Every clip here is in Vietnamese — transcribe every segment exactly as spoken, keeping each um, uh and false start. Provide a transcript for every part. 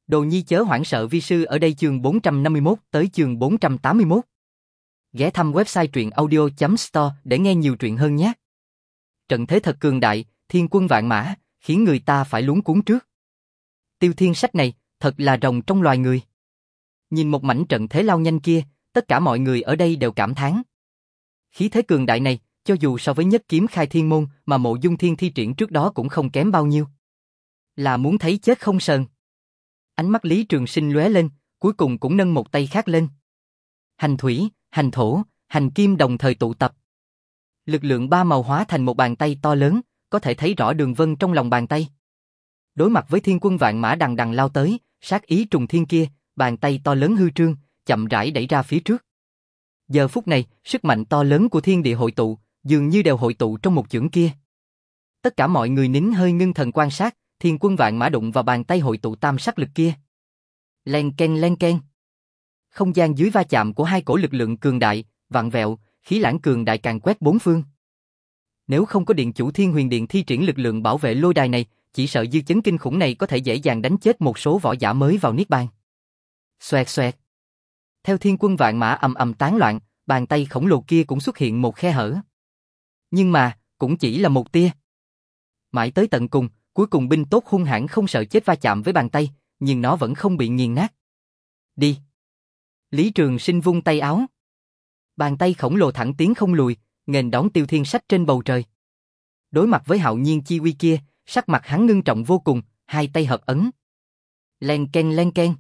Đồ nhi chớ hoảng sợ vi sư ở đây chương bốn trăm năm mươi mốt tới chương bốn trăm tám mươi mốt. Ghé thăm website truyện audio chấm store để nghe nhiều truyện hơn nhé. Trận thế thật cường đại, thiên quân vạn mã, khiến người ta phải luống cuống trước. Tiêu Thiên Sách này, thật là rồng trong loài người. Nhìn một mảnh trận thế lao nhanh kia, tất cả mọi người ở đây đều cảm thán. Khí thế cường đại này, cho dù so với nhất kiếm khai thiên môn mà Mộ Dung Thiên thi triển trước đó cũng không kém bao nhiêu. Là muốn thấy chết không sờn. Ánh mắt Lý Trường Sinh lóe lên, cuối cùng cũng nâng một tay khác lên. Hành thủy, hành thổ, hành kim đồng thời tụ tập. Lực lượng ba màu hóa thành một bàn tay to lớn, có thể thấy rõ đường vân trong lòng bàn tay. Đối mặt với thiên quân vạn mã đằng đằng lao tới, sát ý trùng thiên kia, bàn tay to lớn hư trương, chậm rãi đẩy ra phía trước. Giờ phút này, sức mạnh to lớn của thiên địa hội tụ, dường như đều hội tụ trong một chưởng kia. Tất cả mọi người nín hơi ngưng thần quan sát, thiên quân vạn mã đụng vào bàn tay hội tụ tam sắc lực kia. Len ken len ken. Không gian dưới va chạm của hai cổ lực lượng cường đại, vặn vẹo, khí lãng cường đại càng quét bốn phương. Nếu không có điện chủ Thiên Huyền Điện thi triển lực lượng bảo vệ lôi đài này, chỉ sợ dư chấn kinh khủng này có thể dễ dàng đánh chết một số võ giả mới vào niết bàn. Xoẹt xoẹt. Theo thiên quân vạn mã ầm ầm tán loạn, bàn tay khổng lồ kia cũng xuất hiện một khe hở. Nhưng mà, cũng chỉ là một tia. Mãi tới tận cùng, cuối cùng binh tốt hung hãn không sợ chết va chạm với bàn tay, nhưng nó vẫn không bị nghiền nát. Đi. Lý Trường Sinh vung tay áo. Bàn tay khổng lồ thẳng tiến không lùi, nghênh đón Tiêu Thiên Sách trên bầu trời. Đối mặt với hạo nhiên chi uy kia, sắc mặt hắn ngưng trọng vô cùng, hai tay hợp ấn. Len ken len ken.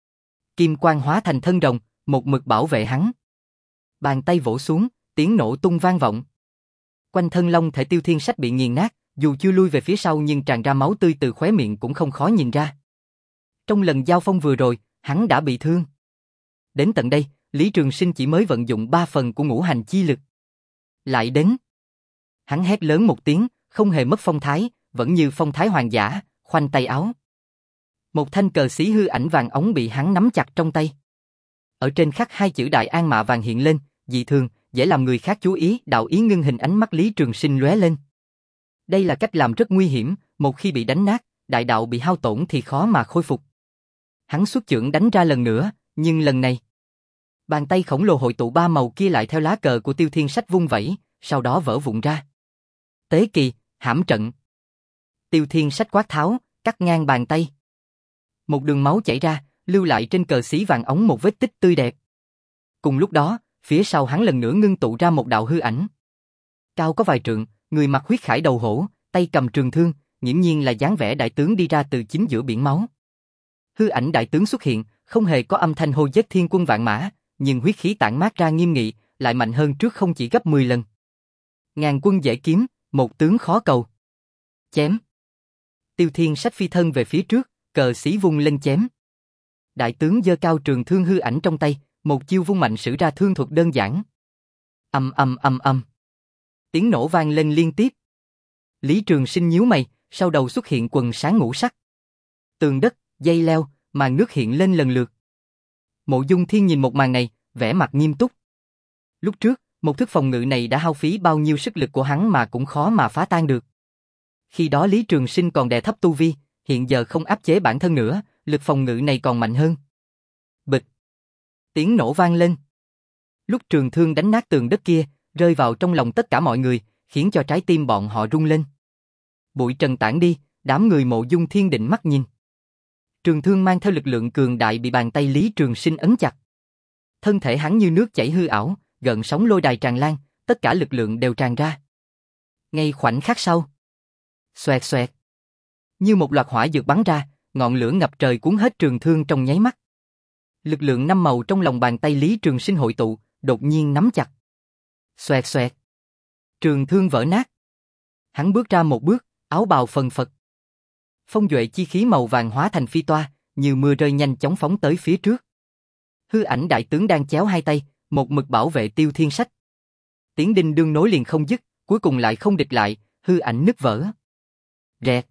Kim quang hóa thành thân rồng, một mực bảo vệ hắn. Bàn tay vỗ xuống, tiếng nổ tung vang vọng. Quanh thân long thể Tiêu Thiên Sách bị nghiền nát, dù chưa lui về phía sau nhưng tràn ra máu tươi từ khóe miệng cũng không khó nhìn ra. Trong lần giao phong vừa rồi, hắn đã bị thương. Đến tận đây, Lý Trường Sinh chỉ mới vận dụng ba phần của ngũ hành chi lực. Lại đến. Hắn hét lớn một tiếng, không hề mất phong thái, vẫn như phong thái hoàng giả, khoanh tay áo. Một thanh cờ xí hư ảnh vàng ống bị hắn nắm chặt trong tay. Ở trên khắc hai chữ Đại An Mạ vàng hiện lên, dị thường, dễ làm người khác chú ý, đạo ý ngưng hình ánh mắt Lý Trường Sinh lóe lên. Đây là cách làm rất nguy hiểm, một khi bị đánh nát, đại đạo bị hao tổn thì khó mà khôi phục. Hắn xuất chưởng đánh ra lần nữa, nhưng lần này, bàn tay khổng lồ hội tụ ba màu kia lại theo lá cờ của Tiêu Thiên Sách vung vẩy, sau đó vỡ vụn ra. Tế kỳ, hãm trận. Tiêu Thiên Sách quát tháo, cắt ngang bàn tay. Một đường máu chảy ra, lưu lại trên cờ xí vàng ống một vết tích tươi đẹp. Cùng lúc đó, phía sau hắn lần nữa ngưng tụ ra một đạo hư ảnh. Cao có vài trượng, người mặc huyết khải đầu hổ, tay cầm trường thương, nghiễm nhiên là dáng vẻ đại tướng đi ra từ chính giữa biển máu. Hư ảnh đại tướng xuất hiện, không hề có âm thanh hô giết thiên quân vạn mã, nhưng huyết khí tản mát ra nghiêm nghị, lại mạnh hơn trước không chỉ gấp mười lần. Ngàn quân dễ kiếm, một tướng khó cầu. Chém. Tiêu Thiên Sách phi thân về phía trước, cờ xí vung lên chém. Đại tướng giơ cao trường thương hư ảnh trong tay, một chiêu vung mạnh sử ra thương thuật đơn giản. Ầm ầm ầm ầm. Tiếng nổ vang lên liên tiếp. Lý Trường Sinh nhíu mày, sau đầu xuất hiện quần sáng ngũ sắc. Tường đất, dây leo, màn nước hiện lên lần lượt. Mộ Dung Thiên nhìn một màn này, vẻ mặt nghiêm túc. Lúc trước, một thức phòng ngự này đã hao phí bao nhiêu sức lực của hắn mà cũng khó mà phá tan được. Khi đó Lý Trường Sinh còn đè thấp tu vi, hiện giờ không áp chế bản thân nữa, lực phòng ngự này còn mạnh hơn. Bịch. Tiếng nổ vang lên. Lúc trường thương đánh nát tường đất kia, rơi vào trong lòng tất cả mọi người, khiến cho trái tim bọn họ rung lên. Bụi trần tản đi, đám người Mộ Dung Thiên định mắt nhìn. Trường thương mang theo lực lượng cường đại bị bàn tay Lý Trường Sinh ấn chặt. Thân thể hắn như nước chảy hư ảo, gợn sóng lôi đài tràn lan, tất cả lực lượng đều tràn ra. Ngay khoảnh khắc sau, xoẹt xoẹt, như một loạt hỏa dược bắn ra, ngọn lửa ngập trời cuốn hết trường thương trong nháy mắt. Lực lượng năm màu trong lòng bàn tay Lý Trường Sinh hội tụ, đột nhiên nắm chặt. Xoẹt xoẹt, trường thương vỡ nát. Hắn bước ra một bước, áo bào phần phật. Phong duệ chi khí màu vàng hóa thành phi toa, như mưa rơi nhanh chóng phóng tới phía trước. Hư ảnh đại tướng đang chéo hai tay, một mực bảo vệ Tiêu Thiên Sách. Tiếng đinh đương nối liền không dứt, cuối cùng lại không địch lại, hư ảnh nứt vỡ. Rẹt.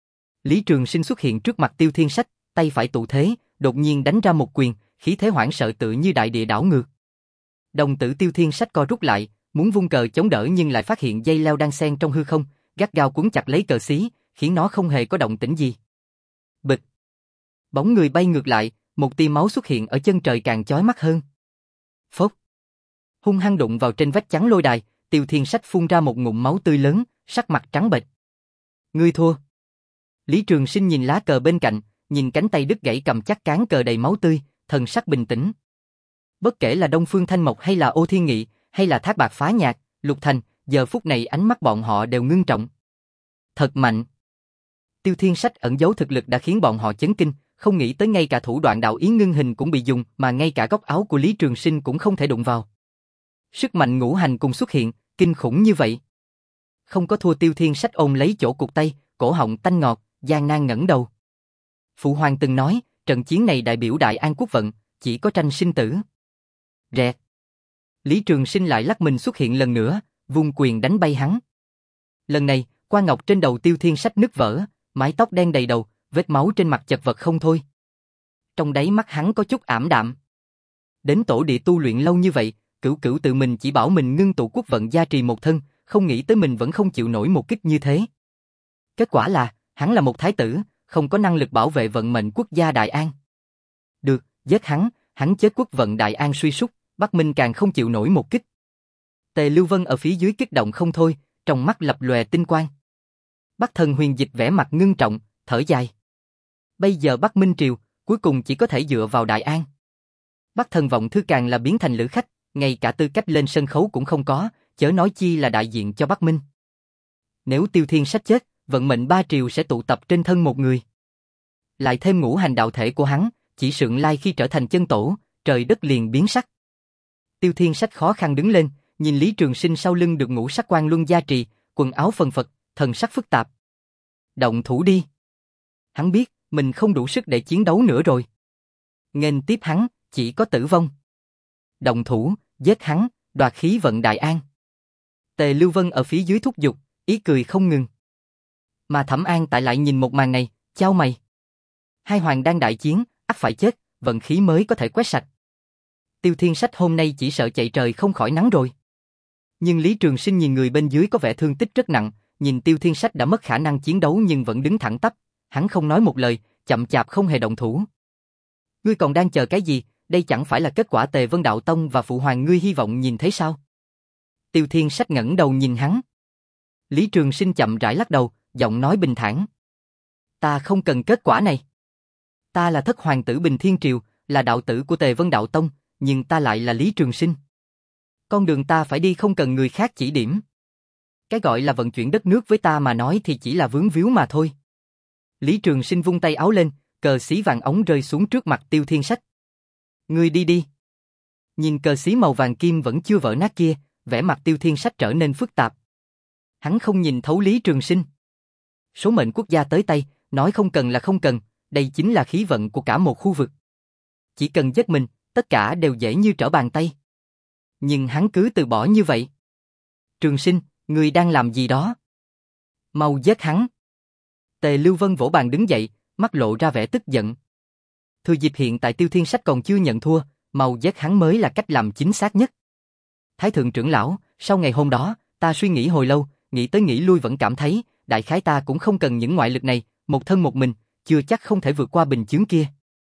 Lý Trường Sinh xuất hiện trước mặt Tiêu Thiên Sách, tay phải tụ thế, đột nhiên đánh ra một quyền, khí thế hoảng sợ tự như đại địa đảo ngược. Đồng tử Tiêu Thiên Sách co rút lại, muốn vung cờ chống đỡ nhưng lại phát hiện dây leo đang xen trong hư không, gắt gao cuốn chặt lấy cờ xí, khiến nó không hề có động tĩnh gì. Bịch. Bóng người bay ngược lại, một tia máu xuất hiện ở chân trời càng chói mắt hơn. Phốc. Hung hăng đụng vào trên vách chắn lôi đài, Tiêu Thiên Sách phun ra một ngụm máu tươi lớn, sắc mặt trắng bệch. Ngươi thua. Lý Trường Sinh nhìn lá cờ bên cạnh, nhìn cánh tay đứt gãy cầm chắc cán cờ đầy máu tươi, thần sắc bình tĩnh. Bất kể là Đông Phương Thanh Mộc hay là Ô Thiên Nghị, hay là Thác Bạc Phá Nhạc, Lục Thành, giờ phút này ánh mắt bọn họ đều ngưng trọng. Thật mạnh. Tiêu Thiên Sách ẩn giấu thực lực đã khiến bọn họ chấn kinh, không nghĩ tới ngay cả thủ đoạn đạo ý ngưng hình cũng bị dùng, mà ngay cả góc áo của Lý Trường Sinh cũng không thể đụng vào. Sức mạnh ngũ hành cùng xuất hiện, kinh khủng như vậy. Không có thua. Tiêu Thiên Sách ôm lấy chỗ cụt tay, cổ họng tanh ngọt, gian nan ngẩng đầu. Phụ hoàng từng nói, trận chiến này đại biểu Đại An quốc vận, chỉ có tranh sinh tử. Rẹt. Lý Trường Sinh lại lắc mình xuất hiện lần nữa, vung quyền đánh bay hắn. Lần này, quan ngọc trên đầu Tiêu Thiên Sách nứt vỡ, mái tóc đen đầy đầu, vết máu trên mặt chật vật không thôi. Trong đáy mắt hắn có chút ảm đạm. Đến tổ địa tu luyện lâu như vậy, Cửu Cửu tự mình chỉ bảo mình ngưng tụ quốc vận gia trì một thân, không nghĩ tới mình vẫn không chịu nổi một kích như thế. Kết quả là, hắn là một thái tử, không có năng lực bảo vệ vận mệnh quốc gia Đại An. Được, giết hắn, hắn chết quốc vận Đại An suy sút, Bắc Minh càng không chịu nổi một kích. Tề Lưu Vân ở phía dưới kích động không thôi, trong mắt lập lòe tinh quang. Bắc Thần Huyền Dịch vẻ mặt ngưng trọng, thở dài. Bây giờ Bắc Minh Triều, cuối cùng chỉ có thể dựa vào Đại An. Bắc Thần Vọng Thư càng là biến thành lữ khách, ngay cả tư cách lên sân khấu cũng không có, chớ nói chi là đại diện cho Bắc Minh. Nếu Tiêu Thiên Sách chết, vận mệnh ba triều sẽ tụ tập trên thân một người. Lại thêm ngũ hành đạo thể của hắn, chỉ Sượng Lai khi trở thành chân tổ, trời đất liền biến sắc. Tiêu Thiên Sách khó khăn đứng lên, nhìn Lý Trường Sinh sau lưng được ngũ sắc quan luân gia trì, quần áo phần phật, thần sắc phức tạp. Động thủ đi. Hắn biết, mình không đủ sức để chiến đấu nữa rồi. Nghênh tiếp hắn, chỉ có tử vong. Động thủ, giết hắn, đoạt khí vận Đại An. Tề Lưu Vân ở phía dưới thúc giục, ý cười không ngừng. Mà Thẩm An tại lại nhìn một màn này, chau mày. Hai hoàng đang đại chiến, ắt phải chết, vận khí mới có thể quét sạch. Tiêu Thiên Sách hôm nay chỉ sợ chạy trời không khỏi nắng rồi. Nhưng Lý Trường Sinh nhìn người bên dưới có vẻ thương tích rất nặng, nhìn Tiêu Thiên Sách đã mất khả năng chiến đấu nhưng vẫn đứng thẳng tắp, hắn không nói một lời, chậm chạp không hề động thủ. Ngươi còn đang chờ cái gì? Đây chẳng phải là kết quả Tề Vân Đạo Tông và phụ hoàng ngươi hy vọng nhìn thấy sao? Tiêu Thiên Sách ngẩng đầu nhìn hắn. Lý Trường Sinh chậm rãi lắc đầu, giọng nói bình thản. Ta không cần kết quả này. Ta là thất hoàng tử Bình Thiên Triều, là đạo tử của Tề Vân Đạo Tông, nhưng ta lại là Lý Trường Sinh. Con đường ta phải đi không cần người khác chỉ điểm. Cái gọi là vận chuyển đất nước với ta mà nói thì chỉ là vướng víu mà thôi. Lý Trường Sinh vung tay áo lên, cờ xí vàng ống rơi xuống trước mặt Tiêu Thiên Sách. Ngươi đi đi. Nhìn cờ xí màu vàng kim vẫn chưa vỡ nát kia, vẻ mặt Tiêu Thiên Sách trở nên phức tạp. Hắn không nhìn thấu Lý Trường Sinh. Số mệnh quốc gia tới tay, nói không cần là không cần, đây chính là khí vận của cả một khu vực. Chỉ cần giết mình, tất cả đều dễ như trở bàn tay. Nhưng hắn cứ từ bỏ như vậy. Trường Sinh, ngươi đang làm gì đó? Mau giết hắn. Tề Lưu Vân vỗ bàn đứng dậy, mắt lộ ra vẻ tức giận. Thừa dịp hiện tại Tiêu Thiên Sách còn chưa nhận thua, mau giết hắn mới là cách làm chính xác nhất. Thái thượng trưởng lão, sau ngày hôm đó, ta suy nghĩ hồi lâu, nghĩ tới nghĩ lui vẫn cảm thấy, đại khái ta cũng không cần những ngoại lực này, một thân một mình, chưa chắc không thể vượt qua bình chướng kia.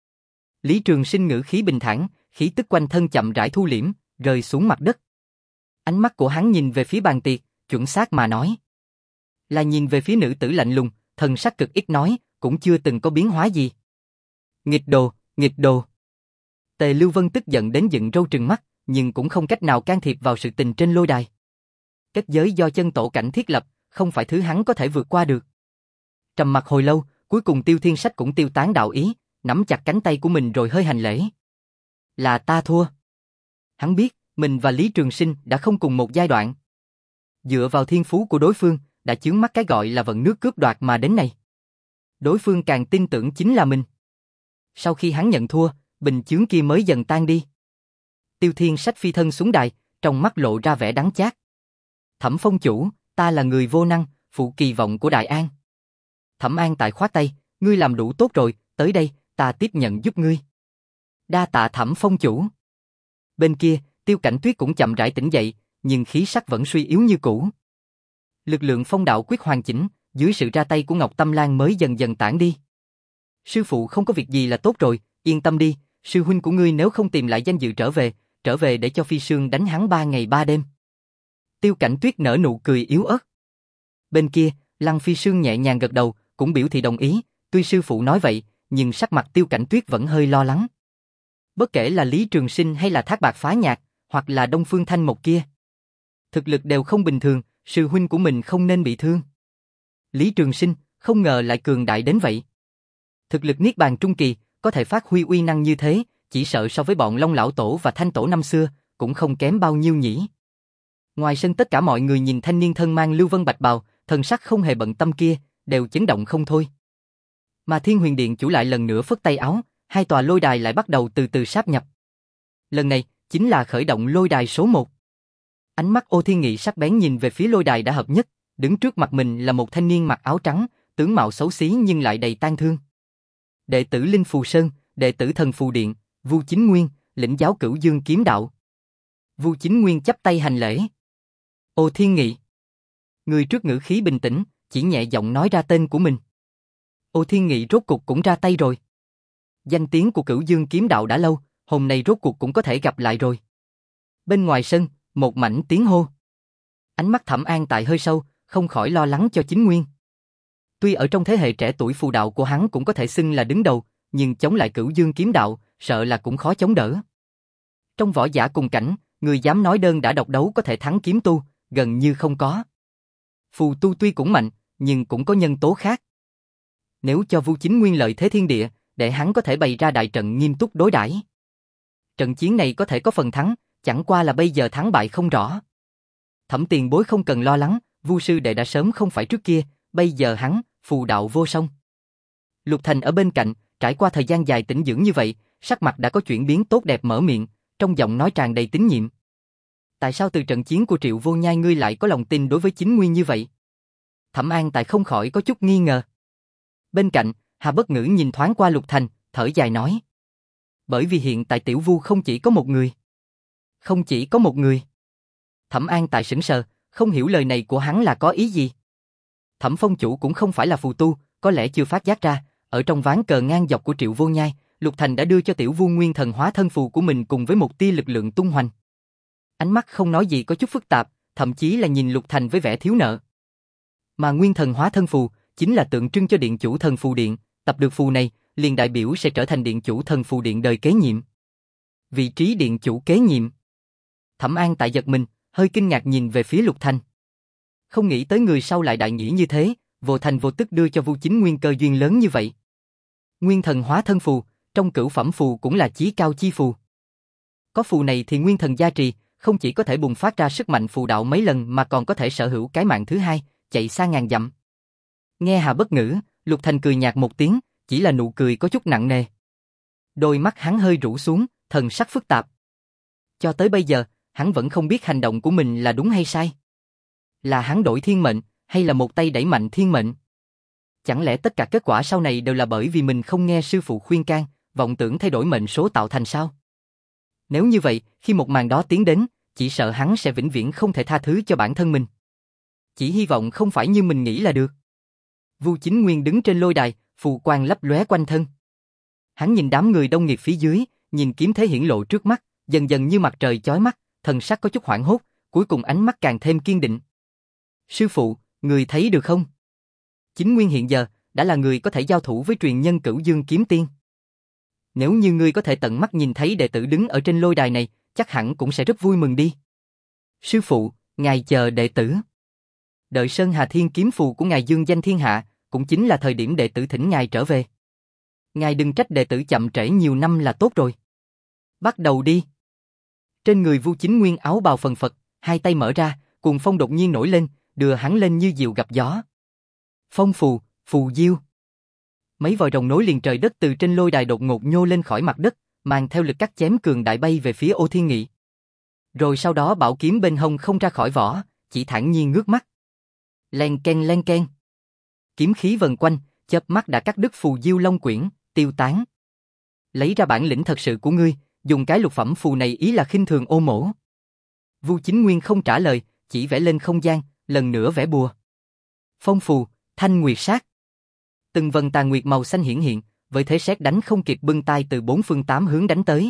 Lý Trường Sinh ngữ khí bình thản, khí tức quanh thân chậm rãi thu liễm, rơi xuống mặt đất. Ánh mắt của hắn nhìn về phía bàn tiệc, chuẩn xác mà nói. Là nhìn về phía nữ tử lạnh lùng, thần sắc cực ít nói, cũng chưa từng có biến hóa gì. Nghịch đồ, nghịch đồ. Tề Lưu Vân tức giận đến dựng râu trừng mắt, nhưng cũng không cách nào can thiệp vào sự tình trên lôi đài. Kết giới do chân tổ cảnh thiết lập, không phải thứ hắn có thể vượt qua được. Trầm mặc hồi lâu, cuối cùng Tiêu Thiên Sách cũng tiêu tán đạo ý, nắm chặt cánh tay của mình rồi hơi hành lễ. Là ta thua. Hắn biết, mình và Lý Trường Sinh đã không cùng một giai đoạn. Dựa vào thiên phú của đối phương, đã chướng mắt cái gọi là vận nước cướp đoạt mà đến này. Đối phương càng tin tưởng chính là mình. Sau khi hắn nhận thua, bình chướng kia mới dần tan đi. Tiêu Thiên Sách phi thân xuống đài, trong mắt lộ ra vẻ đắng chát. Thẩm Phong chủ, ta là người vô năng, phụ kỳ vọng của Đại An. Thẩm An tại khoát tay, ngươi làm đủ tốt rồi, tới đây, ta tiếp nhận giúp ngươi. Đa tạ Thẩm Phong chủ. Bên kia, Tiêu Cảnh Tuyết cũng chậm rãi tỉnh dậy, nhưng khí sắc vẫn suy yếu như cũ. Lực lượng phong đạo quyết hoàn chỉnh, dưới sự ra tay của Ngọc Tâm Lan mới dần dần tản đi. Sư phụ không có việc gì là tốt rồi, yên tâm đi, sư huynh của ngươi nếu không tìm lại danh dự trở về, trở về để cho Phi Sương đánh hắn ba ngày ba đêm. Tiêu Cảnh Tuyết nở nụ cười yếu ớt. Bên kia, Lăng Phi Sương nhẹ nhàng gật đầu, cũng biểu thị đồng ý, tuy sư phụ nói vậy, nhưng sắc mặt Tiêu Cảnh Tuyết vẫn hơi lo lắng. Bất kể là Lý Trường Sinh hay là Thác Bạt Phá Nhạc, hoặc là Đông Phương Thanh Mộc kia, thực lực đều không bình thường, sư huynh của mình không nên bị thương. Lý Trường Sinh, không ngờ lại cường đại đến vậy. Thực lực Niết Bàn Trung Kỳ, có thể phát huy uy năng như thế, chỉ sợ so với bọn Long Lão Tổ và Thanh Tổ năm xưa, cũng không kém bao nhiêu nhỉ. Ngoài sân tất cả mọi người nhìn thanh niên thân mang lưu vân bạch bào, thần sắc không hề bận tâm kia, đều chấn động không thôi. Mà Thiên Huyền Điện chủ lại lần nữa phất tay áo, hai tòa lôi đài lại bắt đầu từ từ sáp nhập. Lần này, chính là khởi động lôi đài số một. Ánh mắt Ô Thiên Nghị sắc bén nhìn về phía lôi đài đã hợp nhất, đứng trước mặt mình là một thanh niên mặc áo trắng, tướng mạo xấu xí nhưng lại đầy tang thương. Đệ tử Linh Phù Sơn, đệ tử Thần Phù Điện, Vu Chính Nguyên, lĩnh giáo Cửu Dương kiếm đạo. Vu Chính Nguyên chắp tay hành lễ. Ô Thiên Nghị. Người trước ngữ khí bình tĩnh, chỉ nhẹ giọng nói ra tên của mình. Ô Thiên Nghị rốt cuộc cũng ra tay rồi. Danh tiếng của Cửu Dương kiếm đạo đã lâu, hôm nay rốt cuộc cũng có thể gặp lại rồi. Bên ngoài sân, một mảnh tiếng hô. Ánh mắt Thẩm An Tại hơi sâu, không khỏi lo lắng cho Chính Nguyên. Tuy ở trong thế hệ trẻ tuổi phù đạo của hắn cũng có thể xưng là đứng đầu, nhưng chống lại Cửu Dương kiếm đạo, sợ là cũng khó chống đỡ. Trong võ giả cùng cảnh, người dám nói đơn đã độc đấu có thể thắng kiếm tu, gần như không có. Phù tu tuy cũng mạnh, nhưng cũng có nhân tố khác. Nếu cho Vu Chính Nguyên lợi thế thiên địa, để hắn có thể bày ra đại trận nghiêm túc đối đãi, trận chiến này có thể có phần thắng, chẳng qua là bây giờ thắng bại không rõ. Thẩm tiền bối không cần lo lắng, Vu sư đệ đã sớm không phải trước kia, bây giờ hắn, phù đạo vô song. Lục Thành ở bên cạnh, trải qua thời gian dài tĩnh dưỡng như vậy, sắc mặt đã có chuyển biến tốt đẹp mở miệng, trong giọng nói tràn đầy tín nhiệm. Tại sao từ trận chiến của Triệu Vô Nhai ngươi lại có lòng tin đối với Chính Nguyên như vậy? Thẩm An Tại không khỏi có chút nghi ngờ. Bên cạnh, Hà Bất Ngữ nhìn thoáng qua Lục Thành, thở dài nói. Bởi vì hiện tại Tiểu Vu không chỉ có một người. Không chỉ có một người. Thẩm An Tại sững sờ, không hiểu lời này của hắn là có ý gì. Thẩm Phong chủ cũng không phải là phù tu, có lẽ chưa phát giác ra, ở trong ván cờ ngang dọc của Triệu Vô Nhai, Lục Thành đã đưa cho Tiểu Vu nguyên thần hóa thân phù của mình cùng với một tia lực lượng tung hoành. Ánh mắt không nói gì có chút phức tạp, thậm chí là nhìn Lục Thành với vẻ thiếu nợ. Mà nguyên thần hóa thân phù chính là tượng trưng cho điện chủ Thần Phù Điện, tập được phù này liền đại biểu sẽ trở thành điện chủ Thần Phù Điện đời kế nhiệm. Vị trí điện chủ kế nhiệm. Thẩm An Tại giật mình, hơi kinh ngạc nhìn về phía Lục Thành. Không nghĩ tới người sau lại đại nghĩa như thế, vô thành vô tức đưa cho Vu Chính Nguyên cơ duyên lớn như vậy. Nguyên thần hóa thân phù, trong cửu phẩm phù cũng là chí cao chi phù. Có phù này thì nguyên thần gia trì, không chỉ có thể bùng phát ra sức mạnh phù đạo mấy lần mà còn có thể sở hữu cái mạng thứ hai, chạy xa ngàn dặm. Nghe Hà Bất Ngữ, Lục Thành cười nhạt một tiếng, chỉ là nụ cười có chút nặng nề. Đôi mắt hắn hơi rũ xuống, thần sắc phức tạp. Cho tới bây giờ, hắn vẫn không biết hành động của mình là đúng hay sai. Là hắn đổi thiên mệnh, hay là một tay đẩy mạnh thiên mệnh? Chẳng lẽ tất cả kết quả sau này đều là bởi vì mình không nghe sư phụ khuyên can, vọng tưởng thay đổi mệnh số tạo thành sao? Nếu như vậy, khi một màn đó tiến đến, chỉ sợ hắn sẽ vĩnh viễn không thể tha thứ cho bản thân mình. Chỉ hy vọng không phải như mình nghĩ là được. Vu Chính Nguyên đứng trên lôi đài, phù quang lấp lóe quanh thân. Hắn nhìn đám người đông nghịt phía dưới, nhìn kiếm thế hiển lộ trước mắt, dần dần như mặt trời chói mắt, thần sắc có chút hoảng hốt, cuối cùng ánh mắt càng thêm kiên định. Sư phụ, người thấy được không? Chính Nguyên hiện giờ đã là người có thể giao thủ với truyền nhân Cửu Dương kiếm tiên. Nếu như ngươi có thể tận mắt nhìn thấy đệ tử đứng ở trên lôi đài này, chắc hẳn cũng sẽ rất vui mừng đi. Sư phụ, ngài chờ đệ tử. Đợi Sơn Hà Thiên kiếm phù của ngài dương danh thiên hạ, cũng chính là thời điểm đệ tử thỉnh ngài trở về. Ngài đừng trách đệ tử chậm trễ nhiều năm là tốt rồi. Bắt đầu đi. Trên người Vu Chính Nguyên áo bào phần phật, hai tay mở ra, cuồng phong đột nhiên nổi lên, đưa hắn lên như diều gặp gió. Phong phù, phù diêu. Mấy vòi rồng nối liền trời đất từ trên lôi đài đột ngột nhô lên khỏi mặt đất, mang theo lực cắt chém cường đại bay về phía Ô Thiên Nghị. Rồi sau đó bảo kiếm bên hông không ra khỏi vỏ, chỉ thản nhiên ngước mắt. Len ken len ken. Kiếm khí vần quanh, chớp mắt đã cắt đứt phù diêu long quyển, tiêu tán. Lấy ra bản lĩnh thật sự của ngươi, dùng cái lục phẩm phù này ý là khinh thường Ô Mỗ. Vu Chính Nguyên không trả lời, chỉ vẽ lên không gian, lần nữa vẽ bùa. Phong phù, thanh nguyệt sát. Từng vần tà nguyệt màu xanh hiển hiện, với thế sét đánh không kịp bưng tay từ bốn phương tám hướng đánh tới.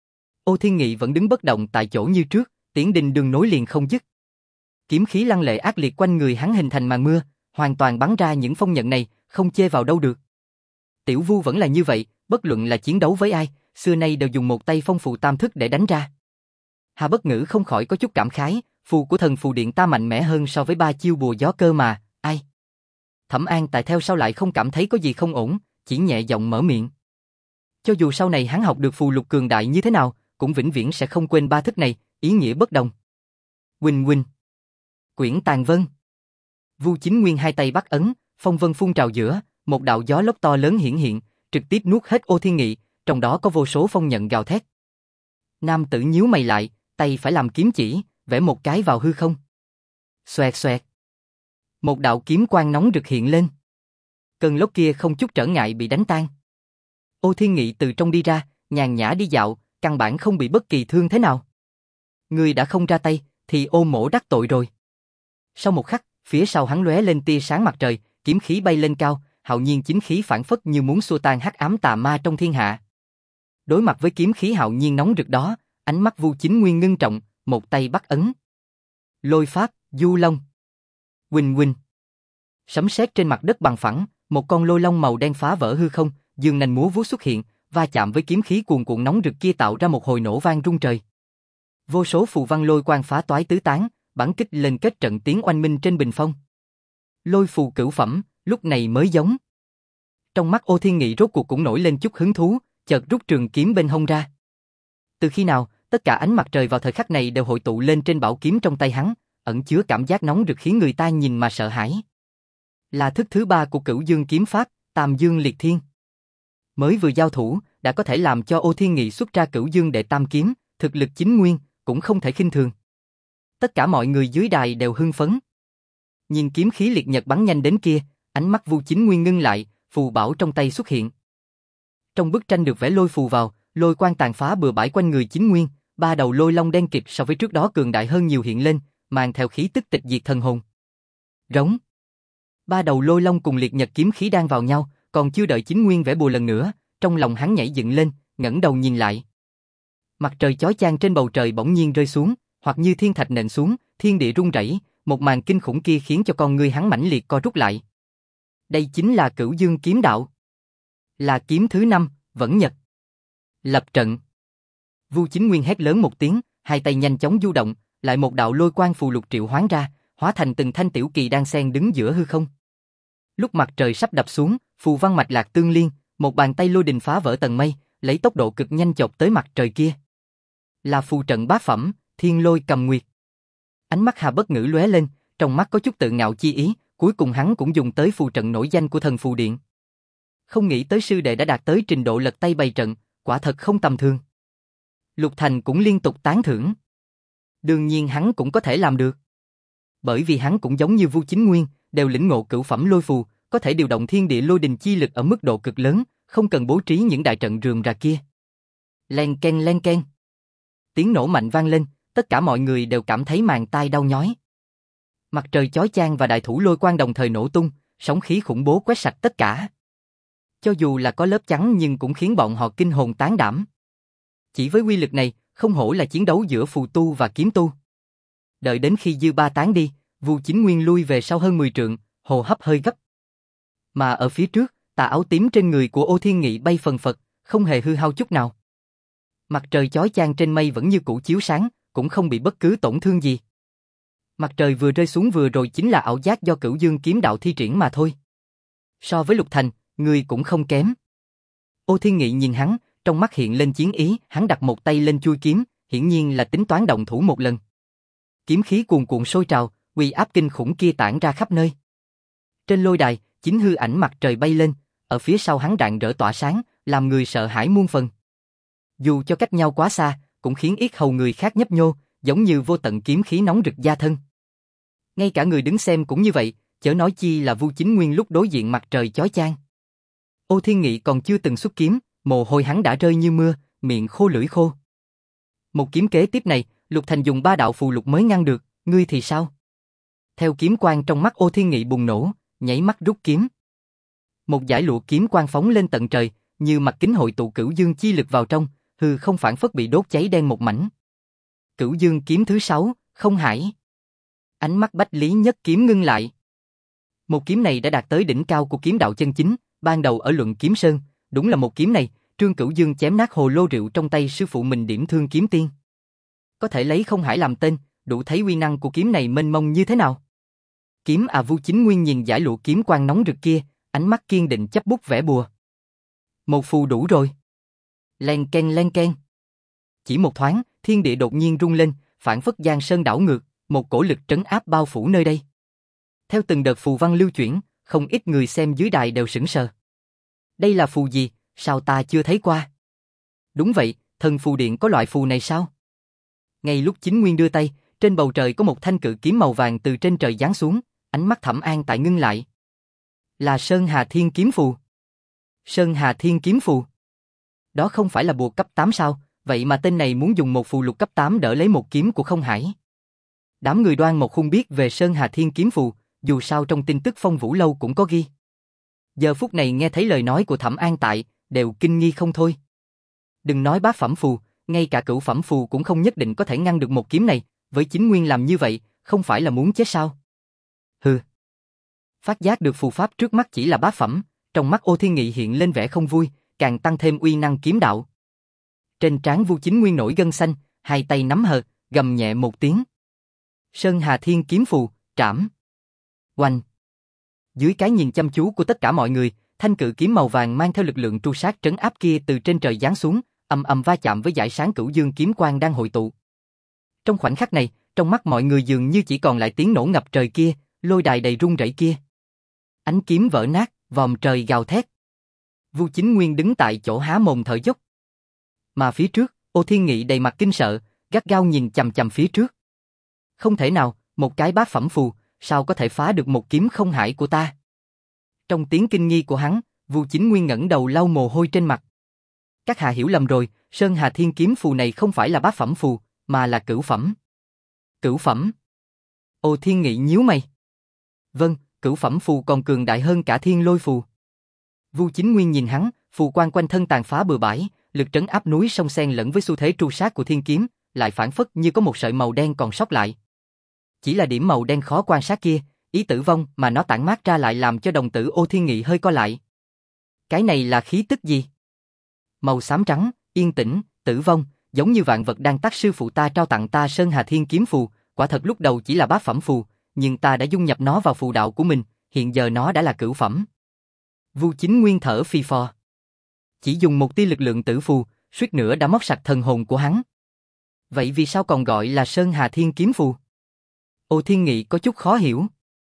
Ô Thiên Nghị vẫn đứng bất động tại chỗ như trước, tiếng đinh đương nối liền không dứt. Kiếm khí lăng lệ ác liệt quanh người hắn hình thành màn mưa, hoàn toàn bắn ra những phong nhận này, không chê vào đâu được. Tiểu Vu vẫn là như vậy, bất luận là chiến đấu với ai, xưa nay đều dùng một tay phong phù tam thức để đánh ra. Hà Bất Ngữ không khỏi có chút cảm khái, phù của thần phù điện ta mạnh mẽ hơn so với ba chiêu bùa gió cơ mà, ai? Thẩm An tại theo sau lại không cảm thấy có gì không ổn, chỉ nhẹ giọng mở miệng. Cho dù sau này hắn học được phù lục cường đại như thế nào, cũng vĩnh viễn sẽ không quên ba thức này, ý nghĩa bất đồng. Huỳnh huỳnh. Quyển tàn vân. Vu Chính Nguyên hai tay bắt ấn, phong vân phun trào giữa, một đạo gió lốc to lớn hiển hiện, trực tiếp nuốt hết Ô Thiên Nghị, trong đó có vô số phong nhận gào thét. Nam tử nhíu mày lại, tay phải làm kiếm chỉ, vẽ một cái vào hư không. Xoẹt xoẹt. Một đạo kiếm quang nóng rực hiện lên. Cơn lốc kia không chút trở ngại bị đánh tan. Ô Thiên Nghị từ trong đi ra, nhàn nhã đi dạo, căn bản không bị bất kỳ thương thế nào. Người đã không ra tay, thì Ô Mỗ đắc tội rồi. Sau một khắc, phía sau hắn lóe lên tia sáng mặt trời, kiếm khí bay lên cao, hạo nhiên chính khí phản phất như muốn xua tan hắc ám tà ma trong thiên hạ. Đối mặt với kiếm khí hạo nhiên nóng rực đó, ánh mắt Vu Chính Nguyên ngưng trọng, một tay bắt ấn. Lôi pháp, du long. Huỳnh huỳnh. Sấm sét trên mặt đất bằng phẳng, một con lôi long màu đen phá vỡ hư không, dương nanh múa vuốt xuất hiện, va chạm với kiếm khí cuồn cuộn nóng rực kia tạo ra một hồi nổ vang rung trời. Vô số phù văn lôi quang phá toái tứ tán, bắn kích lên kết trận tiếng oanh minh trên bình phong. Lôi phù cửu phẩm, lúc này mới giống. Trong mắt Ô Thiên Nghị rốt cuộc cũng nổi lên chút hứng thú, chợt rút trường kiếm bên hông ra. Từ khi nào, tất cả ánh mặt trời vào thời khắc này đều hội tụ lên trên bảo kiếm trong tay hắn, ẩn chứa cảm giác nóng rực khiến người ta nhìn mà sợ hãi. Là thức thứ ba của Cửu Dương kiếm pháp, Tam Dương Liệt Thiên. Mới vừa giao thủ, đã có thể làm cho Ô Thiên Nghị xuất ra Cửu Dương đệ tam kiếm, thực lực chính nguyên, cũng không thể khinh thường. Tất cả mọi người dưới đài đều hưng phấn. Nhìn kiếm khí liệt nhật bắn nhanh đến kia, ánh mắt Vu Chính Nguyên ngưng lại, phù bảo trong tay xuất hiện. Trong bức tranh được vẽ lôi phù vào, lôi quang tàn phá bừa bãi quanh người Chính Nguyên, ba đầu lôi long đen kịt so với trước đó cường đại hơn nhiều hiện lên, mang theo khí tức tịch diệt thần hồn. Rống. Ba đầu lôi long cùng liệt nhật kiếm khí đang vào nhau, còn chưa đợi Chính Nguyên vẽ bùa lần nữa, trong lòng hắn nhảy dựng lên, ngẩng đầu nhìn lại. Mặt trời chói chang trên bầu trời bỗng nhiên rơi xuống, hoặc như thiên thạch nện xuống, thiên địa rung rẩy, một màn kinh khủng kia khiến cho con người hắn mãnh liệt co rút lại. Đây chính là Cửu Dương kiếm đạo. Là kiếm thứ năm, Vẫn Nhật. Lập trận. Vu Chính Nguyên hét lớn một tiếng, hai tay nhanh chóng du động, lại một đạo lôi quang phù lục triệu hoán ra, hóa thành từng thanh tiểu kỳ đan sen đứng giữa hư không. Lúc mặt trời sắp đập xuống, phù văn mạch lạc tương liên, một bàn tay lôi đình phá vỡ tầng mây, lấy tốc độ cực nhanh chộp tới mặt trời kia. Là phù trận bát phẩm, Thiên Lôi Cầm Nguyệt. Ánh mắt Hà Bất Ngữ lóe lên, trong mắt có chút tự ngạo chi ý, cuối cùng hắn cũng dùng tới phù trận nổi danh của thần phù điện. Không nghĩ tới sư đệ đã đạt tới trình độ lật tay bày trận, quả thật không tầm thường. Lục Thành cũng liên tục tán thưởng. Đương nhiên hắn cũng có thể làm được. Bởi vì hắn cũng giống như Vu Chính Nguyên, đều lĩnh ngộ cửu phẩm lôi phù, có thể điều động thiên địa lôi đình chi lực ở mức độ cực lớn, không cần bố trí những đại trận rườm rà kia. Len ken len ken. Tiếng nổ mạnh vang lên, tất cả mọi người đều cảm thấy màng tai đau nhói. Mặt trời chói chang và đại thủ lôi quang đồng thời nổ tung, sóng khí khủng bố quét sạch tất cả. Cho dù là có lớp trắng nhưng cũng khiến bọn họ kinh hồn tán đảm. Chỉ với uy lực này, không hổ là chiến đấu giữa phù tu và kiếm tu. Đợi đến khi dư ba tán đi, Vu Chính Nguyên lui về sau hơn mười trượng, hô hấp hơi gấp. Mà ở phía trước, tà áo tím trên người của Ô Thiên Nghị bay phần phật, không hề hư hao chút nào. Mặt trời chói chang trên mây vẫn như cũ chiếu sáng, cũng không bị bất cứ tổn thương gì. Mặt trời vừa rơi xuống vừa rồi chính là ảo giác do Cửu Dương kiếm đạo thi triển mà thôi. So với Lục Thành, người cũng không kém. Ô Thiên Nghị nhìn hắn, trong mắt hiện lên chiến ý, hắn đặt một tay lên chuôi kiếm, hiển nhiên là tính toán động thủ một lần. Kiếm khí cuồn cuộn sôi trào, uy áp kinh khủng kia tản ra khắp nơi. Trên lôi đài, chính hư ảnh mặt trời bay lên, ở phía sau hắn rạng rỡ tỏa sáng, làm người sợ hãi muôn phần. Dù cho cách nhau quá xa, cũng khiến yết hầu người khác nhấp nhô, giống như vô tận kiếm khí nóng rực da thân. Ngay cả người đứng xem cũng như vậy, chớ nói chi là Vu Chính Nguyên lúc đối diện mặt trời chói chang. Ô Thiên Nghị còn chưa từng xuất kiếm, mồ hôi hắn đã rơi như mưa, miệng khô lưỡi khô. Một kiếm kế tiếp này, Lục Thành dùng ba đạo phù lục mới ngăn được, ngươi thì sao? Theo kiếm quang trong mắt Ô Thiên Nghị bùng nổ, nhảy mắt rút kiếm. Một dải lụa kiếm quang phóng lên tận trời, như mặt kính hội tụ cửu dương chi lực vào trong, hư không phản phất bị đốt cháy đen một mảnh. Cửu dương kiếm thứ sáu, không hải. Ánh mắt Bách Lý Nhất Kiếm ngưng lại. Một kiếm này đã đạt tới đỉnh cao của kiếm đạo chân chính, ban đầu ở Luận Kiếm Sơn, đúng là một kiếm này, Trương Cửu Dương chém nát hồ lô rượu trong tay sư phụ mình Điểm Thương Kiếm Tiên. Có thể lấy không hải làm tên, đủ thấy uy năng của kiếm này mênh mông như thế nào. Kiếm à Vu Chính Nguyên nhìn dải lụa kiếm quang nóng rực kia, ánh mắt kiên định chấp bút vẽ bùa. Một phù đủ rồi. Len ken len ken. Chỉ một thoáng, thiên địa đột nhiên rung lên, phản phất giang sơn đảo ngược, một cổ lực trấn áp bao phủ nơi đây. Theo từng đợt phù văn lưu chuyển, không ít người xem dưới đài đều sững sờ. Đây là phù gì, sao ta chưa thấy qua? Đúng vậy, thần phù điện có loại phù này sao? Ngay lúc Chính Nguyên đưa tay, trên bầu trời có một thanh cự kiếm màu vàng từ trên trời giáng xuống, ánh mắt Thẩm An tại ngưng lại. Là Sơn Hà Thiên Kiếm Phù. Sơn Hà Thiên Kiếm Phù. Đó không phải là bùa cấp tám sao, vậy mà tên này muốn dùng một phù lục cấp tám đỡ lấy một kiếm của không hải. Đám người Đoan Mộc không biết về Sơn Hà Thiên Kiếm Phù, dù sao trong tin tức Phong Vũ Lâu cũng có ghi. Giờ phút này nghe thấy lời nói của Thẩm An tại, đều kinh nghi không thôi. Đừng nói bát phẩm phù, ngay cả cửu phẩm phù cũng không nhất định có thể ngăn được một kiếm này, với Chính Nguyên làm như vậy, không phải là muốn chết sao? Hừ. Phát giác được phù pháp trước mắt chỉ là bát phẩm, trong mắt Ô Thiên Nghị hiện lên vẻ không vui, càng tăng thêm uy năng kiếm đạo. Trên trán Vu Chính Nguyên nổi gân xanh, hai tay nắm hờ, gầm nhẹ một tiếng. Sơn Hà Thiên Kiếm Phù, trảm. Oanh. Dưới cái nhìn chăm chú của tất cả mọi người, thanh cự kiếm màu vàng mang theo lực lượng tru sát trấn áp kia từ trên trời giáng xuống, ầm ầm va chạm với dải sáng cửu dương kiếm quang đang hội tụ. Trong khoảnh khắc này, trong mắt mọi người dường như chỉ còn lại tiếng nổ ngập trời kia, lôi đài đầy rung rẩy kia. Ánh kiếm vỡ nát, vòm trời gào thét. Vu Chính Nguyên đứng tại chỗ há mồm thở dốc. Mà phía trước, Ô Thiên Nghị đầy mặt kinh sợ, gắt gao nhìn chằm chằm phía trước. Không thể nào, một cái bát phẩm phù, sao có thể phá được một kiếm không hải của ta? Trong tiếng kinh nghi của hắn, Vu Chính Nguyên ngẩng đầu lau mồ hôi trên mặt. Các hạ hiểu lầm rồi, Sơn Hà Thiên Kiếm Phù này không phải là bát phẩm phù, mà là cửu phẩm. Cửu phẩm? Ô Thiên Nghị nhíu mày. Vâng, cửu phẩm phù còn cường đại hơn cả Thiên Lôi Phù. Vu Chính Nguyên nhìn hắn, phù quang quanh thân tàn phá bừa bãi, lực trấn áp núi sông xen lẫn với xu thế tru sát của thiên kiếm, lại phản phất như có một sợi màu đen còn sót lại. Chỉ là điểm màu đen khó quan sát kia, ý tử vong mà nó tản mát ra lại làm cho đồng tử Ô Thiên Nghị hơi co lại. Cái này là khí tức gì? Màu xám trắng, yên tĩnh, tử vong, giống như vạn vật đang tắt. Sư phụ ta trao tặng ta Sơn Hà Thiên Kiếm Phù, quả thật lúc đầu chỉ là bát phẩm phù, nhưng ta đã dung nhập nó vào phù đạo của mình, hiện giờ nó đã là cửu phẩm. Vu Chính Nguyên thở phì phò. Chỉ dùng một tia lực lượng tử phù, suýt nữa đã móc sạch thần hồn của hắn. Vậy vì sao còn gọi là Sơn Hà Thiên Kiếm Phù? Ô Thiên Nghị có chút khó hiểu.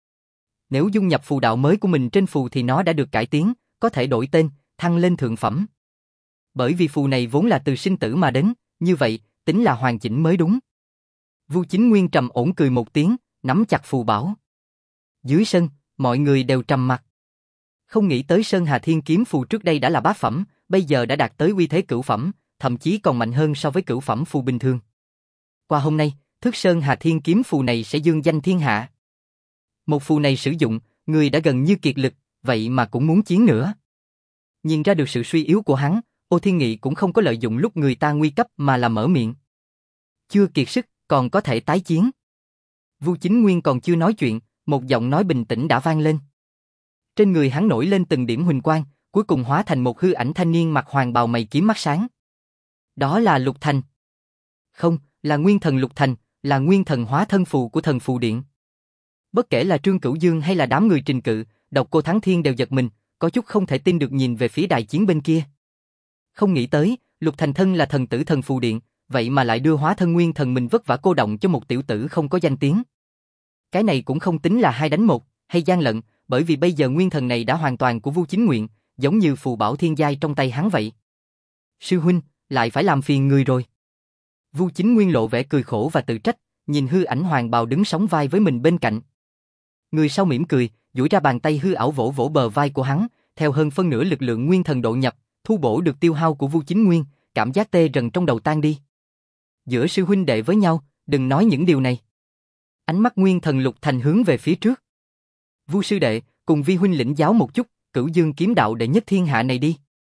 Nếu dung nhập phù đạo mới của mình trên phù thì nó đã được cải tiến, có thể đổi tên, thăng lên thượng phẩm. Bởi vì phù này vốn là từ sinh tử mà đến, như vậy, tính là hoàn chỉnh mới đúng. Vu Chính Nguyên trầm ổn cười một tiếng, nắm chặt phù bảo. Dưới sân, mọi người đều trầm mặt. Không nghĩ tới Sơn Hà Thiên Kiếm Phù trước đây đã là bát phẩm, bây giờ đã đạt tới uy thế cửu phẩm, thậm chí còn mạnh hơn so với cửu phẩm phù bình thường. Qua hôm nay, thức Sơn Hà Thiên Kiếm Phù này sẽ dương danh thiên hạ. Một phù này sử dụng, người đã gần như kiệt lực, vậy mà cũng muốn chiến nữa. Nhìn ra được sự suy yếu của hắn, Ô Thiên Nghị cũng không có lợi dụng lúc người ta nguy cấp mà là mở miệng. Chưa kiệt sức, còn có thể tái chiến. Vu Chính Nguyên còn chưa nói chuyện, một giọng nói bình tĩnh đã vang lên. Trên người hắn nổi lên từng điểm huỳnh quang, cuối cùng hóa thành một hư ảnh thanh niên mặc hoàng bào mày kiếm mắt sáng. Đó là Lục Thành. Không, là Nguyên Thần Lục Thành, là Nguyên Thần hóa thân phù của Thần Phù Điện. Bất kể là Trương Cửu Dương hay là đám người Trình Cự, Độc Cô Thắng Thiên đều giật mình, có chút không thể tin được nhìn về phía đài chiến bên kia. Không nghĩ tới, Lục Thành thân là thần tử Thần Phù Điện, vậy mà lại đưa hóa thân Nguyên Thần mình vất vả cô động cho một tiểu tử không có danh tiếng. Cái này cũng không tính là hai đánh một, hay gian lận, bởi vì bây giờ Nguyên Thần này đã hoàn toàn của Vu Chính Nguyện, giống như phù bảo thiên giai trong tay hắn vậy. Sư huynh, lại phải làm phiền người rồi. Vu Chính Nguyên lộ vẻ cười khổ và tự trách, nhìn hư ảnh hoàng bào đứng sóng vai với mình bên cạnh. Người sau mỉm cười, duỗi ra bàn tay hư ảo vỗ vỗ bờ vai của hắn, theo hơn phân nửa lực lượng Nguyên Thần độ nhập, thu bổ được tiêu hao của Vu Chính Nguyên, cảm giác tê rần trong đầu tan đi. Giữa sư huynh đệ với nhau, đừng nói những điều này. Ánh mắt Nguyên Thần Lục Thành hướng về phía trước. Vu sư đệ, cùng vi huynh lĩnh giáo một chút, Cửu Dương kiếm đạo đệ nhất thiên hạ này đi.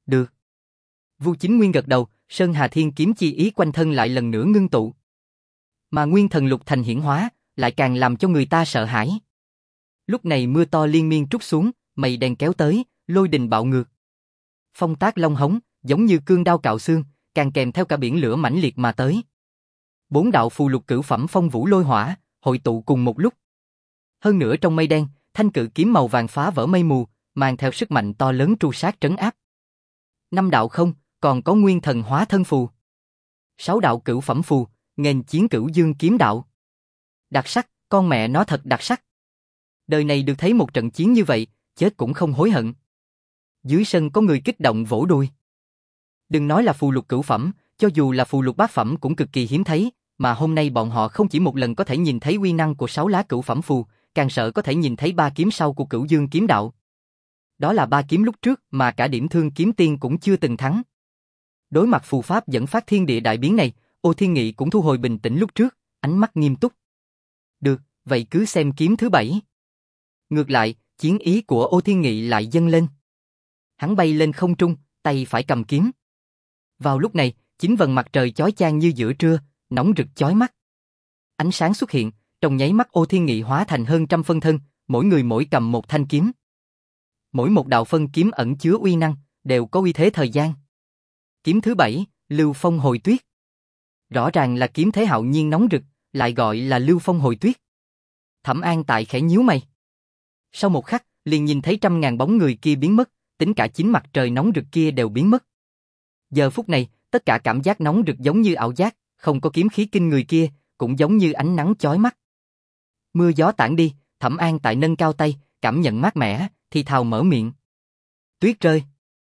Được. Vu Chính Nguyên gật đầu, Sơn Hà Thiên kiếm chi ý quanh thân lại lần nữa ngưng tụ. Mà nguyên thần lục thành hiển hóa, lại càng làm cho người ta sợ hãi. Lúc này mưa to liên miên trút xuống, mây đen kéo tới, lôi đình bạo ngược. Phong tác long hống, giống như cương đao cạo xương, càng kèm theo cả biển lửa mãnh liệt mà tới. Bốn đạo phù lục cửu phẩm phong vũ lôi hỏa, hội tụ cùng một lúc. Hơn nữa trong mây đen, thanh cự kiếm màu vàng phá vỡ mây mù, mang theo sức mạnh to lớn tru sát trấn áp. Năm đạo không, còn có nguyên thần hóa thân phù. Sáu đạo cửu phẩm phù, nghênh chiến cửu dương kiếm đạo. Đặc sắc, con mẹ nó thật đặc sắc. Đời này được thấy một trận chiến như vậy, chết cũng không hối hận. Dưới sân có người kích động vỗ đùi. Đừng nói là phù lục cửu phẩm, cho dù là phù lục bát phẩm cũng cực kỳ hiếm thấy, mà hôm nay bọn họ không chỉ một lần có thể nhìn thấy uy năng của sáu lá cửu phẩm phù, càng sợ có thể nhìn thấy ba kiếm sau của cửu dương kiếm đạo. Đó là ba kiếm lúc trước mà cả điểm thương kiếm tiên cũng chưa từng thắng. Đối mặt phù pháp dẫn phát thiên địa đại biến này, Ô Thiên Nghị cũng thu hồi bình tĩnh lúc trước, ánh mắt nghiêm túc. Được, vậy cứ xem kiếm thứ bảy. Ngược lại, chiến ý của Ô Thiên Nghị lại dâng lên. Hắn bay lên không trung, tay phải cầm kiếm. Vào lúc này, chính vầng mặt trời chói chang như giữa trưa, nóng rực chói mắt. Ánh sáng xuất hiện, trong nháy mắt Ô Thiên Nghị hóa thành hơn trăm phân thân, mỗi người mỗi cầm một thanh kiếm. Mỗi một đạo phân kiếm ẩn chứa uy năng, đều có uy thế thời gian. Kiếm thứ bảy, Lưu Phong Hồi Tuyết. Rõ ràng là kiếm thế hạo nhiên nóng rực, lại gọi là Lưu Phong Hồi Tuyết. Thẩm An Tại khẽ nhíu mày. Sau một khắc, liền nhìn thấy trăm ngàn bóng người kia biến mất, tính cả chính mặt trời nóng rực kia đều biến mất. Giờ phút này, tất cả cảm giác nóng rực giống như ảo giác, không có kiếm khí kinh người kia, cũng giống như ánh nắng chói mắt. Mưa gió tản đi, Thẩm An Tại nâng cao tay, cảm nhận mát mẻ, thì thào mở miệng. Tuyết rơi.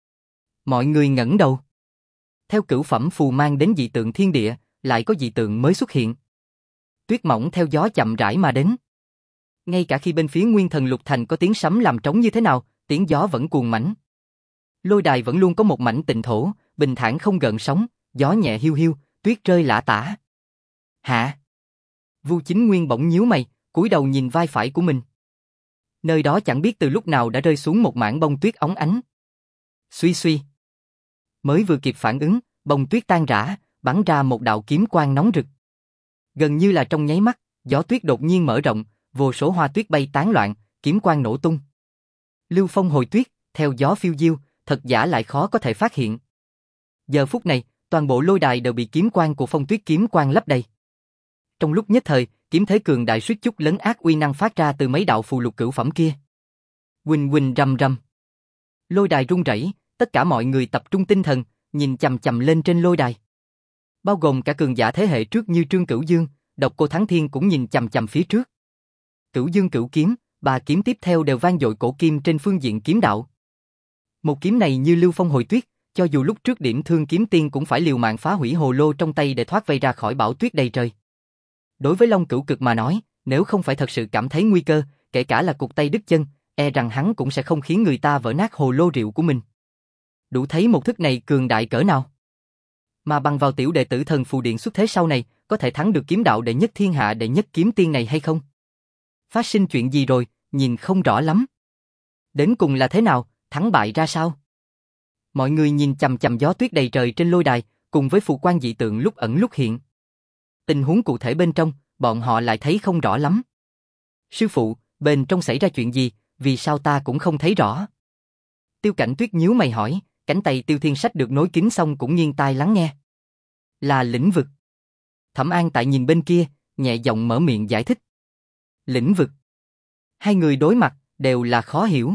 Mọi người ngẩng đầu. Theo cửu phẩm phù mang đến dị tượng thiên địa, lại có dị tượng mới xuất hiện. Tuyết mỏng theo gió chậm rãi mà đến. Ngay cả khi bên phía Nguyên Thần Lục Thành có tiếng sấm làm trống như thế nào, tiếng gió vẫn cuồn mãnh. Lôi đài vẫn luôn có một mảnh tịnh thổ, bình thản không gợn sóng, gió nhẹ hiu hiu, tuyết rơi lả tả. Hả? Vu Chính Nguyên bỗng nhíu mày, cúi đầu nhìn vai phải của mình. Nơi đó chẳng biết từ lúc nào đã rơi xuống một mảng bông tuyết óng ánh. Suy suy. Mới vừa kịp phản ứng, bông tuyết tan rã, bắn ra một đạo kiếm quang nóng rực. Gần như là trong nháy mắt, gió tuyết đột nhiên mở rộng, vô số hoa tuyết bay tán loạn, kiếm quang nổ tung. Lưu Phong Hồi Tuyết, theo gió phiêu diêu, thật giả lại khó có thể phát hiện. Giờ phút này, toàn bộ lôi đài đều bị kiếm quang của phong tuyết kiếm quang lấp đầy. Trong lúc nhất thời, kiếm thế cường đại suýt chút lấn át uy năng phát ra từ mấy đạo phù lục cửu phẩm kia. Huỳnh huỳnh rầm rầm. Lôi đài rung rẩy, tất cả mọi người tập trung tinh thần, nhìn chằm chằm lên trên lôi đài. Bao gồm cả cường giả thế hệ trước như Trương Cửu Dương, Độc Cô Thắng Thiên cũng nhìn chằm chằm phía trước. Cửu Dương Cửu Kiếm, ba kiếm tiếp theo đều vang dội cổ kim trên phương diện kiếm đạo. Một kiếm này như Lưu Phong Hồi Tuyết, cho dù lúc trước điểm thương kiếm tiên cũng phải liều mạng phá hủy hồ lô trong tay để thoát vây ra khỏi bão tuyết đầy trời. Đối với Long Cửu Cực mà nói, nếu không phải thật sự cảm thấy nguy cơ, kể cả là cụt tay đứt chân, e rằng hắn cũng sẽ không khiến người ta vỡ nát hồ lô rượu của mình. Đủ thấy một thức này cường đại cỡ nào. Mà bằng vào tiểu đệ tử Thần Phù Điện xuất thế sau này, có thể thắng được kiếm đạo đệ nhất thiên hạ đệ nhất kiếm tiên này hay không? Phát sinh chuyện gì rồi, nhìn không rõ lắm. Đến cùng là thế nào, thắng bại ra sao? Mọi người nhìn chằm chằm gió tuyết đầy trời trên lôi đài, cùng với phù quan dị tượng lúc ẩn lúc hiện. Tình huống cụ thể bên trong, bọn họ lại thấy không rõ lắm. Sư phụ, bên trong xảy ra chuyện gì, vì sao ta cũng không thấy rõ? Tiêu Cảnh Tuyết nhíu mày hỏi, cánh tay Tiêu Thiên Sách được nối kín xong cũng nghiêng tai lắng nghe. Là lĩnh vực. Thẩm An Tại nhìn bên kia, nhẹ giọng mở miệng giải thích. Lĩnh vực. Hai người đối mặt, đều là khó hiểu.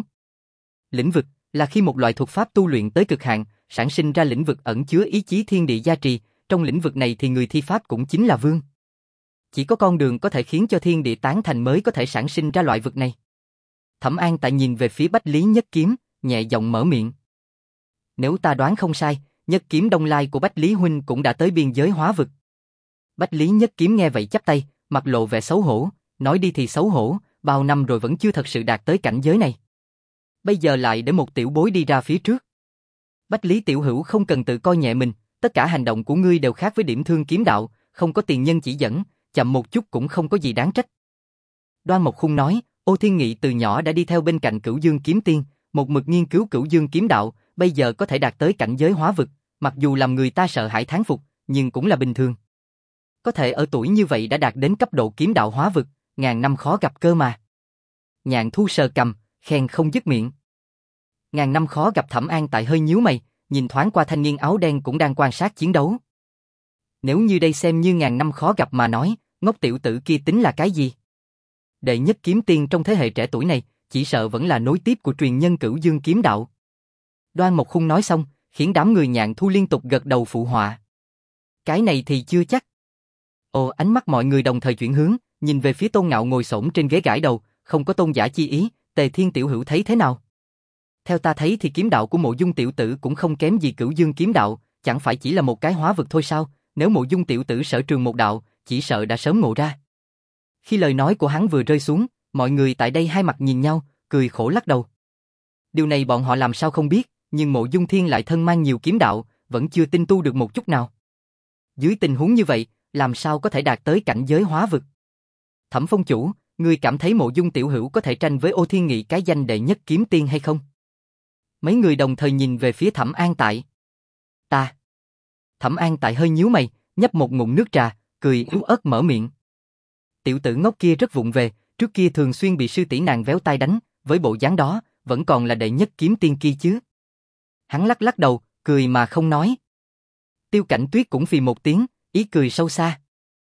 Lĩnh vực là khi một loại thuật pháp tu luyện tới cực hạn, sản sinh ra lĩnh vực ẩn chứa ý chí thiên địa gia trì, trong lĩnh vực này thì người thi pháp cũng chính là vương. Chỉ có con đường có thể khiến cho thiên địa tán thành mới có thể sản sinh ra loại vực này. Thẩm An Tại nhìn về phía Bách Lý Nhất Kiếm, nhẹ giọng mở miệng. Nếu ta đoán không sai, Nhất Kiếm Đông Lai của Bách Lý Huynh cũng đã tới biên giới hóa vực. Bách Lý Nhất Kiếm nghe vậy chắp tay, mặt lộ vẻ xấu hổ, nói đi thì xấu hổ, bao năm rồi vẫn chưa thật sự đạt tới cảnh giới này. Bây giờ lại để một tiểu bối đi ra phía trước. Bách Lý tiểu hữu không cần tự coi nhẹ mình, tất cả hành động của ngươi đều khác với điểm thương kiếm đạo, không có tiền nhân chỉ dẫn, chậm một chút cũng không có gì đáng trách. Đoan Mộc Khung nói, Ô Thiên Nghị từ nhỏ đã đi theo bên cạnh Cửu Dương kiếm tiên, một mực nghiên cứu Cửu Dương kiếm đạo, bây giờ có thể đạt tới cảnh giới hóa vực, mặc dù làm người ta sợ hãi thán phục, nhưng cũng là bình thường. Có thể ở tuổi như vậy đã đạt đến cấp độ kiếm đạo hóa vực, ngàn năm khó gặp cơ mà. Nhạn Thu sờ cằm, khen không dứt miệng. Ngàn năm khó gặp. Thẩm An Tại hơi nhíu mày, nhìn thoáng qua thanh niên áo đen cũng đang quan sát chiến đấu. Nếu như đây xem như ngàn năm khó gặp mà nói, ngốc tiểu tử kia tính là cái gì? Đệ nhất kiếm tiên trong thế hệ trẻ tuổi này, chỉ sợ vẫn là nối tiếp của truyền nhân Cửu Dương kiếm đạo. Đoan Mộc Khung nói xong, khiến đám người Nhạn Thu liên tục gật đầu phụ họa. Cái này thì chưa chắc. Ồ, ánh mắt mọi người đồng thời chuyển hướng, nhìn về phía Tôn Ngạo ngồi xổm trên ghế gãi đầu, không có tôn giả chi ý. Tề Thiên tiểu hữu thấy thế nào? Theo ta thấy thì kiếm đạo của Mộ Dung tiểu tử cũng không kém gì Cửu Dương kiếm đạo, chẳng phải chỉ là một cái hóa vực thôi sao? Nếu Mộ Dung tiểu tử sở trường một đạo, chỉ sợ đã sớm ngộ ra. Khi lời nói của hắn vừa rơi xuống, mọi người tại đây hai mặt nhìn nhau, cười khổ lắc đầu. Điều này bọn họ làm sao không biết, nhưng Mộ Dung Thiên lại thân mang nhiều kiếm đạo, vẫn chưa tinh tu được một chút nào. Dưới tình huống như vậy, làm sao có thể đạt tới cảnh giới hóa vực? Thẩm Phong chủ, ngươi cảm thấy Mộ Dung tiểu hữu có thể tranh với Ô Thiên Nghị cái danh đệ nhất kiếm tiên hay không? Mấy người đồng thời nhìn về phía Thẩm An Tại. Ta. Thẩm An Tại hơi nhíu mày, nhấp một ngụm nước trà, cười yếu ớt mở miệng. Tiểu tử ngốc kia rất vụng về, trước kia thường xuyên bị sư tỷ nàng véo tai đánh, với bộ dáng đó, vẫn còn là đệ nhất kiếm tiên kia chứ. Hắn lắc lắc đầu, cười mà không nói. Tiêu Cảnh Tuyết cũng phì một tiếng, ý cười sâu xa.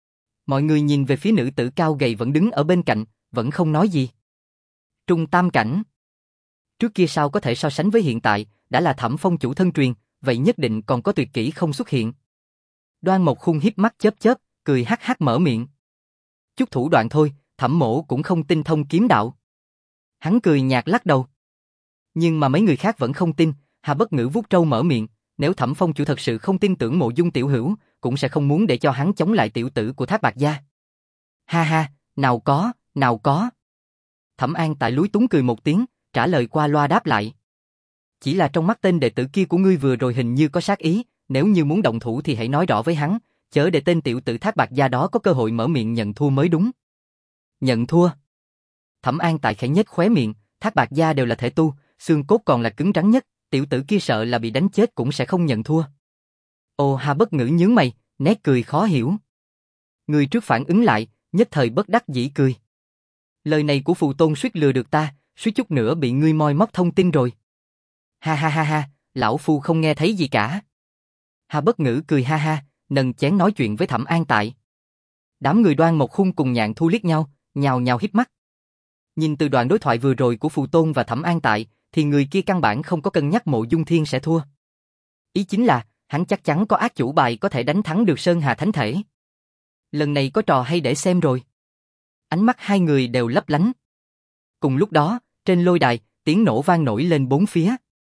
Mọi người nhìn về phía nữ tử cao gầy vẫn đứng ở bên cạnh, vẫn không nói gì. Trung tam cảnh. Trước kia sao có thể so sánh với hiện tại, đã là Thẩm Phong chủ thân truyền, vậy nhất định còn có tuyệt kỹ không xuất hiện. Đoan Mộc Khung hiếp mắt chớp chớp, cười hắc hắc mở miệng. Chút thủ đoạn thôi, Thẩm mỗ cũng không tinh thông kiếm đạo. Hắn cười nhạt lắc đầu. Nhưng mà mấy người khác vẫn không tin, Hà Bất Ngữ vuốt trâu mở miệng, nếu Thẩm Phong chủ thật sự không tin tưởng Mộ Dung tiểu hữu, cũng sẽ không muốn để cho hắn chống lại tiểu tử của Thác Bạt gia. Ha ha, nào có, nào có. Thẩm An Tại lúi túng cười một tiếng, trả lời qua loa đáp lại. Chỉ là trong mắt tên đệ tử kia của ngươi vừa rồi hình như có sát ý, nếu như muốn động thủ thì hãy nói rõ với hắn, chớ để tên tiểu tử Thác Bạt gia đó có cơ hội mở miệng nhận thua mới đúng. Nhận thua? Thẩm An Tại khẽ nhếch khóe miệng, Thác Bạt gia đều là thể tu, xương cốt còn là cứng rắn nhất, tiểu tử kia sợ là bị đánh chết cũng sẽ không nhận thua. Ô Hà Bất Ngữ nhướng mày, nét cười khó hiểu. Người trước phản ứng lại, nhất thời bất đắc dĩ cười. Lời này của Phù Tôn suýt lừa được ta, suýt chút nữa bị ngươi moi móc thông tin rồi. Ha ha ha ha, lão phu không nghe thấy gì cả. Hà Bất Ngữ cười ha ha, nâng chén nói chuyện với Thẩm An Tại. Đám người Đoan Mộc Khung cùng Nhạn Thu liếc nhau, nhào nhào híp mắt. Nhìn từ đoạn đối thoại vừa rồi của Phù Tôn và Thẩm An Tại, thì người kia căn bản không có cân nhắc Mộ Dung Thiên sẽ thua. Ý chính là, hắn chắc chắn có ác chủ bài có thể đánh thắng được Sơn Hà Thánh Thể. Lần này có trò hay để xem rồi. Ánh mắt hai người đều lấp lánh. Cùng lúc đó, trên lôi đài, tiếng nổ vang nổi lên bốn phía.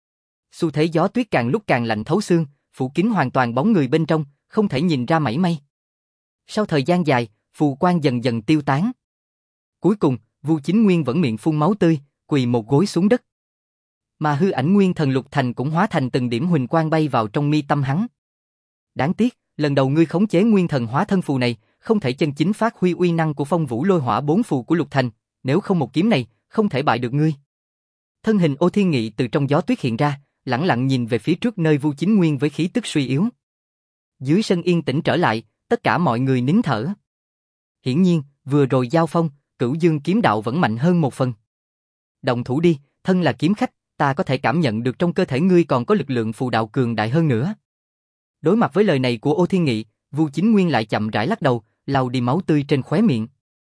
Xu thế gió tuyết càng lúc càng lạnh thấu xương, phủ kín hoàn toàn bóng người bên trong, không thể nhìn ra mảy may. Sau thời gian dài, phù quang dần dần tiêu tán. Cuối cùng, Vu Chính Nguyên vẫn miệng phun máu tươi, quỳ một gối xuống đất. Mà hư ảnh Nguyên Thần Lục Thành cũng hóa thành từng điểm huỳnh quang bay vào trong mi tâm hắn. Đáng tiếc, lần đầu ngươi khống chế Nguyên Thần hóa thân phù này, không thể chân chính phát huy uy năng của Phong Vũ Lôi Hỏa bốn phù của Lục Thành, nếu không một kiếm này, không thể bại được ngươi. Thân hình Ô Thiên Nghị từ trong gió tuyết hiện ra, lẳng lặng nhìn về phía trước nơi Vu Chính Nguyên với khí tức suy yếu. Dưới sân yên tĩnh trở lại, tất cả mọi người nín thở. Hiển nhiên, vừa rồi giao phong, Cửu Dương kiếm đạo vẫn mạnh hơn một phần. Động thủ đi, thân là kiếm khách, ta có thể cảm nhận được trong cơ thể ngươi còn có lực lượng phù đạo cường đại hơn nữa. Đối mặt với lời này của Ô Thiên Nghị, Vu Chính Nguyên lại chậm rãi lắc đầu, lau đi máu tươi trên khóe miệng.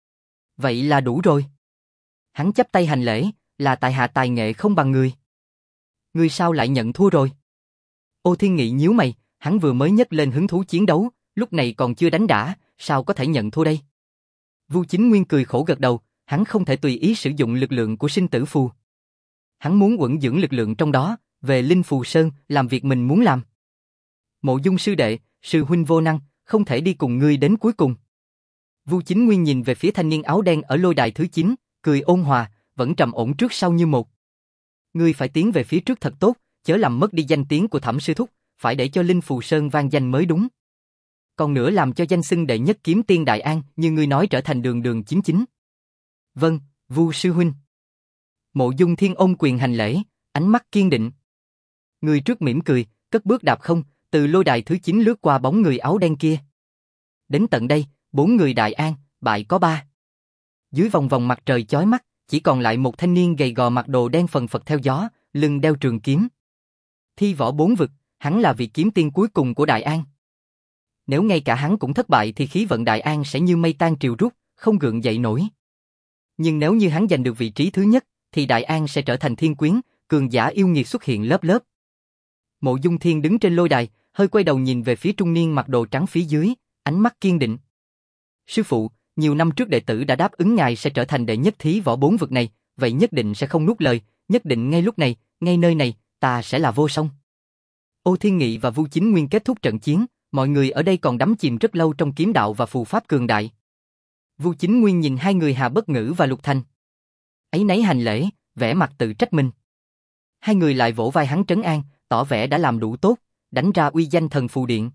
Vậy là đủ rồi. Hắn chắp tay hành lễ, là tại hạ tài nghệ không bằng người. Ngươi sao lại nhận thua rồi? Ô Thiên Nghị nhíu mày, hắn vừa mới nhấc lên hứng thú chiến đấu, lúc này còn chưa đánh đã, sao có thể nhận thua đây? Vu Chính Nguyên cười khổ gật đầu, hắn không thể tùy ý sử dụng lực lượng của sinh tử phù. Hắn muốn uẩn dưỡng lực lượng trong đó, về Linh Phù Sơn, làm việc mình muốn làm. Mộ Dung sư đệ, sư huynh vô năng, không thể đi cùng ngươi đến cuối cùng. Vu Chính Nguyên nhìn về phía thanh niên áo đen ở lôi đài thứ chín, cười ôn hòa, vẫn trầm ổn trước sau như một. Ngươi phải tiến về phía trước thật tốt, chớ làm mất đi danh tiếng của Thẩm sư thúc, phải để cho Linh Phù Sơn vang danh mới đúng. Còn nữa làm cho danh xưng đệ nhất kiếm tiên Đại An, như ngươi nói trở thành đường đường chính chính. Vâng, Vu sư huynh. Mộ Dung Thiên ôm quyền hành lễ, ánh mắt kiên định. Người trước mỉm cười, cất bước đạp không, từ lôi đài thứ chín lướt qua bóng người áo đen kia. Đến tận đây, bốn người Đại An, bại có ba. Dưới vòng vòng mặt trời chói mắt, chỉ còn lại một thanh niên gầy gò mặc đồ đen phần phật theo gió, lưng đeo trường kiếm. Thi võ bốn vực, hắn là vị kiếm tiên cuối cùng của Đại An. Nếu ngay cả hắn cũng thất bại thì khí vận Đại An sẽ như mây tan triều rút, không gượng dậy nổi. Nhưng nếu như hắn giành được vị trí thứ nhất, thì Đại An sẽ trở thành thiên quyến, cường giả yêu nghiệt xuất hiện lớp lớp. Mộ Dung Thiên đứng trên lôi đài, hơi quay đầu nhìn về phía trung niên mặc đồ trắng phía dưới, ánh mắt kiên định. Sư phụ, nhiều năm trước đệ tử đã đáp ứng ngài sẽ trở thành đệ nhất thí võ bốn vực này, vậy nhất định sẽ không nuốt lời, nhất định ngay lúc này, ngay nơi này, ta sẽ là vô song. Ô Thiên Nghị và Vu Chính Nguyên kết thúc trận chiến, mọi người ở đây còn đắm chìm rất lâu trong kiếm đạo và phù pháp cường đại. Vu Chính Nguyên nhìn hai người Hà Bất Ngữ và Lục Thanh. Ấy nấy hành lễ, vẻ mặt tự trách mình. Hai người lại vỗ vai hắn trấn an, tỏ vẻ đã làm đủ tốt, đánh ra uy danh Thần Phù Điện.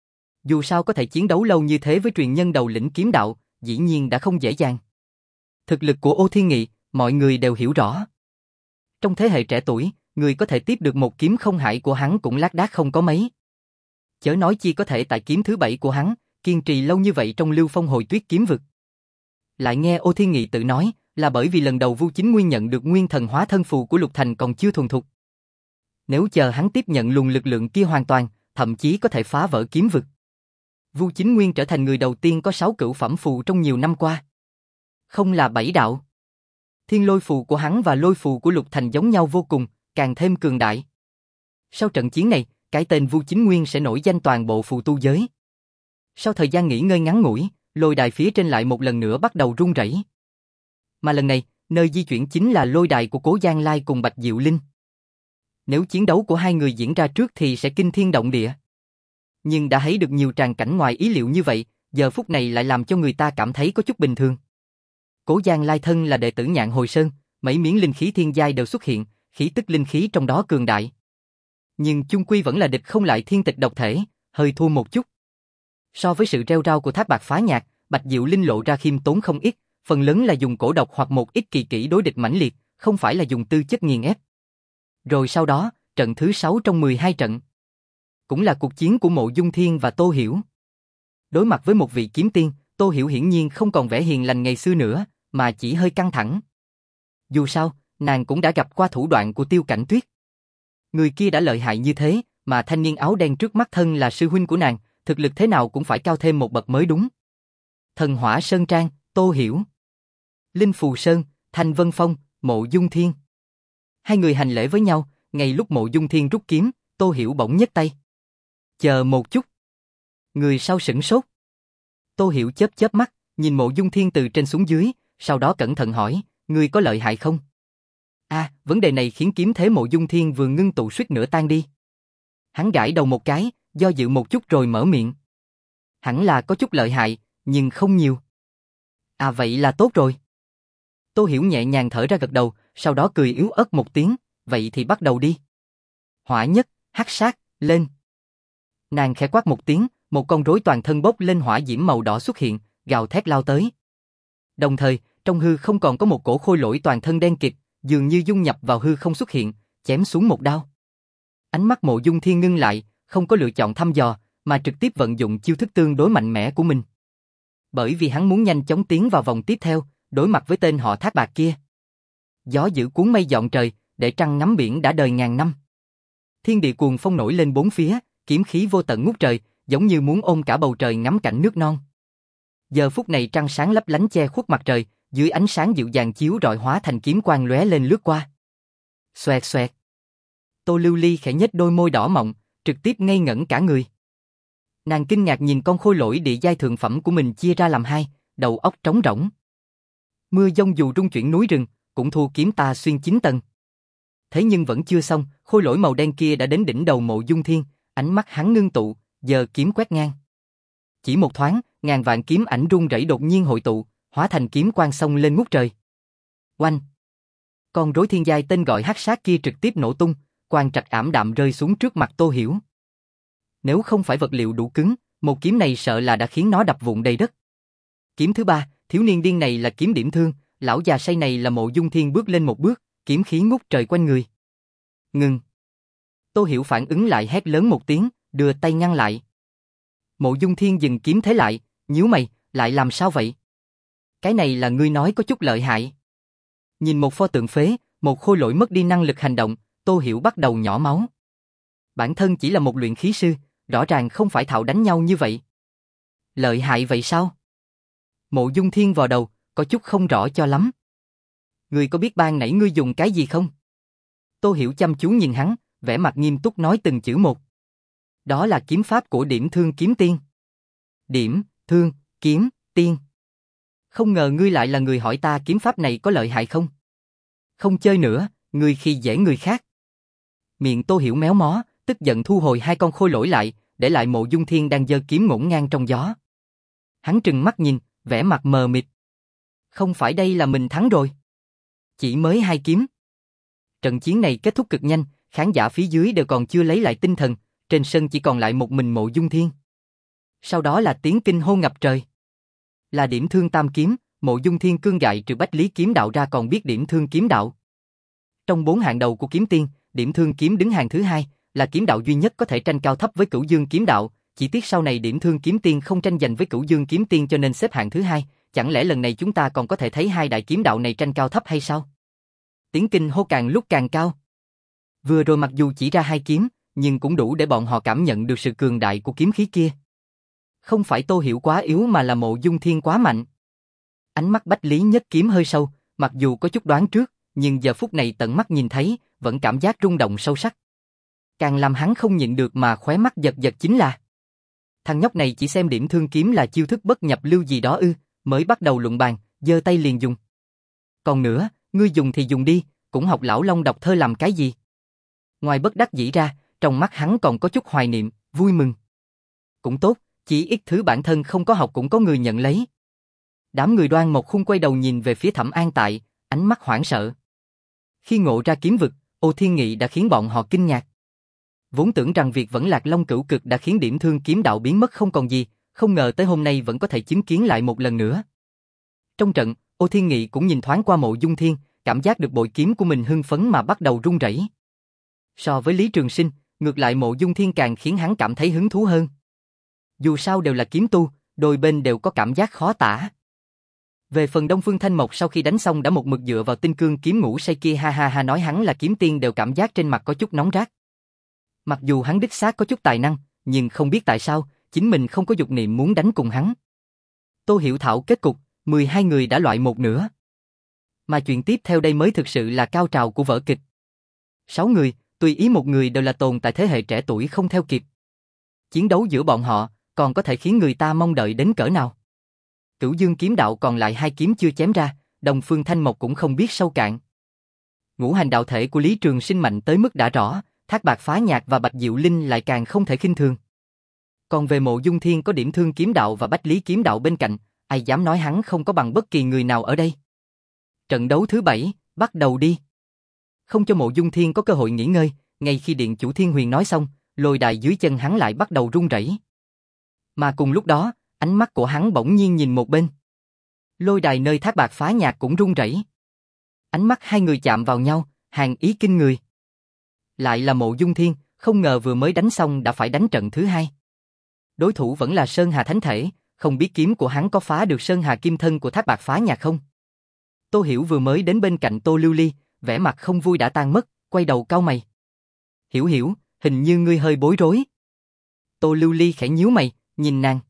Dù sao có thể chiến đấu lâu như thế với truyền nhân đầu lĩnh kiếm đạo, dĩ nhiên đã không dễ dàng. Thực lực của Ô Thiên Nghị, mọi người đều hiểu rõ. Trong thế hệ trẻ tuổi, người có thể tiếp được một kiếm không hải của hắn cũng lác đác không có mấy. Chớ nói chi có thể tại kiếm thứ bảy của hắn, kiên trì lâu như vậy trong Lưu Phong Hồi Tuyết kiếm vực. Lại nghe Ô Thiên Nghị tự nói, là bởi vì lần đầu Vu Chính Nguyên nhận được nguyên thần hóa thân phù của Lục Thành còn chưa thuần thục. Nếu chờ hắn tiếp nhận luồng lực lượng kia hoàn toàn, thậm chí có thể phá vỡ kiếm vực. Vu Chính Nguyên trở thành người đầu tiên có sáu cửu phẩm phù trong nhiều năm qua. Không là bảy đạo. Thiên lôi phù của hắn và lôi phù của Lục Thành giống nhau vô cùng, càng thêm cường đại. Sau trận chiến này, cái tên Vu Chính Nguyên sẽ nổi danh toàn bộ phù tu giới. Sau thời gian nghỉ ngơi ngắn ngủi, lôi đài phía trên lại một lần nữa bắt đầu rung rẩy. Mà lần này, nơi di chuyển chính là lôi đài của Cố Giang Lai cùng Bạch Diệu Linh. Nếu chiến đấu của hai người diễn ra trước thì sẽ kinh thiên động địa. Nhưng đã thấy được nhiều tràng cảnh ngoài ý liệu như vậy, giờ phút này lại làm cho người ta cảm thấy có chút bình thường. Cố Giang Lai thân là đệ tử Nhạn Hồi Sơn, mấy miếng linh khí thiên giai đều xuất hiện, khí tức linh khí trong đó cường đại. Nhưng chung quy vẫn là địch không lại thiên tịch độc thể, hơi thua một chút. So với sự rêu rao của Thác Bạc Phá Nhạc, Bạch Diệu Linh lộ ra khiêm tốn không ít, phần lớn là dùng cổ độc hoặc một ít kỳ kỹ đối địch mãnh liệt, không phải là dùng tư chất nghiền ép. Rồi sau đó, trận thứ sáu trong mười hai trận. Cũng là cuộc chiến của Mộ Dung Thiên và Tô Hiểu. Đối mặt với một vị kiếm tiên, Tô Hiểu hiển nhiên không còn vẻ hiền lành ngày xưa nữa, mà chỉ hơi căng thẳng. Dù sao, nàng cũng đã gặp qua thủ đoạn của Tiêu Cảnh Tuyết. Người kia đã lợi hại như thế, mà thanh niên áo đen trước mắt thân là sư huynh của nàng, thực lực thế nào cũng phải cao thêm một bậc mới đúng. Thần Hỏa Sơn Trang, Tô Hiểu. Linh Phù Sơn, Thanh Vân Phong, Mộ Dung Thiên. Hai người hành lễ với nhau, ngay lúc Mộ Dung Thiên rút kiếm, Tô Hiểu bỗng nhấc tay. Chờ một chút. Người sau sửng sốt. Tô Hiểu chớp chớp mắt, nhìn Mộ Dung Thiên từ trên xuống dưới, sau đó cẩn thận hỏi, ngươi có lợi hại không? À, vấn đề này khiến kiếm thế Mộ Dung Thiên vừa ngưng tụ suýt nữa tan đi. Hắn gãi đầu một cái, do dự một chút rồi mở miệng. Hẳn là có chút lợi hại, nhưng không nhiều. À vậy là tốt rồi. Tô Hiểu nhẹ nhàng thở ra gật đầu, sau đó cười yếu ớt một tiếng, vậy thì bắt đầu đi. Hỏa nhất, hắc sát, lên. Nàng khẽ quát một tiếng, một con rối toàn thân bốc lên hỏa diễm màu đỏ xuất hiện, gào thét lao tới. Đồng thời, trong hư không còn có một cổ khôi lỗi toàn thân đen kịt, dường như dung nhập vào hư không xuất hiện, chém xuống một đao. Ánh mắt Mộ Dung Thiên ngưng lại, không có lựa chọn thăm dò, mà trực tiếp vận dụng chiêu thức tương đối mạnh mẽ của mình. Bởi vì hắn muốn nhanh chóng tiến vào vòng tiếp theo, đối mặt với tên họ Thác Bạc kia. Gió dữ cuốn mây dọn trời, để trăng ngắm biển đã đời ngàn năm. Thiên địa cuồng phong nổi lên bốn phía, kiếm khí vô tận ngút trời, giống như muốn ôm cả bầu trời ngắm cảnh nước non. Giờ phút này trăng sáng lấp lánh che khuất mặt trời, dưới ánh sáng dịu dàng chiếu rọi hóa thành kiếm quang lóe lên lướt qua. Xoẹt xoẹt. Tô Lưu Ly khẽ nhếch đôi môi đỏ mọng, trực tiếp ngây ngẩn cả người. Nàng kinh ngạc nhìn con khôi lỗi địa giai thượng phẩm của mình chia ra làm hai, đầu óc trống rỗng. Mưa giông dù rung chuyển núi rừng, cũng thua kiếm ta xuyên chín tầng. Thế nhưng vẫn chưa xong, khôi lỗi màu đen kia đã đến đỉnh đầu Mộ Dung Thiên, ánh mắt hắn ngưng tụ, giờ kiếm quét ngang. Chỉ một thoáng, ngàn vạn kiếm ảnh rung rẩy đột nhiên hội tụ, hóa thành kiếm quang xông lên ngút trời. Oanh! Con rối thiên giai tên gọi hắc sát kia trực tiếp nổ tung, quang trạch ảm đạm rơi xuống trước mặt Tô Hiểu. Nếu không phải vật liệu đủ cứng, một kiếm này sợ là đã khiến nó đập vụn đầy đất. Kiếm thứ ba, thiếu niên điên này là kiếm điểm thương, lão già say này là Mộ Dung Thiên bước lên một bước, kiếm khí ngút trời quanh người. Ngừng! Tô Hiểu phản ứng lại hét lớn một tiếng, đưa tay ngăn lại. Mộ Dung Thiên dừng kiếm thế lại, nhíu mày, lại làm sao vậy? Cái này là ngươi nói có chút lợi hại. Nhìn một pho tượng phế, một khôi lỗi mất đi năng lực hành động, Tô Hiểu bắt đầu nhỏ máu. Bản thân chỉ là một luyện khí sư, rõ ràng không phải thạo đánh nhau như vậy. Lợi hại vậy sao? Mộ Dung Thiên vò đầu, có chút không rõ cho lắm. Ngươi có biết ban nãy ngươi dùng cái gì không? Tô Hiểu chăm chú nhìn hắn, vẻ mặt nghiêm túc nói từng chữ một. Đó là kiếm pháp của Điểm Thương Kiếm Tiên. Điểm, Thương, Kiếm, Tiên. Không ngờ ngươi lại là người hỏi ta kiếm pháp này có lợi hại không? Không chơi nữa, ngươi khi dễ người khác. Miệng Tô Hiểu méo mó, tức giận thu hồi hai con khôi lỗi lại, để lại Mộ Dung Thiên đang giơ kiếm ngổn ngang trong gió. Hắn trừng mắt nhìn, vẻ mặt mờ mịt. Không phải đây là mình thắng rồi. Chỉ mới hai kiếm. Trận chiến này kết thúc cực nhanh, khán giả phía dưới đều còn chưa lấy lại tinh thần, trên sân chỉ còn lại một mình Mộ Dung Thiên. Sau đó là tiếng kinh hô ngập trời. Là Điểm Thương Tam Kiếm, Mộ Dung Thiên cương gại trừ Bách Lý Kiếm Đạo ra còn biết Điểm Thương Kiếm Đạo. Trong bốn hạng đầu của kiếm tiên, Điểm Thương Kiếm đứng hàng thứ hai, là kiếm đạo duy nhất có thể tranh cao thấp với Cửu Dương Kiếm Đạo, chỉ tiếc sau này Điểm Thương Kiếm Tiên không tranh giành với Cửu Dương Kiếm Tiên cho nên xếp hạng thứ hai, chẳng lẽ lần này chúng ta còn có thể thấy hai đại kiếm đạo này tranh cao thấp hay sao? Tiếng kinh hô càng lúc càng cao. Vừa rồi mặc dù chỉ ra hai kiếm, nhưng cũng đủ để bọn họ cảm nhận được sự cường đại của kiếm khí kia. Không phải Tô Hiểu quá yếu mà là Mộ Dung Thiên quá mạnh. Ánh mắt Bách Lý Nhất Kiếm hơi sâu, mặc dù có chút đoán trước, nhưng giờ phút này tận mắt nhìn thấy, vẫn cảm giác rung động sâu sắc. Càng làm hắn không nhịn được mà khóe mắt giật giật chính là thằng nhóc này chỉ xem Điểm Thương Kiếm là chiêu thức bất nhập lưu gì đó ư, mới bắt đầu luận bàn, giơ tay liền dùng. Còn nữa, ngươi dùng thì dùng đi, cũng học lão Long đọc thơ làm cái gì? Ngoài bất đắc dĩ ra, trong mắt hắn còn có chút hoài niệm, vui mừng. Cũng tốt, chỉ ít thứ bản thân không có học cũng có người nhận lấy. Đám người Đoan một khung quay đầu nhìn về phía Thẩm An Tại, ánh mắt hoảng sợ. Khi ngộ ra kiếm vực, Ô Thiên Nghị đã khiến bọn họ kinh ngạc. Vốn tưởng rằng việc vẫn Lạc Long Cửu Cực đã khiến Điểm Thương Kiếm Đạo biến mất không còn gì, không ngờ tới hôm nay vẫn có thể chứng kiến lại một lần nữa. Trong trận, Ô Thiên Nghị cũng nhìn thoáng qua Mộ Dung Thiên, cảm giác được bội kiếm của mình hưng phấn mà bắt đầu run rẩy. So với Lý Trường Sinh, ngược lại Mộ Dung Thiên càng khiến hắn cảm thấy hứng thú hơn. Dù sao đều là kiếm tu, đôi bên đều có cảm giác khó tả. Về phần Đông Phương Thanh Mộc sau khi đánh xong đã một mực dựa vào tinh cương kiếm ngủ say kia ha ha ha nói hắn là kiếm tiên đều cảm giác trên mặt có chút nóng rát. Mặc dù hắn đích xác có chút tài năng, nhưng không biết tại sao, chính mình không có dục niệm muốn đánh cùng hắn. Tô Hiểu thảo kết cục, mười hai người đã loại một nửa. Mà chuyện tiếp theo đây mới thực sự là cao trào của vở kịch. Sáu người, tùy ý một người đều là tồn tại thế hệ trẻ tuổi không theo kịp. Chiến đấu giữa bọn họ, còn có thể khiến người ta mong đợi đến cỡ nào. Cửu Dương Kiếm Đạo còn lại hai kiếm chưa chém ra, Đông Phương Thanh Mộc cũng không biết sâu cạn. Ngũ hành đạo thể của Lý Trường Sinh mạnh tới mức đã rõ, Thác Bạt Phá Nhạc và Bạch Diệu Linh lại càng không thể khinh thường. Còn về Mộ Dung Thiên có Điểm Thương Kiếm Đạo và Bách Lý Kiếm Đạo bên cạnh, ai dám nói hắn không có bằng bất kỳ người nào ở đây. Trận đấu thứ bảy, bắt đầu đi. Không cho Mộ Dung Thiên có cơ hội nghỉ ngơi, ngay khi Điện Chủ Thiên Huyền nói xong, lôi đài dưới chân hắn lại bắt đầu rung rẩy. Mà cùng lúc đó, ánh mắt của hắn bỗng nhiên nhìn một bên. Lôi đài nơi Thác Bạt Phá Nhạc cũng rung rẩy. Ánh mắt hai người chạm vào nhau, hàn ý kinh người. Lại là Mộ Dung Thiên, không ngờ vừa mới đánh xong đã phải đánh trận thứ hai. Đối thủ vẫn là Sơn Hà Thánh Thể, không biết kiếm của hắn có phá được Sơn Hà Kim Thân của Thác Bạt Phá Nhạc không? Tô Hiểu vừa mới đến bên cạnh Tô Lưu Ly, vẻ mặt không vui đã tan mất, quay đầu cau mày. Hiểu Hiểu, hình như ngươi hơi bối rối. Tô Lưu Ly khẽ nhíu mày, nhìn nàng.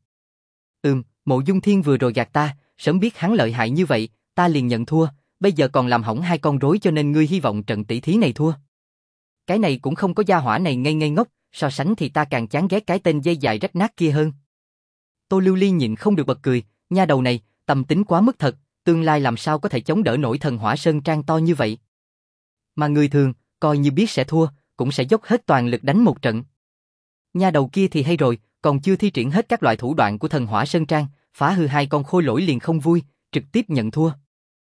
Ừm, Mộ Dung Thiên vừa rồi gạt ta, sớm biết hắn lợi hại như vậy, ta liền nhận thua, bây giờ còn làm hỏng hai con rối cho nên ngươi hy vọng trận tỷ thí này thua. Cái này cũng không có gia hỏa này ngây ngây ngốc, so sánh thì ta càng chán ghét cái tên dây dài rách nát kia hơn. Tô Lưu Ly nhịn không được bật cười, nha đầu này, tâm tính quá mức thật, tương lai làm sao có thể chống đỡ nổi thần hỏa sơn trang to như vậy. Mà người thường, coi như biết sẽ thua, cũng sẽ dốc hết toàn lực đánh một trận. Nha đầu kia thì hay rồi, còn chưa thi triển hết các loại thủ đoạn của thần hỏa sơn trang, phá hư hai con khôi lỗi liền không vui, trực tiếp nhận thua.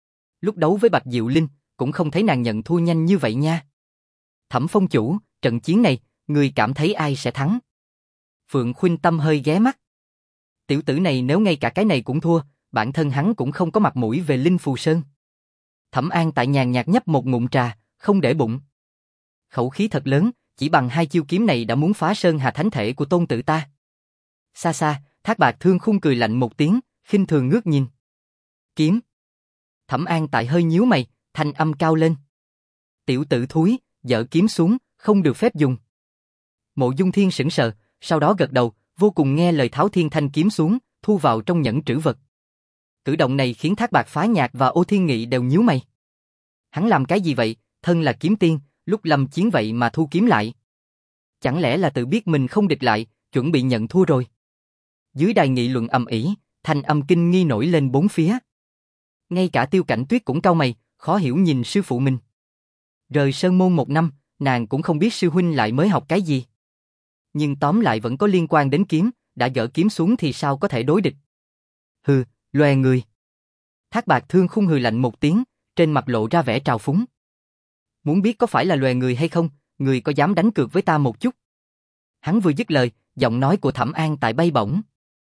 Lúc đấu với Bạch Diệu Linh, cũng không thấy nàng nhận thua nhanh như vậy nha. Thẩm Phong chủ, trận chiến này, người cảm thấy ai sẽ thắng? Phượng Khuynh Tâm hơi ghé mắt. Tiểu tử này nếu ngay cả cái này cũng thua, bản thân hắn cũng không có mặt mũi về Linh Phù Sơn. Thẩm An Tại nhàn nhạt nhấp một ngụm trà, không để bụng. Khẩu khí thật lớn, Chỉ bằng hai chiêu kiếm này đã muốn phá sơn hà thánh thể của tôn tử ta. Xa xa, Thác Bạt Thương Khung cười lạnh một tiếng, khinh thường ngước nhìn. Kiếm. Thẩm An Tại hơi nhíu mày, thanh âm cao lên. Tiểu tử thúi, giở kiếm xuống, không được phép dùng. Mộ Dung Thiên sững sờ, sau đó gật đầu, vô cùng nghe lời tháo thiên thanh kiếm xuống, thu vào trong nhẫn trữ vật. Cử động này khiến Thác Bạt Phá Nhạc và Ô Thiên Nghị đều nhíu mày. Hắn làm cái gì vậy, thân là kiếm tiên, lúc lâm chiến vậy mà thu kiếm lại. Chẳng lẽ là tự biết mình không địch lại, chuẩn bị nhận thua rồi. Dưới đài nghị luận ầm ĩ, thanh âm kinh nghi nổi lên bốn phía. Ngay cả Tiêu Cảnh Tuyết cũng cau mày, khó hiểu nhìn sư phụ mình. Rời sơn môn một năm, nàng cũng không biết sư huynh lại mới học cái gì. Nhưng tóm lại vẫn có liên quan đến kiếm, đã gỡ kiếm xuống thì sao có thể đối địch. Hừ, loè người. Thác Bạt Thương Khung hừ lạnh một tiếng, trên mặt lộ ra vẻ trào phúng. Muốn biết có phải là loè người hay không, người có dám đánh cược với ta một chút? Hắn vừa dứt lời, giọng nói của Thẩm An Tại bay bổng.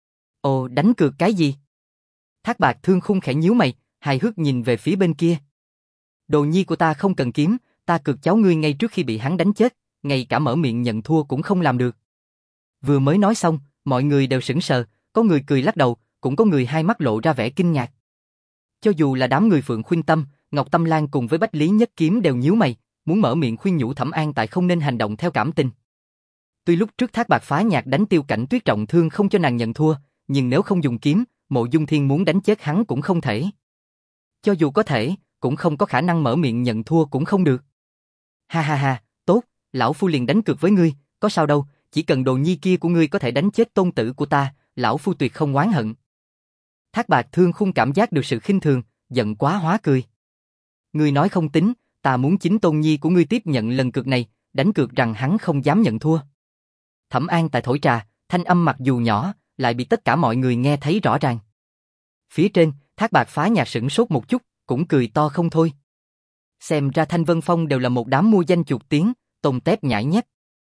Ồ, đánh cược cái gì? Thác Bạt Thương Khung khẽ nhíu mày, hài hước nhìn về phía bên kia. Đồ nhi của ta không cần kiếm, ta cược cháu ngươi ngay trước khi bị hắn đánh chết, ngay cả mở miệng nhận thua cũng không làm được. Vừa mới nói xong, mọi người đều sững sờ, có người cười lắc đầu, cũng có người hai mắt lộ ra vẻ kinh ngạc. Cho dù là đám người Phượng Khuynh Tâm, Ngọc Tâm Lan cùng với Bách Lý Nhất Kiếm đều nhíu mày, muốn mở miệng khuyên nhủ Thẩm An Tại không nên hành động theo cảm tình. Tuy lúc trước Thác Bạt Phá Nhạc đánh Tiêu Cảnh Tuyết trọng thương không cho nàng nhận thua, nhưng nếu không dùng kiếm, Mộ Dung Thiên muốn đánh chết hắn cũng không thể. Cho dù có thể, cũng không có khả năng mở miệng nhận thua cũng không được. Ha ha ha, tốt, lão phu liền đánh cược với ngươi, có sao đâu, chỉ cần đồ nhi kia của ngươi có thể đánh chết tôn tử của ta, lão phu tuyệt không oán hận. Thác Bạt Thương Khung cảm giác được sự khinh thường, giận quá hóa cười. Ngươi nói không tính, ta muốn chính tôn nhi của ngươi tiếp nhận lần cược này, đánh cược rằng hắn không dám nhận thua. Thẩm An Tại thổi trà, thanh âm mặc dù nhỏ, lại bị tất cả mọi người nghe thấy rõ ràng. Phía trên, Thác Bạt Phá Nhạc sửng sốt một chút, cũng cười to không thôi. Xem ra Thanh Vân Phong đều là một đám mua danh chuột tiếng, tôm tép nhãi nhép.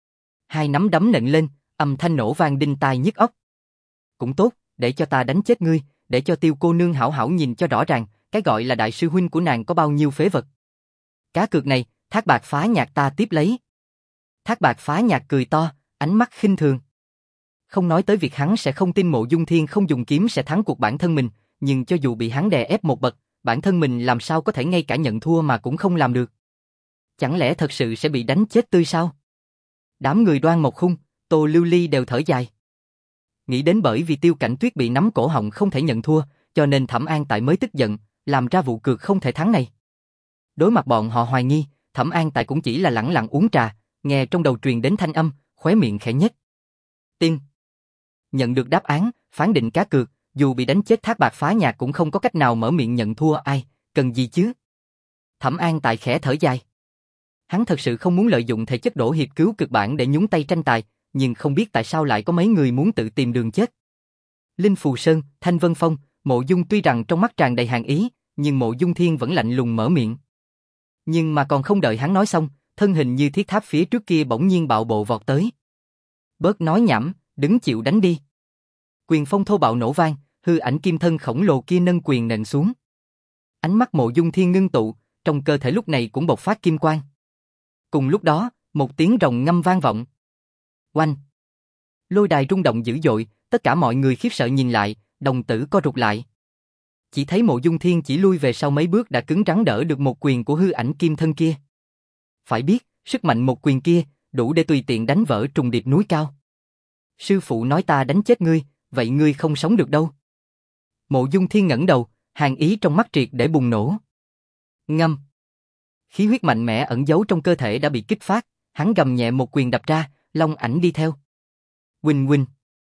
Hai nắm đấm nện lên, âm thanh nổ vang đinh tai nhức óc. Cũng tốt, để cho ta đánh chết ngươi, để cho Tiêu cô nương hảo hảo nhìn cho rõ ràng, cái gọi là đại sư huynh của nàng có bao nhiêu phế vật. Cá cược này, Thác Bạt Phá Nhạc ta tiếp lấy. Thác Bạt Phá Nhạc cười to, ánh mắt khinh thường. Không nói tới việc hắn sẽ không tin Mộ Dung Thiên không dùng kiếm sẽ thắng cuộc bản thân mình, nhưng cho dù bị hắn đè ép một bậc, bản thân mình làm sao có thể ngay cả nhận thua mà cũng không làm được. Chẳng lẽ thật sự sẽ bị đánh chết tươi sao? Đám người Đoan Mộc Khung, Tô Lưu Ly đều thở dài. Nghĩ đến bởi vì Tiêu Cảnh Tuyết bị nắm cổ họng không thể nhận thua, cho nên Thẩm An Tại mới tức giận, làm ra vụ cược không thể thắng này. Đối mặt bọn họ hoài nghi, Thẩm An Tại cũng chỉ là lẳng lặng uống trà, nghe trong đầu truyền đến thanh âm, khóe miệng khẽ nhếch. Tiên. Nhận được đáp án, phán định cá cược, dù bị đánh chết Thác Bạt Phá Nhạc cũng không có cách nào mở miệng nhận thua ai, cần gì chứ? Thẩm An Tại khẽ thở dài. Hắn thật sự không muốn lợi dụng thể chất đổ hiệp cứu cực bản để nhúng tay tranh tài, nhưng không biết tại sao lại có mấy người muốn tự tìm đường chết. Linh Phù Sơn, Thanh Vân Phong, Mộ Dung tuy rằng trong mắt tràn đầy hàn ý, nhưng Mộ Dung Thiên vẫn lạnh lùng mở miệng. Nhưng mà còn không đợi hắn nói xong, thân hình như thiết tháp phía trước kia bỗng nhiên bạo bộ vọt tới. Bớt nói nhảm, đứng chịu đánh đi. Quyền phong thô bạo nổ vang, hư ảnh kim thân khổng lồ kia nâng quyền nện xuống. Ánh mắt Mộ Dung Thiên ngưng tụ, trong cơ thể lúc này cũng bộc phát kim quang. Cùng lúc đó, một tiếng rồng ngâm vang vọng. Oanh! Lôi đài rung động dữ dội, tất cả mọi người khiếp sợ nhìn lại, đồng tử co rụt lại. Chỉ thấy Mộ Dung Thiên chỉ lui về sau mấy bước đã cứng rắn đỡ được một quyền của hư ảnh kim thân kia. Phải biết, sức mạnh một quyền kia, đủ để tùy tiện đánh vỡ trùng điệp núi cao. Sư phụ nói ta đánh chết ngươi, vậy ngươi không sống được đâu. Mộ Dung Thiên ngẩng đầu, hàn ý trong mắt triệt để bùng nổ. Ngâm. Khí huyết mạnh mẽ ẩn giấu trong cơ thể đã bị kích phát, hắn gầm nhẹ một quyền đập ra, long ảnh đi theo. Huỳnh huỳnh.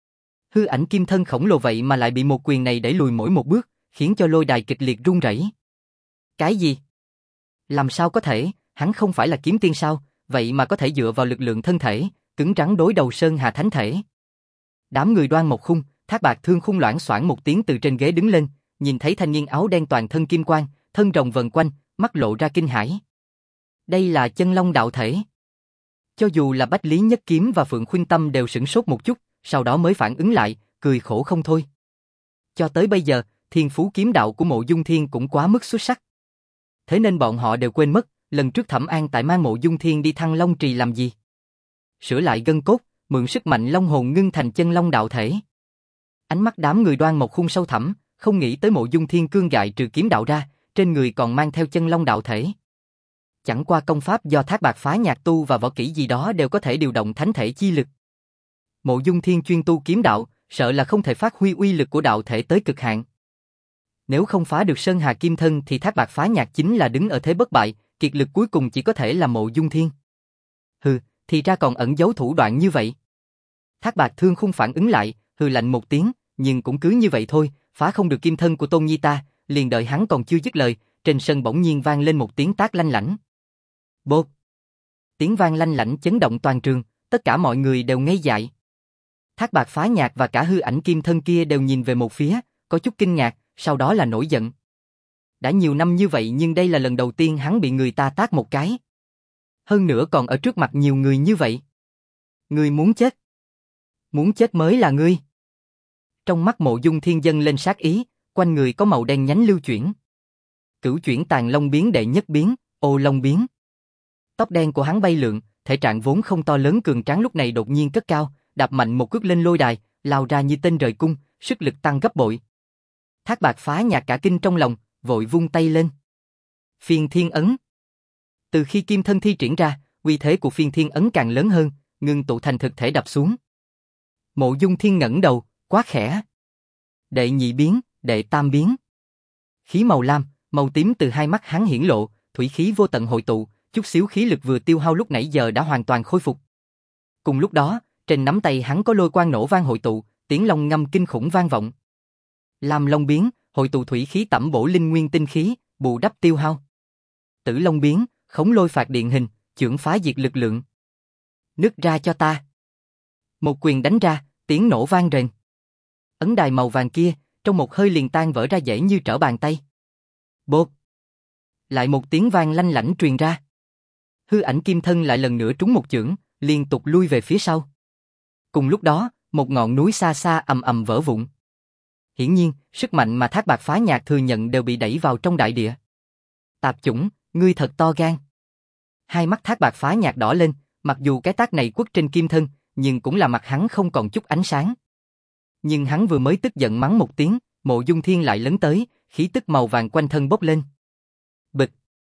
Hư ảnh kim thân khổng lồ vậy mà lại bị một quyền này đẩy lùi mỗi một bước, khiến cho lôi đài kịch liệt rung rẩy. Cái gì? Làm sao có thể, hắn không phải là kiếm tiên sao, vậy mà có thể dựa vào lực lượng thân thể, cứng rắn đối đầu Sơn Hà Thánh Thể. Đám người Đoan Mộc Khung, Thác Bạt Thương Khung loảng xoảng một tiếng từ trên ghế đứng lên, nhìn thấy thanh niên áo đen toàn thân kim quang, thân rồng vần quanh, mắt lộ ra kinh hãi. Đây là chân long đạo thể. Cho dù là Bách Lý Nhất Kiếm và Phượng Khuynh Tâm đều sửng sốt một chút, sau đó mới phản ứng lại, cười khổ không thôi. Cho tới bây giờ, thiên phú kiếm đạo của Mộ Dung Thiên cũng quá mức xuất sắc. Thế nên bọn họ đều quên mất, lần trước Thẩm An Tại mang Mộ Dung Thiên đi Thăng Long Trì làm gì. sửa lại gân cốt, mượn sức mạnh long hồn ngưng thành chân long đạo thể. Ánh mắt đám người Đoan Mộc Khung sâu thẳm, không nghĩ tới Mộ Dung Thiên Cương gại trừ kiếm đạo ra, trên người còn mang theo chân long đạo thể. Chẳng qua công pháp do Thác Bạt Phá Nhạc tu và võ kỹ gì đó đều có thể điều động thánh thể chi lực. Mộ Dung Thiên chuyên tu kiếm đạo, sợ là không thể phát huy uy lực của đạo thể tới cực hạn. Nếu không phá được Sơn Hà Kim Thân thì Thác Bạt Phá Nhạc chính là đứng ở thế bất bại, kiệt lực cuối cùng chỉ có thể là Mộ Dung Thiên. Hừ, thì ra còn ẩn giấu thủ đoạn như vậy. Thác Bạt Thương Khung phản ứng lại, hừ lạnh một tiếng, nhưng cũng cứ như vậy thôi, phá không được kim thân của Tôn Nhi ta, liền đợi hắn còn chưa dứt lời, trên sân bỗng nhiên vang lên một tiếng tát lanh lảnh. Bột! Tiếng vang lanh lảnh chấn động toàn trường, tất cả mọi người đều ngây dại. Thác Bạt Phá Nhạc và cả hư ảnh kim thân kia đều nhìn về một phía, có chút kinh ngạc, sau đó là nổi giận. Đã nhiều năm như vậy nhưng đây là lần đầu tiên hắn bị người ta tát một cái. Hơn nữa còn ở trước mặt nhiều người như vậy. Ngươi muốn chết. Muốn chết mới là ngươi. Trong mắt Mộ Dung Thiên dâng lên sát ý, quanh người có màu đen nhánh lưu chuyển. Cửu chuyển tàn long biến đệ nhất biến, ô long biến. Tóc đen của hắn bay lượn, thể trạng vốn không to lớn cường tráng lúc này đột nhiên cất cao, đạp mạnh một cước lên lôi đài, lao ra như tên rời cung, sức lực tăng gấp bội. Thác Bạt Phá Nhạc cả kinh trong lòng, vội vung tay lên. Phiên Thiên Ấn. Từ khi kim thân thi triển ra, uy thế của Phiên Thiên Ấn càng lớn hơn, ngưng tụ thành thực thể đập xuống. Mộ Dung Thiên ngẩng đầu, quá khẽ. Đệ nhị biến, đệ tam biến. Khí màu lam, màu tím từ hai mắt hắn hiển lộ, thủy khí vô tận hội tụ, chút xíu khí lực vừa tiêu hao lúc nãy giờ đã hoàn toàn khôi phục. Cùng lúc đó, trên nắm tay hắn có lôi quang nổ vang hội tụ, tiếng long ngâm kinh khủng vang vọng. Lam Long biến, hội tụ thủy khí tẩm bổ linh nguyên tinh khí, bù đắp tiêu hao. Tử Long biến, khống lôi phạt điện hình, chưởng phá diệt lực lượng. Nứt ra cho ta. Một quyền đánh ra, tiếng nổ vang rền. Ấn đài màu vàng kia, trong một hơi liền tan vỡ ra dễ như trở bàn tay. Bột. Lại một tiếng vang lanh lảnh truyền ra. Hư ảnh kim thân lại lần nữa trúng một chưởng, liên tục lui về phía sau. Cùng lúc đó, một ngọn núi xa xa ầm ầm vỡ vụn. Hiển nhiên, sức mạnh mà Thác Bạt Phá Nhạc thừa nhận đều bị đẩy vào trong đại địa. Tạp chủng, ngươi thật to gan. Hai mắt Thác Bạt Phá Nhạc đỏ lên, mặc dù cái tát này quất trên kim thân, nhưng cũng là mặt hắn không còn chút ánh sáng. Nhưng hắn vừa mới tức giận mắng một tiếng, Mộ Dung Thiên lại lấn tới, khí tức màu vàng quanh thân bốc lên. Bịch.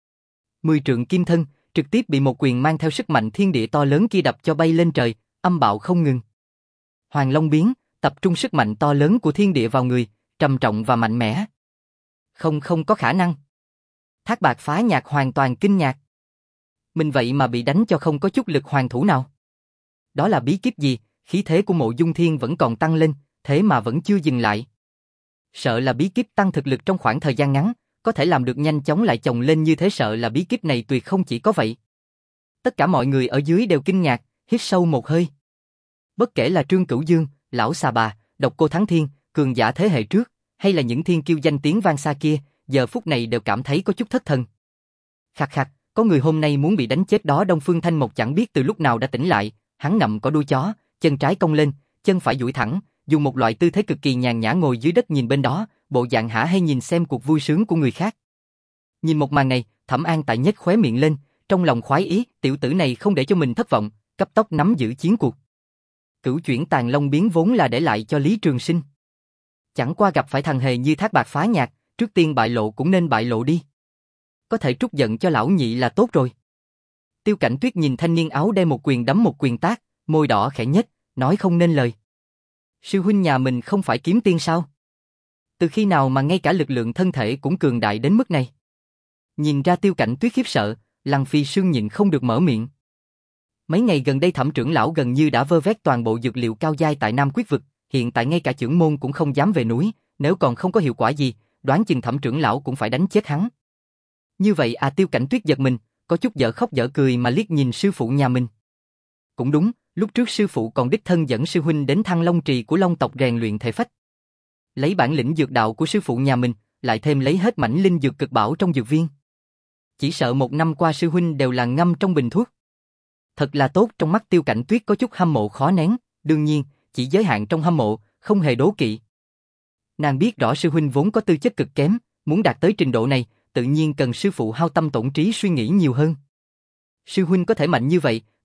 Mười trượng kim thân, trực tiếp bị một quyền mang theo sức mạnh thiên địa to lớn kia đập cho bay lên trời, âm bạo không ngừng. Hoàng Long biến, tập trung sức mạnh to lớn của thiên địa vào người, trầm trọng và mạnh mẽ. Không không có khả năng. Thác Bạt Phá Nhạc hoàn toàn kinh ngạc. Mình vậy mà bị đánh cho không có chút lực hoàn thủ nào. Đó là bí kíp gì, khí thế của Mộ Dung Thiên vẫn còn tăng lên, thế mà vẫn chưa dừng lại. Sợ là bí kíp tăng thực lực trong khoảng thời gian ngắn, có thể làm được nhanh chóng lại chồng lên như thế, sợ là bí kíp này tuyệt không chỉ có vậy. Tất cả mọi người ở dưới đều kinh ngạc, hít sâu một hơi. Bất kể là Trương Cửu Dương, Lão Xà Bà, Độc Cô Thắng Thiên, cường giả thế hệ trước, hay là những thiên kiêu danh tiếng vang xa kia, giờ phút này đều cảm thấy có chút thất thần. Khạc khạc, có người hôm nay muốn bị đánh chết đó. Đông Phương Thanh Mộc chẳng biết từ lúc nào đã tỉnh lại, hắn nằm có đuôi chó, chân trái cong lên, chân phải duỗi thẳng, dùng một loại tư thế cực kỳ nhàn nhã ngồi dưới đất nhìn bên đó, bộ dạng hả hay nhìn xem cuộc vui sướng của người khác. Nhìn một màn này, Thẩm An Tại nhếch khóe miệng lên, trong lòng khoái ý, tiểu tử này không để cho mình thất vọng, cấp tốc nắm giữ chiến cuộc. Cửu chuyển tàn long biến vốn là để lại cho Lý Trường Sinh. Chẳng qua gặp phải thằng hề như Thác Bạt Phá Nhạc, trước tiên bại lộ cũng nên bại lộ đi. Có thể trút giận cho lão nhị là tốt rồi. Tiêu Cảnh Tuyết nhìn thanh niên áo đen một quyền đấm một quyền tát, môi đỏ khẽ nhếch, nói không nên lời. Sư huynh nhà mình không phải kiếm tiên sao? Từ khi nào mà ngay cả lực lượng thân thể cũng cường đại đến mức này? Nhìn ra Tiêu Cảnh Tuyết khiếp sợ, Lăng Phi Sương nhịn không được mở miệng. Mấy ngày gần đây Thẩm trưởng lão gần như đã vơ vét toàn bộ dược liệu cao giai tại Nam Quyết vực, hiện tại ngay cả trưởng môn cũng không dám về núi, nếu còn không có hiệu quả gì, đoán chừng Thẩm trưởng lão cũng phải đánh chết hắn. Như vậy à? Tiêu Cảnh Tuyết giật mình, có chút dở khóc dở cười mà liếc nhìn sư phụ nhà mình. Cũng đúng, lúc trước sư phụ còn đích thân dẫn sư huynh đến Thăng Long Trì của Long tộc rèn luyện thể phách. Lấy bản lĩnh dược đạo của sư phụ nhà mình, lại thêm lấy hết mảnh linh dược cực bảo trong dược viên. Chỉ sợ một năm qua sư huynh đều là ngâm trong bình thuốc. Thật là tốt. Trong mắt Tiêu Cảnh Tuyết có chút hâm mộ khó nén, đương nhiên, chỉ giới hạn trong hâm mộ, không hề đố kỵ. Nàng biết rõ sư huynh vốn có tư chất cực kém, muốn đạt tới trình độ này, tự nhiên cần sư phụ hao tâm tổn trí suy nghĩ nhiều hơn. Sư huynh có thể mạnh như vậy,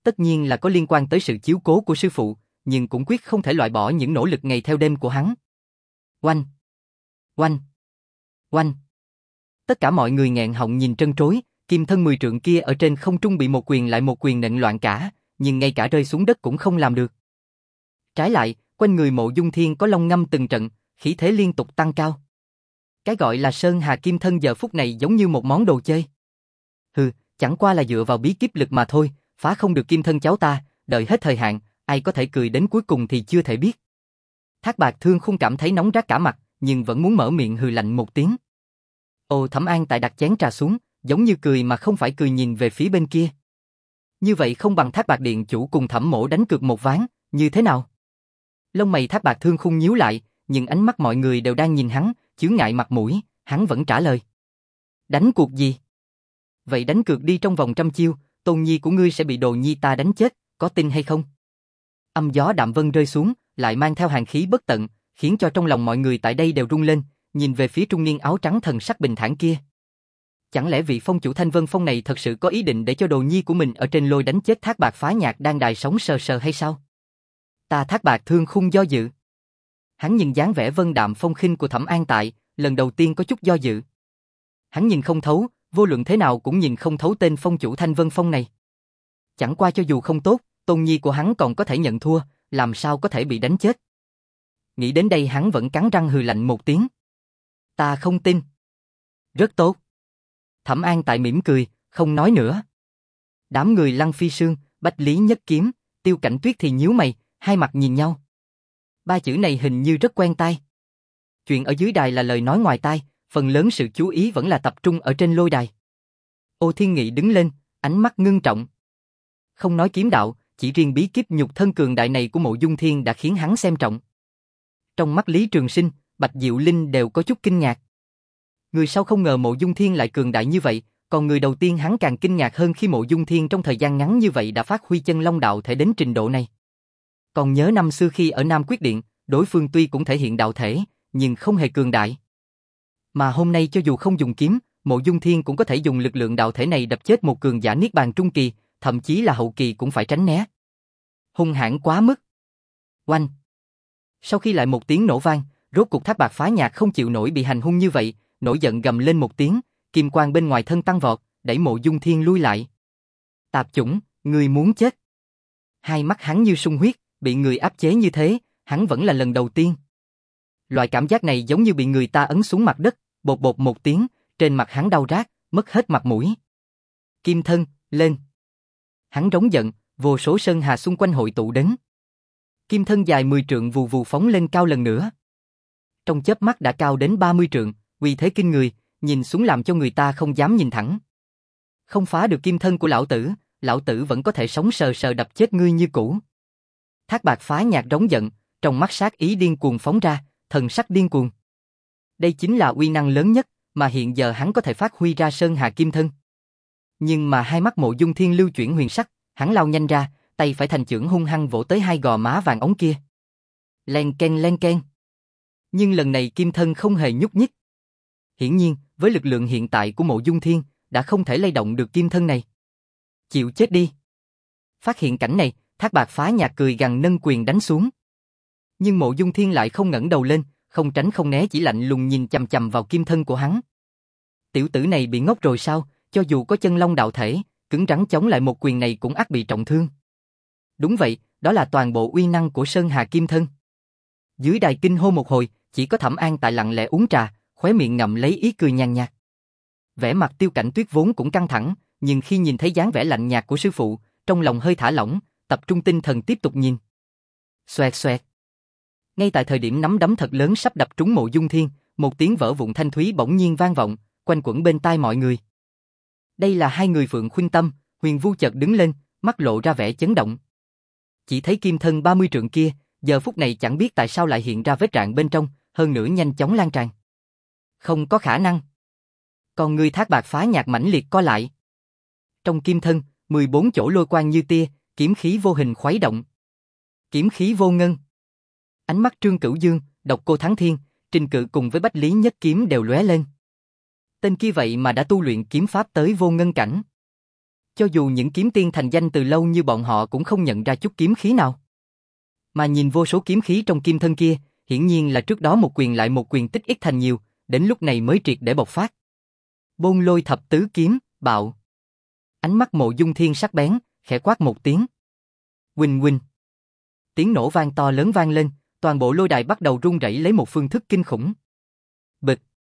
tất nhiên là có liên quan tới sự chiếu cố của sư phụ, nhưng cũng quyết không thể loại bỏ những nỗ lực ngày theo đêm của hắn. Oanh! Oanh! Oanh! Tất cả mọi người nghẹn họng nhìn trân trối, kim thân mười trượng kia ở trên không trung bị một quyền lại một quyền nện loạn cả, nhưng ngay cả rơi xuống đất cũng không làm được. Trái lại, quanh người Mộ Dung Thiên có long ngâm từng trận, khí thế liên tục tăng cao. Cái gọi là Sơn Hà Kim Thân giờ phút này giống như một món đồ chơi. Hừ, chẳng qua là dựa vào bí kíp lực mà thôi, phá không được kim thân cháu ta, đợi hết thời hạn, ai có thể cười đến cuối cùng thì chưa thể biết. Thác Bạc Thương Khung cảm thấy nóng rát cả mặt, nhưng vẫn muốn mở miệng hừ lạnh một tiếng. Ồ, Thẩm An Tại đặt chén trà xuống, giống như cười mà không phải cười nhìn về phía bên kia. Như vậy không bằng Thác Bạc Điện chủ cùng Thẩm Mỗ đánh cược một ván, như thế nào? Lông mày Thác Bạc Thương Khung nhíu lại, nhưng ánh mắt mọi người đều đang nhìn hắn, chướng ngại mặt mũi, hắn vẫn trả lời. Đánh cuộc gì? Vậy đánh cược đi, trong vòng trăm chiêu, tôn nhi của ngươi sẽ bị đồ nhi ta đánh chết, có tin hay không? Âm gió đạm vân rơi xuống, lại mang theo hàn khí bất tận, khiến cho trong lòng mọi người tại đây đều rung lên, nhìn về phía trung niên áo trắng thần sắc bình thản kia. Chẳng lẽ vị phong chủ Thanh Vân Phong này thật sự có ý định để cho đồ nhi của mình ở trên lôi đánh chết Thác Bạc Phá Nhạc đang đài sống sờ sờ hay sao? Ta Thác Bạc Thương Khung do dự. Hắn nhìn dáng vẻ vân đạm phong khinh của Thẩm An Tại, lần đầu tiên có chút do dự. Hắn nhìn không thấu, vô luận thế nào cũng nhìn không thấu tên phong chủ Thanh Vân Phong này. Chẳng qua cho dù không tốt, tôn nhi của hắn còn có thể nhận thua, làm sao có thể bị đánh chết. Nghĩ đến đây hắn vẫn cắn răng hừ lạnh một tiếng. Ta không tin. Rất tốt. Thẩm An Tại mỉm cười, không nói nữa. Đám người Lăng Phi Sương, Bách Lý Nhất Kiếm, Tiêu Cảnh Tuyết thì nhíu mày, hai mặt nhìn nhau. Ba chữ này hình như rất quen tai. Chuyện ở dưới đài là lời nói ngoài tai, phần lớn sự chú ý vẫn là tập trung ở trên lôi đài. Ô Thiên Nghị đứng lên, ánh mắt ngưng trọng. Không nói kiếm đạo, chỉ riêng bí kíp nhục thân cường đại này của Mộ Dung Thiên đã khiến hắn xem trọng. Trong mắt Lý Trường Sinh, Bạch Diệu Linh đều có chút kinh ngạc. Người sau không ngờ Mộ Dung Thiên lại cường đại như vậy, còn người đầu tiên hắn càng kinh ngạc hơn khi Mộ Dung Thiên trong thời gian ngắn như vậy đã phát huy chân long đạo thể đến trình độ này. Còn nhớ năm xưa khi ở Nam Quyết Điện, đối phương tuy cũng thể hiện đạo thể, nhưng không hề cường đại. Mà hôm nay cho dù không dùng kiếm, Mộ Dung Thiên cũng có thể dùng lực lượng đạo thể này đập chết một cường giả niết bàn trung kỳ, thậm chí là hậu kỳ cũng phải tránh né. Hung hãn quá mức. Oanh! Sau khi lại một tiếng nổ vang, rốt cục Thác Bạc Phá Nhạc không chịu nổi bị hành hung như vậy, nổi giận gầm lên một tiếng, kim quang bên ngoài thân tăng vọt, đẩy Mộ Dung Thiên lui lại. Tạp chủng, người muốn chết. Hai mắt hắn như sung huyết, bị người áp chế như thế, hắn vẫn là lần đầu tiên. Loại cảm giác này giống như bị người ta ấn xuống mặt đất, bột bột một tiếng, trên mặt hắn đau rát, mất hết mặt mũi. Kim thân, lên. Hắn rống giận, vô số sơn hà xung quanh hội tụ đến. Kim thân dài mười trượng vù vù phóng lên cao lần nữa. Trong chớp mắt đã cao đến ba mươi trượng, uy thế kinh người, nhìn xuống làm cho người ta không dám nhìn thẳng. Không phá được kim thân của lão tử, lão tử vẫn có thể sống sờ sờ đập chết ngươi như cũ. Thác Bạc Phá Nhạc rống giận, trong mắt sát ý điên cuồng phóng ra, thần sắc điên cuồng. Đây chính là uy năng lớn nhất mà hiện giờ hắn có thể phát huy ra Sơn Hà Kim Thân. Nhưng mà hai mắt Mộ Dung Thiên lưu chuyển huyền sắc, hắn lao nhanh ra, tay phải thành chưởng hung hăng vỗ tới hai gò má vàng ống kia. Len ken len ken. Nhưng lần này Kim Thân không hề nhúc nhích. Hiển nhiên, với lực lượng hiện tại của Mộ Dung Thiên, đã không thể lay động được Kim Thân này. Chịu chết đi. Phát hiện cảnh này, Thác Bạc Phá Nhạc cười gằn nâng quyền đánh xuống. Nhưng Mộ Dung Thiên lại không ngẩng đầu lên, không tránh không né, chỉ lạnh lùng nhìn chằm chằm vào kim thân của hắn. Tiểu tử này bị ngốc rồi sao, cho dù có chân long đạo thể, cứng rắn chống lại một quyền này cũng ắt bị trọng thương. Đúng vậy, đó là toàn bộ uy năng của Sơn Hà Kim Thân. Dưới đài kinh hô một hồi, chỉ có Thẩm An Tại lặng lẽ uống trà, khóe miệng ngậm lấy ý cười nhàn nhạt. Vẻ mặt Tiêu Cảnh Tuyết vốn cũng căng thẳng, nhưng khi nhìn thấy dáng vẻ lạnh nhạt của sư phụ, trong lòng hơi thả lỏng, tập trung tinh thần tiếp tục nhìn. Xoẹt xoẹt. Ngay tại thời điểm nắm đấm thật lớn sắp đập trúng Mộ Dung Thiên, một tiếng vỡ vụn thanh thúy bỗng nhiên vang vọng, quanh quẩn bên tai mọi người. Đây là hai người Phượng Khuynh Tâm, Huyền Vu chợt đứng lên, mắt lộ ra vẻ chấn động. Chỉ thấy kim thân ba mươi trượng kia, giờ phút này chẳng biết tại sao lại hiện ra vết rạn bên trong, hơn nữa nhanh chóng lan tràn. Không có khả năng. Còn người Thác Bạc Phá Nhạc mãnh liệt co lại. Trong kim thân, mười bốn chỗ lôi quang như tia, kiếm khí vô hình khuấy động. Kiếm khí vô ngân. Ánh mắt Trương Cửu Dương, Độc Cô Thắng Thiên, Trình Cự cùng với Bách Lý Nhất Kiếm đều lóe lên. Tên kia vậy mà đã tu luyện kiếm pháp tới vô ngân cảnh. Cho dù những kiếm tiên thành danh từ lâu như bọn họ cũng không nhận ra chút kiếm khí nào. Mà nhìn vô số kiếm khí trong kim thân kia, hiển nhiên là trước đó một quyền lại một quyền tích ít thành nhiều, đến lúc này mới triệt để bộc phát. Bôn Lôi thập tứ kiếm, bạo. Ánh mắt Mộ Dung Thiên sắc bén, khẽ quát một tiếng. Huỳnh huỳnh. Tiếng nổ vang to lớn vang lên, toàn bộ lôi đài bắt đầu rung rẩy lấy một phương thức kinh khủng. Bịch.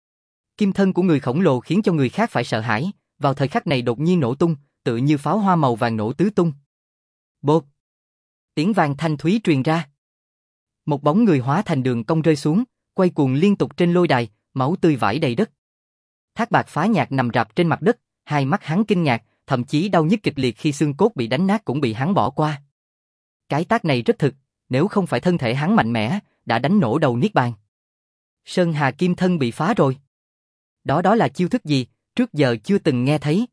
Kim thân của người khổng lồ khiến cho người khác phải sợ hãi, vào thời khắc này đột nhiên nổ tung, tựa như pháo hoa màu vàng nổ tứ tung. Bột. Tiếng vang thanh thúy truyền ra. Một bóng người hóa thành đường cong rơi xuống, quay cuồng liên tục trên lôi đài, máu tươi vãi đầy đất. Thác Bạt Phá Nhạc nằm rạp trên mặt đất, hai mắt hắn kinh ngạc, thậm chí đau nhức kịch liệt khi xương cốt bị đánh nát cũng bị hắn bỏ qua. Cái tác này rất thực, nếu không phải thân thể hắn mạnh mẽ, đã đánh nổ đầu niết bàn. Sơn Hà Kim thân bị phá rồi. Đó đó là chiêu thức gì, trước giờ chưa từng nghe thấy.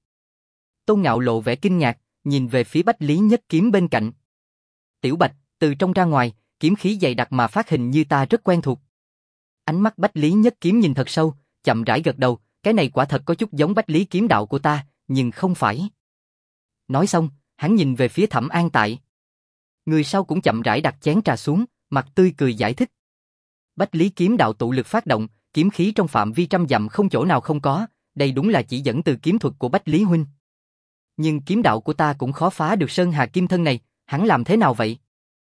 Tôn Ngạo lộ vẻ kinh ngạc, nhìn về phía Bách Lý Nhất Kiếm bên cạnh. Tiểu Bạch, từ trong ra ngoài, kiếm khí dày đặc mà phát hình như ta rất quen thuộc. Ánh mắt Bách Lý Nhất Kiếm nhìn thật sâu, chậm rãi gật đầu, cái này quả thật có chút giống Bách Lý kiếm đạo của ta, nhưng không phải. Nói xong, hắn nhìn về phía Thẩm An Tại. Người sau cũng chậm rãi đặt chén trà xuống, mặt tươi cười giải thích. Bách Lý kiếm đạo tụ lực phát động, kiếm khí trong phạm vi trăm dặm không chỗ nào không có, đây đúng là chỉ dẫn từ kiếm thuật của Bách Lý huynh. Nhưng kiếm đạo của ta cũng khó phá được Sơn Hà Kim thân này, hắn làm thế nào vậy?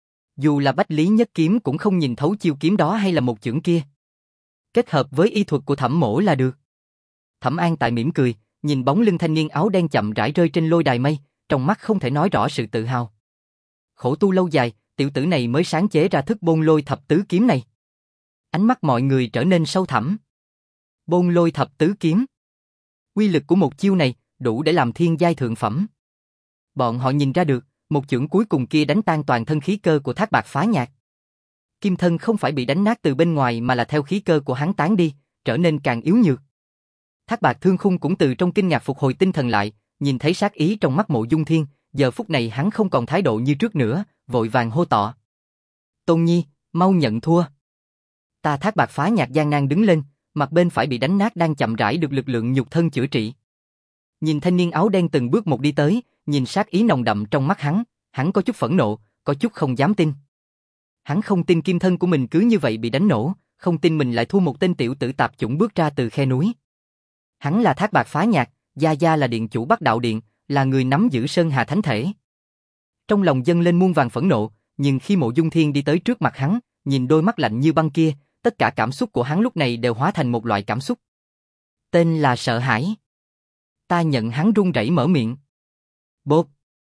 Dù là Bách Lý Nhất Kiếm cũng không nhìn thấu chiêu kiếm đó hay là một chưởng kia. Kết hợp với y thuật của Thẩm mỗ là được. Thẩm An Tại mỉm cười, nhìn bóng lưng thanh niên áo đen chậm rãi rơi trên lôi đài mây, trong mắt không thể nói rõ sự tự hào. Khổ tu lâu dài, tiểu tử này mới sáng chế ra thức Bôn Lôi thập tứ kiếm này. Ánh mắt mọi người trở nên sâu thẳm. Bôn Lôi thập tứ kiếm. Quy lực của một chiêu này đủ để làm thiên giai thượng phẩm. Bọn họ nhìn ra được, một chưởng cuối cùng kia đánh tan toàn thân khí cơ của Thác Bạt Phá Nhạc. Kim thân không phải bị đánh nát từ bên ngoài mà là theo khí cơ của hắn tán đi, trở nên càng yếu nhược. Thác Bạt Thương Khung cũng từ trong kinh ngạc phục hồi tinh thần lại, nhìn thấy sát ý trong mắt Mộ Dung Thiên, giờ phút này hắn không còn thái độ như trước nữa, vội vàng hô tọ. Tôn Nhi, mau nhận thua. Ta Thác Bạt Phá Nhạc gian nan đứng lên, mặt bên phải bị đánh nát đang chậm rãi được lực lượng nhục thân chữa trị. Nhìn thanh niên áo đen từng bước một đi tới, nhìn sát ý nồng đậm trong mắt hắn, hắn có chút phẫn nộ, có chút không dám tin. Hắn không tin kim thân của mình cứ như vậy bị đánh nổ, không tin mình lại thua một tên tiểu tử tạp chủng bước ra từ khe núi. Hắn là Thác Bạt Phá Nhạc, gia gia là điện chủ Bắc Đạo Điện, là người nắm giữ Sơn Hà Thánh Thể. Trong lòng dâng lên muôn vàn phẫn nộ, nhưng khi Mộ Dung Thiên đi tới trước mặt hắn, nhìn đôi mắt lạnh như băng kia, tất cả cảm xúc của hắn lúc này đều hóa thành một loại cảm xúc. Tên là sợ hãi. Ta nhận hắn run rẩy mở miệng. Bốp.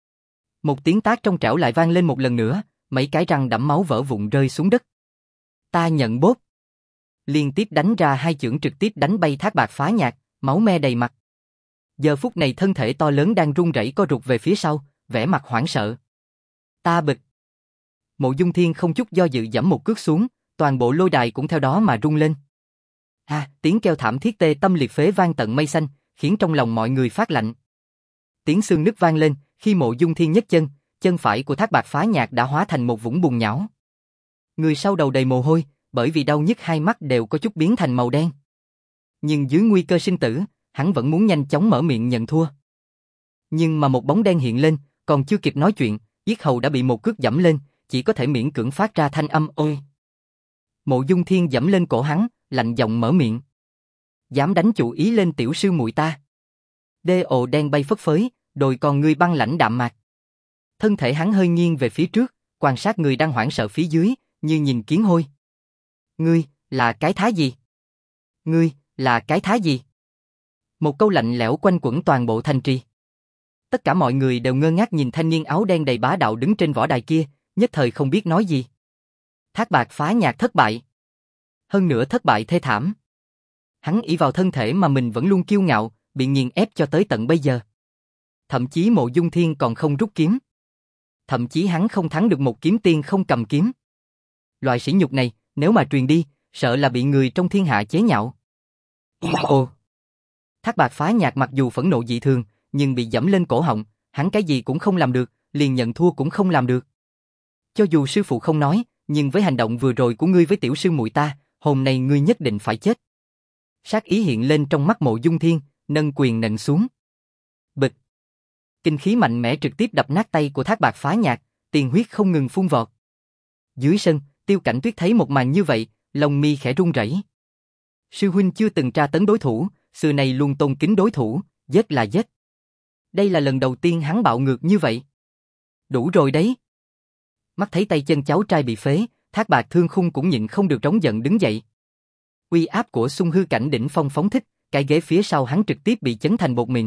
Một tiếng tát trong trẻo lại vang lên một lần nữa, mấy cái răng đẫm máu vỡ vụn rơi xuống đất. Ta nhận bốp. Liên tiếp đánh ra hai chưởng trực tiếp đánh bay Thác Bạt Phá Nhạc, máu me đầy mặt. Giờ phút này thân thể to lớn đang run rẩy co rụt về phía sau, vẻ mặt hoảng sợ. Ta bịch. Mộ Dung Thiên không chút do dự giẫm một cước xuống, toàn bộ lôi đài cũng theo đó mà rung lên. À, tiếng kêu thảm thiết tê tâm liệt phế vang tận mây xanh, khiến trong lòng mọi người phát lạnh. Tiếng xương nứt vang lên, khi Mộ Dung Thiên nhấc chân, chân phải của Thác Bạt Phá Nhạc đã hóa thành một vũng bùn nhão. Người sau đầu đầy mồ hôi, bởi vì đau nhức hai mắt đều có chút biến thành màu đen. Nhưng dưới nguy cơ sinh tử, hắn vẫn muốn nhanh chóng mở miệng nhận thua. Nhưng mà một bóng đen hiện lên, còn chưa kịp nói chuyện, yết hầu đã bị một cước giẫm lên, chỉ có thể miễn cưỡng phát ra thanh âm ôi. Mộ Dung Thiên giẫm lên cổ hắn, lạnh giọng mở miệng. Dám đánh chủ ý lên tiểu sư muội ta. Đê ồ đen bay phất phới, đôi con ngươi băng lãnh đạm mạc. Thân thể hắn hơi nghiêng về phía trước, quan sát người đang hoảng sợ phía dưới, như nhìn kiến hôi. Ngươi, là cái thá gì? Ngươi, là cái thá gì? Một câu lạnh lẽo quanh quẩn toàn bộ thành trì. Tất cả mọi người đều ngơ ngác nhìn thanh niên áo đen đầy bá đạo đứng trên võ đài kia, nhất thời không biết nói gì. Thác Bạt Phá Nhạc thất bại. Hơn nữa thất bại thê thảm. Hắn ỷ vào thân thể mà mình vẫn luôn kiêu ngạo, bị nghiền ép cho tới tận bây giờ. Thậm chí Mộ Dung Thiên còn không rút kiếm. Thậm chí hắn không thắng được một kiếm tiên không cầm kiếm. Loại sỉ nhục này, nếu mà truyền đi, sợ là bị người trong thiên hạ chế nhạo. Ồ! Thác Bạt Phá Nhạc mặc dù phẫn nộ dị thường, nhưng bị giẫm lên cổ họng, hắn cái gì cũng không làm được, liền nhận thua cũng không làm được. Cho dù sư phụ không nói, nhưng với hành động vừa rồi của ngươi với tiểu sư muội ta, hôm nay ngươi nhất định phải chết. Sát ý hiện lên trong mắt Mộ Dung Thiên, nâng quyền nện xuống. Bịch. Kinh khí mạnh mẽ trực tiếp đập nát tay của Thác Bạt Phá Nhạc, tiền huyết không ngừng phun vọt. Dưới sân, Tiêu Cảnh Tuyết thấy một màn như vậy, lòng mi khẽ run rẩy. Sư huynh chưa từng tra tấn đối thủ, xưa nay luôn tôn kính đối thủ, giết là giết. Đây là lần đầu tiên hắn bạo ngược như vậy. Đủ rồi đấy. Mắt thấy tay chân cháu trai bị phế, Thác Bạt Thương Khung cũng nhịn không được trống giận đứng dậy. Uy áp của Xung Hư Cảnh đỉnh phong phóng thích, cái ghế phía sau hắn trực tiếp bị chấn thành bột mịn.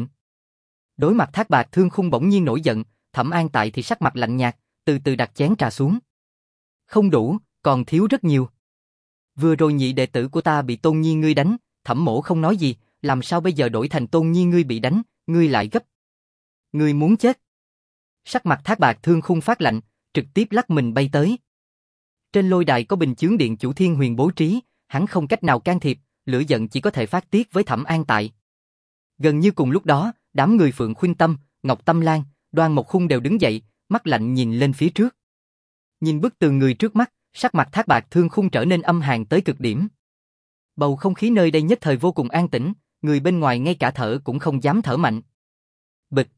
Đối mặt Thác Bạt Thương Khung bỗng nhiên nổi giận, Thẩm An Tại thì sắc mặt lạnh nhạt, từ từ đặt chén trà xuống. Không đủ, còn thiếu rất nhiều. Vừa rồi nhị đệ tử của ta bị Tôn Nhi ngươi đánh, Thẩm mỗ không nói gì, làm sao bây giờ đổi thành Tôn Nhi ngươi bị đánh, ngươi lại gấp. Ngươi muốn chết. Sắc mặt Thác Bạt Thương Khung phát lạnh, trực tiếp lắc mình bay tới. Trên lôi đài có bình chướng điện chủ Thiên Huyền bố trí, hắn không cách nào can thiệp, lửa giận chỉ có thể phát tiết với Thẩm An Tại. Gần như cùng lúc đó, đám người Phượng Khuynh Tâm, Ngọc Tâm Lan, Đoan Mộc Khung đều đứng dậy, mắt lạnh nhìn lên phía trước. Nhìn bức tường người trước mắt, sắc mặt Thác Bạt Thương Khung trở nên âm hàn tới cực điểm. Bầu không khí nơi đây nhất thời vô cùng an tĩnh, người bên ngoài ngay cả thở cũng không dám thở mạnh. Bịch.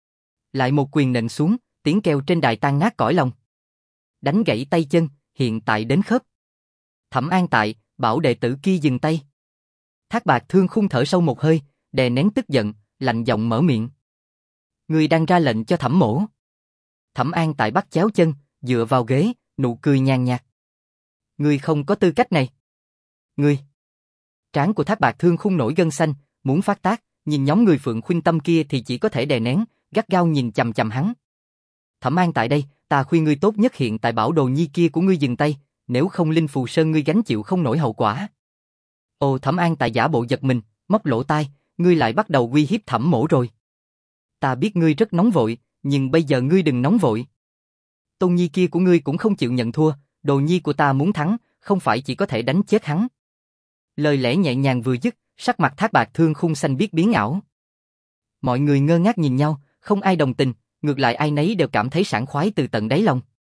Lại một quyền nện xuống, tiếng kêu trên đài tan nát cõi lòng. Đánh gãy tay chân, hiện tại đến khớp. Thẩm An Tại, bảo đệ tử kia dừng tay. Thác Bạt Thương Khung thở sâu một hơi, đè nén tức giận, lạnh giọng mở miệng. Ngươi đang ra lệnh cho Thẩm mỗ. Thẩm An Tại bắt chéo chân, dựa vào ghế, nụ cười nhàn nhạt. Ngươi không có tư cách này. Ngươi. Trán của Thác Bạt Thương Khung nổi gân xanh, muốn phát tác, nhìn nhóm người Phượng Khuynh Tâm kia thì chỉ có thể đè nén, gắt gao nhìn chằm chằm hắn. Thẩm An Tại đây, ta khuyên ngươi tốt nhất hiện tại bảo đồ nhi kia của ngươi dừng tay, nếu không Linh Phù Sơn ngươi gánh chịu không nổi hậu quả. Ồ, Thẩm An Tại giả bộ giật mình, móc lỗ tai, ngươi lại bắt đầu uy hiếp Thẩm mỗ rồi. Ta biết ngươi rất nóng vội, nhưng bây giờ ngươi đừng nóng vội. Tôn nhi kia của ngươi cũng không chịu nhận thua, đồ nhi của ta muốn thắng, không phải chỉ có thể đánh chết hắn. Lời lẽ nhẹ nhàng vừa dứt, sắc mặt Thác Bạt Thương Khung xanh biết biến ảo. Mọi người ngơ ngác nhìn nhau, không ai đồng tình, ngược lại ai nấy đều cảm thấy sảng khoái từ tận đáy lòng.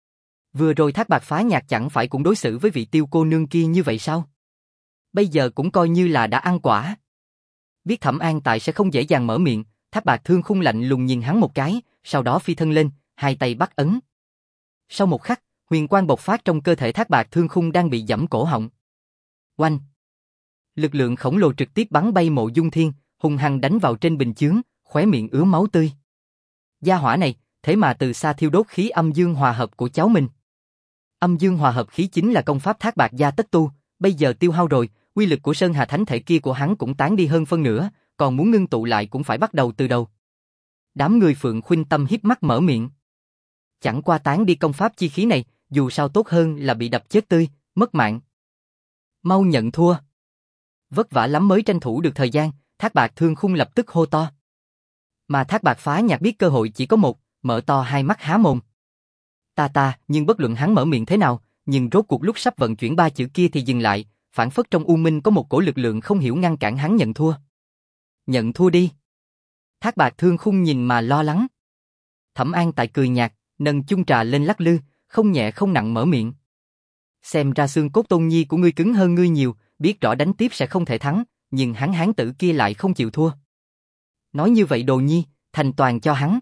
Vừa rồi Thác Bạt Phá Nhạc chẳng phải cũng đối xử với vị Tiêu cô nương kia như vậy sao? Bây giờ cũng coi như là đã ăn quả. Biết Thẩm An Tại sẽ không dễ dàng mở miệng, Thác Bạt Thương Khung lạnh lùng nhìn hắn một cái, sau đó phi thân lên, hai tay bắt ấn. Sau một khắc, huyền quang bộc phát trong cơ thể Thác Bạt Thương Khung đang bị giẫm cổ họng. Oanh! Lực lượng khổng lồ trực tiếp bắn bay Mộ Dung Thiên, hung hăng đánh vào trên bình chướng, khóe miệng ứa máu tươi. Gia hỏa này, thế mà từ xa thiêu đốt khí âm dương hòa hợp của cháu mình. Âm dương hòa hợp khí chính là công pháp Thác Bạt gia tất tu, bây giờ tiêu hao rồi, uy lực của Sơn Hà Thánh thể kia của hắn cũng tán đi hơn phân nửa, còn muốn ngưng tụ lại cũng phải bắt đầu từ đầu. Đám người Phượng Khuynh Tâm híp mắt mở miệng. Chẳng qua tán đi công pháp chi khí này, dù sao tốt hơn là bị đập chết tươi, mất mạng. Mau nhận thua. Vất vả lắm mới tranh thủ được thời gian, Thác Bạt Thương Khung lập tức hô to. Mà Thác Bạt Phá Nhạc biết cơ hội chỉ có một, mở to hai mắt há mồm. Ta ta, nhưng bất luận hắn mở miệng thế nào, nhưng rốt cuộc lúc sắp vận chuyển ba chữ kia thì dừng lại, phản phất trong u minh có một cổ lực lượng không hiểu ngăn cản hắn nhận thua. Nhận thua đi. Thác Bạt Thương Khung nhìn mà lo lắng. Thẩm An Tại cười nhạt, nâng chung trà lên lắc lư, không nhẹ không nặng mở miệng. Xem ra xương cốt Tôn nhi của ngươi cứng hơn ngươi nhiều, biết rõ đánh tiếp sẽ không thể thắng, nhưng hắn hán tử kia lại không chịu thua. Nói như vậy đồ nhi, thành toàn cho hắn.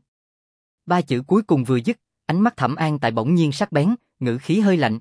Ba chữ cuối cùng vừa dứt, ánh mắt Thẩm An Tại bỗng nhiên sắc bén, ngữ khí hơi lạnh.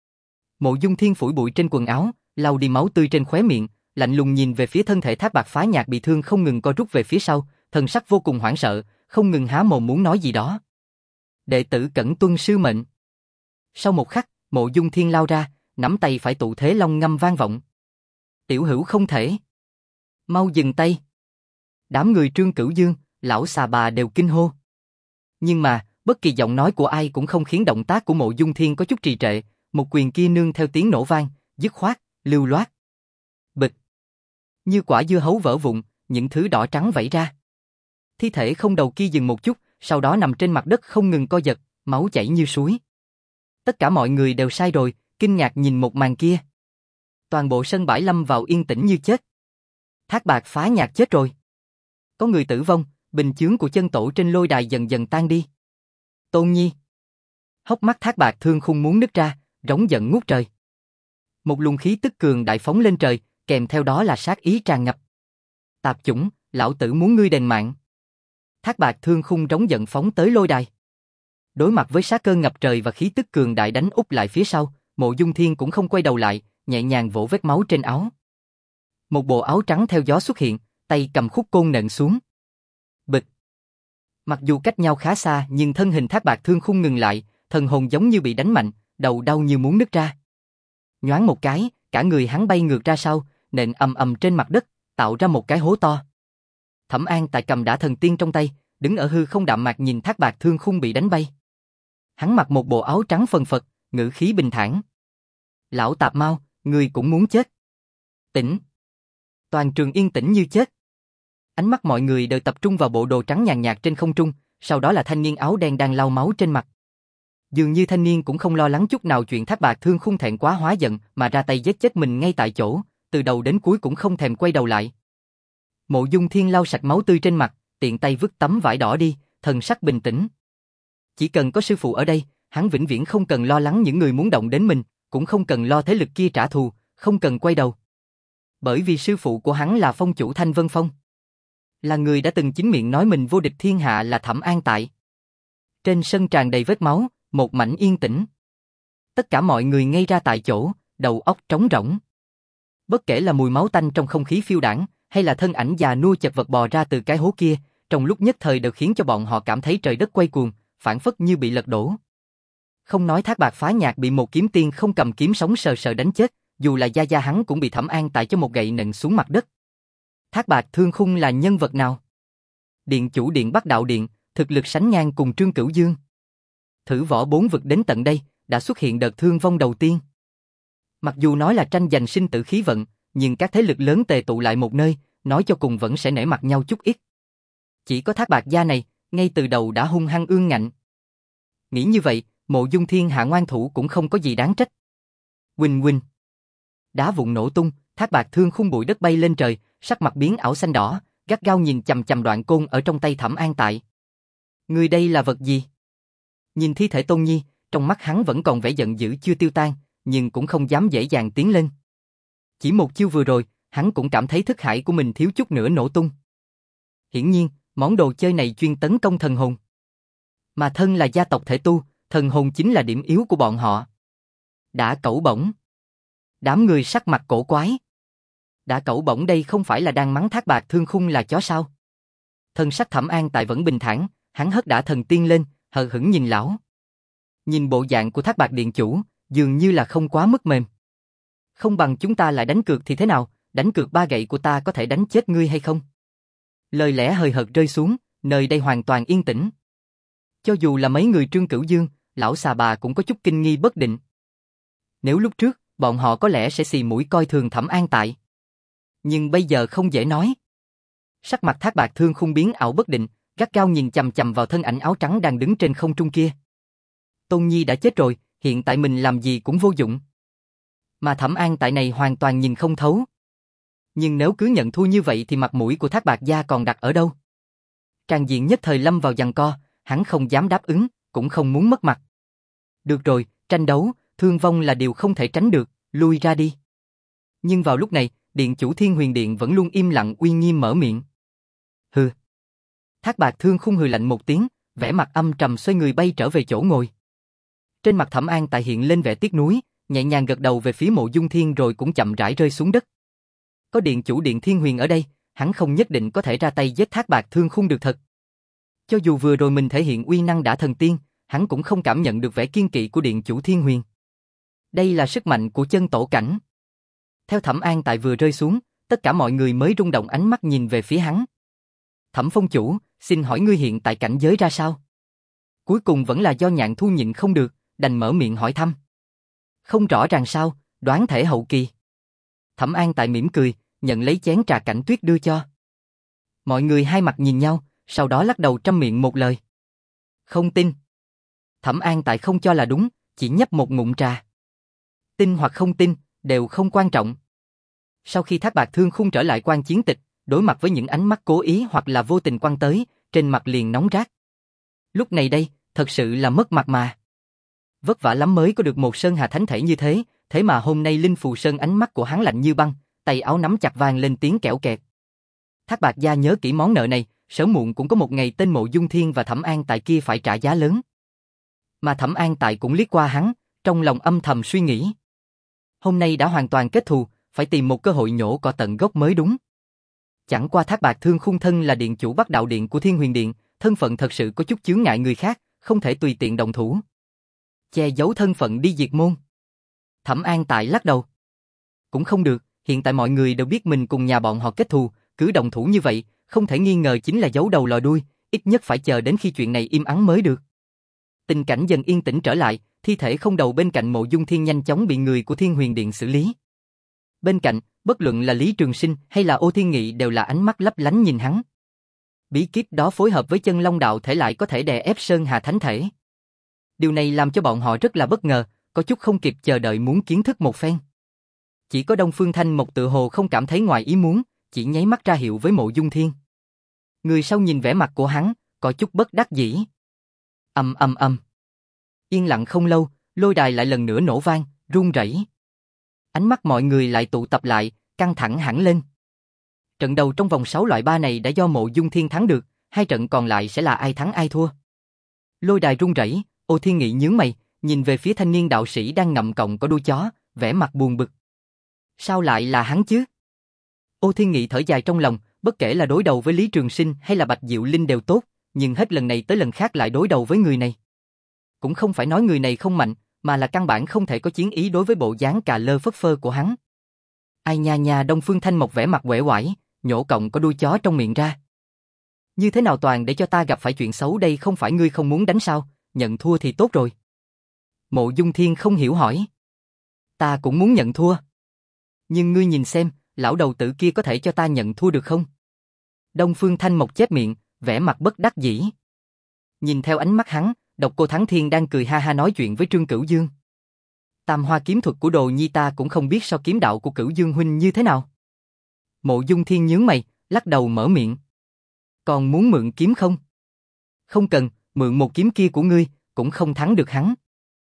Mộ Dung Thiên phủi bụi trên quần áo, lau đi máu tươi trên khóe miệng, lạnh lùng nhìn về phía thân thể Thác Bạt Phá Nhạc bị thương không ngừng co rút về phía sau, thần sắc vô cùng hoảng sợ, không ngừng há mồm muốn nói gì đó. Đệ tử cẩn tuân sư mệnh. Sau một khắc, Mộ Dung Thiên lao ra, nắm tay phải tụ thế long ngâm vang vọng. Tiểu hữu không thể. Mau dừng tay. Đám người Trương Cửu Dương, lão xà bà đều kinh hô. Nhưng mà, bất kỳ giọng nói của ai cũng không khiến động tác của Mộ Dung Thiên có chút trì trệ, một quyền kia nương theo tiếng nổ vang, dứt khoát, lưu loát. Bịch. Như quả dưa hấu vỡ vụn, những thứ đỏ trắng vẩy ra. Thi thể không đầu kia dừng một chút, sau đó nằm trên mặt đất không ngừng co giật, máu chảy như suối. Tất cả mọi người đều sai rồi, kinh ngạc nhìn một màn kia. Toàn bộ sân bãi lâm vào yên tĩnh như chết. Thác Bạt Phá Nhạc chết rồi. Có người tử vong, bình chướng của chân tổ trên lôi đài dần dần tan đi. Tôn nhi. Hốc mắt Thác Bạt Thương Khung muốn nứt ra, rống giận ngút trời. Một luồng khí tức cường đại phóng lên trời, kèm theo đó là sát ý tràn ngập. Tạp chủng, lão tử muốn ngươi đền mạng. Thác Bạt Thương Khung trống giận phóng tới lôi đài. Đối mặt với sát cơ ngập trời và khí tức cường đại đánh úp lại phía sau, Mộ Dung Thiên cũng không quay đầu lại, nhẹ nhàng vỗ vết máu trên áo. Một bộ áo trắng theo gió xuất hiện, tay cầm khúc côn nện xuống. Bịch. Mặc dù cách nhau khá xa nhưng thân hình Thác Bạt Thương Khung ngừng lại, thần hồn giống như bị đánh mạnh, đầu đau như muốn nứt ra. Nhoáng một cái, cả người hắn bay ngược ra sau, nện ầm ầm trên mặt đất, tạo ra một cái hố to. Thẩm An Tại cầm đả thần tiên trong tay, đứng ở hư không đạm mạc nhìn Thác Bạt Thương Khung bị đánh bay. Hắn mặc một bộ áo trắng phần phật, ngữ khí bình thản. Lão tạp mau, ngươi cũng muốn chết. Tỉnh. Toàn trường yên tĩnh như chết. Ánh mắt mọi người đều tập trung vào bộ đồ trắng nhàn nhạt trên không trung, sau đó là thanh niên áo đen đang lau máu trên mặt. Dường như thanh niên cũng không lo lắng chút nào chuyện Thác Bạt Thương Khung thẹn quá hóa giận mà ra tay giết chết mình ngay tại chỗ, từ đầu đến cuối cũng không thèm quay đầu lại. Mộ Dung Thiên lau sạch máu tươi trên mặt, tiện tay vứt tấm vải đỏ đi, thần sắc bình tĩnh. Chỉ cần có sư phụ ở đây, hắn vĩnh viễn không cần lo lắng những người muốn động đến mình, cũng không cần lo thế lực kia trả thù, không cần quay đầu. Bởi vì sư phụ của hắn là phong chủ Thanh Vân Phong. Là người đã từng chính miệng nói mình vô địch thiên hạ là Thẩm An Tại. Trên sân tràn đầy vết máu, một mảnh yên tĩnh. Tất cả mọi người ngây ra tại chỗ, đầu óc trống rỗng. Bất kể là mùi máu tanh trong không khí phiêu đãng, hay là thân ảnh già nua chật vật bò ra từ cái hố kia, trong lúc nhất thời đều khiến cho bọn họ cảm thấy trời đất quay cuồng, phảng phất như bị lật đổ. Không nói Thác Bạt Phá Nhạc bị một kiếm tiên không cầm kiếm sống sờ sờ đánh chết, dù là gia gia hắn cũng bị Thẩm An Tại cho một gậy nện xuống mặt đất. Thác Bạt Thương Khung là nhân vật nào? Điện chủ Điện Bắc Đạo Điện, thực lực sánh ngang cùng Trương Cửu Dương. Thử võ bốn vực đến tận đây, đã xuất hiện đợt thương vong đầu tiên. Mặc dù nói là tranh giành sinh tử khí vận, nhưng các thế lực lớn tề tụ lại một nơi, nói cho cùng vẫn sẽ nể mặt nhau chút ít. Chỉ có Thác Bạt gia này, ngay từ đầu đã hung hăng ương ngạnh. Nghĩ như vậy, Mộ Dung Thiên hạ ngoan thủ cũng không có gì đáng trách. Huỳnh huỳnh. Đá vụn nổ tung, Thác Bạt Thương Khung bụi đất bay lên trời, sắc mặt biến ảo xanh đỏ, gắt gao nhìn chằm chằm đoạn côn ở trong tay Thẩm An Tại. Người đây là vật gì? Nhìn thi thể Tôn Nhi, trong mắt hắn vẫn còn vẻ giận dữ chưa tiêu tan, nhưng cũng không dám dễ dàng tiến lên. Chỉ một chiêu vừa rồi, hắn cũng cảm thấy thức hải của mình thiếu chút nữa nổ tung. Hiển nhiên, món đồ chơi này chuyên tấn công thần hồn. Mà thân là gia tộc thể tu, thần hồn chính là điểm yếu của bọn họ. Đã cẩu bổng. Đám người sắc mặt cổ quái. Đã cẩu bổng đây không phải là đang mắng Thác Bạt Thương Khung là chó sao? Thân sắc Thẩm An Tại vẫn bình thản, hắn hất đả thần tiên lên, hờ hững nhìn lão. Nhìn bộ dạng của Thác Bạt điện chủ, dường như là không quá mức mềm. Không bằng chúng ta lại đánh cược thì thế nào, đánh cược ba gậy của ta có thể đánh chết ngươi hay không? Lời lẽ hời hợt rơi xuống, nơi đây hoàn toàn yên tĩnh. Cho dù là mấy người Trương Cửu Dương, lão xà bà cũng có chút kinh nghi bất định. Nếu lúc trước, bọn họ có lẽ sẽ xì mũi coi thường Thẩm An Tại. Nhưng bây giờ không dễ nói. Sắc mặt Thác Bạt Thương Khung biến ảo bất định, gắt gao nhìn chằm chằm vào thân ảnh áo trắng đang đứng trên không trung kia. Tôn Nhi đã chết rồi, hiện tại mình làm gì cũng vô dụng. Mà Thẩm An Tại này hoàn toàn nhìn không thấu. Nhưng nếu cứ nhận thua như vậy thì mặt mũi của Thác Bạt gia còn đặt ở đâu? Tràng diện nhất thời lâm vào giằng co, hắn không dám đáp ứng, cũng không muốn mất mặt. Được rồi, tranh đấu, thương vong là điều không thể tránh được, lui ra đi. Nhưng vào lúc này, điện chủ Thiên Huyền Điện vẫn luôn im lặng uy nghiêm mở miệng. Hừ. Thác Bạt Thương Khung hừ lạnh một tiếng, vẻ mặt âm trầm xoay người bay trở về chỗ ngồi. Trên mặt Thẩm An Tại hiện lên vẻ tiếc nuối, nhẹ nhàng gật đầu về phía Mộ Dung Thiên rồi cũng chậm rãi rơi xuống đất. Có điện chủ Điện Thiên Huyền ở đây, hắn không nhất định có thể ra tay giết Thác Bạt Thương Khung được thật. Cho dù vừa rồi mình thể hiện uy năng đã thần tiên, hắn cũng không cảm nhận được vẻ kiên kỵ của điện chủ Thiên Huyền. Đây là sức mạnh của chân tổ cảnh. Theo Thẩm An Tại vừa rơi xuống, tất cả mọi người mới rung động ánh mắt nhìn về phía hắn. Thẩm phong chủ, xin hỏi ngươi hiện tại cảnh giới ra sao? Cuối cùng vẫn là do Nhạn Thu nhịn không được, đành mở miệng hỏi thăm. Không rõ ràng sao, đoán thể hậu kỳ. Thẩm An Tại mỉm cười, nhận lấy chén trà cảnh tuyết đưa cho. Mọi người hai mặt nhìn nhau, sau đó lắc đầu trăm miệng một lời. Không tin. Thẩm An Tại không cho là đúng, chỉ nhấp một ngụm trà. Tin hoặc không tin, đều không quan trọng. Sau khi Thác Bạt Thương Khung trở lại quan chiến tịch, đối mặt với những ánh mắt cố ý hoặc là vô tình quăng tới, trên mặt liền nóng rát. Lúc này đây, thật sự là mất mặt mà. Vất vả lắm mới có được một sơn hà thánh thể như thế, thế mà hôm nay Linh Phù Sơn ánh mắt của hắn lạnh như băng, tay áo nắm chặt vang lên tiếng kẽo kẹt. Thác Bạt gia nhớ kỹ món nợ này, Sớm muộn cũng có một ngày tên Mộ Dung Thiên và Thẩm An Tại kia phải trả giá lớn. Mà Thẩm An Tại cũng liếc qua hắn, trong lòng âm thầm suy nghĩ. Hôm nay đã hoàn toàn kết thù, phải tìm một cơ hội nhổ cỏ tận gốc mới đúng. Chẳng qua Thác Bạt Thương Khung thân là điện chủ Bắc Đạo Điện của Thiên Huyền Điện, thân phận thật sự có chút chướng ngại người khác, không thể tùy tiện động thủ. Che giấu thân phận đi diệt môn. Thẩm An Tại lắc đầu. Cũng không được, hiện tại mọi người đều biết mình cùng nhà bọn họ kết thù, cứ động thủ như vậy, không thể nghi ngờ chính là giấu đầu lòi đuôi, ít nhất phải chờ đến khi chuyện này im ắng mới được. Tình cảnh dần yên tĩnh trở lại, thi thể không đầu bên cạnh Mộ Dung Thiên nhanh chóng bị người của Thiên Huyền Điện xử lý. Bên cạnh, bất luận là Lý Trường Sinh hay là Ô Thiên Nghị đều là ánh mắt lấp lánh nhìn hắn. Bí kíp đó phối hợp với chân long đạo thể lại có thể đè ép Sơn Hà Thánh Thể. Điều này làm cho bọn họ rất là bất ngờ, có chút không kịp chờ đợi muốn kiến thức một phen. Chỉ có Đông Phương Thanh Mộc tự hồ không cảm thấy ngoài ý muốn, chỉ nháy mắt ra hiệu với Mộ Dung Thiên. Người sau nhìn vẻ mặt của hắn, có chút bất đắc dĩ. Ầm ầm ầm. Yên lặng không lâu, lôi đài lại lần nữa nổ vang, rung rẩy. Ánh mắt mọi người lại tụ tập lại, căng thẳng hẳn lên. Trận đầu trong vòng sáu loại ba này đã do Mộ Dung Thiên thắng được, hai trận còn lại sẽ là ai thắng ai thua. Lôi đài rung rẩy, Ô Thiên Nghị nhướng mày, nhìn về phía thanh niên đạo sĩ đang ngậm cọng có đuôi chó, vẻ mặt buồn bực. Sao lại là hắn chứ? Ô Thiên Nghị thở dài trong lòng, bất kể là đối đầu với Lý Trường Sinh hay là Bạch Diệu Linh đều tốt, nhưng hết lần này tới lần khác lại đối đầu với người này. Cũng không phải nói người này không mạnh, mà là căn bản không thể có chiến ý đối với bộ dáng cà lơ phất phơ của hắn. Ai nha nha, Đông Phương Thanh Mộc vẻ mặt uể oải, nhổ cọng có đuôi chó trong miệng ra. Như thế nào toàn để cho ta gặp phải chuyện xấu đây, không phải ngươi không muốn đánh sao, nhận thua thì tốt rồi. Mộ Dung Thiên không hiểu hỏi. Ta cũng muốn nhận thua. Nhưng ngươi nhìn xem, lão đầu tử kia có thể cho ta nhận thua được không? Đông Phương Thanh Mộc chép miệng, vẻ mặt bất đắc dĩ. Nhìn theo ánh mắt hắn, Độc Cô Thắng Thiên đang cười ha ha nói chuyện với Trương Cửu Dương. Tam hoa kiếm thuật của Đồ Nhi ta cũng không biết so kiếm đạo của Cửu Dương huynh như thế nào. Mộ Dung Thiên nhướng mày, lắc đầu mở miệng. Còn muốn mượn kiếm không? Không cần, mượn một kiếm kia của ngươi, cũng không thắng được hắn.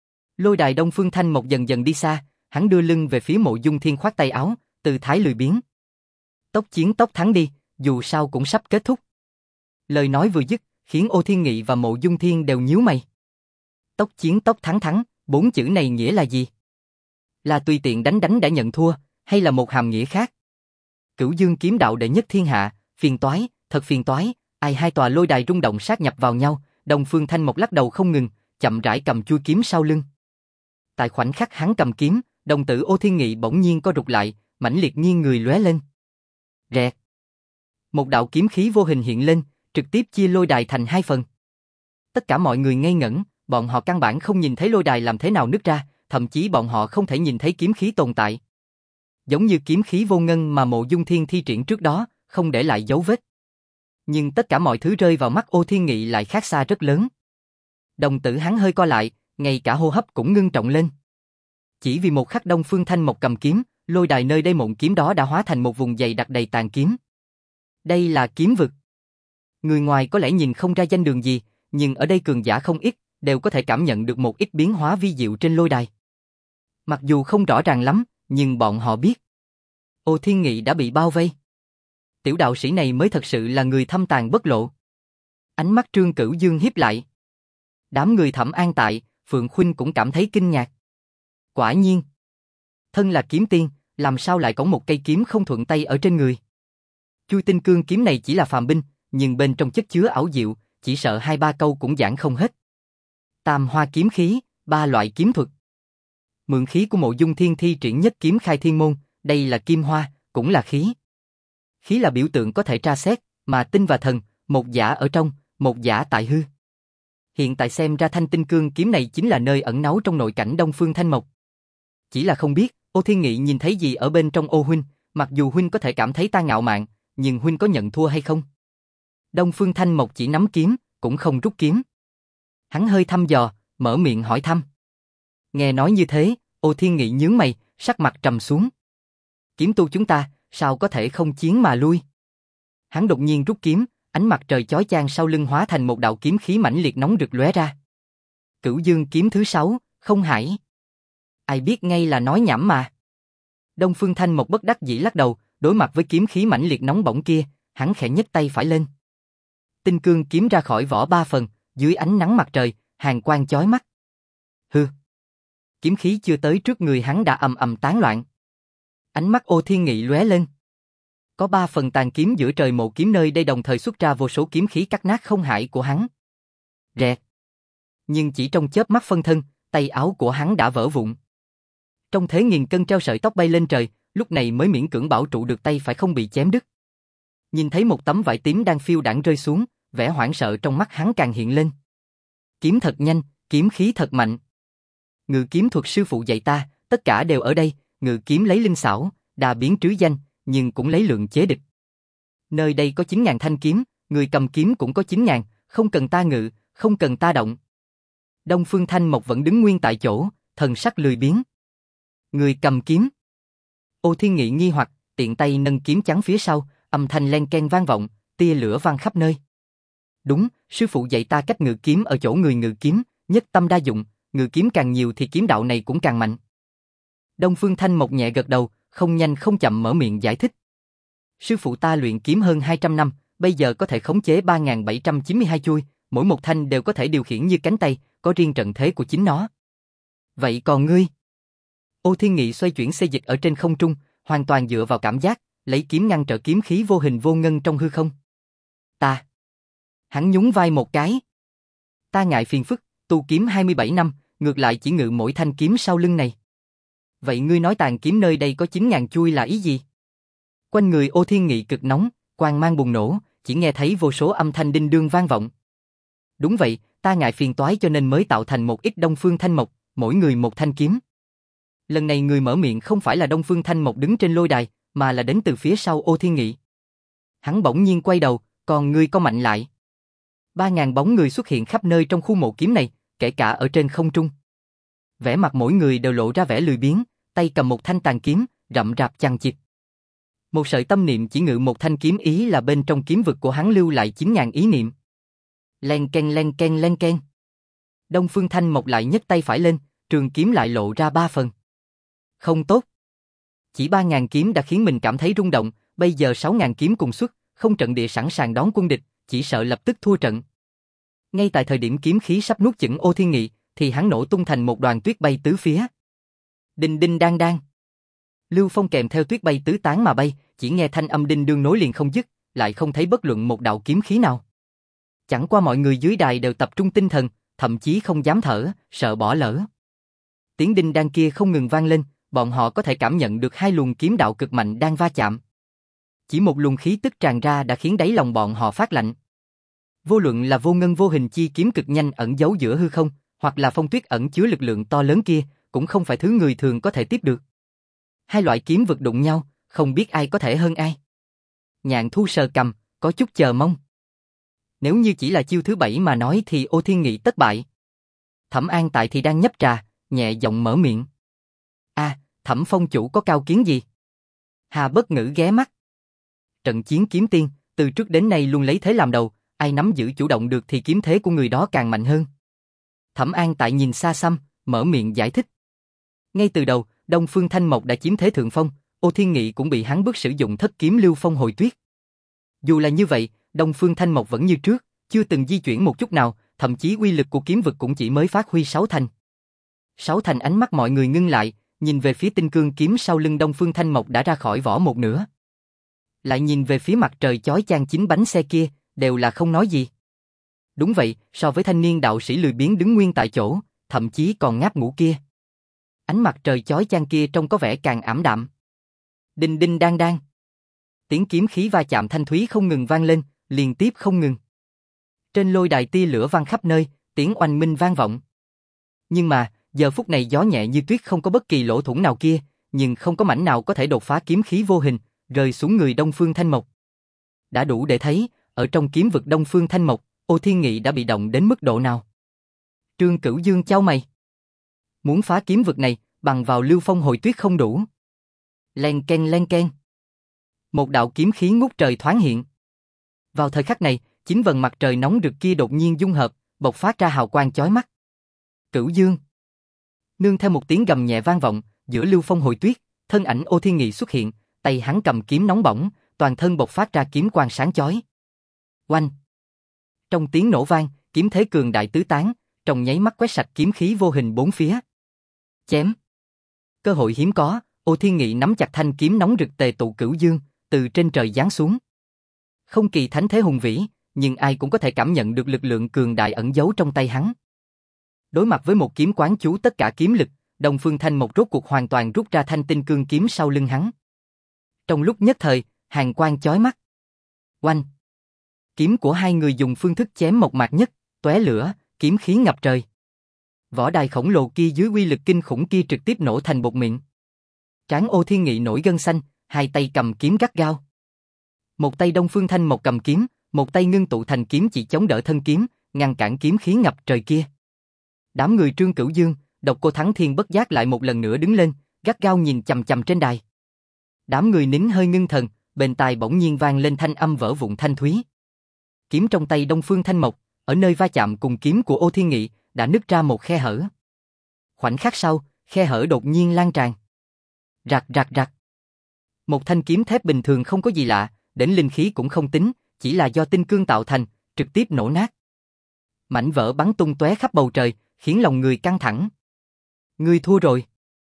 Lôi đài Đông Phương Thanh Mộc dần dần đi xa, hắn đưa lưng về phía Mộ Dung Thiên khoát tay áo, tư thái lười biếng. Tốc chiến tốc thắng đi, dù sao cũng sắp kết thúc. Lời nói vừa dứt, khiến Ô Thiên Nghị và Mộ Dung Thiên đều nhíu mày. Tốc chiến tốc thắng thắng, bốn chữ này nghĩa là gì? Là tùy tiện đánh đánh đã nhận thua, hay là một hàm nghĩa khác? Cửu Dương kiếm đạo đệ nhất thiên hạ, phiền toái, thật phiền toái. Ai hai tòa lôi đài rung động sát nhập vào nhau, Đông Phương Thanh Mộc lắc đầu không ngừng, chậm rãi cầm chuôi kiếm sau lưng. Tại khoảnh khắc hắn cầm kiếm, đồng tử Ô Thiên Nghị bỗng nhiên co rụt lại, mãnh liệt nghiêng người lóe lên. Rẹt. Một đạo kiếm khí vô hình hiện lên, trực tiếp chia lôi đài thành hai phần. Tất cả mọi người ngây ngẩn, bọn họ căn bản không nhìn thấy lôi đài làm thế nào nứt ra, thậm chí bọn họ không thể nhìn thấy kiếm khí tồn tại. Giống như kiếm khí vô ngân mà Mộ Dung Thiên thi triển trước đó, không để lại dấu vết. Nhưng tất cả mọi thứ rơi vào mắt Ô Thiên Nghị lại khác xa rất lớn. Đồng tử hắn hơi co lại, ngay cả hô hấp cũng ngưng trọng lên. Chỉ vì một khắc Đông Phương Thanh Mộc cầm kiếm, lôi đài nơi đây mộng kiếm đó đã hóa thành một vùng dày đặc đầy tàn kiếm. Đây là kiếm vực. Người ngoài có lẽ nhìn không ra danh đường gì, nhưng ở đây cường giả không ít, đều có thể cảm nhận được một ít biến hóa vi diệu trên lôi đài. Mặc dù không rõ ràng lắm, nhưng bọn họ biết. Ô Thiên Nghị đã bị bao vây. Tiểu đạo sĩ này mới thật sự là người thâm tàn bất lộ. Ánh mắt Trương Cửu Dương hiếp lại. Đám người Thẩm An Tại, Phượng Khuynh cũng cảm thấy kinh ngạc. Quả nhiên, thân là kiếm tiên, làm sao lại có một cây kiếm không thuận tay ở trên người? Chui Tinh Cương kiếm này chỉ là phàm binh, nhưng bên trong chất chứa ảo diệu, chỉ sợ hai ba câu cũng giảng không hết. Tam hoa kiếm khí, ba loại kiếm thuật. Mượn khí của Mộ Dung Thiên thi triển nhất kiếm khai thiên môn, đây là kim hoa, cũng là khí. Khí là biểu tượng có thể tra xét, mà tinh và thần, một giả ở trong, một giả tại hư. Hiện tại xem ra thanh tinh cương kiếm này chính là nơi ẩn náu trong nội cảnh Đông Phương Thanh Mộc. Chỉ là không biết, Ô Thiên Nghị nhìn thấy gì ở bên trong Ô huynh, mặc dù huynh có thể cảm thấy ta ngạo mạn, nhưng huynh có nhận thua hay không? Đông Phương Thanh Mộc chỉ nắm kiếm, cũng không rút kiếm. Hắn hơi thăm dò, mở miệng hỏi thăm. Nghe nói như thế, Ô Thiên Nghị nhướng mày, sắc mặt trầm xuống. Kiếm tu chúng ta, sao có thể không chiến mà lui? Hắn đột nhiên rút kiếm, ánh mặt trời chói chang sau lưng hóa thành một đạo kiếm khí mãnh liệt nóng rực lóe ra. Cửu Dương kiếm thứ sáu, không hải. Ai biết ngay là nói nhảm mà. Đông Phương Thanh Mộc bất đắc dĩ lắc đầu, đối mặt với kiếm khí mãnh liệt nóng bỏng kia, hắn khẽ nhấc tay phải lên. tinh cương kiếm ra khỏi vỏ ba phần, dưới ánh nắng mặt trời, hàn quang chói mắt. Hừ. Kiếm khí chưa tới trước người hắn đã ầm ầm tán loạn. Ánh mắt Ô Thiên Nghị lóe lên. Có ba phần tàn kiếm giữa trời mộ kiếm nơi đây đồng thời xuất ra vô số kiếm khí cắt nát không hải của hắn. Rẹt. Nhưng chỉ trong chớp mắt phân thân, tay áo của hắn đã vỡ vụn. Trong thế nghìn cân treo sợi tóc bay lên trời, lúc này mới miễn cưỡng bảo trụ được tay phải không bị chém đứt. Nhìn thấy một tấm vải tím đang phiêu đãng rơi xuống, vẻ hoảng sợ trong mắt hắn càng hiện lên. Kiếm thật nhanh, kiếm khí thật mạnh. Ngự kiếm thuật sư phụ dạy ta, tất cả đều ở đây, ngự kiếm lấy linh xảo, đà biến trứ danh, nhưng cũng lấy lượng chế địch. Nơi đây có chín ngàn thanh kiếm, người cầm kiếm cũng có chín ngàn, không cần ta ngự, không cần ta động. Đông Phương Thanh Mộc vẫn đứng nguyên tại chỗ, thần sắc lười biếng. Người cầm kiếm. Ô Thiên Nghị nghi hoặc, tiện tay nâng kiếm chắn phía sau, âm thanh len ken vang vọng, tia lửa vang khắp nơi. Đúng, sư phụ dạy ta cách ngự kiếm ở chỗ người ngự kiếm, nhất tâm đa dụng, ngự kiếm càng nhiều thì kiếm đạo này cũng càng mạnh. Đông Phương Thanh Mộc nhẹ gật đầu, không nhanh không chậm mở miệng giải thích. Sư phụ ta luyện kiếm hơn hai trăm năm, bây giờ có thể khống chế ba nghìn bảy trăm chín mươi hai chuôi, mỗi một thanh đều có thể điều khiển như cánh tay, có riêng trận thế của chính nó. Vậy còn ngươi? Ô Thiên Nghị xoay chuyển xê dịch ở trên không trung, hoàn toàn dựa vào cảm giác, lấy kiếm ngăn trở kiếm khí vô hình vô ngân trong hư không. Ta. Hắn nhún vai một cái. Ta ngại phiền phức, tu kiếm hai mươi bảy năm, ngược lại chỉ ngự mỗi thanh kiếm sau lưng này. Vậy ngươi nói tàn kiếm nơi đây có chín ngàn chuôi là ý gì? Quanh người Ô Thiên Nghị cực nóng, quang mang bùng nổ, chỉ nghe thấy vô số âm thanh đinh đương vang vọng. Đúng vậy, ta ngại phiền toái cho nên mới tạo thành một ít Đông Phương Thanh Mộc, mỗi người một thanh kiếm. Lần này người mở miệng không phải là Đông Phương Thanh Mộc đứng trên lôi đài, mà là đến từ phía sau Ô Thiên Nghị. Hắn bỗng nhiên quay đầu, còn ngươi có mạnh lại. Ba ngàn bóng người xuất hiện khắp nơi trong khu mộ kiếm này, kể cả ở trên không trung. Vẻ mặt mỗi người đều lộ ra vẻ lười biếng, tay cầm một thanh tàn kiếm, rậm rạp chằng chịt. Một sợi tâm niệm chỉ ngự một thanh kiếm ý là bên trong kiếm vực của hắn lưu lại chín ngàn ý niệm. Len ken len ken len ken. Đông Phương Thanh Mộc lại nhấc tay phải lên, trường kiếm lại lộ ra ba phần. Không tốt. Chỉ ba ngàn kiếm đã khiến mình cảm thấy rung động, bây giờ sáu ngàn kiếm cùng xuất, không trận địa sẵn sàng đón quân địch, chỉ sợ lập tức thua trận. Ngay tại thời điểm kiếm khí sắp nuốt chửng Ô Thiên Nghị, thì hắn nổ tung thành một đoàn tuyết bay tứ phía. Đinh đinh đang đang. Lưu Phong kèm theo tuyết bay tứ tán mà bay, chỉ nghe thanh âm đinh đương nối liền không dứt, lại không thấy bất luận một đạo kiếm khí nào. Chẳng qua mọi người dưới đài đều tập trung tinh thần, thậm chí không dám thở, sợ bỏ lỡ. Tiếng đinh đang kia không ngừng vang lên, bọn họ có thể cảm nhận được hai luồng kiếm đạo cực mạnh đang va chạm. Chỉ một luồng khí tức tràn ra đã khiến đáy lòng bọn họ phát lạnh. Vô luận là vô ngân vô hình chi kiếm cực nhanh ẩn giấu giữa hư không, hoặc là phong tuyết ẩn chứa lực lượng to lớn kia, cũng không phải thứ người thường có thể tiếp được. Hai loại kiếm vực đụng nhau, không biết ai có thể hơn ai. Nhạn Thu sờ cầm, có chút chờ mong. Nếu như chỉ là chiêu thứ bảy mà nói thì Ô Thiên Nghị tất bại. Thẩm An tại thì đang nhấp trà, nhẹ giọng mở miệng. A, à, Thẩm Phong chủ có cao kiến gì? Hà Bất Ngữ ghé mắt. Trận chiến kiếm tiên, từ trước đến nay luôn lấy thế làm đầu, ai nắm giữ chủ động được thì kiếm thế của người đó càng mạnh hơn. Thẩm An tại nhìn xa xăm, mở miệng giải thích. Ngay từ đầu, Đông Phương Thanh Mộc đã chiếm thế thượng phong, Ô Thiên Nghị cũng bị hắn bức sử dụng thất kiếm lưu phong hồi tuyết. Dù là như vậy, Đông Phương Thanh Mộc vẫn như trước, chưa từng di chuyển một chút nào, thậm chí uy lực của kiếm vực cũng chỉ mới phát huy sáu thành. Sáu thành ánh mắt mọi người ngưng lại, nhìn về phía tinh cương kiếm sau lưng Đông Phương Thanh Mộc đã ra khỏi vỏ một nửa. Lại nhìn về phía mặt trời chói chang chín bánh xe kia, đều là không nói gì. Đúng vậy, so với thanh niên đạo sĩ lười biếng đứng nguyên tại chỗ, thậm chí còn ngáp ngủ kia. Ánh mặt trời chói chang kia trông có vẻ càng ảm đạm. Đinh đinh đang đang. Tiếng kiếm khí va chạm thanh thúy không ngừng vang lên, liên tiếp không ngừng. Trên lôi đài tia lửa vang khắp nơi, tiếng oanh minh vang vọng. Nhưng mà, giờ phút này gió nhẹ như tuyết không có bất kỳ lỗ thủng nào kia, nhưng không có mảnh nào có thể đột phá kiếm khí vô hình, rơi xuống người Đông Phương Thanh Mộc. Đã đủ để thấy, ở trong kiếm vực Đông Phương Thanh Mộc, Ô Thiên Nghị đã bị động đến mức độ nào. Trương Cửu Dương chau mày. Muốn phá kiếm vực này, bằng vào lưu phong hồi tuyết không đủ. Len ken len ken. Một đạo kiếm khí ngút trời thoáng hiện. Vào thời khắc này, chính vầng mặt trời nóng rực kia đột nhiên dung hợp, bộc phát ra hào quang chói mắt. Cửu Dương. Nương theo một tiếng gầm nhẹ vang vọng, giữa lưu phong hồi tuyết, thân ảnh Ô Thiên Nghị xuất hiện, tay hắn cầm kiếm nóng bỏng, toàn thân bộc phát ra kiếm quang sáng chói. Oanh. Trong tiếng nổ vang, kiếm thế cường đại tứ tán, trong nháy mắt quét sạch kiếm khí vô hình bốn phía. Chém. Cơ hội hiếm có, Ô Thiên Nghị nắm chặt thanh kiếm nóng rực tề tụ cửu dương, từ trên trời giáng xuống. Không kỳ thánh thế hùng vĩ, nhưng ai cũng có thể cảm nhận được lực lượng cường đại ẩn giấu trong tay hắn. Đối mặt với một kiếm quán chú tất cả kiếm lực, Đông Phương Thanh Mộc rốt cuộc hoàn toàn rút ra thanh tinh cương kiếm sau lưng hắn. Trong lúc nhất thời, hàn quang chói mắt. Oanh! Kiếm của hai người dùng phương thức chém mộc mạc nhất, tóe lửa, kiếm khí ngập trời. Võ đài khổng lồ kia dưới uy lực kinh khủng kia trực tiếp nổ thành bột mịn. Trán Ô Thiên Nghị nổi gân xanh, hai tay cầm kiếm gắt gao. Một tay Đông Phương Thanh Mộc cầm kiếm, một tay ngưng tụ thành kiếm chỉ chống đỡ thân kiếm, ngăn cản kiếm khí ngập trời kia. Đám người Trương Cửu Dương, Độc Cô Thắng Thiên bất giác lại một lần nữa đứng lên, gắt gao nhìn chằm chằm trên đài. Đám người nín hơi ngưng thần, bên tai bỗng nhiên vang lên thanh âm vỡ vụn thanh thúy. Kiếm trong tay Đông Phương Thanh Mộc, ở nơi va chạm cùng kiếm của Ô Thiên Nghị, đã nứt ra một khe hở. Khoảnh khắc sau, khe hở đột nhiên lan tràn. Rạc rạc rạc. Một thanh kiếm thép bình thường không có gì lạ, đến linh khí cũng không tính, chỉ là do tinh cương tạo thành, trực tiếp nổ nát. Mảnh vỡ bắn tung tóe khắp bầu trời, khiến lòng người căng thẳng. Ngươi thua rồi.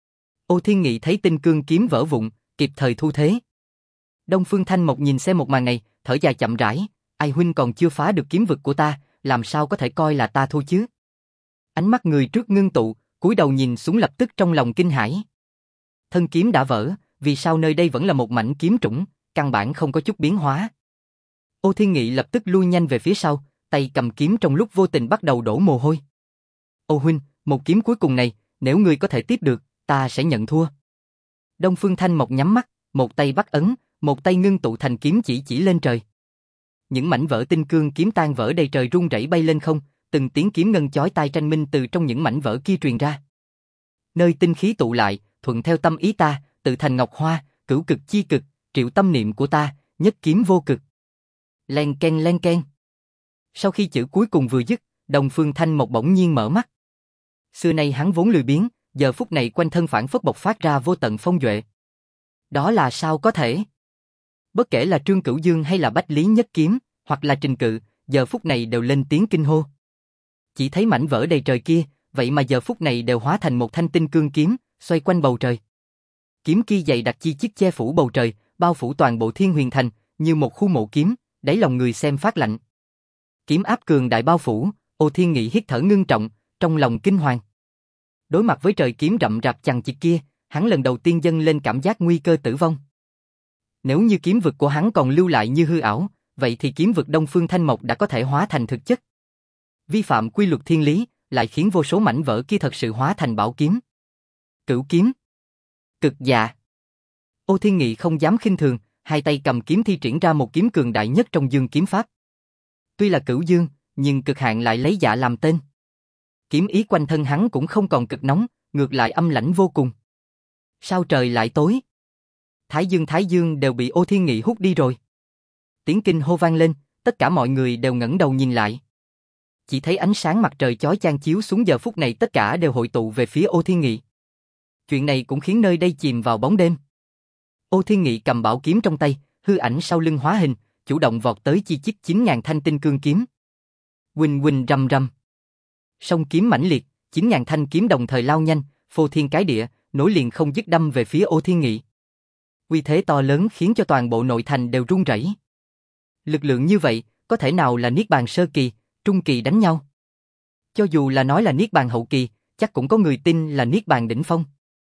Ô Thiên Nghị thấy tinh cương kiếm vỡ vụn, kịp thời thu thế. Đông Phương Thanh Mộc nhìn xem một màn này, thở dài chậm rãi, ai huynh còn chưa phá được kiếm vực của ta, làm sao có thể coi là ta thua chứ? Ánh mắt người trước ngưng tụ, cúi đầu nhìn xuống lập tức trong lòng kinh hãi. Thân kiếm đã vỡ, vì sao nơi đây vẫn là một mảnh kiếm trũng, căn bản không có chút biến hóa. Ô Thiên Nghị lập tức lui nhanh về phía sau, tay cầm kiếm trong lúc vô tình bắt đầu đổ mồ hôi. Ô huynh, một kiếm cuối cùng này, nếu ngươi có thể tiếp được, ta sẽ nhận thua. Đông Phương Thanh Mộc nhắm mắt, một tay bắt ấn, một tay ngưng tụ thành kiếm chỉ chỉ lên trời. Những mảnh vỡ tinh cương kiếm tan vỡ đầy trời rung rẩy bay lên không, từng tiếng kiếm ngân chói tai tranh minh từ trong những mảnh vỡ kia truyền ra. Nơi tinh khí tụ lại, thuận theo tâm ý ta, tự thành ngọc hoa, cửu cực chi cực, triệu tâm niệm của ta, nhất kiếm vô cực. Len ken len ken. Sau khi chữ cuối cùng vừa dứt, Đông Phương Thanh Mộc bỗng nhiên mở mắt. Xưa nay hắn vốn lười biếng, giờ phút này quanh thân phản phất bộc phát ra vô tận phong duệ. Đó là sao có thể? Bất kể là Trương Cửu Dương hay là Bách Lý Nhất Kiếm, hoặc là Trình Cự, giờ phút này đều lên tiếng kinh hô. Chỉ thấy mảnh vỡ đầy trời kia, vậy mà giờ phút này đều hóa thành một thanh tinh cương kiếm, xoay quanh bầu trời. Kiếm kia dày đặc chi chít che phủ bầu trời, bao phủ toàn bộ Thiên Huyền Thành, như một khu mộ kiếm, đáy lòng người xem phát lạnh. Kiếm áp cường đại bao phủ, Ô Thiên Nghị hít thở ngưng trọng, trong lòng kinh hoàng. Đối mặt với trời kiếm rậm rạp chằng chịt kia, hắn lần đầu tiên dâng lên cảm giác nguy cơ tử vong. Nếu như kiếm vực của hắn còn lưu lại như hư ảo, vậy thì kiếm vực Đông Phương Thanh Mộc đã có thể hóa thành thực chất. Vi phạm quy luật thiên lý, lại khiến vô số mảnh vỡ kia thật sự hóa thành bảo kiếm. Cửu kiếm. Cực dạ. Ô Thiên Nghị không dám khinh thường, hai tay cầm kiếm thi triển ra một kiếm cường đại nhất trong dương kiếm pháp. Tuy là cửu dương, nhưng cực hạn lại lấy dạ làm tên. Kiếm ý quanh thân hắn cũng không còn cực nóng, ngược lại âm lãnh vô cùng. Sao trời lại tối? Thái dương Thái dương đều bị Ô Thiên Nghị hút đi rồi. Tiếng kinh hô vang lên, tất cả mọi người đều ngẩng đầu nhìn lại. Chỉ thấy ánh sáng mặt trời chói chang chiếu xuống, giờ phút này tất cả đều hội tụ về phía Ô Thiên Nghị. Chuyện này cũng khiến nơi đây chìm vào bóng đêm. Ô Thiên Nghị cầm bảo kiếm trong tay, hư ảnh sau lưng hóa hình, chủ động vọt tới chi chít chín ngàn thanh tinh cương kiếm. Huỳnh huỳnh rầm rầm. Song kiếm mãnh liệt, chín ngàn thanh kiếm đồng thời lao nhanh, phô thiên cái địa, nối liền không dứt đâm về phía Ô Thiên Nghị. Uy thế to lớn khiến cho toàn bộ nội thành đều rung rẩy. Lực lượng như vậy, có thể nào là Niết Bàn sơ kỳ, trung kỳ đánh nhau? Cho dù là nói là Niết Bàn hậu kỳ, chắc cũng có người tin là Niết Bàn đỉnh phong.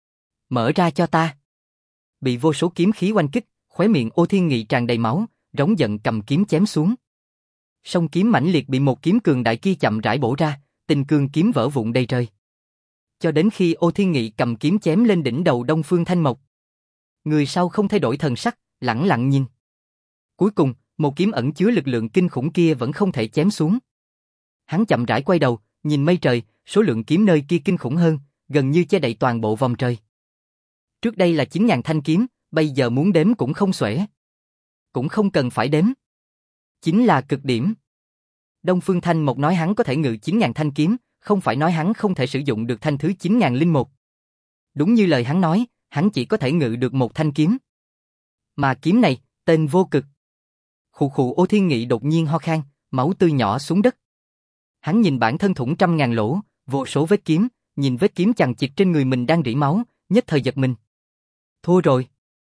Mở ra cho ta. Bị vô số kiếm khí oanh kích, khóe miệng Ô Thiên Nghị tràn đầy máu, rống giận cầm kiếm chém xuống. Song kiếm mãnh liệt bị một kiếm cường đại kia chậm rãi bổ ra, tinh cương kiếm vỡ vụn đầy trời. Cho đến khi Ô Thiên Nghị cầm kiếm chém lên đỉnh đầu Đông Phương Thanh Mộc, người sau không thay đổi thần sắc, lẳng lặng nhìn. Cuối cùng, một kiếm ẩn chứa lực lượng kinh khủng kia vẫn không thể chém xuống. Hắn chậm rãi quay đầu, nhìn mây trời, số lượng kiếm nơi kia kinh khủng hơn, gần như che đậy toàn bộ vòng trời. Trước đây là chín ngàn thanh kiếm, bây giờ muốn đếm cũng không xuể. Cũng không cần phải đếm. Chính là cực điểm. Đông Phương Thanh Mộc nói hắn có thể ngự chín ngàn thanh kiếm, không phải nói hắn không thể sử dụng được thanh thứ chín ngàn linh một. Đúng như lời hắn nói, hắn chỉ có thể ngự được một thanh kiếm. Mà kiếm này, tên vô cực. Khụ khụ. Ô Thiên Nghị đột nhiên ho khan, máu tươi nhỏ xuống đất. Hắn nhìn bản thân thủng trăm ngàn lỗ, vô số vết kiếm, nhìn vết kiếm chằng chịt trên người mình đang rỉ máu, nhất thời giật mình. Thua rồi.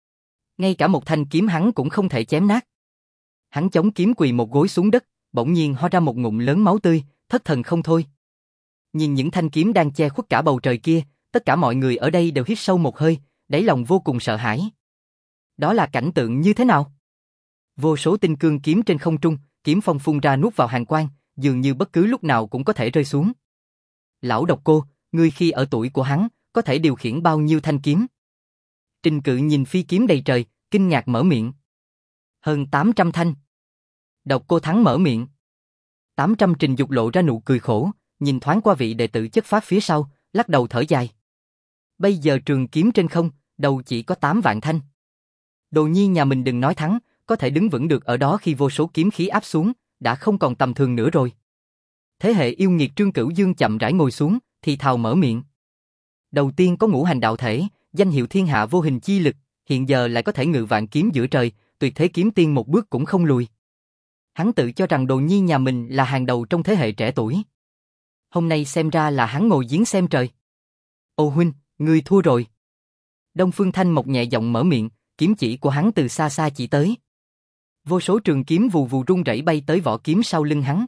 Ngay cả một thanh kiếm hắn cũng không thể chém nát. Hắn chống kiếm quỳ một gối xuống đất, bỗng nhiên ho ra một ngụm lớn máu tươi, thất thần không thôi. Nhìn những thanh kiếm đang che khuất cả bầu trời kia, tất cả mọi người ở đây đều hít sâu một hơi, đáy lòng vô cùng sợ hãi. Đó là cảnh tượng như thế nào? Vô số tinh cương kiếm trên không trung, kiếm phong phun ra nuốt vào hàn quang, dường như bất cứ lúc nào cũng có thể rơi xuống. Lão Độc Cô, ngươi khi ở tuổi của hắn, có thể điều khiển bao nhiêu thanh kiếm? Trình Cự nhìn phi kiếm đầy trời, kinh ngạc mở miệng. Hơn tám trăm thanh. Độc Cô Thắng mở miệng. tám trăm Trình Dục lộ ra nụ cười khổ, nhìn thoáng qua vị đệ tử chất phác phía sau, lắc đầu thở dài. Bây giờ trường kiếm trên không, đầu chỉ có tám vạn thanh. Đồ Nhi nhà mình đừng nói thắng, có thể đứng vững được ở đó khi vô số kiếm khí áp xuống, đã không còn tầm thường nữa rồi. Thế hệ yêu nghiệt Trương Cửu Dương chậm rãi ngồi xuống, thì thào mở miệng. Đầu tiên có ngũ hành đạo thể, danh hiệu thiên hạ vô hình chi lực, hiện giờ lại có thể ngự vạn kiếm giữa trời, tuyệt thế kiếm tiên một bước cũng không lùi. Hắn tự cho rằng Đồ Nhi nhà mình là hàng đầu trong thế hệ trẻ tuổi. Hôm nay xem ra là hắn ngồi giếng xem trời. Ô huynh, ngươi thua rồi. Đông Phương Thanh Mộc nhẹ giọng mở miệng, kiếm chỉ của hắn từ xa xa chỉ tới. Vô số trường kiếm vù vù rung rẩy bay tới vỏ kiếm sau lưng hắn.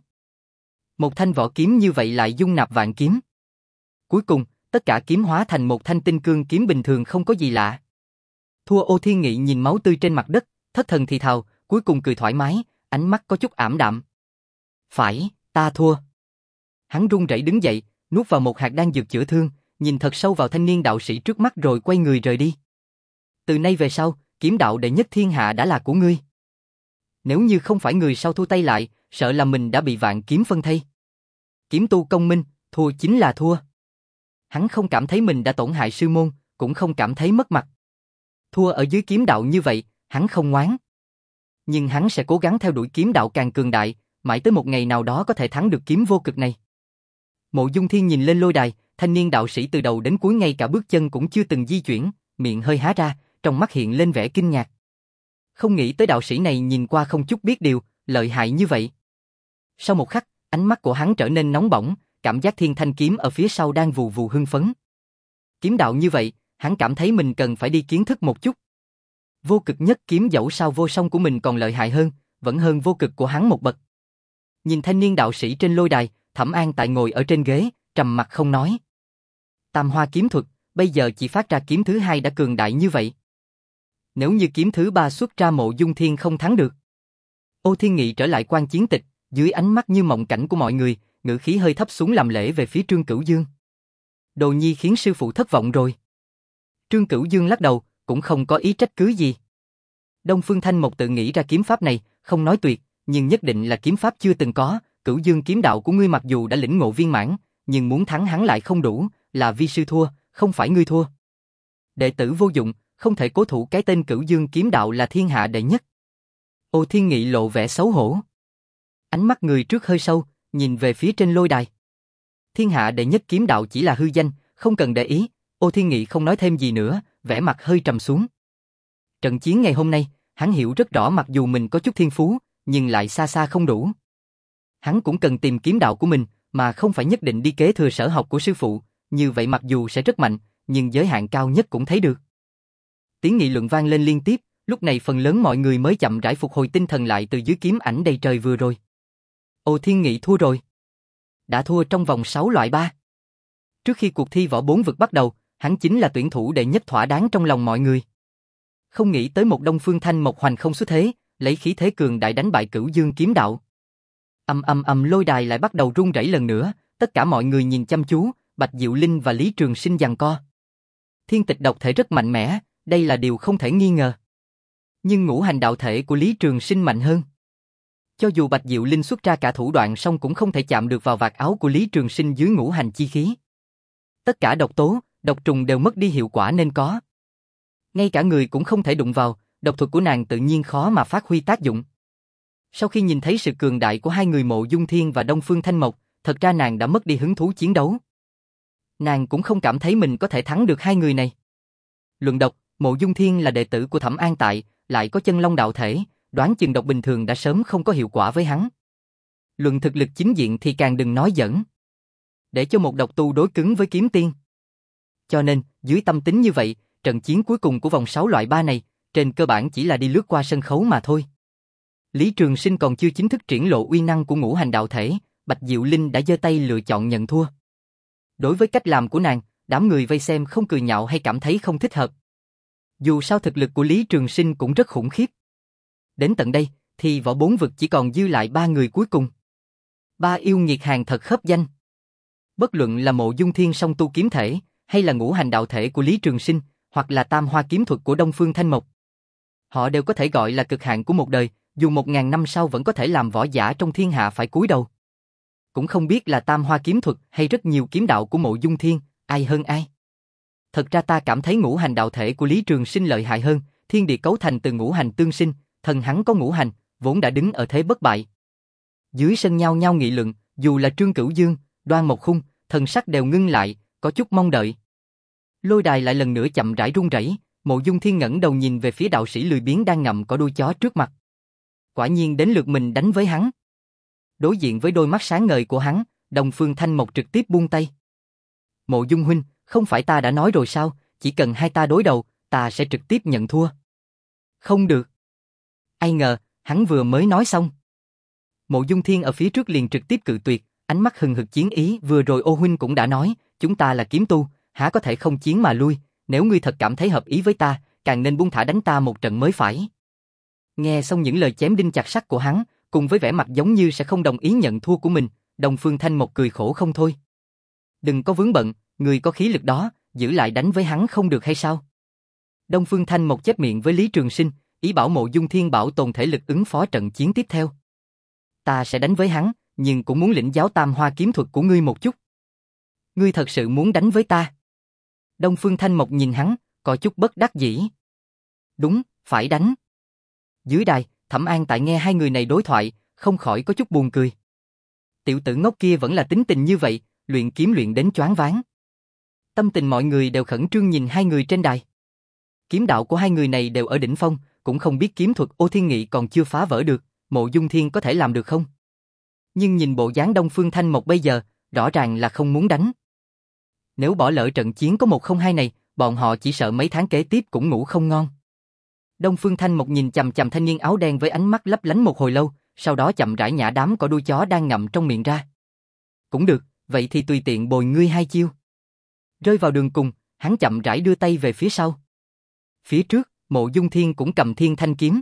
Một thanh vỏ kiếm như vậy lại dung nạp vạn kiếm. Cuối cùng, tất cả kiếm hóa thành một thanh tinh cương kiếm bình thường không có gì lạ. Thua Ô Thiên Nghị nhìn máu tươi trên mặt đất, thất thần thì thào, cuối cùng cười thoải mái, ánh mắt có chút ảm đạm. Phải, ta thua. Hắn run rẩy đứng dậy, nuốt vào một hạt đan dược chữa thương, nhìn thật sâu vào thanh niên đạo sĩ trước mắt rồi quay người rời đi. Từ nay về sau, kiếm đạo đệ nhất thiên hạ đã là của ngươi. Nếu như không phải người sau thu tay lại, sợ là mình đã bị vạn kiếm phân thây. Kiếm tu công minh, thua chính là thua. Hắn không cảm thấy mình đã tổn hại sư môn, cũng không cảm thấy mất mặt. Thua ở dưới kiếm đạo như vậy, hắn không ngoán. Nhưng hắn sẽ cố gắng theo đuổi kiếm đạo càng cường đại, mãi tới một ngày nào đó có thể thắng được kiếm vô cực này. Mộ Dung Thiên nhìn lên lôi đài, thanh niên đạo sĩ từ đầu đến cuối ngay cả bước chân cũng chưa từng di chuyển, miệng hơi há ra, trong mắt hiện lên vẻ kinh ngạc. Không nghĩ tới đạo sĩ này nhìn qua không chút biết điều, lợi hại như vậy. Sau một khắc, ánh mắt của hắn trở nên nóng bỏng, cảm giác thiên thanh kiếm ở phía sau đang vù vù hưng phấn. Kiếm đạo như vậy, hắn cảm thấy mình cần phải đi kiến thức một chút. Vô cực nhất kiếm dẫu sao vô song của mình còn lợi hại hơn, vẫn hơn vô cực của hắn một bậc. Nhìn thanh niên đạo sĩ trên lôi đài, Thẩm An Tại ngồi ở trên ghế, trầm mặt không nói. Tam hoa kiếm thuật, bây giờ chỉ phát ra kiếm thứ hai đã cường đại như vậy. Nếu như kiếm thứ ba xuất ra Mộ Dung Thiên không thắng được. Ô Thiên Nghị trở lại quan chiến tịch, dưới ánh mắt như mộng cảnh của mọi người, ngữ khí hơi thấp xuống làm lễ về phía Trương Cửu Dương. Đồ Nhi khiến sư phụ thất vọng rồi. Trương Cửu Dương lắc đầu, cũng không có ý trách cứ gì. Đông Phương Thanh Mộc tự nghĩ ra kiếm pháp này, không nói tuyệt, nhưng nhất định là kiếm pháp chưa từng có. Cửu Dương kiếm đạo của ngươi mặc dù đã lĩnh ngộ viên mãn, nhưng muốn thắng hắn lại không đủ, là vi sư thua, không phải ngươi thua. Đệ tử vô dụng, không thể cố thủ cái tên Cửu Dương kiếm đạo là thiên hạ đệ nhất. Ô Thiên Nghị lộ vẻ xấu hổ. Ánh mắt người trước hơi sâu, nhìn về phía trên lôi đài. Thiên hạ đệ nhất kiếm đạo chỉ là hư danh, không cần để ý. Ô Thiên Nghị không nói thêm gì nữa, vẻ mặt hơi trầm xuống. Trận chiến ngày hôm nay, hắn hiểu rất rõ mặc dù mình có chút thiên phú, nhưng lại xa xa không đủ. Hắn cũng cần tìm kiếm đạo của mình, mà không phải nhất định đi kế thừa sở học của sư phụ, như vậy mặc dù sẽ rất mạnh, nhưng giới hạn cao nhất cũng thấy được. Tiếng nghị luận vang lên liên tiếp, lúc này phần lớn mọi người mới chậm rãi phục hồi tinh thần lại từ dưới kiếm ảnh đầy trời vừa rồi. Ô Thiên Nghị thua rồi. Đã thua trong vòng sáu loại ba. Trước khi cuộc thi võ bốn vực bắt đầu, hắn chính là tuyển thủ đệ nhất thỏa đáng trong lòng mọi người. Không nghĩ tới một Đông Phương Thanh Mộc hoành không xuất thế, lấy khí thế cường đại đánh bại Cửu Dương kiếm đạo. Ầm ầm ầm lôi đài lại bắt đầu rung rẩy lần nữa, tất cả mọi người nhìn chăm chú, Bạch Diệu Linh và Lý Trường Sinh giằng co. Thiên tịch độc thể rất mạnh mẽ, đây là điều không thể nghi ngờ. Nhưng ngũ hành đạo thể của Lý Trường Sinh mạnh hơn. Cho dù Bạch Diệu Linh xuất ra cả thủ đoạn song cũng không thể chạm được vào vạt áo của Lý Trường Sinh dưới ngũ hành chi khí. Tất cả độc tố, độc trùng đều mất đi hiệu quả nên có. Ngay cả người cũng không thể đụng vào, độc thuật của nàng tự nhiên khó mà phát huy tác dụng. Sau khi nhìn thấy sự cường đại của hai người Mộ Dung Thiên và Đông Phương Thanh Mộc, thật ra nàng đã mất đi hứng thú chiến đấu. Nàng cũng không cảm thấy mình có thể thắng được hai người này. Luận độc, Mộ Dung Thiên là đệ tử của Thẩm An Tại, lại có chân long đạo thể, đoán chừng độc bình thường đã sớm không có hiệu quả với hắn. Luận thực lực chính diện thì càng đừng nói giỡn. Để cho một độc tu đối cứng với kiếm tiên. Cho nên, dưới tâm tính như vậy, trận chiến cuối cùng của vòng sáu loại ba này, trên cơ bản chỉ là đi lướt qua sân khấu mà thôi. Lý Trường Sinh còn chưa chính thức triển lộ uy năng của ngũ hành đạo thể, Bạch Diệu Linh đã giơ tay lựa chọn nhận thua. Đối với cách làm của nàng, đám người vây xem không cười nhạo hay cảm thấy không thích hợp. Dù sao thực lực của Lý Trường Sinh cũng rất khủng khiếp. Đến tận đây, thì võ bốn vực chỉ còn dư lại ba người cuối cùng. Ba yêu nghiệt hàng thật khớp danh. Bất luận là Mộ Dung Thiên song tu kiếm thể, hay là ngũ hành đạo thể của Lý Trường Sinh, hoặc là tam hoa kiếm thuật của Đông Phương Thanh Mộc. Họ đều có thể gọi là cực hạn của một đời, dù một ngàn năm sau vẫn có thể làm võ giả trong thiên hạ phải cúi đầu. Cũng không biết là tam hoa kiếm thuật hay rất nhiều kiếm đạo của Mộ Dung Thiên, ai hơn ai. Thật ra ta cảm thấy ngũ hành đạo thể của Lý Trường Sinh lợi hại hơn, thiên địa cấu thành từ ngũ hành tương sinh, thần hắn có ngũ hành, vốn đã đứng ở thế bất bại. Dưới sân nhau nhau nghị luận, dù là Trương Cửu Dương, Đoan Mộc Khung, thần sắc đều ngưng lại, có chút mong đợi. Lôi đài lại lần nữa chậm rãi rung rẩy, Mộ Dung Thiên ngẩng đầu nhìn về phía đạo sĩ lười biếng đang ngậm cỏ đuôi chó trước mặt. Quả nhiên đến lượt mình đánh với hắn. Đối diện với đôi mắt sáng ngời của hắn, Đông Phương Thanh Mộc trực tiếp buông tay. Mộ Dung huynh, không phải ta đã nói rồi sao, chỉ cần hai ta đối đầu, ta sẽ trực tiếp nhận thua. Không được. Ai ngờ, hắn vừa mới nói xong. Mộ Dung Thiên ở phía trước liền trực tiếp cự tuyệt, ánh mắt hừng hực chiến ý, vừa rồi ô huynh cũng đã nói, chúng ta là kiếm tu, há có thể không chiến mà lui, nếu ngươi thật cảm thấy hợp ý với ta, càng nên buông thả đánh ta một trận mới phải. Nghe xong những lời chém đinh chặt sắt của hắn, cùng với vẻ mặt giống như sẽ không đồng ý nhận thua của mình, Đông Phương Thanh Mộc cười khổ không thôi. Đừng có vướng bận, người có khí lực đó, giữ lại đánh với hắn không được hay sao? Đông Phương Thanh Mộc chép miệng với Lý Trường Sinh, ý bảo Mộ Dung Thiên bảo tồn thể lực ứng phó trận chiến tiếp theo. Ta sẽ đánh với hắn, nhưng cũng muốn lĩnh giáo tam hoa kiếm thuật của ngươi một chút. Ngươi thật sự muốn đánh với ta? Đông Phương Thanh Mộc nhìn hắn, có chút bất đắc dĩ. Đúng, phải đánh. Dưới đài, Thẩm An tại nghe hai người này đối thoại, không khỏi có chút buồn cười. Tiểu tử ngốc kia vẫn là tính tình như vậy, luyện kiếm luyện đến choáng váng. Tâm tình mọi người đều khẩn trương nhìn hai người trên đài. Kiếm đạo của hai người này đều ở đỉnh phong, cũng không biết kiếm thuật Ô Thiên Nghị còn chưa phá vỡ được, Mộ Dung Thiên có thể làm được không? Nhưng nhìn bộ dáng Đông Phương Thanh Mộc bây giờ, rõ ràng là không muốn đánh. Nếu bỏ lỡ trận chiến có một không hai này, bọn họ chỉ sợ mấy tháng kế tiếp cũng ngủ không ngon. Đông Phương Thanh Mộc nhìn chằm chằm thanh niên áo đen với ánh mắt lấp lánh một hồi lâu, sau đó chậm rãi nhả đám cỏ đuôi chó đang ngậm trong miệng ra. Cũng được, vậy thì tùy tiện bồi ngươi hai chiêu. Rơi vào đường cùng, hắn chậm rãi đưa tay về phía sau. Phía trước, Mộ Dung Thiên cũng cầm thiên thanh kiếm.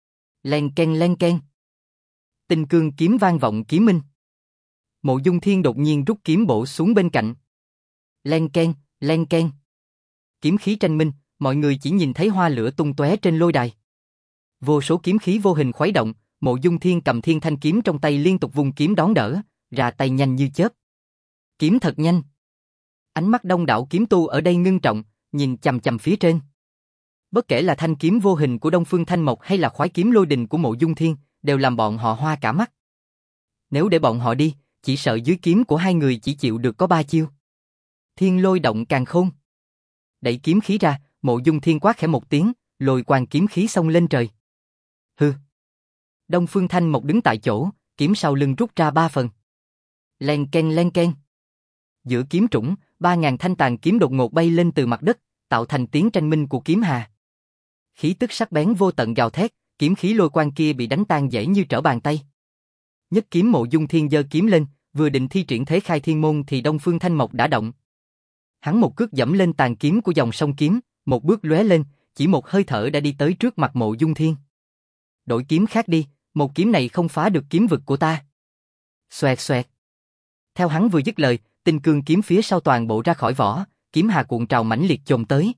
Len ken len ken. Tinh cương kiếm vang vọng kiếm minh. Mộ Dung Thiên đột nhiên rút kiếm bổ xuống bên cạnh. Len ken, len ken. Kiếm khí tranh minh, mọi người chỉ nhìn thấy hoa lửa tung tóe trên lôi đài. Vô số kiếm khí vô hình khuấy động, Mộ Dung Thiên cầm thiên thanh kiếm trong tay liên tục vung kiếm đón đỡ, ra tay nhanh như chớp. Kiếm thật nhanh. Ánh mắt đông đảo kiếm tu ở đây ngưng trọng, nhìn chằm chằm phía trên. Bất kể là thanh kiếm vô hình của Đông Phương Thanh Mộc hay là khoái kiếm lôi đình của Mộ Dung Thiên, đều làm bọn họ hoa cả mắt. Nếu để bọn họ đi, chỉ sợ dưới kiếm của hai người chỉ chịu được có ba chiêu. Thiên lôi động càn khôn. Đẩy kiếm khí ra, Mộ Dung Thiên quát khẽ một tiếng, lôi quang kiếm khí xông lên trời. Hừ. Đông Phương Thanh Mộc đứng tại chỗ, kiếm sau lưng rút ra ba phần. Len ken len ken. Giữa kiếm trũng, ba ngàn thanh tàn kiếm đột ngột bay lên từ mặt đất, tạo thành tiếng tranh minh của kiếm hà. Khí tức sắc bén vô tận gào thét, kiếm khí lôi quang kia bị đánh tan dễ như trở bàn tay. Nhất kiếm Mộ Dung Thiên giơ kiếm lên, vừa định thi triển thế khai thiên môn thì Đông Phương Thanh Mộc đã động. Hắn một cước dẫm lên tàn kiếm của dòng sông kiếm, một bước lóe lên, chỉ một hơi thở đã đi tới trước mặt Mộ Dung Thiên. Đổi kiếm khác đi, một kiếm này không phá được kiếm vực của ta. Xoẹt xoẹt. Theo hắn vừa dứt lời, tinh cương kiếm phía sau toàn bộ ra khỏi vỏ, kiếm hà cuộn trào mãnh liệt chồm tới.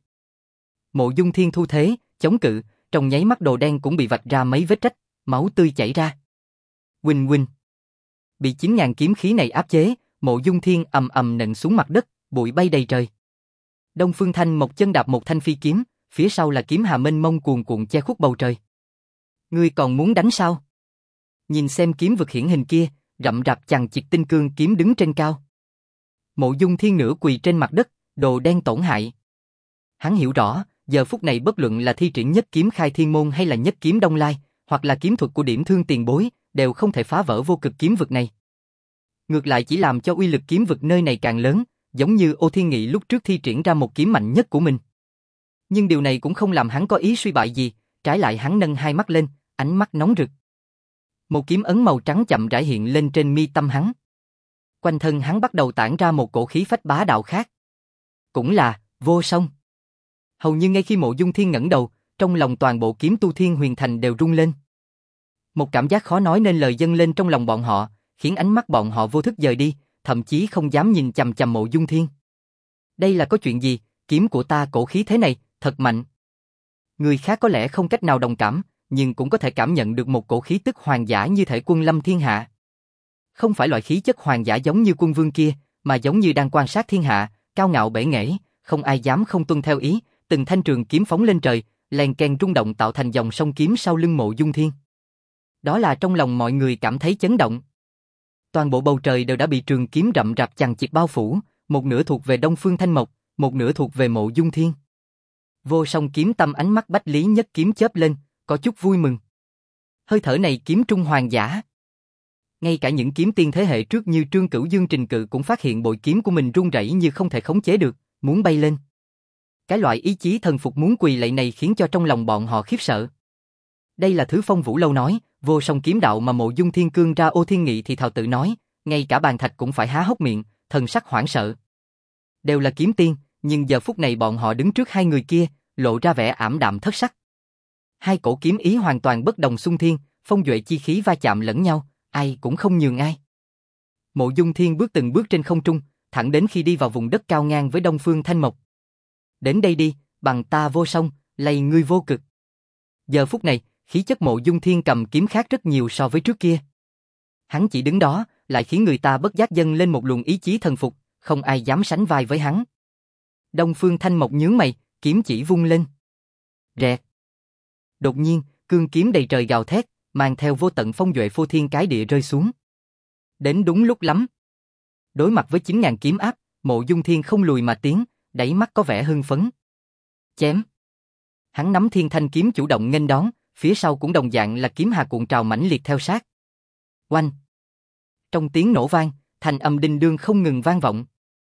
Mộ Dung Thiên thu thế, chống cự, trong nháy mắt đồ đen cũng bị vạch ra mấy vết rách, máu tươi chảy ra. Huỳnh huỳnh. Bị chín ngàn kiếm khí này áp chế, Mộ Dung Thiên ầm ầm nện xuống mặt đất, bụi bay đầy trời. Đông Phương Thanh Mộc chân đạp một thanh phi kiếm, phía sau là kiếm hà mênh mông cuồn cuộn che khuất bầu trời. Ngươi còn muốn đánh sao? Nhìn xem kiếm vực hiển hình kia, rậm rạp chằng chịt tinh cương kiếm đứng trên cao. Mộ Dung Thiên nửa quỳ trên mặt đất, đồ đen tổn hại. Hắn hiểu rõ, giờ phút này bất luận là thi triển nhất kiếm khai thiên môn hay là nhất kiếm đông lai, hoặc là kiếm thuật của điểm thương tiền bối, đều không thể phá vỡ vô cực kiếm vực này. Ngược lại chỉ làm cho uy lực kiếm vực nơi này càng lớn, giống như Ô Thiên Nghị lúc trước thi triển ra một kiếm mạnh nhất của mình. Nhưng điều này cũng không làm hắn có ý suy bại gì, trái lại hắn nâng hai mắt lên, ánh mắt nóng rực. Một kiếm ấn màu trắng chậm rãi hiện lên trên mi tâm hắn. Quanh thân hắn bắt đầu tản ra một cổ khí phách bá đạo khác. Cũng là Vô Song. Hầu như ngay khi Mộ Dung Thiên ngẩng đầu, trong lòng toàn bộ kiếm tu Thiên Huyền Thành đều rung lên. Một cảm giác khó nói nên lời dâng lên trong lòng bọn họ, khiến ánh mắt bọn họ vô thức dời đi, thậm chí không dám nhìn chằm chằm Mộ Dung Thiên. Đây là có chuyện gì? Kiếm của ta cổ khí thế này, thật mạnh. Người khác có lẽ không cách nào đồng cảm, nhưng cũng có thể cảm nhận được một cổ khí tức hoàng giả như thể quân lâm thiên hạ. Không phải loại khí chất hoàng giả giống như quân vương kia, mà giống như đang quan sát thiên hạ, cao ngạo bể nghễ, không ai dám không tuân theo ý, từng thanh trường kiếm phóng lên trời, len ken rung động tạo thành dòng sông kiếm sau lưng Mộ Dung Thiên. Đó là trong lòng mọi người cảm thấy chấn động. Toàn bộ bầu trời đều đã bị trường kiếm rậm rạp chằng chịt bao phủ, một nửa thuộc về Đông Phương Thanh Mộc, một nửa thuộc về Mộ Dung Thiên. Vô Song kiếm tâm ánh mắt Bách Lý Nhất Kiếm chớp lên, có chút vui mừng. Hơi thở này kiếm trung hoàng giả. Ngay cả những kiếm tiên thế hệ trước như Trương Cửu Dương Trình Cự cũng phát hiện bội kiếm của mình run rẩy như không thể khống chế được, muốn bay lên. Cái loại ý chí thần phục muốn quỳ lạy này khiến cho trong lòng bọn họ khiếp sợ. Đây là thứ Phong Vũ Lâu nói, Vô Song kiếm đạo mà Mộ Dung Thiên cương ra. Ô Thiên Nghị thì thào tự nói, ngay cả bàn thạch cũng phải há hốc miệng, thần sắc hoảng sợ. Đều là kiếm tiên, nhưng giờ phút này bọn họ đứng trước hai người kia, lộ ra vẻ ảm đạm thất sắc. Hai cổ kiếm ý hoàn toàn bất đồng xung thiên, phong duệ chi khí va chạm lẫn nhau, ai cũng không nhường ai. Mộ Dung Thiên bước từng bước trên không trung, thẳng đến khi đi vào vùng đất cao ngang với Đông Phương Thanh Mộc. Đến đây đi, bằng ta Vô Song, lạy ngươi vô cực. Giờ phút này, khí chất Mộ Dung Thiên cầm kiếm khác rất nhiều so với trước kia. Hắn chỉ đứng đó, lại khiến người ta bất giác dâng lên một luồng ý chí thần phục, không ai dám sánh vai với hắn. Đông Phương Thanh Mộc nhướng mày, kiếm chỉ vung lên. Rẹt. Đột nhiên, cương kiếm đầy trời gào thét, mang theo vô tận phong duệ phô thiên cái địa rơi xuống. Đến đúng lúc lắm. Đối mặt với chín ngàn kiếm áp, Mộ Dung Thiên không lùi mà tiến, đáy mắt có vẻ hưng phấn. Chém. Hắn nắm thiên thanh kiếm chủ động nghênh đón, phía sau cũng đồng dạng là kiếm hà cuộn trào mãnh liệt theo sát. Oanh. Trong tiếng nổ vang, thanh âm đinh đương không ngừng vang vọng.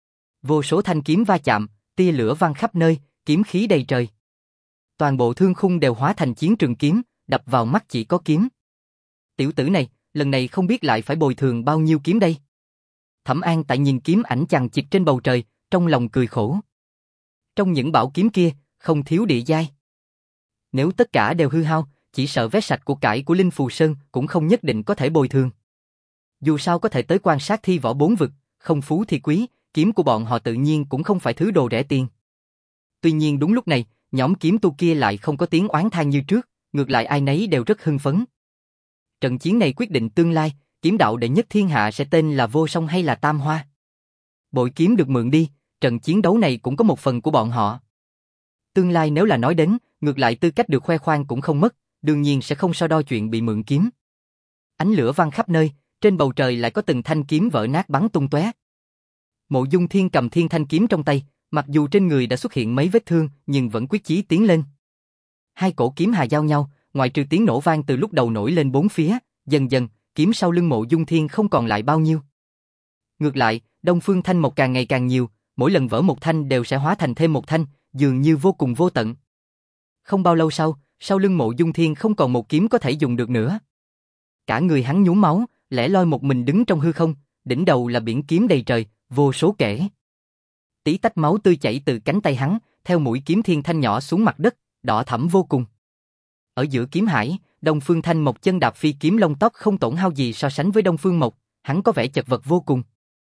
Vô số thanh kiếm va chạm, tia lửa văng khắp nơi, kiếm khí đầy trời. Toàn bộ thương khung đều hóa thành chiến trường kiếm, đập vào mắt chỉ có kiếm. Tiểu tử này, lần này không biết lại phải bồi thường bao nhiêu kiếm đây. Thẩm An tại nhìn kiếm ảnh chằng chịt trên bầu trời, trong lòng cười khổ. Trong những bảo kiếm kia, không thiếu địa giai. Nếu tất cả đều hư hao, chỉ sợ vét sạch của cải của Linh Phù Sơn cũng không nhất định có thể bồi thường. Dù sao có thể tới quan sát thi võ bốn vực, không phú thì quý, kiếm của bọn họ tự nhiên cũng không phải thứ đồ rẻ tiền. Tuy nhiên đúng lúc này, nhóm kiếm tu kia lại không có tiếng oán than như trước, ngược lại ai nấy đều rất hưng phấn. Trận chiến này quyết định tương lai, kiếm đạo đệ nhất thiên hạ sẽ tên là Vô Song hay là Tam Hoa. Bội kiếm được mượn đi, trận chiến đấu này cũng có một phần của bọn họ. Tương lai nếu là nói đến, ngược lại tư cách được khoe khoang cũng không mất, đương nhiên sẽ không so đo chuyện bị mượn kiếm. Ánh lửa văng khắp nơi, trên bầu trời lại có từng thanh kiếm vỡ nát bắn tung tóe. Mộ Dung Thiên cầm thiên thanh kiếm trong tay, mặc dù trên người đã xuất hiện mấy vết thương, nhưng vẫn quyết chí tiến lên. Hai cổ kiếm hà giao nhau, ngoại trừ tiếng nổ vang từ lúc đầu nổi lên bốn phía, dần dần, kiếm sau lưng Mộ Dung Thiên không còn lại bao nhiêu. Ngược lại, Đông Phương Thanh Mộc càng ngày càng nhiều, mỗi lần vỡ một thanh đều sẽ hóa thành thêm một thanh, dường như vô cùng vô tận. Không bao lâu sau, sau lưng Mộ Dung Thiên không còn một kiếm có thể dùng được nữa. Cả người hắn nhuốm máu, lẻ loi một mình đứng trong hư không, đỉnh đầu là biển kiếm đầy trời, vô số kể. Tí tách máu tươi chảy từ cánh tay hắn, theo mũi kiếm thiên thanh nhỏ xuống mặt đất, đỏ thẫm vô cùng. Ở giữa kiếm hải, Đông Phương Thanh Mộc chân đạp phi kiếm lông tóc không tổn hao gì so sánh với Đông Phương Mộc, hắn có vẻ chật vật vô cùng.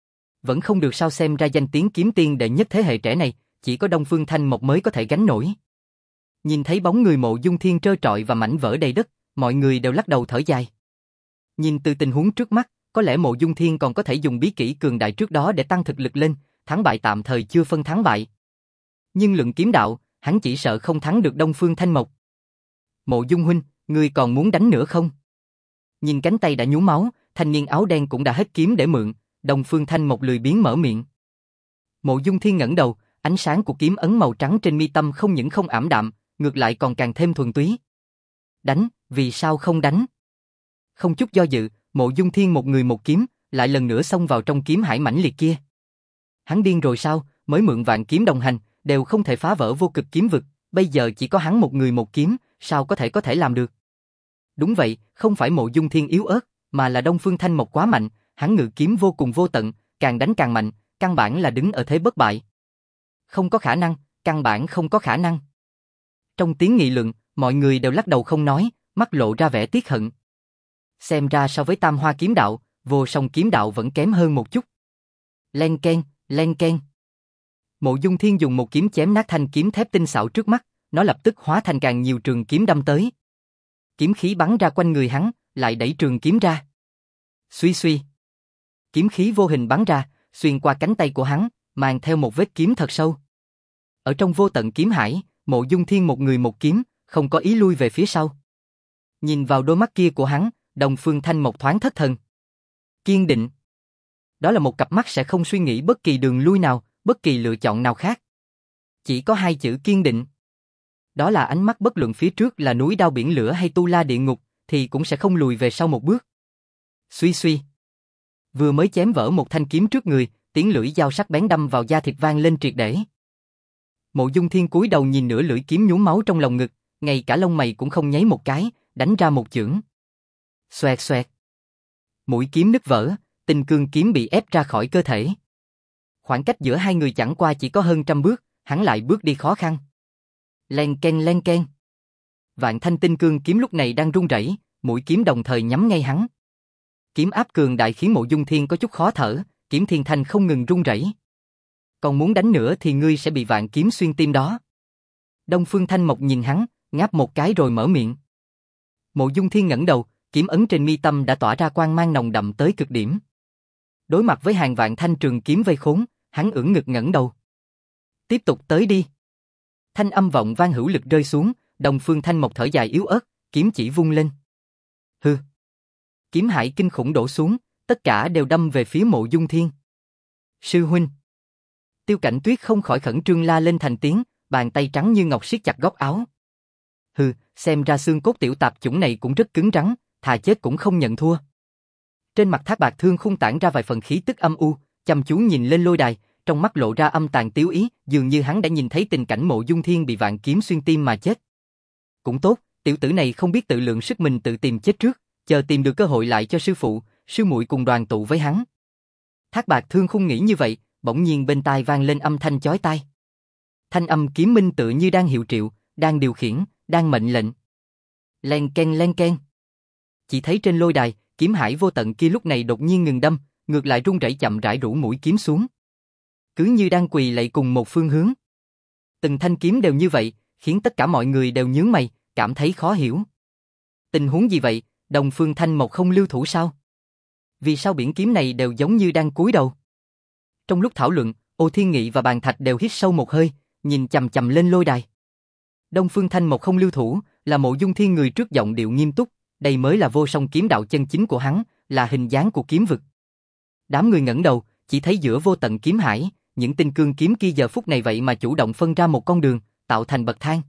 Vẫn không được sao xem ra danh tiếng kiếm tiên đệ nhất thế hệ trẻ này, chỉ có Đông Phương Thanh Mộc mới có thể gánh nổi. Nhìn thấy bóng người Mộ Dung Thiên trơ trọi và mảnh vỡ đầy đất, mọi người đều lắc đầu thở dài. Nhìn từ tình huống trước mắt, có lẽ Mộ Dung Thiên còn có thể dùng bí kỹ cường đại trước đó để tăng thực lực lên, thắng bại tạm thời chưa phân thắng bại. Nhưng luận kiếm đạo, hắn chỉ sợ không thắng được Đông Phương Thanh Mộc. Mộ Dung huynh, ngươi còn muốn đánh nữa không? Nhìn cánh tay đã nhuốm máu, thanh niên áo đen cũng đã hết kiếm để mượn, Đông Phương Thanh Mộc lười biếng mở miệng. Mộ Dung Thiên ngẩng đầu, ánh sáng của kiếm ấn màu trắng trên mi tâm không những không ảm đạm, ngược lại còn càng thêm thuần túy. Đánh, vì sao không đánh? Không chút do dự, Mộ Dung Thiên một người một kiếm, lại lần nữa xông vào trong kiếm hải mãnh liệt kia. Hắn điên rồi sao, mới mượn vạn kiếm đồng hành, đều không thể phá vỡ vô cực kiếm vực, bây giờ chỉ có hắn một người một kiếm, sao có thể có thể làm được? Đúng vậy, không phải Mộ Dung Thiên yếu ớt, mà là Đông Phương Thanh Mộc quá mạnh, hắn ngự kiếm vô cùng vô tận, càng đánh càng mạnh, căn bản là đứng ở thế bất bại. Không có khả năng, căn bản không có khả năng. Trong tiếng nghị luận, mọi người đều lắc đầu không nói, mắt lộ ra vẻ tiếc hận. Xem ra so với Tam Hoa kiếm đạo, Vô Song kiếm đạo vẫn kém hơn một chút. Len keng, len keng. Mộ Dung Thiên dùng một kiếm chém nát thanh kiếm thép tinh xảo trước mắt, nó lập tức hóa thành càng nhiều trường kiếm đâm tới. Kiếm khí bắn ra quanh người hắn, lại đẩy trường kiếm ra. Suy suy. Kiếm khí vô hình bắn ra, xuyên qua cánh tay của hắn, mang theo một vết kiếm thật sâu. Ở trong vô tận kiếm hải, Mộ Dung Thiên một người một kiếm, không có ý lui về phía sau. Nhìn vào đôi mắt kia của hắn, Đông Phương Thanh Mộc thoáng thất thần. Kiên định. Đó là một cặp mắt sẽ không suy nghĩ bất kỳ đường lui nào, bất kỳ lựa chọn nào khác. Chỉ có hai chữ kiên định. Đó là ánh mắt bất luận phía trước là núi đao biển lửa hay tu la địa ngục, thì cũng sẽ không lùi về sau một bước. Suy suy. Vừa mới chém vỡ một thanh kiếm trước người, tiếng lưỡi dao sắc bén đâm vào da thịt vang lên triệt để. Mộ Dung Thiên cúi đầu nhìn nửa lưỡi kiếm nhuốm máu trong lồng ngực, ngay cả lông mày cũng không nháy một cái, đánh ra một chưởng. Xoẹt xoẹt. Mũi kiếm nứt vỡ, tinh cương kiếm bị ép ra khỏi cơ thể. Khoảng cách giữa hai người chẳng qua chỉ có hơn trăm bước, hắn lại bước đi khó khăn. Len ken len ken. Vạn thanh tinh cương kiếm lúc này đang run rẩy, mũi kiếm đồng thời nhắm ngay hắn. Kiếm áp cường đại khiến Mộ Dung Thiên có chút khó thở, kiếm thiên thanh không ngừng run rẩy. Còn muốn đánh nữa thì ngươi sẽ bị vạn kiếm xuyên tim đó. Đông Phương Thanh Mộc nhìn hắn, ngáp một cái rồi mở miệng. Mộ Dung Thiên ngẩng đầu, kiếm ấn trên mi tâm đã tỏa ra quang mang nồng đậm tới cực điểm. Đối mặt với hàng vạn thanh trường kiếm vây khốn, hắn ưỡn ngực ngẩng đầu. Tiếp tục tới đi. Thanh âm vọng vang hữu lực rơi xuống, Đông Phương Thanh Mộc thở dài yếu ớt, kiếm chỉ vung lên. Hừ. Kiếm hải kinh khủng đổ xuống, tất cả đều đâm về phía Mộ Dung Thiên. Sư huynh. Tiêu Cảnh Tuyết không khỏi khẩn trương la lên thành tiếng, bàn tay trắng như ngọc siết chặt góc áo. Hừ, xem ra xương cốt tiểu tạp chủng này cũng rất cứng rắn, thà chết cũng không nhận thua. Trên mặt Thác Bạc Thương Khung tản ra vài phần khí tức âm u, chăm chú nhìn lên lôi đài, trong mắt lộ ra âm tàn tiếu ý, dường như hắn đã nhìn thấy tình cảnh Mộ Dung Thiên bị vạn kiếm xuyên tim mà chết. Cũng tốt, tiểu tử này không biết tự lượng sức mình tự tìm chết trước, chờ tìm được cơ hội lại cho sư phụ, sư muội cùng đoàn tụ với hắn. Thác Bạc Thương Khung nghĩ như vậy, bỗng nhiên bên tai vang lên âm thanh chói tai. Thanh âm kiếm minh tựa như đang hiệu triệu, đang điều khiển, đang mệnh lệnh. Len ken len ken. Chỉ thấy trên lôi đài, kiếm hải vô tận kia lúc này đột nhiên ngừng đâm, ngược lại rung rẩy chậm rãi rũ mũi kiếm xuống. Cứ như đang quỳ lạy cùng một phương hướng. Từng thanh kiếm đều như vậy, khiến tất cả mọi người đều nhướng mày, cảm thấy khó hiểu. Tình huống gì vậy, Đông Phương Thanh Mộc không lưu thủ sao? Vì sao biển kiếm này đều giống như đang cúi đầu? Trong lúc thảo luận, Ô Thiên Nghị và Bàn Thạch đều hít sâu một hơi, nhìn chằm chằm lên lôi đài. Đông Phương Thanh Mộc không lưu thủ, là Mộ Dung Thiên người trước giọng điệu nghiêm túc, đây mới là vô song kiếm đạo chân chính của hắn, là hình dáng của kiếm vực. Đám người ngẩng đầu, chỉ thấy giữa vô tận kiếm hải, những tinh cương kiếm kia giờ phút này vậy mà chủ động phân ra một con đường, tạo thành bậc thang.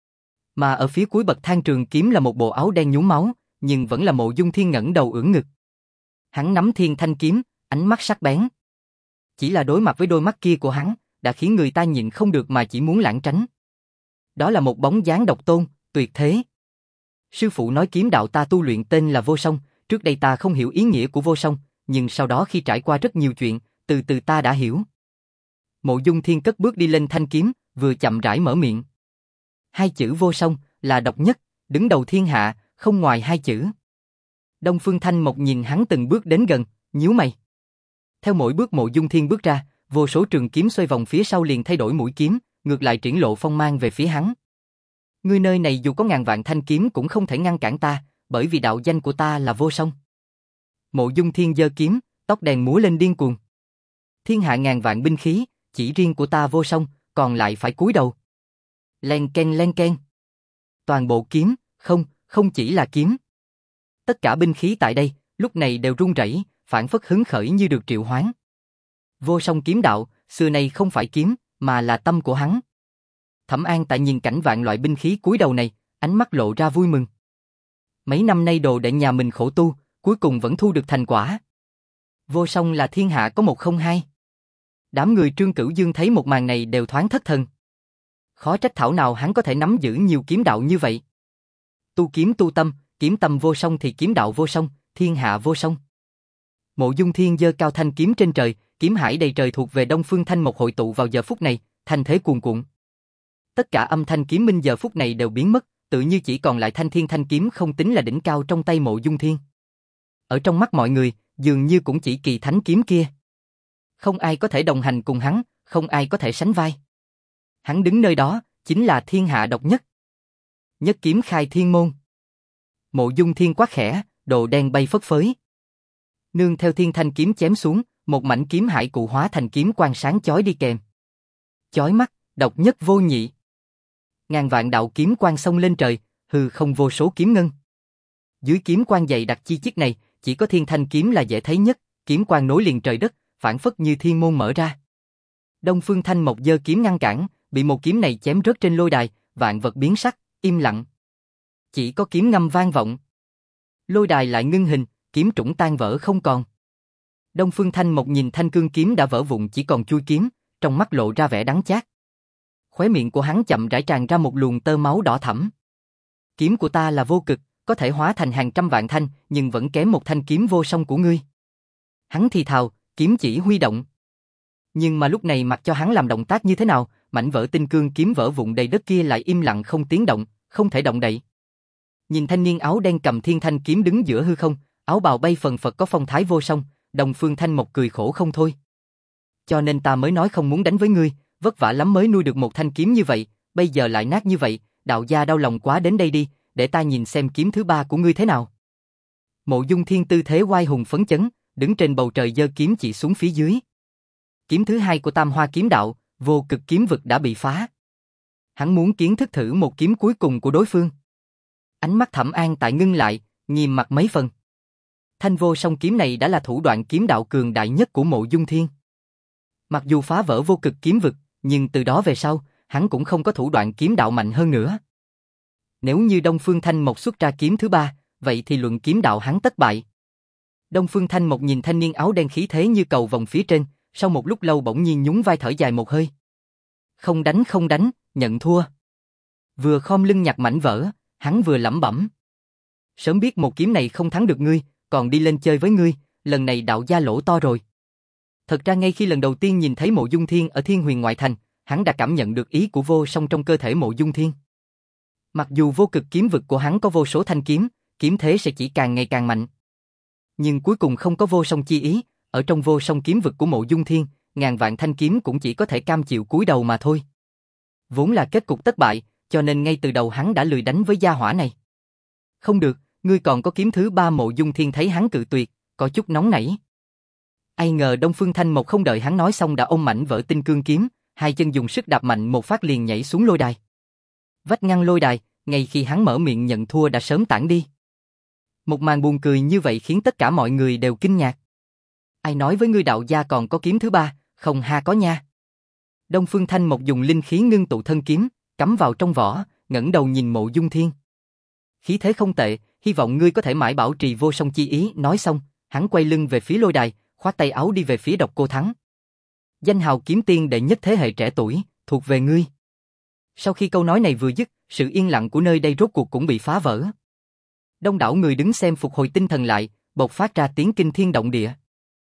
Mà ở phía cuối bậc thang trường kiếm là một bộ áo đen nhuốm máu, nhưng vẫn là Mộ Dung Thiên ngẩng đầu ưỡn ngực. Hắn nắm thiên thanh kiếm, ánh mắt sắc bén. Chỉ là đối mặt với đôi mắt kia của hắn, đã khiến người ta nhịn không được mà chỉ muốn lảng tránh. Đó là một bóng dáng độc tôn, tuyệt thế. Sư phụ nói kiếm đạo ta tu luyện tên là vô song, trước đây ta không hiểu ý nghĩa của vô song, nhưng sau đó khi trải qua rất nhiều chuyện, từ từ ta đã hiểu. Mộ Dung Thiên cất bước đi lên thanh kiếm, vừa chậm rãi mở miệng. Hai chữ vô song là độc nhất, đứng đầu thiên hạ, không ngoài hai chữ. Đông Phương Thanh Mộc nhìn hắn từng bước đến gần, nhíu mày. Theo mỗi bước Mộ Dung Thiên bước ra, vô số trường kiếm xoay vòng phía sau liền thay đổi mũi kiếm, ngược lại triển lộ phong mang về phía hắn. Ngươi nơi này dù có ngàn vạn thanh kiếm cũng không thể ngăn cản ta, bởi vì đạo danh của ta là vô song. Mộ Dung Thiên giơ kiếm, tóc đèn múa lên điên cuồng. Thiên hạ ngàn vạn binh khí, chỉ riêng của ta vô song, còn lại phải cúi đầu. Len ken len ken. Toàn bộ kiếm, không, không chỉ là kiếm. Tất cả binh khí tại đây, lúc này đều run rẩy, phảng phất hứng khởi như được triệu hoán. Vô song kiếm đạo, xưa nay không phải kiếm, mà là tâm của hắn. Thẩm An tại nhìn cảnh vạn loại binh khí cúi đầu này, ánh mắt lộ ra vui mừng. Mấy năm nay đồ đệ nhà mình khổ tu, cuối cùng vẫn thu được thành quả. Vô song là thiên hạ có một không hai. Đám người Trương Cửu Dương thấy một màn này đều thoáng thất thần. Khó trách thảo nào hắn có thể nắm giữ nhiều kiếm đạo như vậy. Tu kiếm tu tâm, kiếm tâm vô song thì kiếm đạo vô song, thiên hạ vô song. Mộ Dung Thiên giơ cao thanh kiếm trên trời, kiếm hải đầy trời thuộc về Đông Phương Thanh Mộc hội tụ vào giờ phút này, thanh thế cuồn cuộn. Tất cả âm thanh kiếm minh giờ phút này đều biến mất, tự như chỉ còn lại thanh thiên thanh kiếm không tính là đỉnh cao trong tay Mộ Dung Thiên. Ở trong mắt mọi người, dường như cũng chỉ kỳ thánh kiếm kia. Không ai có thể đồng hành cùng hắn, không ai có thể sánh vai. Hắn đứng nơi đó, chính là thiên hạ độc nhất. Nhất kiếm khai thiên môn. Mộ Dung Thiên quát khẽ, đồ đen bay phất phới. Nương theo thiên thanh kiếm chém xuống, một mảnh kiếm hải cụ hóa thành kiếm quang sáng chói đi kèm. Chói mắt, độc nhất vô nhị. Ngàn vạn đạo kiếm quang xông lên trời, hư không vô số kiếm ngân. Dưới kiếm quang dày đặc chi chít này, chỉ có thiên thanh kiếm là dễ thấy nhất, kiếm quang nối liền trời đất, phảng phất như thiên môn mở ra. Đông Phương Thanh Mộc giơ kiếm ngăn cản, bị một kiếm này chém rớt trên lôi đài, vạn vật biến sắc, im lặng. Chỉ có kiếm ngâm vang vọng. Lôi đài lại ngưng hình, kiếm trũng tan vỡ không còn. Đông Phương Thanh Mộc nhìn thanh cương kiếm đã vỡ vụn chỉ còn chui kiếm, trong mắt lộ ra vẻ đắng chát. Khóe miệng của hắn chậm rãi tràn ra một luồng tơ máu đỏ thẫm. Kiếm của ta là vô cực, có thể hóa thành hàng trăm vạn thanh, nhưng vẫn kém một thanh kiếm vô song của ngươi. Hắn thì thào, kiếm chỉ huy động. Nhưng mà lúc này mặc cho hắn làm động tác như thế nào, mảnh vỡ tinh cương kiếm vỡ vụn đầy đất kia lại im lặng không tiếng động, không thể động đậy. Nhìn thanh niên áo đen cầm thiên thanh kiếm đứng giữa hư không, áo bào bay phần phật có phong thái vô song, Đông Phương Thanh Mộc cười khổ không thôi. Cho nên ta mới nói không muốn đánh với ngươi, vất vả lắm mới nuôi được một thanh kiếm như vậy, bây giờ lại nát như vậy, đạo gia đau lòng quá, đến đây đi, để ta nhìn xem kiếm thứ ba của ngươi thế nào. Mộ Dung Thiên tư thế oai hùng phấn chấn, đứng trên bầu trời giơ kiếm chỉ xuống phía dưới. Kiếm thứ hai của Tam Hoa kiếm đạo, vô cực kiếm vực đã bị phá. Hắn muốn kiến thức thử một kiếm cuối cùng của đối phương. Ánh mắt Thẩm An tại ngưng lại, nghiêm mặt mấy phần. Thanh vô song kiếm này đã là thủ đoạn kiếm đạo cường đại nhất của Mộ Dung Thiên. Mặc dù phá vỡ vô cực kiếm vực, nhưng từ đó về sau, hắn cũng không có thủ đoạn kiếm đạo mạnh hơn nữa. Nếu như Đông Phương Thanh Mộc xuất ra kiếm thứ ba, vậy thì luận kiếm đạo hắn tất bại. Đông Phương Thanh Mộc nhìn thanh niên áo đen khí thế như cầu vồng phía trên, sau một lúc lâu bỗng nhiên nhún vai thở dài một hơi. Không đánh không đánh, nhận thua. Vừa khom lưng nhặt mảnh vỡ, hắn vừa lẩm bẩm. Sớm biết một kiếm này không thắng được ngươi, còn đi lên chơi với ngươi, lần này đạo gia lỗ to rồi. Thật ra ngay khi lần đầu tiên nhìn thấy Mộ Dung Thiên ở Thiên Huyền ngoại thành, hắn đã cảm nhận được ý của vô song trong cơ thể Mộ Dung Thiên. Mặc dù vô cực kiếm vực của hắn có vô số thanh kiếm, kiếm thế sẽ chỉ càng ngày càng mạnh. Nhưng cuối cùng không có vô song chi ý, ở trong vô song kiếm vực của Mộ Dung Thiên, ngàn vạn thanh kiếm cũng chỉ có thể cam chịu cúi đầu mà thôi. Vốn là kết cục thất bại, cho nên ngay từ đầu hắn đã lười đánh với gia hỏa này. Không được, ngươi còn có kiếm thứ ba. Mộ Dung Thiên thấy hắn cự tuyệt, có chút nóng nảy. Ai ngờ Đông Phương Thanh Mộc không đợi hắn nói xong đã ôm mảnh vỡ tinh cương kiếm, hai chân dùng sức đạp mạnh một phát liền nhảy xuống lôi đài. Vách ngăn lôi đài, ngay khi hắn mở miệng nhận thua đã sớm tản đi. Một màn buồn cười như vậy khiến tất cả mọi người đều kinh ngạc. Ai nói với ngươi đạo gia còn có kiếm thứ ba, không ha có nha. Đông Phương Thanh Mộc dùng linh khí ngưng tụ thân kiếm, cắm vào trong vỏ, ngẩng đầu nhìn Mộ Dung Thiên. Khí thế không tệ, hy vọng ngươi có thể mãi bảo trì vô song chi ý. Nói xong, hắn quay lưng về phía lôi đài, khoát tay áo đi về phía Độc Cô Thắng. Danh hào kiếm tiên đệ nhất thế hệ trẻ tuổi, thuộc về ngươi. Sau khi câu nói này vừa dứt, sự yên lặng của nơi đây rốt cuộc cũng bị phá vỡ. Đông đảo người đứng xem phục hồi tinh thần lại, bộc phát ra tiếng kinh thiên động địa.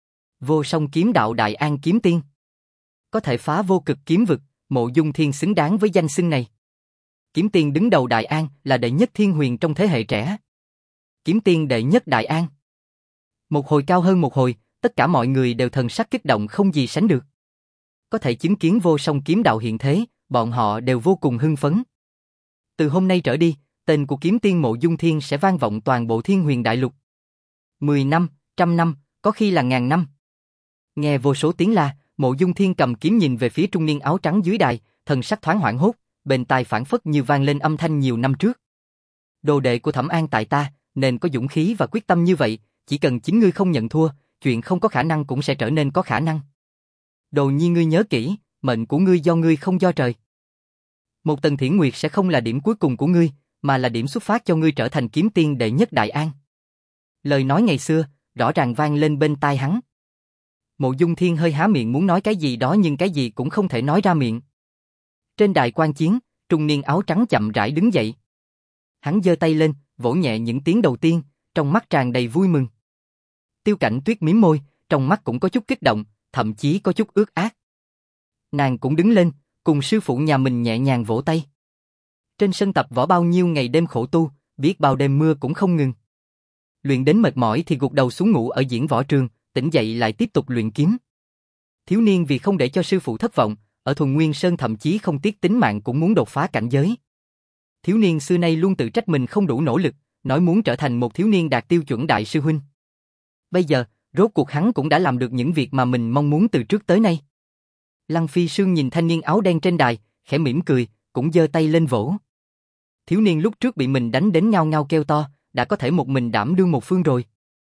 Vô song kiếm đạo Đại An kiếm tiên. Có thể phá vô cực kiếm vực, Mộ Dung Thiên xứng đáng với danh xưng này. Kiếm tiên đứng đầu Đại An là đệ nhất thiên huyền trong thế hệ trẻ. Kiếm tiên đệ nhất Đại An. Một hồi cao hơn một hồi, tất cả mọi người đều thần sắc kích động không gì sánh được. Có thể chứng kiến vô song kiếm đạo hiện thế, bọn họ đều vô cùng hưng phấn. Từ hôm nay trở đi, tên của kiếm tiên Mộ Dung Thiên sẽ vang vọng toàn bộ Thiên Huyền Đại Lục. Mười năm, trăm năm, có khi là ngàn năm. Nghe vô số tiếng la, Mộ Dung Thiên cầm kiếm nhìn về phía trung niên áo trắng dưới đài, thần sắc thoáng hoảng hốt, bên tai phảng phất như vang lên âm thanh nhiều năm trước. Đồ đệ của Thẩm An tại ta, nên có dũng khí và quyết tâm như vậy, chỉ cần chính ngươi không nhận thua, chuyện không có khả năng cũng sẽ trở nên có khả năng. Đồ nhi ngươi nhớ kỹ, mệnh của ngươi do ngươi không do trời. Một Tần Thiển Nguyệt sẽ không là điểm cuối cùng của ngươi, mà là điểm xuất phát cho ngươi trở thành kiếm tiên đệ nhất Đại An. Lời nói ngày xưa, rõ ràng vang lên bên tai hắn. Mộ Dung Thiên hơi há miệng muốn nói cái gì đó nhưng cái gì cũng không thể nói ra miệng. Trên đài quan chiến, trung niên áo trắng chậm rãi đứng dậy. Hắn giơ tay lên, vỗ nhẹ những tiếng đầu tiên, trong mắt tràn đầy vui mừng. Tiêu Cảnh Tuyết mím môi, trong mắt cũng có chút kích động, thậm chí có chút ướt át. Nàng cũng đứng lên, cùng sư phụ nhà mình nhẹ nhàng vỗ tay. Trên sân tập võ bao nhiêu ngày đêm khổ tu, biết bao đêm mưa cũng không ngừng. Luyện đến mệt mỏi thì gục đầu xuống ngủ ở diễn võ trường, tỉnh dậy lại tiếp tục luyện kiếm. Thiếu niên vì không để cho sư phụ thất vọng, ở Thuần Nguyên Sơn thậm chí không tiếc tính mạng cũng muốn đột phá cảnh giới. Thiếu niên xưa nay luôn tự trách mình không đủ nỗ lực, nói muốn trở thành một thiếu niên đạt tiêu chuẩn đại sư huynh. Bây giờ, rốt cuộc hắn cũng đã làm được những việc mà mình mong muốn từ trước tới nay. Lăng Phi Sương nhìn thanh niên áo đen trên đài, khẽ mỉm cười, cũng giơ tay lên vỗ. Thiếu niên lúc trước bị mình đánh đến ngao ngao kêu to, đã có thể một mình đảm đương một phương rồi.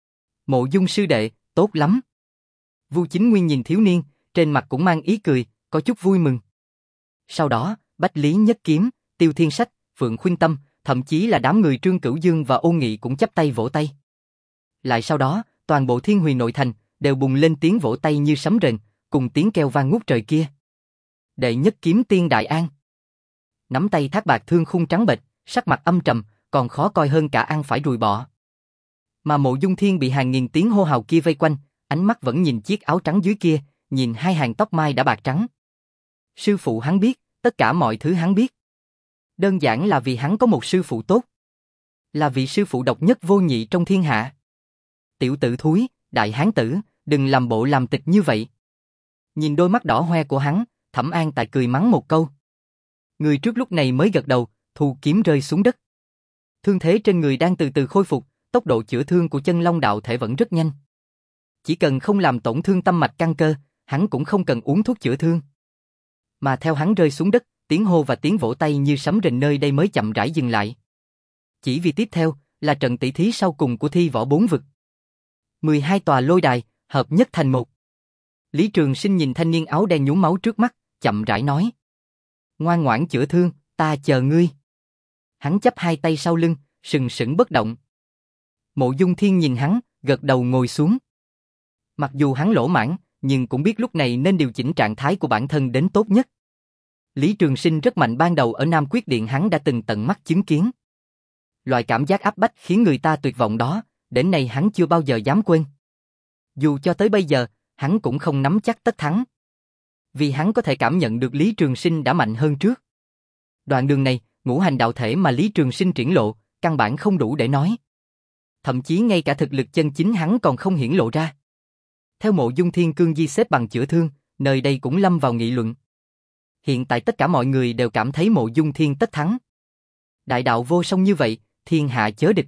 Mộ Dung sư đệ, tốt lắm. Vu Chính Nguyên nhìn thiếu niên, trên mặt cũng mang ý cười, có chút vui mừng. Sau đó, Bách Lý Nhất Kiếm, Tiêu Thiên Sách, Phượng Khuynh Tâm, thậm chí là đám người Trương Cửu Dương và Ôn Nghị cũng chắp tay vỗ tay. Lại sau đó, toàn bộ Thiên Huyền nội thành đều bùng lên tiếng vỗ tay như sấm rền, cùng tiếng kêu vang ngút trời kia. Đệ nhất kiếm tiên Đại An. Nắm tay Thác Bạc Thương khung trắng bệch, sắc mặt âm trầm, còn khó coi hơn cả ăn phải ruồi bọ. Mà Mộ Dung Thiên bị hàng nghìn tiếng hô hào kia vây quanh, ánh mắt vẫn nhìn chiếc áo trắng dưới kia, nhìn hai hàng tóc mai đã bạc trắng. Sư phụ hắn biết, tất cả mọi thứ hắn biết. Đơn giản là vì hắn có một sư phụ tốt. Là vị sư phụ độc nhất vô nhị trong thiên hạ. Tiểu tử thúi, đại hán tử, đừng làm bộ làm tịch như vậy. Nhìn đôi mắt đỏ hoe của hắn, Thẩm An Tại cười mắng một câu. Người trước lúc này mới gật đầu, thu kiếm rơi xuống đất. Thương thế trên người đang từ từ khôi phục, tốc độ chữa thương của Chân Long đạo thể vẫn rất nhanh. Chỉ cần không làm tổn thương tâm mạch căn cơ, hắn cũng không cần uống thuốc chữa thương. Mà theo hắn rơi xuống đất, tiếng hô và tiếng vỗ tay như sấm rền nơi đây mới chậm rãi dừng lại. Chỉ vì tiếp theo là trận tỷ thí sau cùng của thi võ bốn vực. mười hai tòa lôi đài, hợp nhất thành một. Lý Trường Sinh nhìn thanh niên áo đen nhuốm máu trước mắt, chậm rãi nói. Ngoan ngoãn chữa thương, ta chờ ngươi. Hắn chắp hai tay sau lưng, sừng sững bất động. Mộ Dung Thiên nhìn hắn, gật đầu ngồi xuống. Mặc dù hắn lỗ mãng, nhưng cũng biết lúc này nên điều chỉnh trạng thái của bản thân đến tốt nhất. Lý Trường Sinh rất mạnh ban đầu ở Nam Quyết Điện hắn đã từng tận mắt chứng kiến. Loại cảm giác áp bách khiến người ta tuyệt vọng đó, đến nay hắn chưa bao giờ dám quên. Dù cho tới bây giờ, hắn cũng không nắm chắc tất thắng. Vì hắn có thể cảm nhận được Lý Trường Sinh đã mạnh hơn trước. Đoạn đường này, ngũ hành đạo thể mà Lý Trường Sinh triển lộ, căn bản không đủ để nói. Thậm chí ngay cả thực lực chân chính hắn còn không hiển lộ ra. Theo Mộ Dung Thiên cương di xếp bằng chữa thương, nơi đây cũng lâm vào nghị luận. Hiện tại tất cả mọi người đều cảm thấy Mộ Dung Thiên tất thắng. Đại đạo vô song như vậy, thiên hạ chớ địch.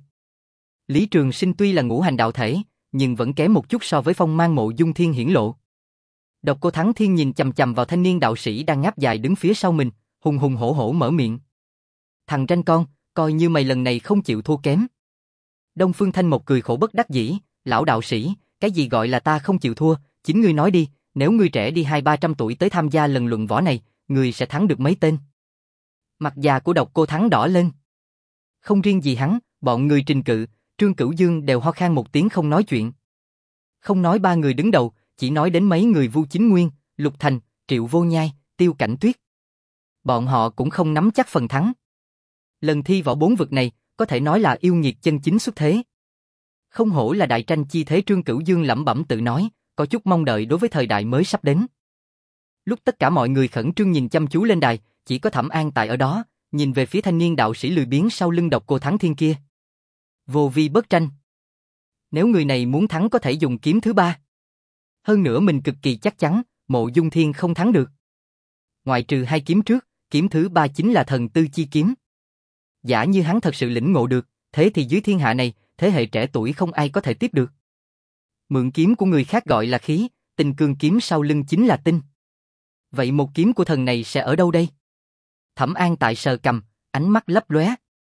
Lý Trường Sinh tuy là ngũ hành đạo thể, nhưng vẫn kém một chút so với phong mang Mộ Dung Thiên hiển lộ. Độc Cô Thắng Thiên nhìn chằm chằm vào thanh niên đạo sĩ đang ngáp dài đứng phía sau mình, hùng hùng hổ hổ mở miệng. Thằng ranh con, coi như mày lần này không chịu thua kém. Đông Phương Thanh Một cười khổ bất đắc dĩ, lão đạo sĩ, cái gì gọi là ta không chịu thua, chính ngươi nói đi, nếu ngươi trẻ đi hai ba trăm tuổi tới tham gia lần luận võ này, ngươi sẽ thắng được mấy tên. Mặt già của Độc Cô Thắng đỏ lên. Không riêng gì hắn, bọn người Trình Cự, Trương Cửu Dương đều ho khan một tiếng không nói chuyện. Không nói ba người đứng đầu, chỉ nói đến mấy người Vu Chính Nguyên, Lục Thành, Triệu Vô Nhai, Tiêu Cảnh Tuyết. Bọn họ cũng không nắm chắc phần thắng. Lần thi võ bốn vực này, có thể nói là yêu nghiệt chân chính xuất thế. Không hổ là đại tranh chi thế, Trương Cửu Dương lẩm bẩm tự nói, có chút mong đợi đối với thời đại mới sắp đến. Lúc tất cả mọi người khẩn trương nhìn chăm chú lên đài, chỉ có Thẩm An Tại ở đó, nhìn về phía thanh niên đạo sĩ lười biếng sau lưng Độc Cô Thắng Thiên kia. Vô vi bất tranh. Nếu người này muốn thắng có thể dùng kiếm thứ ba. Hơn nữa mình cực kỳ chắc chắn, Mộ Dung Thiên không thắng được. Ngoại trừ hai kiếm trước, kiếm thứ ba chính là thần tư chi kiếm. Giả như hắn thật sự lĩnh ngộ được, thế thì dưới thiên hạ này, thế hệ trẻ tuổi không ai có thể tiếp được. Mượn kiếm của người khác gọi là khí, tình cương kiếm sau lưng chính là tinh. Vậy một kiếm của thần này sẽ ở đâu đây? Thẩm An Tại sờ cằm, ánh mắt lấp lóe.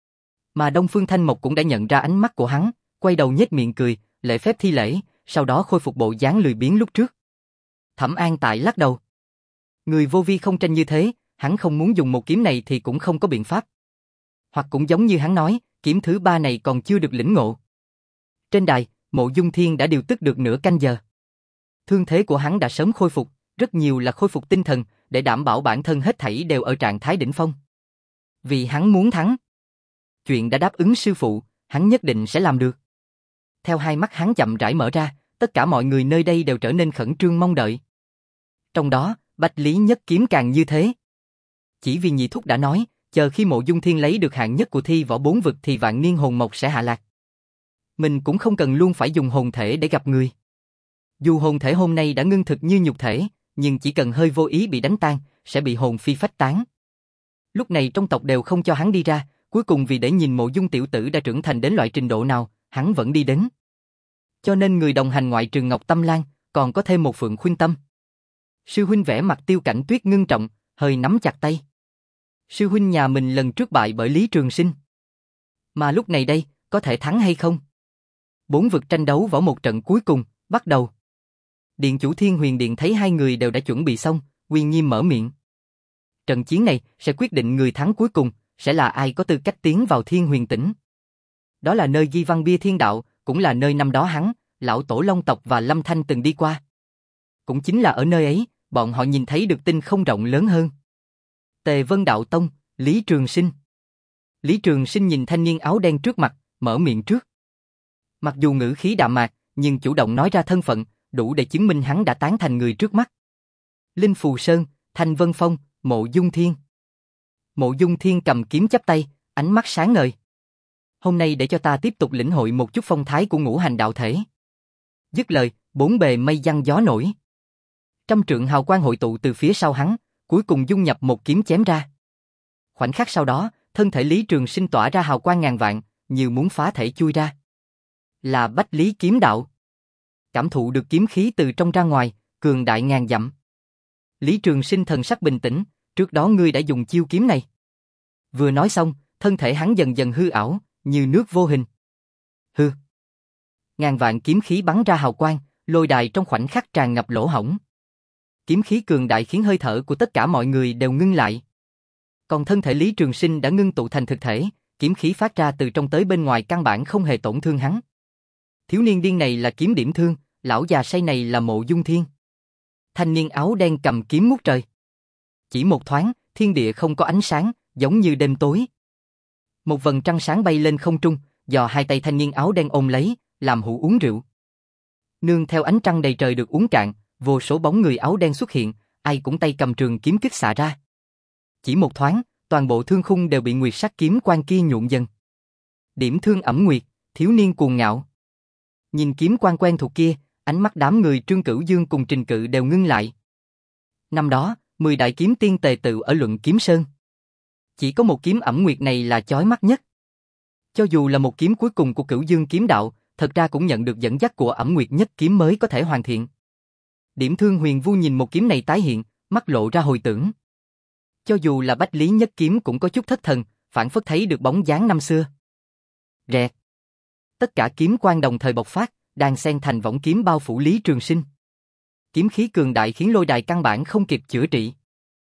Mà Đông Phương Thanh Mộc cũng đã nhận ra ánh mắt của hắn, quay đầu nhếch miệng cười, lễ phép thi lễ, sau đó khôi phục bộ dáng lười biếng lúc trước. Thẩm An Tại lắc đầu. Người vô vi không tranh như thế, hắn không muốn dùng một kiếm này thì cũng không có biện pháp. Hoặc cũng giống như hắn nói, kiếm thứ ba này còn chưa được lĩnh ngộ. Trên đài, Mộ Dung Thiên đã điều tức được nửa canh giờ. Thương thế của hắn đã sớm khôi phục, rất nhiều là khôi phục tinh thần, để đảm bảo bản thân hết thảy đều ở trạng thái đỉnh phong. Vì hắn muốn thắng. Chuyện đã đáp ứng sư phụ, hắn nhất định sẽ làm được. Theo hai mắt hắn chậm rãi mở ra, tất cả mọi người nơi đây đều trở nên khẩn trương mong đợi. Trong đó, Bách Lý Nhất Kiếm càng như thế. Chỉ vì nhị thúc đã nói, chờ khi Mộ Dung Thiên lấy được hạng nhất của thi võ bốn vực thì vạn niên hồn mộc sẽ hạ lạc. Mình cũng không cần luôn phải dùng hồn thể để gặp người. Dù hồn thể hôm nay đã ngưng thực như nhục thể, nhưng chỉ cần hơi vô ý bị đánh tan, sẽ bị hồn phi phách tán. Lúc này trong tộc đều không cho hắn đi ra, cuối cùng vì để nhìn Mộ Dung tiểu tử đã trưởng thành đến loại trình độ nào, hắn vẫn đi đến. Cho nên người đồng hành ngoại trừ Ngọc Tâm Lan, còn có thêm một Phượng Khuynh Tâm. Sư huynh vẻ mặt Tiêu Cảnh Tuyết ngưng trọng, hơi nắm chặt tay. Sư huynh nhà mình lần trước bại bởi Lý Trường Sinh. Mà lúc này đây, có thể thắng hay không? Bốn vực tranh đấu vào một trận cuối cùng, bắt đầu. Điện chủ Thiên Huyền Điện thấy hai người đều đã chuẩn bị xong, uy nghiêm mở miệng. Trận chiến này sẽ quyết định người thắng cuối cùng, sẽ là ai có tư cách tiến vào Thiên Huyền Tỉnh. Đó là nơi ghi văn bia thiên đạo, cũng là nơi năm đó hắn, lão tổ Long tộc và Lâm Thanh từng đi qua. Cũng chính là ở nơi ấy, bọn họ nhìn thấy được tinh không rộng lớn hơn. Tề Vân Đạo Tông, Lý Trường Sinh. Lý Trường Sinh nhìn thanh niên áo đen trước mặt, mở miệng trước. Mặc dù ngữ khí đạm mạc, nhưng chủ động nói ra thân phận, đủ để chứng minh hắn đã tán thành người trước mắt. Linh Phù Sơn, Thanh Vân Phong, Mộ Dung Thiên. Mộ Dung Thiên cầm kiếm chắp tay, ánh mắt sáng ngời. Hôm nay để cho ta tiếp tục lĩnh hội một chút phong thái của ngũ hành đạo thể. Dứt lời, bốn bề mây giăng gió nổi. Trăm trượng hào quang hội tụ từ phía sau hắn, cuối cùng dung nhập một kiếm chém ra. Khoảnh khắc sau đó, thân thể Lý Trường Sinh tỏa ra hào quang ngàn vạn, như muốn phá thể chui ra. Là Bách Lý kiếm đạo. Cảm thụ được kiếm khí từ trong ra ngoài, cường đại ngàn dặm. Lý Trường Sinh thần sắc bình tĩnh, trước đó ngươi đã dùng chiêu kiếm này. Vừa nói xong, thân thể hắn dần dần hư ảo, như nước vô hình. Hư. Ngàn vạn kiếm khí bắn ra hào quang, lôi đài trong khoảnh khắc tràn ngập lỗ hổng. Kiếm khí cường đại khiến hơi thở của tất cả mọi người đều ngưng lại. Còn thân thể Lý Trường Sinh đã ngưng tụ thành thực thể, kiếm khí phát ra từ trong tới bên ngoài căn bản không hề tổn thương hắn. Thiếu niên điên này là kiếm điểm thương, lão già say này là Mộ Dung Thiên. Thanh niên áo đen cầm kiếm ngút trời. Chỉ một thoáng, thiên địa không có ánh sáng, giống như đêm tối. Một vầng trăng sáng bay lên không trung, do hai tay thanh niên áo đen ôm lấy, làm hũ uống rượu. Nương theo ánh trăng đầy trời được uống cạn, vô số bóng người áo đen xuất hiện, ai cũng tay cầm trường kiếm kích xạ ra. Chỉ một thoáng, toàn bộ thương khung đều bị nguyệt sắc kiếm quang kia nhuộm dần. Điểm thương ẩm nguyệt, thiếu niên cuồng ngạo. Nhìn kiếm quang quen thuộc kia, ánh mắt đám người Trương Cửu Dương cùng Trình Cự đều ngưng lại. Năm đó, mười đại kiếm tiên tề tự ở Luận Kiếm Sơn. Chỉ có một kiếm ẩm nguyệt này là chói mắt nhất. Cho dù là một kiếm cuối cùng của Cửu Dương kiếm đạo, thật ra cũng nhận được dẫn dắt của ẩm nguyệt nhất kiếm mới có thể hoàn thiện. Điểm thương Huyền Vu nhìn một kiếm này tái hiện, mắt lộ ra hồi tưởng. Cho dù là Bách Lý Nhất Kiếm cũng có chút thất thần, phản phất thấy được bóng dáng năm xưa. Rẹt. Tất cả kiếm quang đồng thời bộc phát, đan xen thành võng kiếm bao phủ Lý Trường Sinh. Kiếm khí cường đại khiến lôi đài căn bản không kịp chữa trị.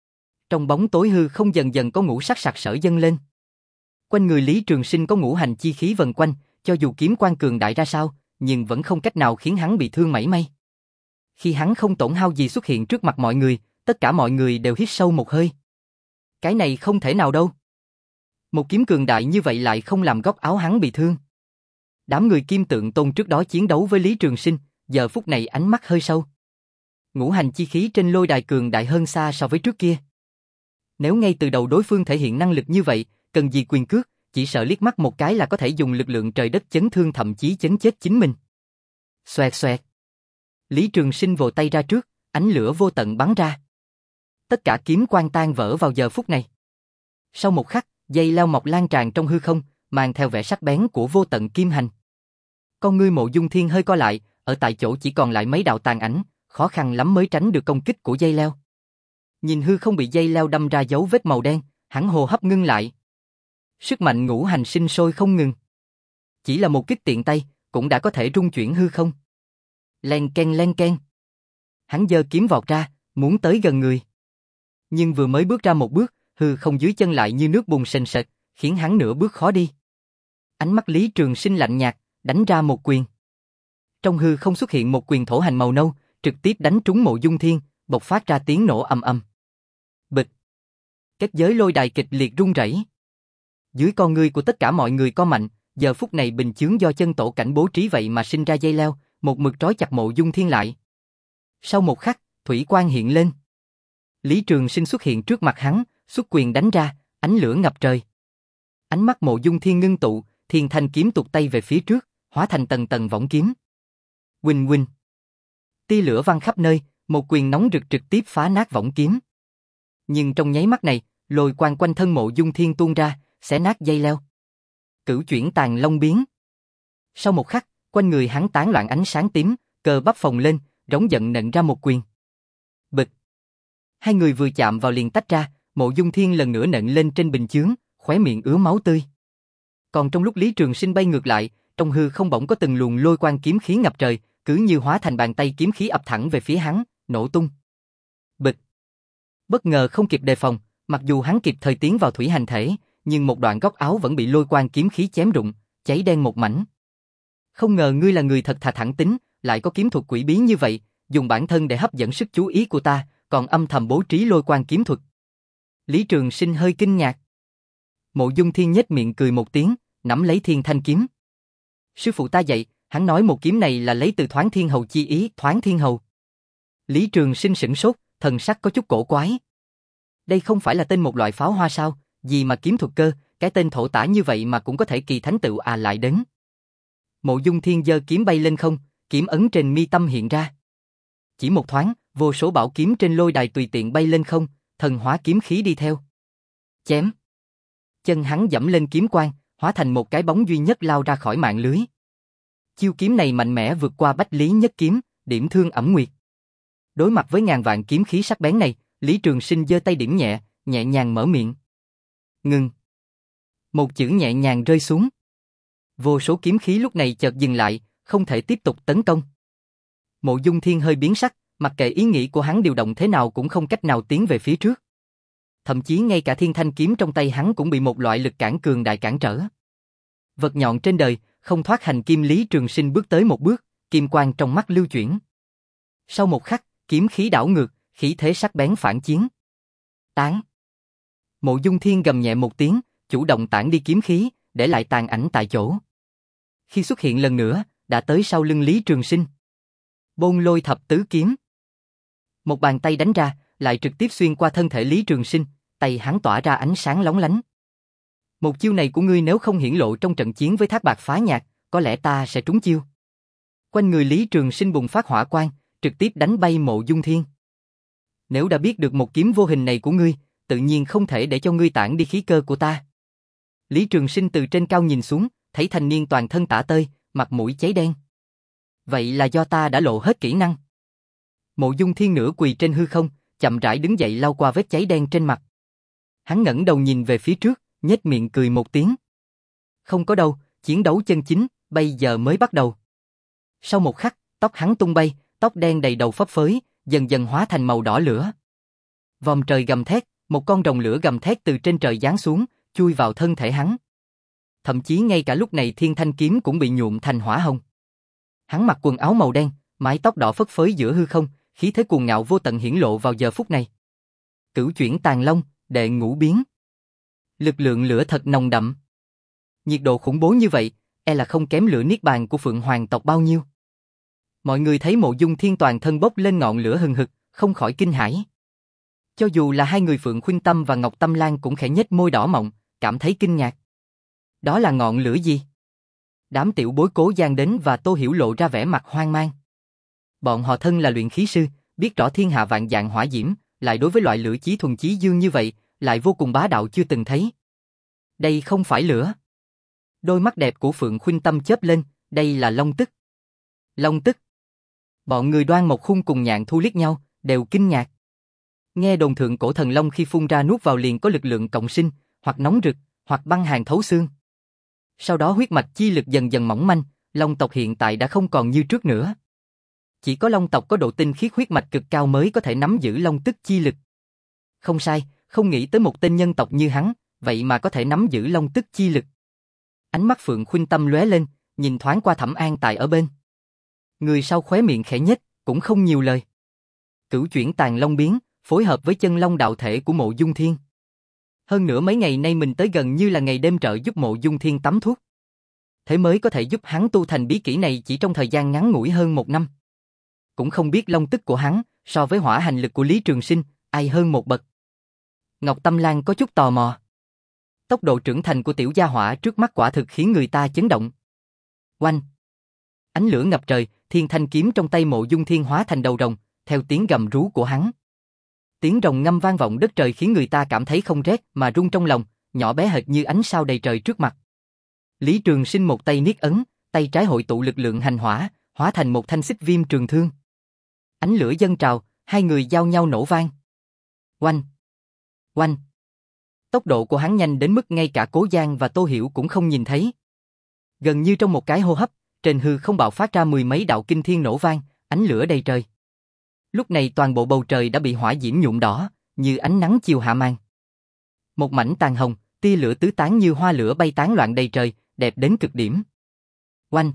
Trong bóng tối hư không dần dần có ngũ sắc sặc sỡ dâng lên. Quanh người Lý Trường Sinh có ngũ hành chi khí vần quanh, cho dù kiếm quang cường đại ra sao, nhưng vẫn không cách nào khiến hắn bị thương mảy may. Khi hắn không tổn hao gì xuất hiện trước mặt mọi người, tất cả mọi người đều hít sâu một hơi. Cái này không thể nào đâu. Một kiếm cường đại như vậy lại không làm góc áo hắn bị thương. Đám người Kim Tượng Tôn trước đó chiến đấu với Lý Trường Sinh, giờ phút này ánh mắt hơi sâu. Ngũ hành chi khí trên lôi đài cường đại hơn xa so với trước kia. Nếu ngay từ đầu đối phương thể hiện năng lực như vậy, cần gì quyền cước, chỉ sợ liếc mắt một cái là có thể dùng lực lượng trời đất chấn thương thậm chí chấn chết chính mình. Xoẹt xoẹt. Lý Trường Sinh vồ tay ra trước, ánh lửa vô tận bắn ra. Tất cả kiếm quang tan vỡ vào giờ phút này. Sau một khắc, dây leo mọc lan tràn trong hư không, mang theo vẻ sắc bén của vô tận kim hành. Con ngươi Mộ Dung Thiên hơi co lại, ở tại chỗ chỉ còn lại mấy đạo tàn ảnh, khó khăn lắm mới tránh được công kích của dây leo. Nhìn hư không bị dây leo đâm ra dấu vết màu đen, hắn hô hấp ngưng lại. Sức mạnh ngũ hành sinh sôi không ngừng. Chỉ là một kích tiện tay, cũng đã có thể rung chuyển hư không. Len ken len ken. Hắn giơ kiếm vọt ra, muốn tới gần người. Nhưng vừa mới bước ra một bước, hư không dưới chân lại như nước bùn sền sệt, khiến hắn nửa bước khó đi. Ánh mắt Lý Trường Sinh lạnh nhạt, đánh ra một quyền. Trong hư không xuất hiện một quyền thổ hành màu nâu, trực tiếp đánh trúng Mộ Dung Thiên, bộc phát ra tiếng nổ ầm ầm. Bịch. Kết giới lôi đài kịch liệt rung rẩy. Dưới con ngươi của tất cả mọi người co mạnh, giờ phút này bình chướng do chân tổ cảnh bố trí vậy mà sinh ra dây leo, một mực trói chặt Mộ Dung Thiên lại. Sau một khắc, thủy quang hiện lên. Lý Trường Sinh xuất hiện trước mặt hắn, xuất quyền đánh ra, ánh lửa ngập trời. Ánh mắt Mộ Dung Thiên ngưng tụ, thiên thanh kiếm tụt tay về phía trước, hóa thành tầng tầng võng kiếm. Huỳnh huỳnh. Tia lửa văng khắp nơi, một quyền nóng rực trực tiếp phá nát võng kiếm. Nhưng trong nháy mắt này, lôi quang quanh thân Mộ Dung Thiên tuôn ra, xé nát dây leo. Cửu chuyển tàn long biến. Sau một khắc, quanh người hắn tán loạn ánh sáng tím, cơ bắp phồng lên, rống giận nện ra một quyền. Bịch. Hai người vừa chạm vào liền tách ra, Mộ Dung Thiên lần nữa nện lên trên bình chướng, khóe miệng ứa máu tươi. Còn trong lúc Lý Trường Sinh bay ngược lại, trong hư không bỗng có từng luồng lôi quang kiếm khí ngập trời, cứ như hóa thành bàn tay kiếm khí ập thẳng về phía hắn, nổ tung. Bịch. Bất ngờ không kịp đề phòng, mặc dù hắn kịp thời tiến vào thủy hành thể, nhưng một đoạn góc áo vẫn bị lôi quang kiếm khí chém rụng, cháy đen một mảnh. Không ngờ ngươi là người thật thà thẳng tính, lại có kiếm thuật quỷ bí như vậy, dùng bản thân để hấp dẫn sức chú ý của ta, còn âm thầm bố trí lôi quang kiếm thuật. Lý Trường Sinh hơi kinh ngạc. Mộ Dung Thiên nhếch miệng cười một tiếng, nắm lấy thiên thanh kiếm. Sư phụ ta dạy, hắn nói một kiếm này là lấy từ Thoáng Thiên Hầu chi ý, Thoáng Thiên Hầu. Lý Trường Sinh sửng sốt, thần sắc có chút cổ quái. Đây không phải là tên một loại pháo hoa sao, gì mà kiếm thuật cơ, cái tên thổ tả như vậy mà cũng có thể kỳ thánh tựu à lại đến. Mộ Dung Thiên giơ kiếm bay lên không, kiếm ấn trên mi tâm hiện ra. Chỉ một thoáng, vô số bảo kiếm trên lôi đài tùy tiện bay lên không, thần hóa kiếm khí đi theo. Chém. Chân hắn dẫm lên kiếm quang, hóa thành một cái bóng duy nhất lao ra khỏi mạng lưới. Chiêu kiếm này mạnh mẽ vượt qua Bách Lý Nhất Kiếm, điểm thương ẩm nguyệt. Đối mặt với ngàn vạn kiếm khí sắc bén này, Lý Trường Sinh giơ tay điểm nhẹ, nhẹ nhàng mở miệng. Ngừng. Một chữ nhẹ nhàng rơi xuống. Vô số kiếm khí lúc này chợt dừng lại, không thể tiếp tục tấn công. Mộ Dung Thiên hơi biến sắc, mặc kệ ý nghĩ của hắn điều động thế nào cũng không cách nào tiến về phía trước. Thậm chí ngay cả thiên thanh kiếm trong tay hắn cũng bị một loại lực cản cường đại cản trở. Vật nhọn trên đời, không thoát hành kim. Lý Trường Sinh bước tới một bước, kim quang trong mắt lưu chuyển. Sau một khắc, kiếm khí đảo ngược, khí thế sắc bén phản chiến. Tán. Mộ Dung Thiên gầm nhẹ một tiếng, chủ động tản đi kiếm khí, để lại tàn ảnh tại chỗ. Khi xuất hiện lần nữa, đã tới sau lưng Lý Trường Sinh. Bôn Lôi Thập Tứ Kiếm. Một bàn tay đánh ra, lại trực tiếp xuyên qua thân thể Lý Trường Sinh, tay hắn tỏa ra ánh sáng lóng lánh. Một chiêu này của ngươi nếu không hiển lộ trong trận chiến với Thác Bạt Phá Nhạc, có lẽ ta sẽ trúng chiêu. Quanh người Lý Trường Sinh bùng phát hỏa quang, trực tiếp đánh bay Mộ Dung Thiên. Nếu đã biết được một kiếm vô hình này của ngươi, tự nhiên không thể để cho ngươi tản đi khí cơ của ta. Lý Trường Sinh từ trên cao nhìn xuống, thấy thanh niên toàn thân tả tơi, mặt mũi cháy đen. Vậy là do ta đã lộ hết kỹ năng. Mộ Dung Thiên nửa quỳ trên hư không, chậm rãi đứng dậy lau qua vết cháy đen trên mặt. Hắn ngẩng đầu nhìn về phía trước, nhếch miệng cười một tiếng. Không có đâu, chiến đấu chân chính, bây giờ mới bắt đầu. Sau một khắc, tóc hắn tung bay, tóc đen đầy đầu phấp phới, dần dần hóa thành màu đỏ lửa. Vòm trời gầm thét, một con rồng lửa gầm thét từ trên trời giáng xuống, chui vào thân thể hắn. Thậm chí ngay cả lúc này thiên thanh kiếm cũng bị nhuộm thành hỏa hồng. Hắn mặc quần áo màu đen, mái tóc đỏ phất phới giữa hư không, khí thế cuồng ngạo vô tận hiển lộ vào giờ phút này. Cửu chuyển tàn long, đệ ngũ biến. Lực lượng lửa thật nồng đậm. Nhiệt độ khủng bố như vậy, e là không kém lửa niết bàn của Phượng Hoàng tộc bao nhiêu. Mọi người thấy Mộ Dung Thiên toàn thân bốc lên ngọn lửa hừng hực, không khỏi kinh hãi. Cho dù là hai người Phượng Khuynh Tâm và Ngọc Tâm Lan cũng khẽ nhếch môi đỏ mọng, cảm thấy kinh ngạc. Đó là ngọn lửa gì? Đám tiểu bối Cố Giang đến và Tô Hiểu lộ ra vẻ mặt hoang mang. Bọn họ thân là luyện khí sư, biết rõ thiên hạ vạn dạng hỏa diễm, lại đối với loại lửa chí thuần chí dương như vậy, lại vô cùng bá đạo chưa từng thấy. Đây không phải lửa. Đôi mắt đẹp của Phượng Khuynh Tâm chớp lên, đây là long tức. Long tức. Bọn người Đoan Mộc Khung cùng Nhạn Thu liếc nhau, đều kinh ngạc. Nghe đồn thượng cổ thần long khi phun ra nuốt vào liền có lực lượng cộng sinh, hoặc nóng rực, hoặc băng hàn thấu xương. Sau đó huyết mạch chi lực dần dần mỏng manh, long tộc hiện tại đã không còn như trước nữa. Chỉ có long tộc có độ tinh khiết huyết mạch cực cao mới có thể nắm giữ long tức chi lực. Không sai, không nghĩ tới một tên nhân tộc như hắn, vậy mà có thể nắm giữ long tức chi lực. Ánh mắt Phượng Khuynh Tâm lóe lên, nhìn thoáng qua Thẩm An Tài ở bên. Người sau khóe miệng khẽ nhếch, cũng không nhiều lời. Cửu chuyển tàn long biến, phối hợp với chân long đạo thể của Mộ Dung Thiên. Hơn nữa mấy ngày nay mình tới gần như là ngày đêm trợ giúp Mộ Dung Thiên tắm thuốc. Thế mới có thể giúp hắn tu thành bí kỹ này chỉ trong thời gian ngắn ngủi hơn một năm. Cũng không biết long tức của hắn, so với hỏa hành lực của Lý Trường Sinh, ai hơn một bậc. Ngọc Tâm Lan có chút tò mò. Tốc độ trưởng thành của tiểu gia hỏa trước mắt quả thực khiến người ta chấn động. Oanh! Ánh lửa ngập trời, thiên thanh kiếm trong tay Mộ Dung Thiên hóa thành đầu rồng, theo tiếng gầm rú của hắn. Tiếng rồng ngâm vang vọng đất trời khiến người ta cảm thấy không rét mà rung trong lòng, nhỏ bé hệt như ánh sao đầy trời trước mặt. Lý Trường Sinh một tay niết ấn, tay trái hội tụ lực lượng hành hỏa, hóa thành một thanh xích viêm trường thương. Ánh lửa dâng trào, hai người giao nhau nổ vang. Oanh! Oanh! Tốc độ của hắn nhanh đến mức ngay cả Cố Giang và Tô Hiểu cũng không nhìn thấy. Gần như trong một cái hô hấp, trên hư không bạo phát ra mười mấy đạo kinh thiên nổ vang, ánh lửa đầy trời. Lúc này toàn bộ bầu trời đã bị hỏa diễm nhuộm đỏ, như ánh nắng chiều hạ màn. Một mảnh tàn hồng, tia lửa tứ tán như hoa lửa bay tán loạn đầy trời, đẹp đến cực điểm. Oanh!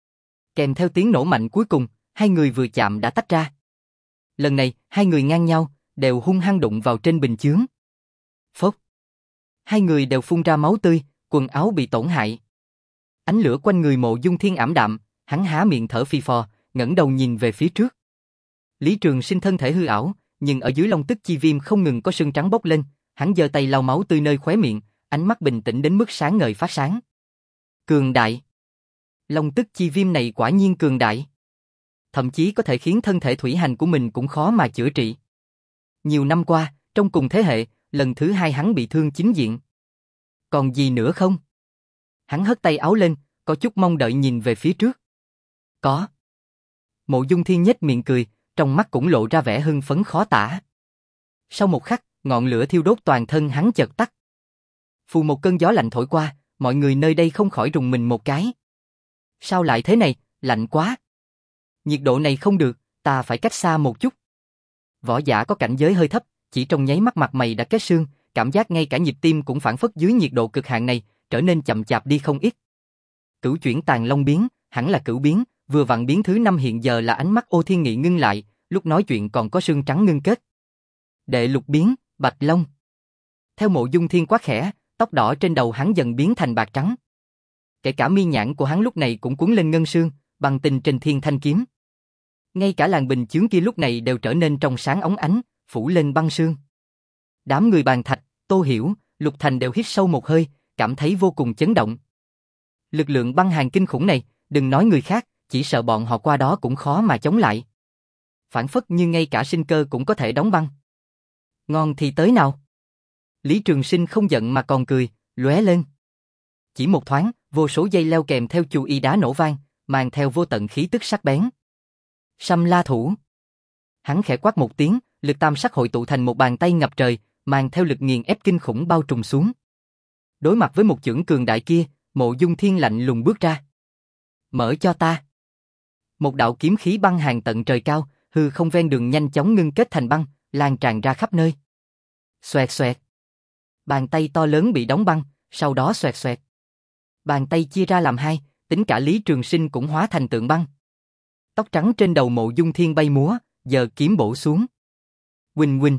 Kèm theo tiếng nổ mạnh cuối cùng, hai người vừa chạm đã tách ra. Lần này, hai người ngang nhau, đều hung hăng đụng vào trên bình chướng. Phốc! Hai người đều phun ra máu tươi, quần áo bị tổn hại. Ánh lửa quanh người Mộ Dung Thiên ảm đạm, hắn há miệng thở phì phò, ngẩng đầu nhìn về phía trước. Lý Trường Sinh thân thể hư ảo, nhưng ở dưới long tức chi viêm không ngừng có sương trắng bốc lên, hắn giơ tay lau máu tươi nơi khóe miệng, ánh mắt bình tĩnh đến mức sáng ngời phát sáng. Cường đại! Long tức chi viêm này quả nhiên cường đại. Thậm chí có thể khiến thân thể thủy hành của mình cũng khó mà chữa trị. Nhiều năm qua, trong cùng thế hệ, lần thứ hai hắn bị thương chính diện. Còn gì nữa không? Hắn hất tay áo lên, có chút mong đợi nhìn về phía trước. Có. Mộ Dung Thiên nhếch miệng cười, trong mắt cũng lộ ra vẻ hưng phấn khó tả. Sau một khắc, ngọn lửa thiêu đốt toàn thân hắn chợt tắt. Phù một cơn gió lạnh thổi qua, mọi người nơi đây không khỏi rùng mình một cái. Sao lại thế này, lạnh quá. Nhiệt độ này không được, ta phải cách xa một chút. Võ giả có cảnh giới hơi thấp, chỉ trong nháy mắt mặt mày đã kết sương, cảm giác ngay cả nhịp tim cũng phảng phất dưới nhiệt độ cực hạn này, trở nên chậm chạp đi không ít. Cửu chuyển tàn long biến, hẳn là cửu biến, vừa vặn biến thứ năm hiện giờ là ánh mắt Ô Thiên Nghị ngưng lại, lúc nói chuyện còn có sương trắng ngưng kết. Đệ lục biến, Bạch Long. Theo Mộ Dung Thiên quát khẽ, tóc đỏ trên đầu hắn dần biến thành bạc trắng. Kể cả mi nhãn của hắn lúc này cũng cuốn lên ngân sương, băng tinh trên thiên thanh kiếm. Ngay cả làn bình chướng kia lúc này đều trở nên trong sáng óng ánh, phủ lên băng sương. Đám người Bàn Thạch, Tô Hiểu, Lục Thành đều hít sâu một hơi, cảm thấy vô cùng chấn động. Lực lượng băng hàn kinh khủng này, đừng nói người khác, chỉ sợ bọn họ qua đó cũng khó mà chống lại. Phản phất như ngay cả sinh cơ cũng có thể đóng băng. Ngon thì tới nào? Lý Trường Sinh không giận mà còn cười, lóe lên. Chỉ một thoáng, vô số dây leo kèm theo chu y đá nổ vang, mang theo vô tận khí tức sắc bén. Sâm La Thủ. Hắn khẽ quát một tiếng, lực tam sắc hội tụ thành một bàn tay ngập trời, mang theo lực nghiền ép kinh khủng bao trùm xuống. Đối mặt với một chưởng cường đại kia, Mộ Dung Thiên lạnh lùng bước ra. Mở cho ta. Một đạo kiếm khí băng hàn tận trời cao, hư không ven đường nhanh chóng ngưng kết thành băng, lan tràn ra khắp nơi. Xoẹt xoẹt. Bàn tay to lớn bị đóng băng, sau đó xoẹt xoẹt. Bàn tay chia ra làm hai, tính cả Lý Trường Sinh cũng hóa thành tượng băng. Tóc trắng trên đầu Mộ Dung Thiên bay múa, giờ kiếm bổ xuống. Huỳnh huỳnh.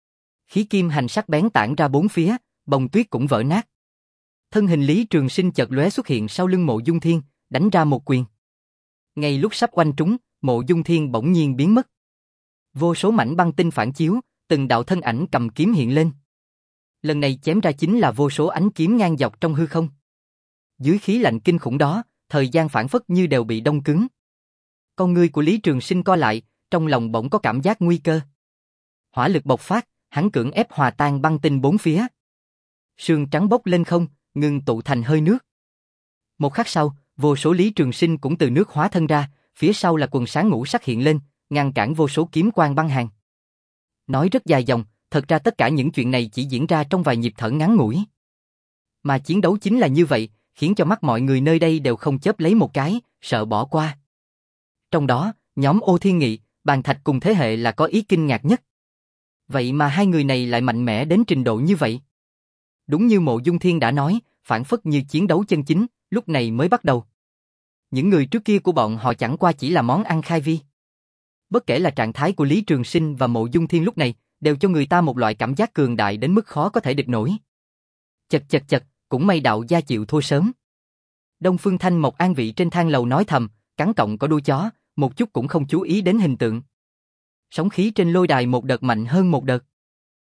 Khí kim hành sắc bén tản ra bốn phía, bông tuyết cũng vỡ nát. Thân hình Lý Trường Sinh chợt lóe xuất hiện sau lưng Mộ Dung Thiên, đánh ra một quyền. Ngay lúc sắp oanh trúng, Mộ Dung Thiên bỗng nhiên biến mất. Vô số mảnh băng tinh phản chiếu, từng đạo thân ảnh cầm kiếm hiện lên. Lần này chém ra chính là vô số ánh kiếm ngang dọc trong hư không. Dưới khí lạnh kinh khủng đó, thời gian phảng phất như đều bị đông cứng. Con ngươi của Lý Trường Sinh co lại, trong lòng bỗng có cảm giác nguy cơ. Hỏa lực bộc phát, hắn cưỡng ép hòa tan băng tinh bốn phía. Sương trắng bốc lên không, ngưng tụ thành hơi nước. Một khắc sau, vô số Lý Trường Sinh cũng từ nước hóa thân ra, phía sau là quần sáng ngũ sắc hiện lên, ngăn cản vô số kiếm quang băng hàn. Nói rất dài dòng, thật ra tất cả những chuyện này chỉ diễn ra trong vài nhịp thở ngắn ngủi. Mà chiến đấu chính là như vậy, khiến cho mắt mọi người nơi đây đều không chớp lấy một cái, sợ bỏ qua. Trong đó, nhóm Ô Thiên Nghị, Bàn Thạch cùng thế hệ là có ý kinh ngạc nhất. Vậy mà hai người này lại mạnh mẽ đến trình độ như vậy. Đúng như Mộ Dung Thiên đã nói, phản phất như chiến đấu chân chính, lúc này mới bắt đầu. Những người trước kia của bọn họ chẳng qua chỉ là món ăn khai vi. Bất kể là trạng thái của Lý Trường Sinh và Mộ Dung Thiên lúc này, đều cho người ta một loại cảm giác cường đại đến mức khó có thể địch nổi. Chật chật chật, cũng may đạo gia chịu thua sớm. Đông Phương Thanh Mộc an vị trên thang lầu nói thầm, cắn cọng có đuôi chó, một chút cũng không chú ý đến hình tượng. Sóng khí trên lôi đài một đợt mạnh hơn một đợt.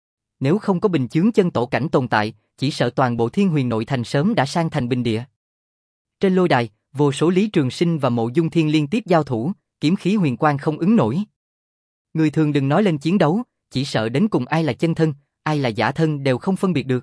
Nếu không có bình chướng chân tổ cảnh tồn tại, chỉ sợ toàn bộ Thiên Huyền nội thành sớm đã sang thành bình địa. Trên lôi đài, vô số Lý Trường Sinh và Mộ Dung Thiên liên tiếp giao thủ, kiếm khí huyền quang không ứng nổi. Người thường đừng nói lên chiến đấu, chỉ sợ đến cùng ai là chân thân, ai là giả thân đều không phân biệt được.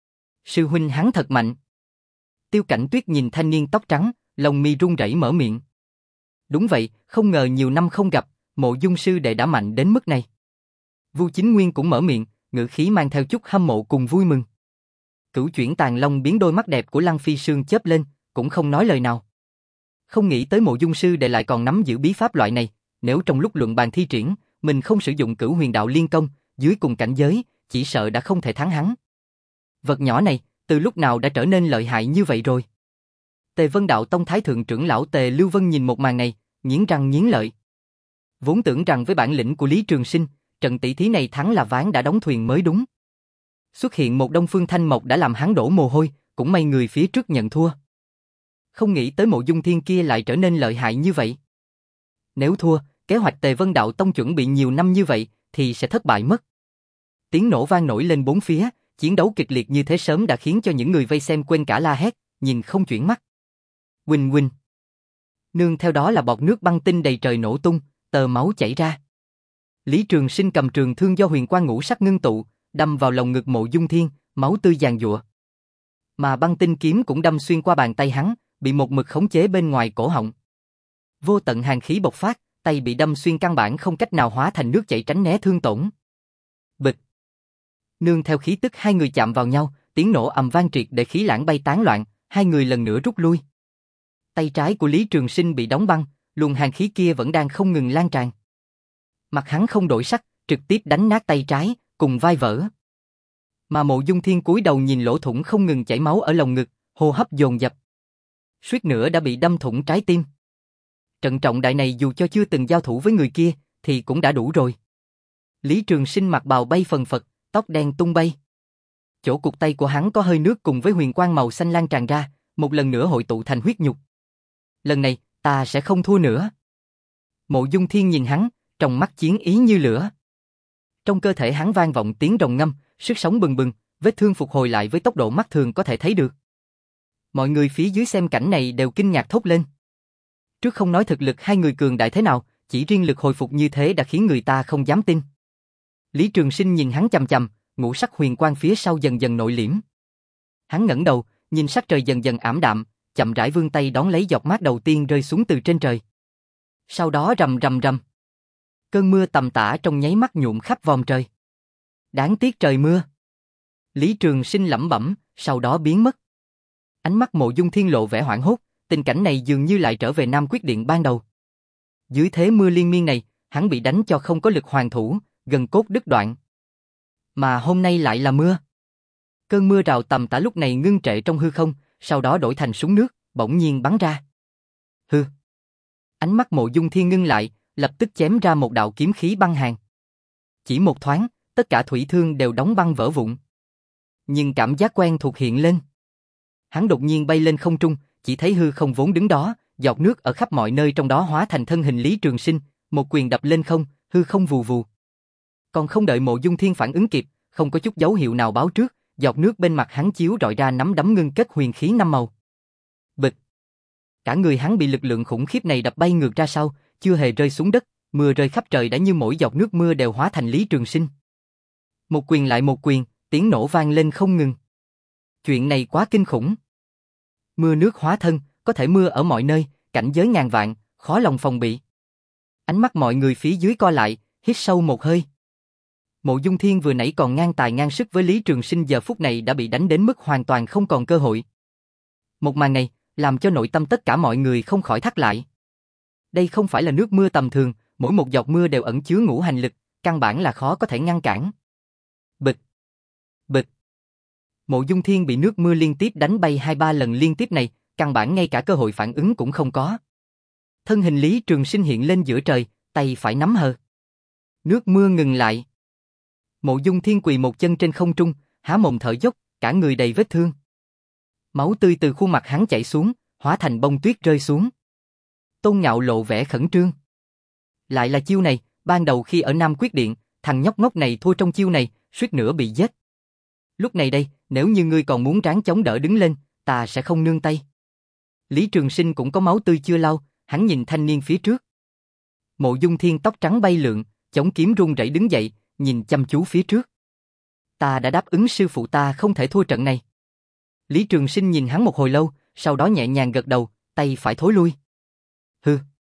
Sư huynh hắn thật mạnh. Tiêu Cảnh Tuyết nhìn thanh niên tóc trắng, lòng mi run rẩy mở miệng. Đúng vậy, không ngờ nhiều năm không gặp, Mộ Dung sư đệ đã mạnh đến mức này. Vu Chính Nguyên cũng mở miệng, ngữ khí mang theo chút hâm mộ cùng vui mừng. Cửu chuyển tàn long biến đôi mắt đẹp của Lăng Phi Sương chớp lên, cũng không nói lời nào. Không nghĩ tới Mộ Dung sư đệ lại còn nắm giữ bí pháp loại này, nếu trong lúc luận bàn thi triển, mình không sử dụng Cửu Huyền Đạo Liên Công, dưới cùng cảnh giới, chỉ sợ đã không thể thắng hắn. Vật nhỏ này, từ lúc nào đã trở nên lợi hại như vậy rồi? Tề Vân Đạo Tông Thái Thượng trưởng lão Tề Lưu Vân nhìn một màn này, nghiến răng nghiến lợi. Vốn tưởng rằng với bản lĩnh của Lý Trường Sinh, trận tỷ thí này thắng là ván đã đóng thuyền mới đúng. Xuất hiện một Đông Phương Thanh Mộc đã làm hắn đổ mồ hôi, cũng may người phía trước nhận thua. Không nghĩ tới Mộ Dung Thiên kia lại trở nên lợi hại như vậy. Nếu thua, kế hoạch Tề Vân Đạo Tông chuẩn bị nhiều năm như vậy, thì sẽ thất bại mất. Tiếng nổ vang nổi lên bốn phía, chiến đấu kịch liệt như thế sớm đã khiến cho những người vây xem quên cả la hét, nhìn không chuyển mắt. Huỳnh huỳnh. Nương theo đó là bọt nước băng tinh đầy trời nổ tung, tờ máu chảy ra. Lý Trường Sinh cầm trường thương do huyền quang ngũ sắc ngưng tụ, đâm vào lồng ngực Mộ Dung Thiên, máu tươi giàn giụa. Mà băng tinh kiếm cũng đâm xuyên qua bàn tay hắn, bị một mực khống chế bên ngoài cổ họng. Vô tận hàn khí bộc phát, tay bị đâm xuyên căn bản không cách nào hóa thành nước chảy tránh né thương tổn. Bịch. Nương theo khí tức hai người chạm vào nhau, tiếng nổ ầm vang triệt để khí lãng bay tán loạn, hai người lần nữa rút lui. Tay trái của Lý Trường Sinh bị đóng băng, luồng hàn khí kia vẫn đang không ngừng lan tràn. Mặt hắn không đổi sắc, trực tiếp đánh nát tay trái, cùng vai vỡ. Mà Mộ Dung Thiên cúi đầu nhìn lỗ thủng không ngừng chảy máu ở lồng ngực, hô hấp dồn dập. Suýt nữa đã bị đâm thủng trái tim. Trận trọng đại này dù cho chưa từng giao thủ với người kia, thì cũng đã đủ rồi. Lý Trường Sinh mặc bào bay phần phật, tóc đen tung bay. Chỗ cụt tay của hắn có hơi nước cùng với huyền quang màu xanh lan tràn ra, một lần nữa hội tụ thành huyết nhục. Lần này, ta sẽ không thua nữa. Mộ Dung Thiên nhìn hắn, trong mắt chiến ý như lửa. Trong cơ thể hắn vang vọng tiếng rồng ngâm, sức sống bừng bừng, vết thương phục hồi lại với tốc độ mắt thường có thể thấy được. Mọi người phía dưới xem cảnh này đều kinh ngạc thốt lên. Trước không nói thực lực hai người cường đại thế nào, chỉ riêng lực hồi phục như thế đã khiến người ta không dám tin. Lý Trường Sinh nhìn hắn chằm chằm, ngũ sắc huyền quang phía sau dần dần nội liễm. Hắn ngẩng đầu, nhìn sắc trời dần dần ảm đạm, chậm rãi vươn tay đón lấy giọt mát đầu tiên rơi xuống từ trên trời. Sau đó rầm rầm rầm. Cơn mưa tầm tã trong nháy mắt nhuộm khắp vòm trời. Đáng tiếc trời mưa. Lý Trường Sinh lẩm bẩm, sau đó biến mất. Ánh mắt Mộ Dung Thiên lộ vẻ hoảng hốt, tình cảnh này dường như lại trở về Nam Quyết Điện ban đầu. Dưới thế mưa liên miên này, hắn bị đánh cho không có lực hoàn thủ, gần cốt đứt đoạn. Mà hôm nay lại là mưa. Cơn mưa rào tầm tã lúc này ngưng trệ trong hư không, sau đó đổi thành súng nước, bỗng nhiên bắn ra. Hư. Ánh mắt Mộ Dung Thiên ngưng lại, lập tức chém ra một đạo kiếm khí băng hàn. Chỉ một thoáng, tất cả thủy thương đều đóng băng vỡ vụn. Nhưng cảm giác quen thuộc hiện lên. Hắn đột nhiên bay lên không trung, chỉ thấy hư không vốn đứng đó, giọt nước ở khắp mọi nơi trong đó hóa thành thân hình Lý Trường Sinh, một quyền đập lên không, hư không vù vù. Còn không đợi Mộ Dung Thiên phản ứng kịp, không có chút dấu hiệu nào báo trước, giọt nước bên mặt hắn chiếu rọi ra nắm đấm ngưng kết huyền khí năm màu. Bịch. Cả người hắn bị lực lượng khủng khiếp này đập bay ngược ra sau, chưa hề rơi xuống đất, mưa rơi khắp trời đã như mỗi giọt nước mưa đều hóa thành Lý Trường Sinh. Một quyền lại một quyền, tiếng nổ vang lên không ngừng. Chuyện này quá kinh khủng. Mưa nước hóa thân, có thể mưa ở mọi nơi, cảnh giới ngàn vạn, khó lòng phòng bị. Ánh mắt mọi người phía dưới co lại, hít sâu một hơi. Mộ Dung Thiên vừa nãy còn ngang tài ngang sức với Lý Trường Sinh giờ phút này đã bị đánh đến mức hoàn toàn không còn cơ hội. Một màn này, làm cho nội tâm tất cả mọi người không khỏi thắt lại. Đây không phải là nước mưa tầm thường, mỗi một giọt mưa đều ẩn chứa ngũ hành lực, căn bản là khó có thể ngăn cản. Bịch, bịch. Mộ Dung Thiên bị nước mưa liên tiếp đánh bay hai ba lần liên tiếp này, căn bản ngay cả cơ hội phản ứng cũng không có. Thân hình Lý Trường Sinh hiện lên giữa trời, tay phải nắm hờ. Nước mưa ngừng lại. Mộ Dung Thiên quỳ một chân trên không trung, há mồm thở dốc, cả người đầy vết thương. Máu tươi từ khuôn mặt hắn chảy xuống, hóa thành bông tuyết rơi xuống. Tôn Ngạo lộ vẻ khẩn trương. Lại là chiêu này, ban đầu khi ở Nam Quyết Điện, thằng nhóc ngốc này thua trong chiêu này, suýt nữa bị giết. Lúc này đây, nếu như ngươi còn muốn ráng chống đỡ đứng lên, ta sẽ không nương tay. Lý Trường Sinh cũng có máu tươi chưa lau, hắn nhìn thanh niên phía trước. Mộ Dung Thiên tóc trắng bay lượn, chống kiếm run rẩy đứng dậy, nhìn chăm chú phía trước. Ta đã đáp ứng sư phụ ta không thể thua trận này. Lý Trường Sinh nhìn hắn một hồi lâu, sau đó nhẹ nhàng gật đầu, tay phải thối lui. Hừ.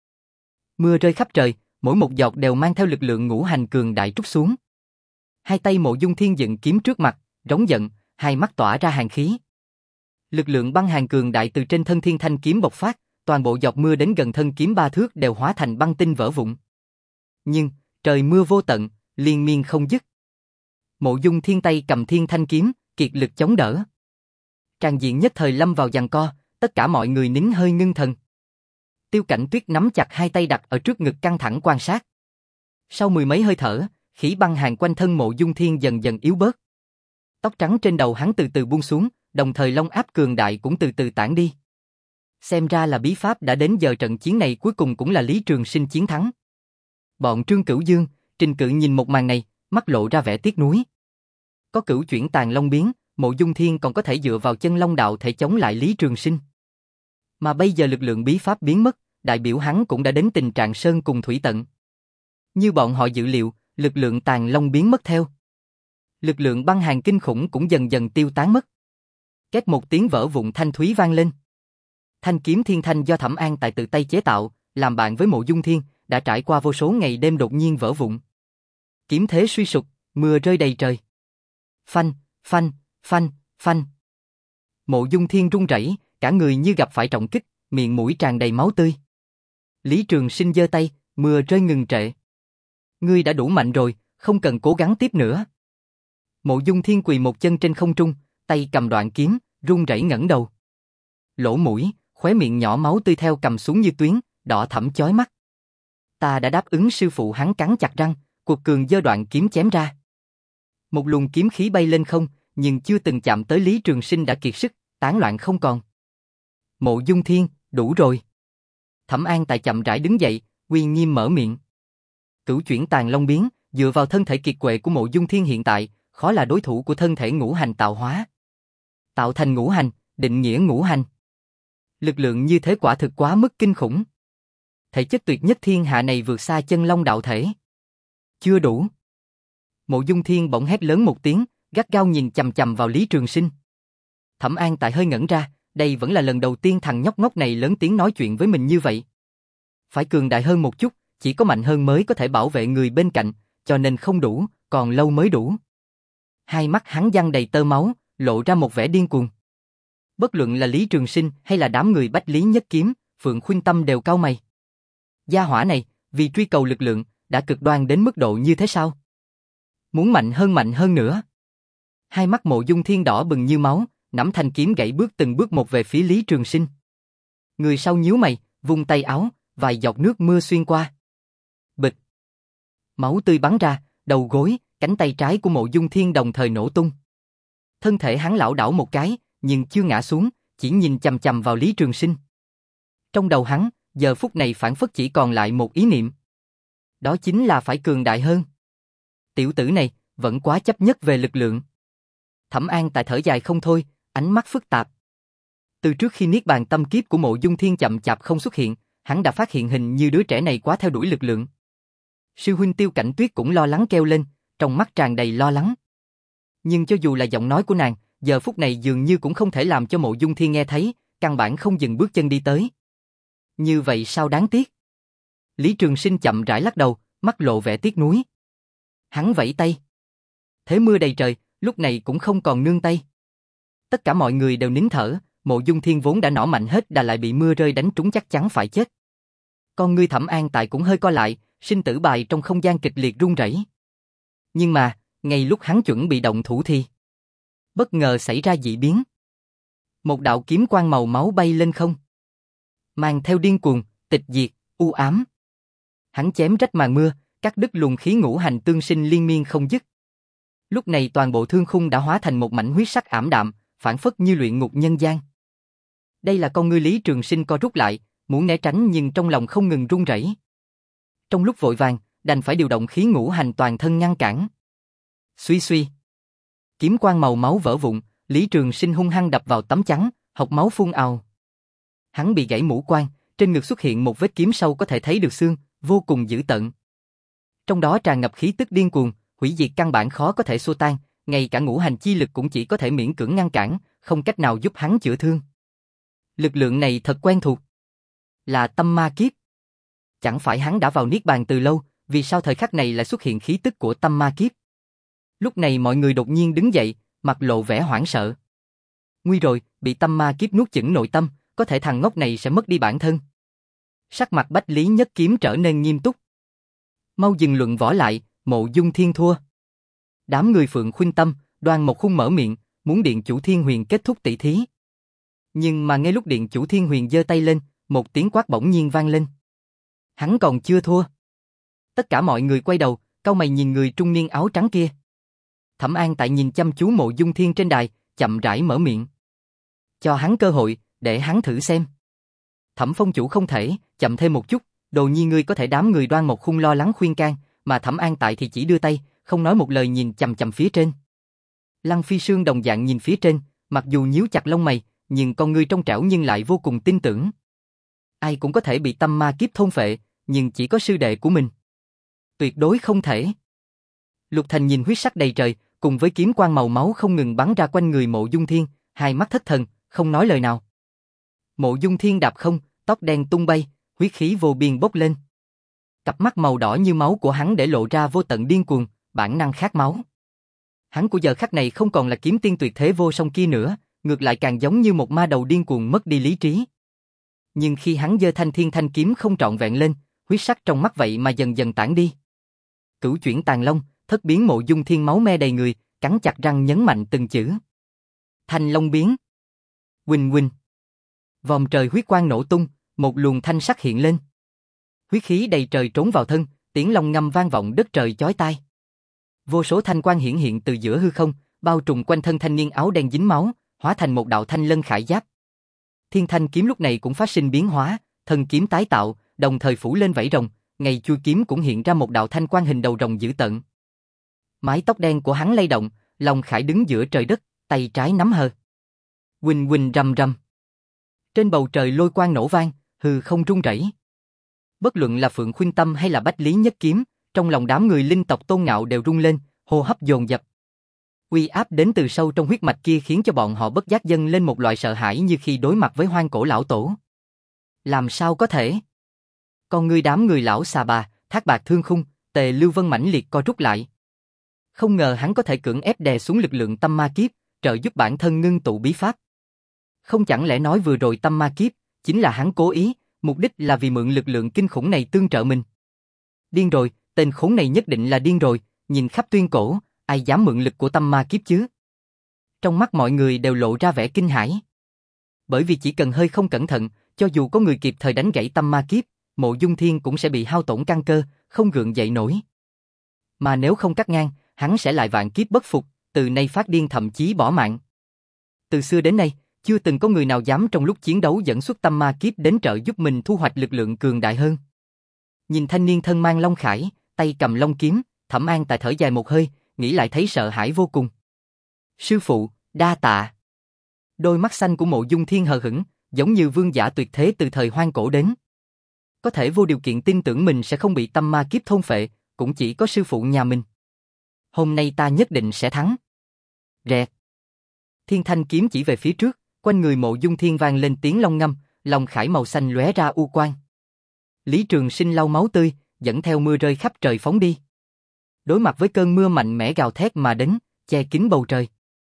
Mưa rơi khắp trời, mỗi một giọt đều mang theo lực lượng ngũ hành cường đại trút xuống. Hai tay Mộ Dung Thiên dựng kiếm trước mặt, rống giận, hai mắt tỏa ra hàn khí. Lực lượng băng hàn cường đại từ trên thân thiên thanh kiếm bộc phát, toàn bộ giọt mưa đến gần thân kiếm ba thước đều hóa thành băng tinh vỡ vụn. Nhưng, trời mưa vô tận, liên miên không dứt. Mộ Dung Thiên tay cầm thiên thanh kiếm, kiệt lực chống đỡ. Tràng diện nhất thời lâm vào giằng co, tất cả mọi người nín hơi ngưng thần. Tiêu Cảnh Tuyết nắm chặt hai tay đặt ở trước ngực căng thẳng quan sát. Sau mười mấy hơi thở, khí băng hàn quanh thân Mộ Dung Thiên dần dần yếu bớt. Tóc trắng trên đầu hắn từ từ buông xuống, đồng thời long áp cường đại cũng từ từ tản đi. Xem ra là bí pháp đã đến giờ trận chiến này cuối cùng cũng là Lý Trường Sinh chiến thắng. Bọn Trương Cửu Dương, Trình Cự nhìn một màn này, mắt lộ ra vẻ tiếc nuối. Có cửu chuyển tàn long biến, Mộ Dung Thiên còn có thể dựa vào chân long đạo thể chống lại Lý Trường Sinh. Mà bây giờ lực lượng bí pháp biến mất, đại biểu hắn cũng đã đến tình trạng sơn cùng thủy tận. Như bọn họ dự liệu, lực lượng tàn long biến mất theo. Lực lượng băng hàn kinh khủng cũng dần dần tiêu tán mất. Két một tiếng vỡ vụn thanh thúy vang lên. Thanh kiếm thiên thanh do Thẩm An Tài tự tay chế tạo, làm bạn với Mộ Dung Thiên, đã trải qua vô số ngày đêm đột nhiên vỡ vụn. Kiếm thế suy sụp, mưa rơi đầy trời. Phanh, phanh, phanh, phanh. Mộ Dung Thiên run rẩy, cả người như gặp phải trọng kích, miệng mũi tràn đầy máu tươi. Lý Trường Sinh giơ tay, mưa rơi ngừng trệ. Ngươi đã đủ mạnh rồi, không cần cố gắng tiếp nữa. Mộ Dung Thiên quỳ một chân trên không trung, tay cầm đoạn kiếm, run rẩy ngẩng đầu. Lỗ mũi, khóe miệng nhỏ máu tươi theo cầm xuống như tuyến, đỏ thẫm chói mắt. Ta đã đáp ứng sư phụ, hắn cắn chặt răng, cuộc cường giơ đoạn kiếm chém ra. Một luồng kiếm khí bay lên không, nhưng chưa từng chạm tới Lý Trường Sinh đã kiệt sức, tán loạn không còn. Mộ Dung Thiên, đủ rồi. Thẩm An Tài chậm rãi đứng dậy, uy nghiêm mở miệng. Cửu chuyển tàn long biến, dựa vào thân thể kiệt quệ của Mộ Dung Thiên hiện tại, khó là đối thủ của thân thể ngũ hành tạo hóa. Tạo thành ngũ hành, định nghĩa ngũ hành. Lực lượng như thế quả thực quá mức kinh khủng. Thể chất tuyệt nhất thiên hạ này vượt xa chân long đạo thể. Chưa đủ. Mộ Dung Thiên bỗng hét lớn một tiếng, gắt gao nhìn chằm chằm vào Lý Trường Sinh. Thẩm An Tại hơi ngẩn ra, đây vẫn là lần đầu tiên thằng nhóc ngốc này lớn tiếng nói chuyện với mình như vậy. Phải cường đại hơn một chút, chỉ có mạnh hơn mới có thể bảo vệ người bên cạnh, cho nên không đủ, còn lâu mới đủ. Hai mắt hắn giăng đầy tơ máu, lộ ra một vẻ điên cuồng. Bất luận là Lý Trường Sinh hay là đám người Bách Lý Nhất Kiếm, Phượng Khuynh Tâm đều cau mày. Gia hỏa này, vì truy cầu lực lượng, đã cực đoan đến mức độ như thế sao? Muốn mạnh hơn mạnh hơn nữa. Hai mắt Mộ Dung Thiên đỏ bừng như máu, nắm thanh kiếm gãy bước từng bước một về phía Lý Trường Sinh. Người sau nhíu mày, vung tay áo, vài giọt nước mưa xuyên qua. Bịch. Máu tươi bắn ra, đầu gối, cánh tay trái của Mộ Dung Thiên đồng thời nổ tung. Thân thể hắn lảo đảo một cái, nhưng chưa ngã xuống, chỉ nhìn chằm chằm vào Lý Trường Sinh. Trong đầu hắn, giờ phút này phảng phất chỉ còn lại một ý niệm. Đó chính là phải cường đại hơn. Tiểu tử này, vẫn quá chấp nhất về lực lượng. Thẩm An Tại thở dài không thôi, ánh mắt phức tạp. Từ trước khi niết bàn tâm kiếp của Mộ Dung Thiên chậm chạp không xuất hiện, hắn đã phát hiện hình như đứa trẻ này quá theo đuổi lực lượng. Sư huynh Tiêu Cảnh Tuyết cũng lo lắng kêu lên, trong mắt tràn đầy lo lắng. Nhưng cho dù là giọng nói của nàng, giờ phút này dường như cũng không thể làm cho Mộ Dung Thiên nghe thấy, căn bản không dừng bước chân đi tới. Như vậy sao đáng tiếc? Lý Trường Sinh chậm rãi lắc đầu, mắt lộ vẻ tiếc nuối. Hắn vẫy tay. Thế mưa đầy trời, lúc này cũng không còn nương tay. Tất cả mọi người đều nín thở, Mộ Dung Thiên vốn đã nỏ mạnh hết đà lại bị mưa rơi đánh trúng chắc chắn phải chết. Con ngươi Thẩm An Tại cũng hơi co lại, sinh tử bài trong không gian kịch liệt rung rẩy. Nhưng mà, ngay lúc hắn chuẩn bị động thủ thì Bất ngờ xảy ra dị biến. Một đạo kiếm quang màu máu bay lên không. Mang theo điên cuồng, tịch diệt, u ám. Hắn chém rách màn mưa, cắt đứt luồng khí ngũ hành tương sinh liên miên không dứt. Lúc này toàn bộ thương khung đã hóa thành một mảnh huyết sắc ảm đạm, phảng phất như luyện ngục nhân gian. Đây là con ngươi Lý Trường Sinh co rút lại, muốn né tránh nhưng trong lòng không ngừng run rẩy. Trong lúc vội vàng, đành phải điều động khí ngũ hành toàn thân ngăn cản. Suy suy. Kiếm quang màu máu vỡ vụn, Lý Trường Sinh hung hăng đập vào tấm chắn, hộc máu phun ào. Hắn bị gãy mũ quan, trên ngực xuất hiện một vết kiếm sâu có thể thấy được xương, vô cùng dữ tợn. Trong đó tràn ngập khí tức điên cuồng, hủy diệt căn bản khó có thể xua tan, ngay cả ngũ hành chi lực cũng chỉ có thể miễn cưỡng ngăn cản, không cách nào giúp hắn chữa thương. Lực lượng này thật quen thuộc. Là tâm ma kiếp. Chẳng phải hắn đã vào niết bàn từ lâu, vì sao thời khắc này lại xuất hiện khí tức của tâm ma kiếp? Lúc này mọi người đột nhiên đứng dậy, mặt lộ vẻ hoảng sợ. Nguy rồi, bị tâm ma kiếp nuốt chửng nội tâm, có thể thằng ngốc này sẽ mất đi bản thân. Sắc mặt Bách Lý Nhất Kiếm trở nên nghiêm túc. Mau dừng luận võ lại, Mộ Dung Thiên thua. Đám người Phượng Khuynh Tâm, Đoan Mộc Khung mở miệng, muốn Điện Chủ Thiên Huyền kết thúc tỷ thí. Nhưng mà ngay lúc Điện Chủ Thiên Huyền giơ tay lên, một tiếng quát bỗng nhiên vang lên. Hắn còn chưa thua. Tất cả mọi người quay đầu, cau mày nhìn người trung niên áo trắng kia. Thẩm An tại nhìn chăm chú Mộ Dung Thiên trên đài, chậm rãi mở miệng. Cho hắn cơ hội, để hắn thử xem. Thẩm Phong chủ không thể, chậm thêm một chút, đồ nhi ngươi có thể. Đám người Đoan Mộc Khung lo lắng khuyên can, mà Thẩm An tại thì chỉ đưa tay, không nói một lời nhìn chằm chằm phía trên. Lăng Phi Sương đồng dạng nhìn phía trên, mặc dù nhíu chặt lông mày, nhưng con ngươi trong trẻo nhưng lại vô cùng tin tưởng. Ai cũng có thể bị tâm ma kiếp thôn phệ, nhưng chỉ có sư đệ của mình. Tuyệt đối không thể. Lục Thành nhìn huyết sắc đầy trời, cùng với kiếm quang màu máu không ngừng bắn ra quanh người Mộ Dung Thiên, hai mắt thất thần, không nói lời nào. Mộ Dung Thiên đạp không, tóc đen tung bay, huyết khí vô biên bốc lên. Cặp mắt màu đỏ như máu của hắn để lộ ra vô tận điên cuồng, bản năng khát máu. Hắn của giờ khắc này không còn là kiếm tiên tuyệt thế vô song kia nữa, ngược lại càng giống như một ma đầu điên cuồng mất đi lý trí. Nhưng khi hắn giơ thanh thiên thanh kiếm không trọn vẹn lên, huyết sắc trong mắt vậy mà dần dần tản đi. Cửu chuyển tàn long, thất biến Mộ Dung Thiên máu me đầy người, cắn chặt răng nhấn mạnh từng chữ. Thanh long biến. Huỳnh huỳnh. Vòm trời huyết quang nổ tung, một luồng thanh sắc hiện lên. Huyết khí đầy trời trốn vào thân, tiếng long ngâm vang vọng đất trời chói tai. Vô số thanh quang hiển hiện từ giữa hư không, bao trùm quanh thân thanh niên áo đen dính máu, hóa thành một đạo thanh lân khải giáp. Thiên thanh kiếm lúc này cũng phát sinh biến hóa, thân kiếm tái tạo, đồng thời phủ lên vảy rồng, ngay chui kiếm cũng hiện ra một đạo thanh quang hình đầu rồng dữ tợn. Mái tóc đen của hắn lay động, Long Khải đứng giữa trời đất, tay trái nắm hờ. Huỳnh huỳnh rầm rầm. Trên bầu trời lôi quang nổ vang, hư không rung rẩy. Bất luận là Phượng Khuynh Tâm hay là Bách Lý Nhất Kiếm, trong lòng đám người linh tộc Tôn Ngạo đều rung lên, hô hấp dồn dập. Uy áp đến từ sâu trong huyết mạch kia khiến cho bọn họ bất giác dâng lên một loại sợ hãi như khi đối mặt với hoang cổ lão tổ. Làm sao có thể? Con ngươi đám người lão xà bà, Thác Bạt Thương Khung, Tề Lưu Vân mãnh liệt co rút lại. Không ngờ hắn có thể cưỡng ép đè xuống lực lượng tâm ma kiếp, trợ giúp bản thân ngưng tụ bí pháp. Không chẳng lẽ nói vừa rồi tâm ma kiếp chính là hắn cố ý, mục đích là vì mượn lực lượng kinh khủng này tương trợ mình. Điên rồi, tên khốn này nhất định là điên rồi, nhìn khắp tuyên cổ, ai dám mượn lực của tâm ma kiếp chứ? Trong mắt mọi người đều lộ ra vẻ kinh hãi. Bởi vì chỉ cần hơi không cẩn thận, cho dù có người kịp thời đánh gãy tâm ma kiếp, Mộ Dung Thiên cũng sẽ bị hao tổn căn cơ, không gượng dậy nổi. Mà nếu không cắt ngang, hắn sẽ lại vạn kiếp bất phục, từ nay phát điên thậm chí bỏ mạng. Từ xưa đến nay, chưa từng có người nào dám trong lúc chiến đấu dẫn xuất tâm ma kiếp đến trợ giúp mình thu hoạch lực lượng cường đại hơn. Nhìn thanh niên thân mang long khải, tay cầm long kiếm, Thẩm An tại thở dài một hơi, nghĩ lại thấy sợ hãi vô cùng. Sư phụ, đa tạ. Đôi mắt xanh của Mộ Dung Thiên hờ hững, giống như vương giả tuyệt thế từ thời hoang cổ đến. Có thể vô điều kiện tin tưởng mình sẽ không bị tâm ma kiếp thôn phệ, cũng chỉ có sư phụ nhà mình. Hôm nay ta nhất định sẽ thắng. Rẹt. Thiên thanh kiếm chỉ về phía trước, quanh người Mộ Dung Thiên vang lên tiếng long ngâm, long khải màu xanh lóe ra u quang. Lý Trường Sinh lau máu tươi, dẫn theo mưa rơi khắp trời phóng đi. Đối mặt với cơn mưa mạnh mẽ gào thét mà đến, che kín bầu trời.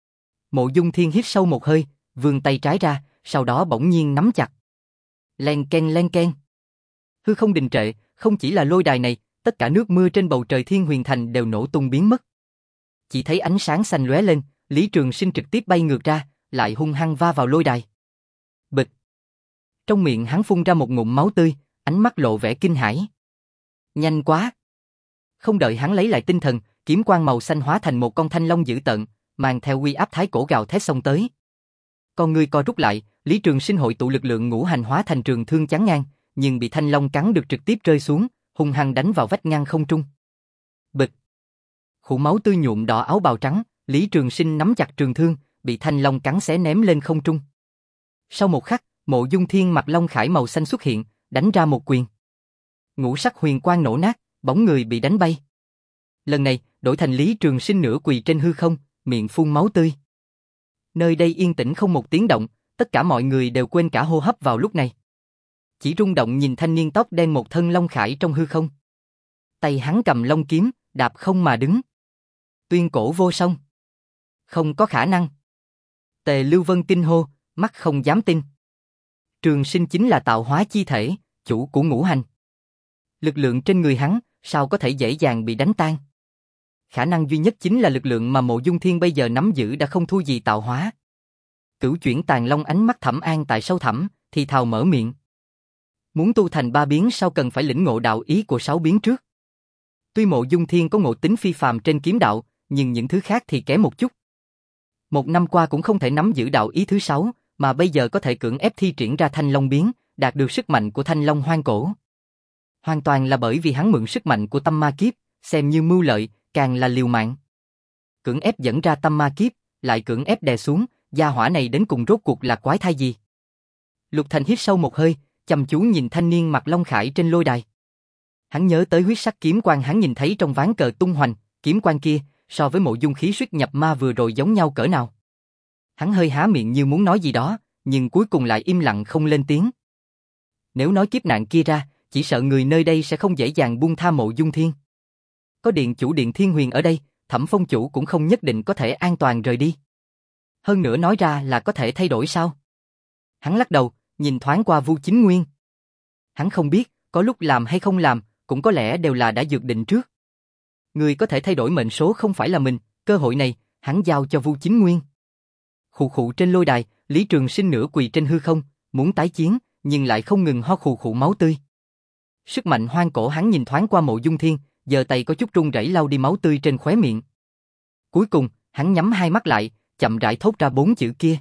Mộ Dung Thiên hít sâu một hơi, vươn tay trái ra, sau đó bỗng nhiên nắm chặt. Len ken len ken. Hư không đình trệ, không chỉ là lôi đài này, tất cả nước mưa trên bầu trời Thiên Huyền Thành đều nổ tung biến mất. Chỉ thấy ánh sáng xanh lóe lên, Lý Trường Sinh trực tiếp bay ngược ra, lại hung hăng va vào lôi đài. Bịch. Trong miệng hắn phun ra một ngụm máu tươi, ánh mắt lộ vẻ kinh hãi. Nhanh quá. Không đợi hắn lấy lại tinh thần, kiếm quang màu xanh hóa thành một con thanh long dữ tợn, mang theo uy áp thái cổ gào thét xông tới. Con ngươi co rút lại, Lý Trường Sinh hội tụ lực lượng ngũ hành hóa thành trường thương chắn ngang, nhưng bị thanh long cắn được trực tiếp rơi xuống, hung hăng đánh vào vách ngăn không trung. Bịch. Khủ máu tươi nhuộm đỏ áo bào trắng, Lý Trường Sinh nắm chặt trường thương, bị thanh long cắn xé ném lên không trung. Sau một khắc, Mộ Dung Thiên mặc long khải màu xanh xuất hiện, đánh ra một quyền. Ngũ sắc huyền quang nổ nát, bóng người bị đánh bay. Lần này, đổi thành Lý Trường Sinh nửa quỳ trên hư không, miệng phun máu tươi. Nơi đây yên tĩnh không một tiếng động, tất cả mọi người đều quên cả hô hấp vào lúc này. Chỉ rung động nhìn thanh niên tóc đen một thân long khải trong hư không. Tay hắn cầm long kiếm, đạp không mà đứng. Tuyên cổ vô song. Không có khả năng. Tề Lưu Vân kinh hô, mắt không dám tin. Trường Sinh chính là tạo hóa chi thể, chủ của ngũ hành. Lực lượng trên người hắn, sao có thể dễ dàng bị đánh tan? Khả năng duy nhất chính là lực lượng mà Mộ Dung Thiên bây giờ nắm giữ đã không thua gì tạo hóa. Cửu chuyển tàn long ánh mắt thẳm an tại sâu thẳm, thì thào mở miệng. Muốn tu thành ba biến sao cần phải lĩnh ngộ đạo ý của sáu biến trước. Tuy Mộ Dung Thiên có ngộ tính phi phàm trên kiếm đạo, nhưng những thứ khác thì kém một chút. Một năm qua cũng không thể nắm giữ đạo ý thứ sáu, mà bây giờ có thể cưỡng ép thi triển ra thanh long biến, đạt được sức mạnh của thanh long hoang cổ. Hoàn toàn là bởi vì hắn mượn sức mạnh của tâm ma kiếp, xem như mưu lợi, càng là liều mạng. Cưỡng ép dẫn ra tâm ma kiếp, lại cưỡng ép đè xuống, gia hỏa này đến cùng rốt cuộc là quái thai gì? Lục Thành hít sâu một hơi, chăm chú nhìn thanh niên mặc long khải trên lôi đài. Hắn nhớ tới huyết sắc kiếm quang hắn nhìn thấy trong ván cờ tung hoành, kiếm quang kia, so với Mộ Dung khí xuất nhập ma vừa rồi giống nhau cỡ nào. Hắn hơi há miệng như muốn nói gì đó, nhưng cuối cùng lại im lặng không lên tiếng. Nếu nói kiếp nạn kia ra, chỉ sợ người nơi đây sẽ không dễ dàng buông tha Mộ Dung Thiên. Có điện chủ điện Thiên Huyền ở đây, Thẩm Phong chủ cũng không nhất định có thể an toàn rời đi. Hơn nữa nói ra là có thể thay đổi sao? Hắn lắc đầu, nhìn thoáng qua Vu Chính Nguyên. Hắn không biết, có lúc làm hay không làm, cũng có lẽ đều là đã dự định trước. Người có thể thay đổi mệnh số không phải là mình, cơ hội này, hắn giao cho Vu Chính Nguyên. Khụ khụ trên lôi đài, Lý Trường Sinh nửa quỳ trên hư không, muốn tái chiến, nhưng lại không ngừng ho khụ khụ máu tươi. Sức mạnh hoang cổ hắn nhìn thoáng qua Mộ Dung Thiên, giờ tay có chút run rẩy lau đi máu tươi trên khóe miệng. Cuối cùng, hắn nhắm hai mắt lại, chậm rãi thốt ra bốn chữ kia.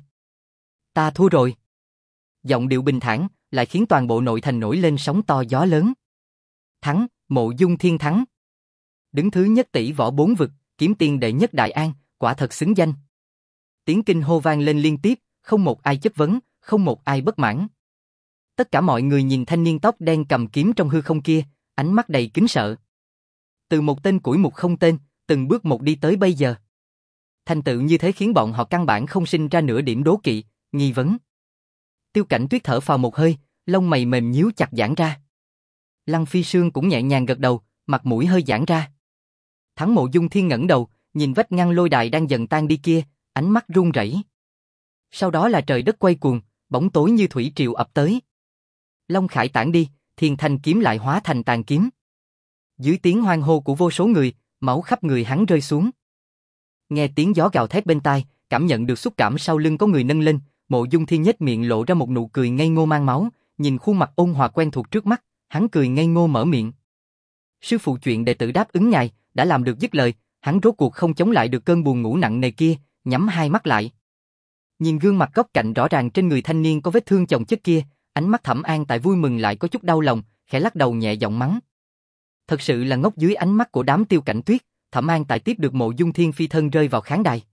Ta thua rồi. Giọng điệu bình thản, lại khiến toàn bộ nội thành nổi lên sóng to gió lớn. Thắng, Mộ Dung Thiên thắng. Đứng thứ nhất tỷ võ bốn vực, kiếm tiên đệ nhất Đại An, quả thật xứng danh. Tiếng kinh hô vang lên liên tiếp, không một ai chất vấn, không một ai bất mãn. Tất cả mọi người nhìn thanh niên tóc đen cầm kiếm trong hư không kia, ánh mắt đầy kính sợ. Từ một tên củi mục không tên, từng bước một đi tới bây giờ. Thành tựu như thế khiến bọn họ căn bản không sinh ra nửa điểm đố kỵ, nghi vấn. Tiêu Cảnh Tuyết thở phào một hơi, lông mày mềm nhíu chặt giãn ra. Lăng Phi Sương cũng nhẹ nhàng gật đầu, mặt mũi hơi giãn ra. Thắng Mộ Dung Thiên ngẩng đầu, nhìn vách ngăn lôi đài đang dần tan đi kia, ánh mắt run rẩy. Sau đó là trời đất quay cuồng, bóng tối như thủy triều ập tới. Long khải tản đi, thiên thanh kiếm lại hóa thành tàn kiếm. Dưới tiếng hoan hô của vô số người, máu khắp người hắn rơi xuống. Nghe tiếng gió gào thét bên tai, cảm nhận được xúc cảm sau lưng có người nâng lên, Mộ Dung Thiên nhếch miệng lộ ra một nụ cười ngây ngô mang máu, nhìn khuôn mặt ôn hòa quen thuộc trước mắt, hắn cười ngây ngô mở miệng. Sư phụ chuyện đệ tử đáp ứng ngài, đã làm được dứt lời, hắn rốt cuộc không chống lại được cơn buồn ngủ nặng nề kia, nhắm hai mắt lại. Nhìn gương mặt góc cạnh rõ ràng trên người thanh niên có vết thương chồng chất kia, ánh mắt Thẩm An tại vui mừng lại có chút đau lòng, khẽ lắc đầu nhẹ giọng mắng. Thật sự là ngốc dưới ánh mắt của đám Tiêu Cảnh Tuyết, Thẩm An tại tiếp được Mộ Dung Thiên phi thân rơi vào khán đài.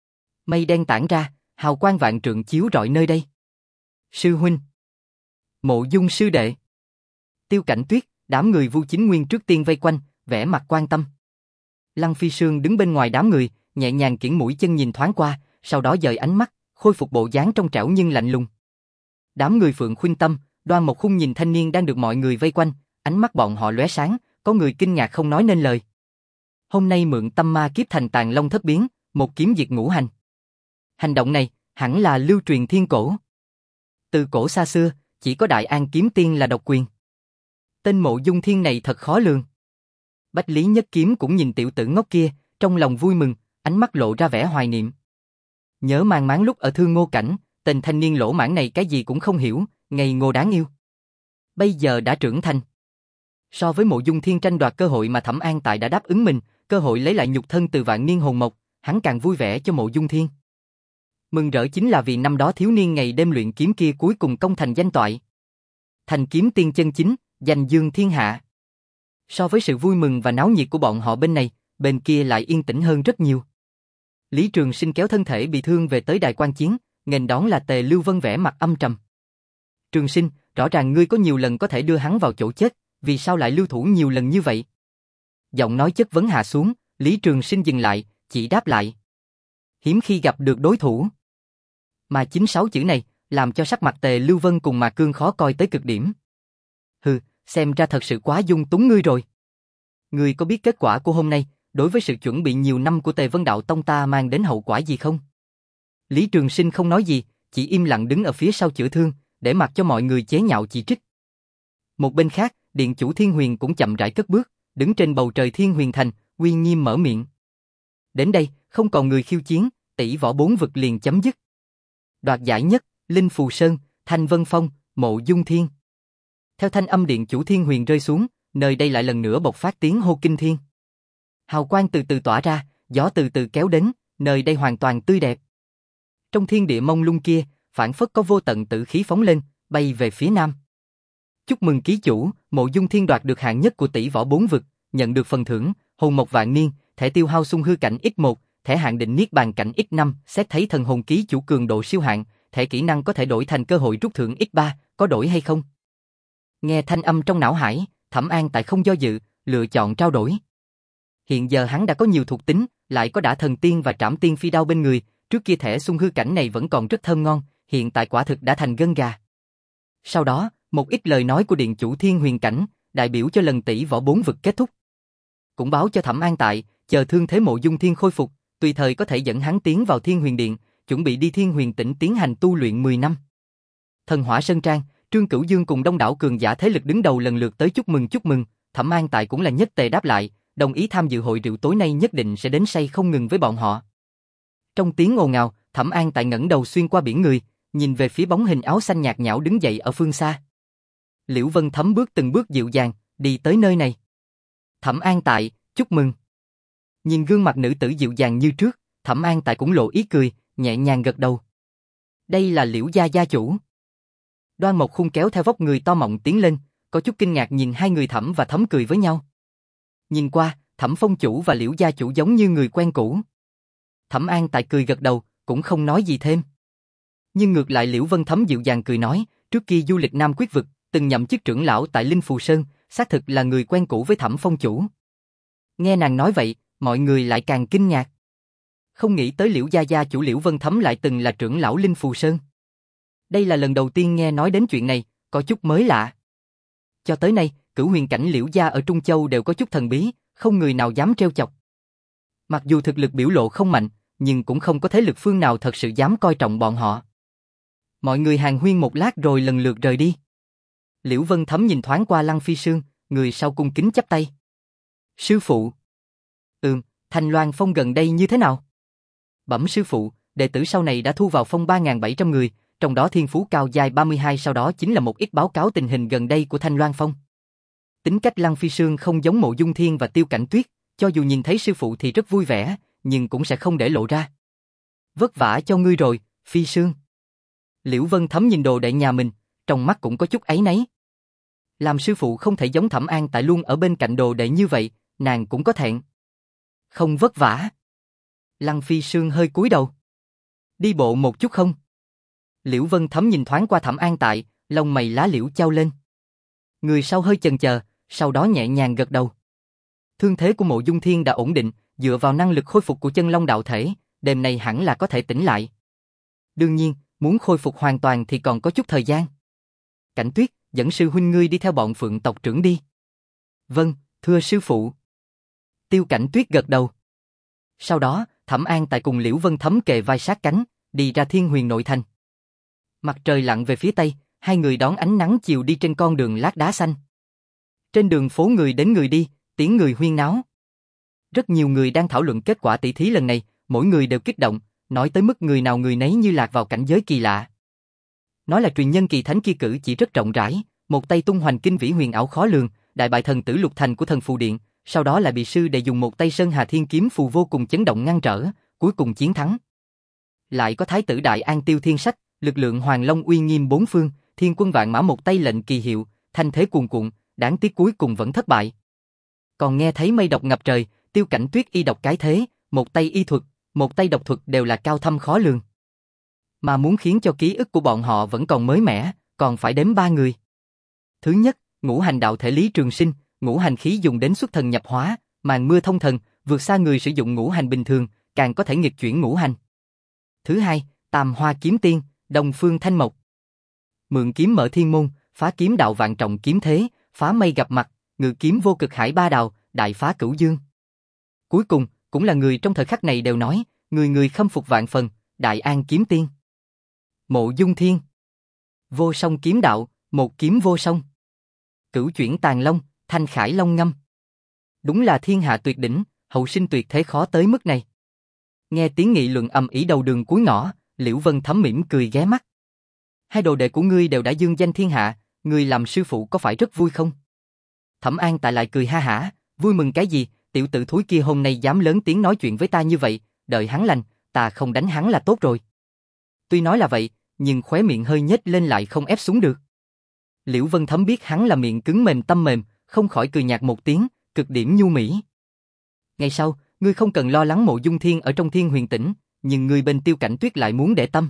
Mây đen tản ra, hào quang vạn trượng chiếu rọi nơi đây. Sư huynh, Mộ Dung sư đệ, Tiêu Cảnh Tuyết, đám người Vu Chính Nguyên trước tiên vây quanh, vẻ mặt quan tâm. Lăng Phi Sương đứng bên ngoài đám người, nhẹ nhàng kiễng mũi chân nhìn thoáng qua, sau đó dời ánh mắt, khôi phục bộ dáng trong trẻo nhưng lạnh lùng. Đám người Phượng Khuynh Tâm, Đoan Mộc Khung nhìn thanh niên đang được mọi người vây quanh, ánh mắt bọn họ lóe sáng, có người kinh ngạc không nói nên lời. Hôm nay mượn tâm ma kiếp thành tàn long thất biến, một kiếm diệt ngũ hành. Hành động này, hẳn là lưu truyền thiên cổ. Từ cổ xa xưa, chỉ có Đại An kiếm tiên là độc quyền. Tên Mộ Dung Thiên này thật khó lường. Bách Lý Nhất Kiếm cũng nhìn tiểu tử ngốc kia, trong lòng vui mừng, ánh mắt lộ ra vẻ hoài niệm. Nhớ mang máng lúc ở Thương Ngô Cảnh, tên thanh niên lỗ mãng này cái gì cũng không hiểu, ngây ngô đáng yêu. Bây giờ đã trưởng thành. So với Mộ Dung Thiên tranh đoạt cơ hội mà Thẩm An Tại đã đáp ứng mình, cơ hội lấy lại nhục thân từ vạn niên hồn mộc, hắn càng vui vẻ cho Mộ Dung Thiên. Mừng rỡ chính là vì năm đó thiếu niên ngày đêm luyện kiếm kia cuối cùng công thành danh toại. Thành kiếm tiên chân chính, giành dương thiên hạ. So với sự vui mừng và náo nhiệt của bọn họ bên này, bên kia lại yên tĩnh hơn rất nhiều. Lý Trường Sinh kéo thân thể bị thương về tới đài quan chiến, nghênh đón là Tề Lưu Vân vẻ mặt âm trầm. Trường Sinh, rõ ràng ngươi có nhiều lần có thể đưa hắn vào chỗ chết, vì sao lại lưu thủ nhiều lần như vậy? Giọng nói chất vấn hạ xuống, Lý Trường Sinh dừng lại, chỉ đáp lại. Hiếm khi gặp được đối thủ. Mà chính sáu chữ này, làm cho sắc mặt Tề Lưu Vân cùng Mạc Cương khó coi tới cực điểm. Hừ, xem ra thật sự quá dung túng ngươi rồi. Ngươi có biết kết quả của hôm nay, đối với sự chuẩn bị nhiều năm của Tề Vân Đạo Tông ta mang đến hậu quả gì không? Lý Trường Sinh không nói gì, chỉ im lặng đứng ở phía sau chữa thương, để mặc cho mọi người chế nhạo chỉ trích. Một bên khác, Điện chủ Thiên Huyền cũng chậm rãi cất bước, đứng trên bầu trời Thiên Huyền Thành, uy nghiêm mở miệng. Đến đây, không còn người khiêu chiến, tỷ võ bốn vực liền chấm dứt. Đoạt giải nhất, Linh Phù Sơn, Thanh Vân Phong, Mộ Dung Thiên. Theo thanh âm Điện chủ Thiên Huyền rơi xuống, nơi đây lại lần nữa bộc phát tiếng hô kinh thiên. Hào quang từ từ tỏa ra, gió từ từ kéo đến, nơi đây hoàn toàn tươi đẹp. Trong thiên địa mông lung kia, phảng phất có vô tận tử khí phóng lên, bay về phía nam. Chúc mừng ký chủ, Mộ Dung Thiên đoạt được hạng nhất của tỷ võ bốn vực, nhận được phần thưởng, hồn mộc vạn niên, thẻ tiêu hao xung hư cảnh x một, thẻ hạn định niết bàn cảnh x năm, xét thấy thần hồn ký chủ cường độ siêu hạn, thẻ kỹ năng có thể đổi thành cơ hội rút thưởng x ba, có đổi hay không? Nghe thanh âm trong não hải, Thẩm An Tại không do dự, lựa chọn trao đổi. Hiện giờ hắn đã có nhiều thuộc tính, lại có Đả Thần Tiên và Trảm Tiên Phi Đao bên người, trước kia thẻ xung hư cảnh này vẫn còn rất thơm ngon, hiện tại quả thực đã thành gân gà. Sau đó, một ít lời nói của Điện chủ Thiên Huyền Cảnh, đại biểu cho lần tỷ võ bốn vực kết thúc. Cũng báo cho Thẩm An Tại, chờ thương thế Mộ Dung Thiên khôi phục, tùy thời có thể dẫn hắn tiến vào Thiên Huyền Điện, chuẩn bị đi Thiên Huyền Tỉnh tiến hành tu luyện mười năm. Thần Hỏa Sơn Trang, Trương Cửu Dương cùng đông đảo cường giả thế lực đứng đầu lần lượt tới chúc mừng chúc mừng, Thẩm An Tại cũng là nhất tề đáp lại, đồng ý tham dự hội rượu tối nay nhất định sẽ đến say không ngừng với bọn họ. Trong tiếng ồn ào, Thẩm An Tại ngẩng đầu xuyên qua biển người, nhìn về phía bóng hình áo xanh nhạt nhẽo đứng dậy ở phương xa. Liễu Vân Thấm bước từng bước dịu dàng, đi tới nơi này. Thẩm An Tại, chúc mừng. Nhìn gương mặt nữ tử dịu dàng như trước, Thẩm An Tại cũng lộ ý cười, nhẹ nhàng gật đầu. Đây là Liễu gia gia chủ. Đoan Mộc Khung kéo theo vóc người to mọng tiến lên, có chút kinh ngạc nhìn hai người Thẩm và Thấm cười với nhau. Nhìn qua, Thẩm Phong chủ và Liễu gia chủ giống như người quen cũ. Thẩm An Tại cười gật đầu, cũng không nói gì thêm. Nhưng ngược lại Liễu Vân Thấm dịu dàng cười nói, trước kia du lịch Nam Quyết vực, từng nhậm chức trưởng lão tại Linh Phù Sơn, xác thực là người quen cũ với Thẩm Phong chủ. Nghe nàng nói vậy, mọi người lại càng kinh ngạc. Không nghĩ tới Liễu gia gia chủ Liễu Vân Thấm lại từng là trưởng lão Linh Phù Sơn. Đây là lần đầu tiên nghe nói đến chuyện này, có chút mới lạ. Cho tới nay, cửu huyền cảnh Liễu gia ở Trung Châu đều có chút thần bí, không người nào dám trêu chọc. Mặc dù thực lực biểu lộ không mạnh, nhưng cũng không có thế lực phương nào thật sự dám coi trọng bọn họ. Mọi người hàn huyên một lát rồi lần lượt rời đi. Liễu Vân Thấm nhìn thoáng qua Lăng Phi Sương, người sau cung kính chắp tay. Sư phụ. Ừm, Thanh Loan Phong gần đây như thế nào? Bẩm sư phụ, đệ tử sau này đã thu vào phong ba nghìn bảy trăm người, trong đó thiên phú cao giai ba mươi hai, sau đó chính là một ít báo cáo tình hình gần đây của Thanh Loan Phong. Tính cách Lăng Phi Sương không giống Mộ Dung Thiên và Tiêu Cảnh Tuyết, cho dù nhìn thấy sư phụ thì rất vui vẻ, nhưng cũng sẽ không để lộ ra. Vất vả cho ngươi rồi, Phi Sương. Liễu Vân Thấm nhìn đồ đệ nhà mình, trong mắt cũng có chút áy náy. Làm sư phụ không thể giống Thẩm An Tại luôn ở bên cạnh đồ đệ như vậy, nàng cũng có thẹn. Không vất vả. Lăng Phi Sương hơi cúi đầu. Đi bộ một chút không? Liễu Vân Thấm nhìn thoáng qua Thẩm An Tại, lông mày lá liễu chau lên. Người sau hơi chần chờ, sau đó nhẹ nhàng gật đầu. Thương thế của Mộ Dung Thiên đã ổn định, dựa vào năng lực khôi phục của chân long đạo thể, đêm nay hẳn là có thể tỉnh lại. Đương nhiên, muốn khôi phục hoàn toàn thì còn có chút thời gian. Cảnh Tuyết, dẫn sư huynh ngươi đi theo bọn Phượng tộc trưởng đi. Vâng, thưa sư phụ. Tiêu Cảnh Tuyết gật đầu. Sau đó, Thẩm An Tại cùng Liễu Vân Thấm kề vai sát cánh, đi ra Thiên Huyền nội thành. Mặt trời lặn về phía tây, hai người đón ánh nắng chiều đi trên con đường lát đá xanh. Trên đường phố người đến người đi, tiếng người huyên náo. Rất nhiều người đang thảo luận kết quả tỷ thí lần này, mỗi người đều kích động, nói tới mức người nào người nấy như lạc vào cảnh giới kỳ lạ. Nói là truyền nhân kỳ thánh kia cử chỉ rất rộng rãi, một tay tung hoành kinh vĩ huyền ảo khó lường, đại bại thần tử Lục Thành của thần phù điện, sau đó lại bị sư đệ dùng một tay Sơn Hà Thiên kiếm phù vô cùng chấn động ngăn trở, cuối cùng chiến thắng. Lại có thái tử Đại An Tiêu Thiên Sách, lực lượng Hoàng Long uy nghiêm bốn phương, thiên quân vạn mã một tay lệnh kỳ hiệu, thanh thế cuồn cuộn, đáng tiếc cuối cùng vẫn thất bại. Còn nghe thấy mây độc ngập trời, Tiêu Cảnh Tuyết y độc cái thế, một tay y thuật, một tay độc thuật đều là cao thâm khó lường. Mà muốn khiến cho ký ức của bọn họ vẫn còn mới mẻ, còn phải đếm ba người. Thứ nhất, ngũ hành đạo thể Lý Trường Sinh, ngũ hành khí dùng đến xuất thần nhập hóa, màn mưa thông thần, vượt xa người sử dụng ngũ hành bình thường, càng có thể nghịch chuyển ngũ hành. Thứ hai, Tam Hoa Kiếm Tiên, Đông Phương Thanh Mộc. Mượn kiếm mở thiên môn, phá kiếm đạo vạn trọng kiếm thế, phá mây gặp mặt, ngự kiếm vô cực hải ba đào, đại phá cửu dương. Cuối cùng, cũng là người trong thời khắc này đều nói, người người khâm phục vạn phần, Đại An Kiếm Tiên. Mộ Dung Thiên. Vô song kiếm đạo, một kiếm vô song. Cửu chuyển tàn long, thanh khải long ngâm. Đúng là thiên hạ tuyệt đỉnh, hậu sinh tuyệt thế khó tới mức này. Nghe tiếng nghị luận ầm ĩ đầu đường cuối ngõ, Liễu Vân Thấm mỉm cười ghé mắt. Hai đồ đệ của ngươi đều đã dương danh thiên hạ, ngươi làm sư phụ có phải rất vui không? Thẩm An tại lại cười ha hả, vui mừng cái gì, tiểu tử thúi kia hôm nay dám lớn tiếng nói chuyện với ta như vậy, đợi hắn lành, ta không đánh hắn là tốt rồi. Tuy nói là vậy, nhưng khóe miệng hơi nhếch lên lại không ép xuống được. Liễu Vân Thấm biết hắn là miệng cứng mềm tâm mềm, không khỏi cười nhạt một tiếng, cực điểm nhu mỹ. Ngày sau, ngươi không cần lo lắng Mộ Dung Thiên ở trong Thiên Huyền Tỉnh, nhưng ngươi bên Tiêu Cảnh Tuyết lại muốn để tâm.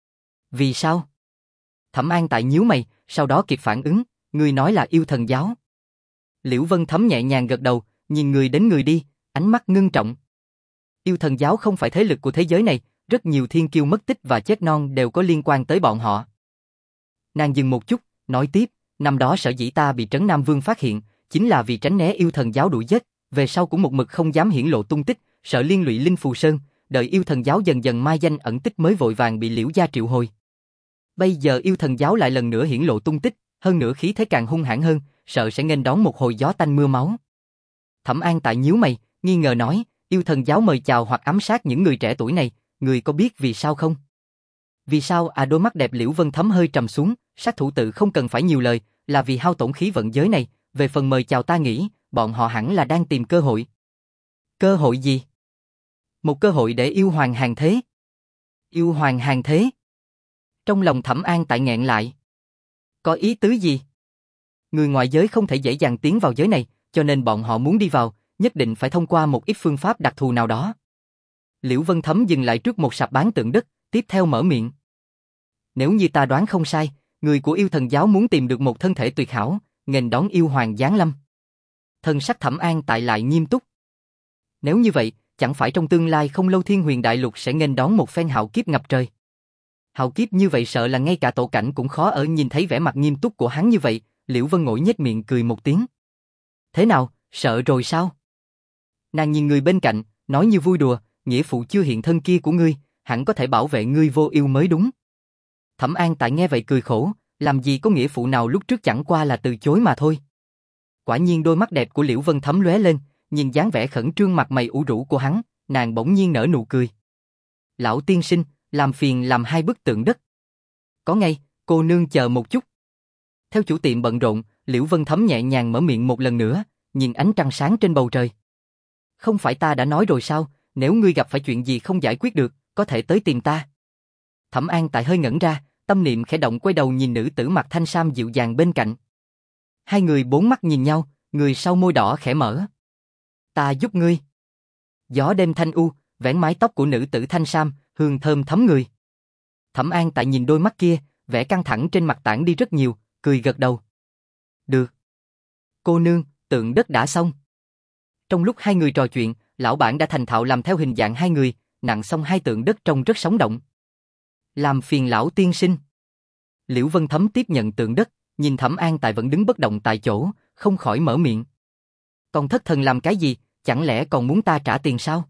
Vì sao? Thẩm An tại nhíu mày, sau đó kịp phản ứng, ngươi nói là yêu thần giáo. Liễu Vân Thấm nhẹ nhàng gật đầu, nhìn người đến người đi, ánh mắt ngưng trọng. Yêu thần giáo không phải thế lực của thế giới này, rất nhiều thiên kiêu mất tích và chết non đều có liên quan tới bọn họ. Nàng dừng một chút, nói tiếp, năm đó sở dĩ ta bị Trấn Nam Vương phát hiện, chính là vì tránh né yêu thần giáo đuổi giết, về sau cũng một mực không dám hiển lộ tung tích, sợ liên lụy Linh Phù Sơn, đợi yêu thần giáo dần dần mai danh ẩn tích mới vội vàng bị Liễu gia triệu hồi. Bây giờ yêu thần giáo lại lần nữa hiển lộ tung tích, hơn nữa khí thế càng hung hãn hơn, sợ sẽ nghênh đón một hồi gió tanh mưa máu. Thẩm An tại nhíu mày, nghi ngờ nói, yêu thần giáo mời chào hoặc ám sát những người trẻ tuổi này, người có biết vì sao không? Vì sao? À, đôi mắt đẹp Liễu Vân Thấm hơi trầm xuống, sát thủ tự không cần phải nhiều lời, là vì hao tổn khí vận giới này, về phần mời chào ta nghĩ, bọn họ hẳn là đang tìm cơ hội. Cơ hội gì? Một cơ hội để yêu hoàng hàng thế. Yêu hoàng hàng thế? Trong lòng Thẩm An tại nghẹn lại. Có ý tứ gì? Người ngoại giới không thể dễ dàng tiến vào giới này, cho nên bọn họ muốn đi vào, nhất định phải thông qua một ít phương pháp đặc thù nào đó. Liễu Vân Thấm dừng lại trước một sạp bán tượng đất, tiếp theo mở miệng. Nếu như ta đoán không sai, người của yêu thần giáo muốn tìm được một thân thể tuyệt hảo, nghênh đón yêu hoàng giáng lâm. Thân sắc Thẩm An tại lại nghiêm túc. Nếu như vậy, chẳng phải trong tương lai không lâu Thiên Huyền Đại Lục sẽ nghênh đón một phen hạo kiếp ngập trời. Hạo kiếp như vậy sợ là ngay cả tổ cảnh cũng khó ở. Nhìn thấy vẻ mặt nghiêm túc của hắn như vậy, Liễu Vân Ngỗi nhếch miệng cười một tiếng. Thế nào, sợ rồi sao? Nàng nhìn người bên cạnh, nói như vui đùa, nghĩa phụ chưa hiện thân kia của ngươi, hẳn có thể bảo vệ ngươi vô ưu mới đúng. Thẩm An tại nghe vậy cười khổ, làm gì có nghĩa phụ nào lúc trước chẳng qua là từ chối mà thôi. Quả nhiên đôi mắt đẹp của Liễu Vân Thấm lóe lên, nhìn dáng vẻ khẩn trương mặt mày ủ rũ của hắn, nàng bỗng nhiên nở nụ cười. Lão tiên sinh, làm phiền làm hai bức tượng đất. Có ngay, cô nương chờ một chút. Theo chủ tiệm bận rộn, Liễu Vân Thấm nhẹ nhàng mở miệng một lần nữa, nhìn ánh trăng sáng trên bầu trời. Không phải ta đã nói rồi sao, nếu ngươi gặp phải chuyện gì không giải quyết được, có thể tới tìm ta. Thẩm An tại hơi ngẩn ra, tâm niệm khẽ động quay đầu nhìn nữ tử mặc thanh sam dịu dàng bên cạnh. Hai người bốn mắt nhìn nhau, người sau môi đỏ khẽ mở. Ta giúp ngươi. Gió đêm thanh u, vén mái tóc của nữ tử thanh sam, hương thơm thấm người. Thẩm An tại nhìn đôi mắt kia, vẻ căng thẳng trên mặt tản đi rất nhiều, cười gật đầu. Được. Cô nương, tượng đất đã xong. Trong lúc hai người trò chuyện, lão bản đã thành thạo làm theo hình dạng hai người, nặng xong hai tượng đất trông rất sống động. Làm phiền lão tiên sinh. Liễu Vân Thấm tiếp nhận tượng đất, nhìn Thẩm An tại vẫn đứng bất động tại chỗ, không khỏi mở miệng. Còn thất thần làm cái gì, chẳng lẽ còn muốn ta trả tiền sao?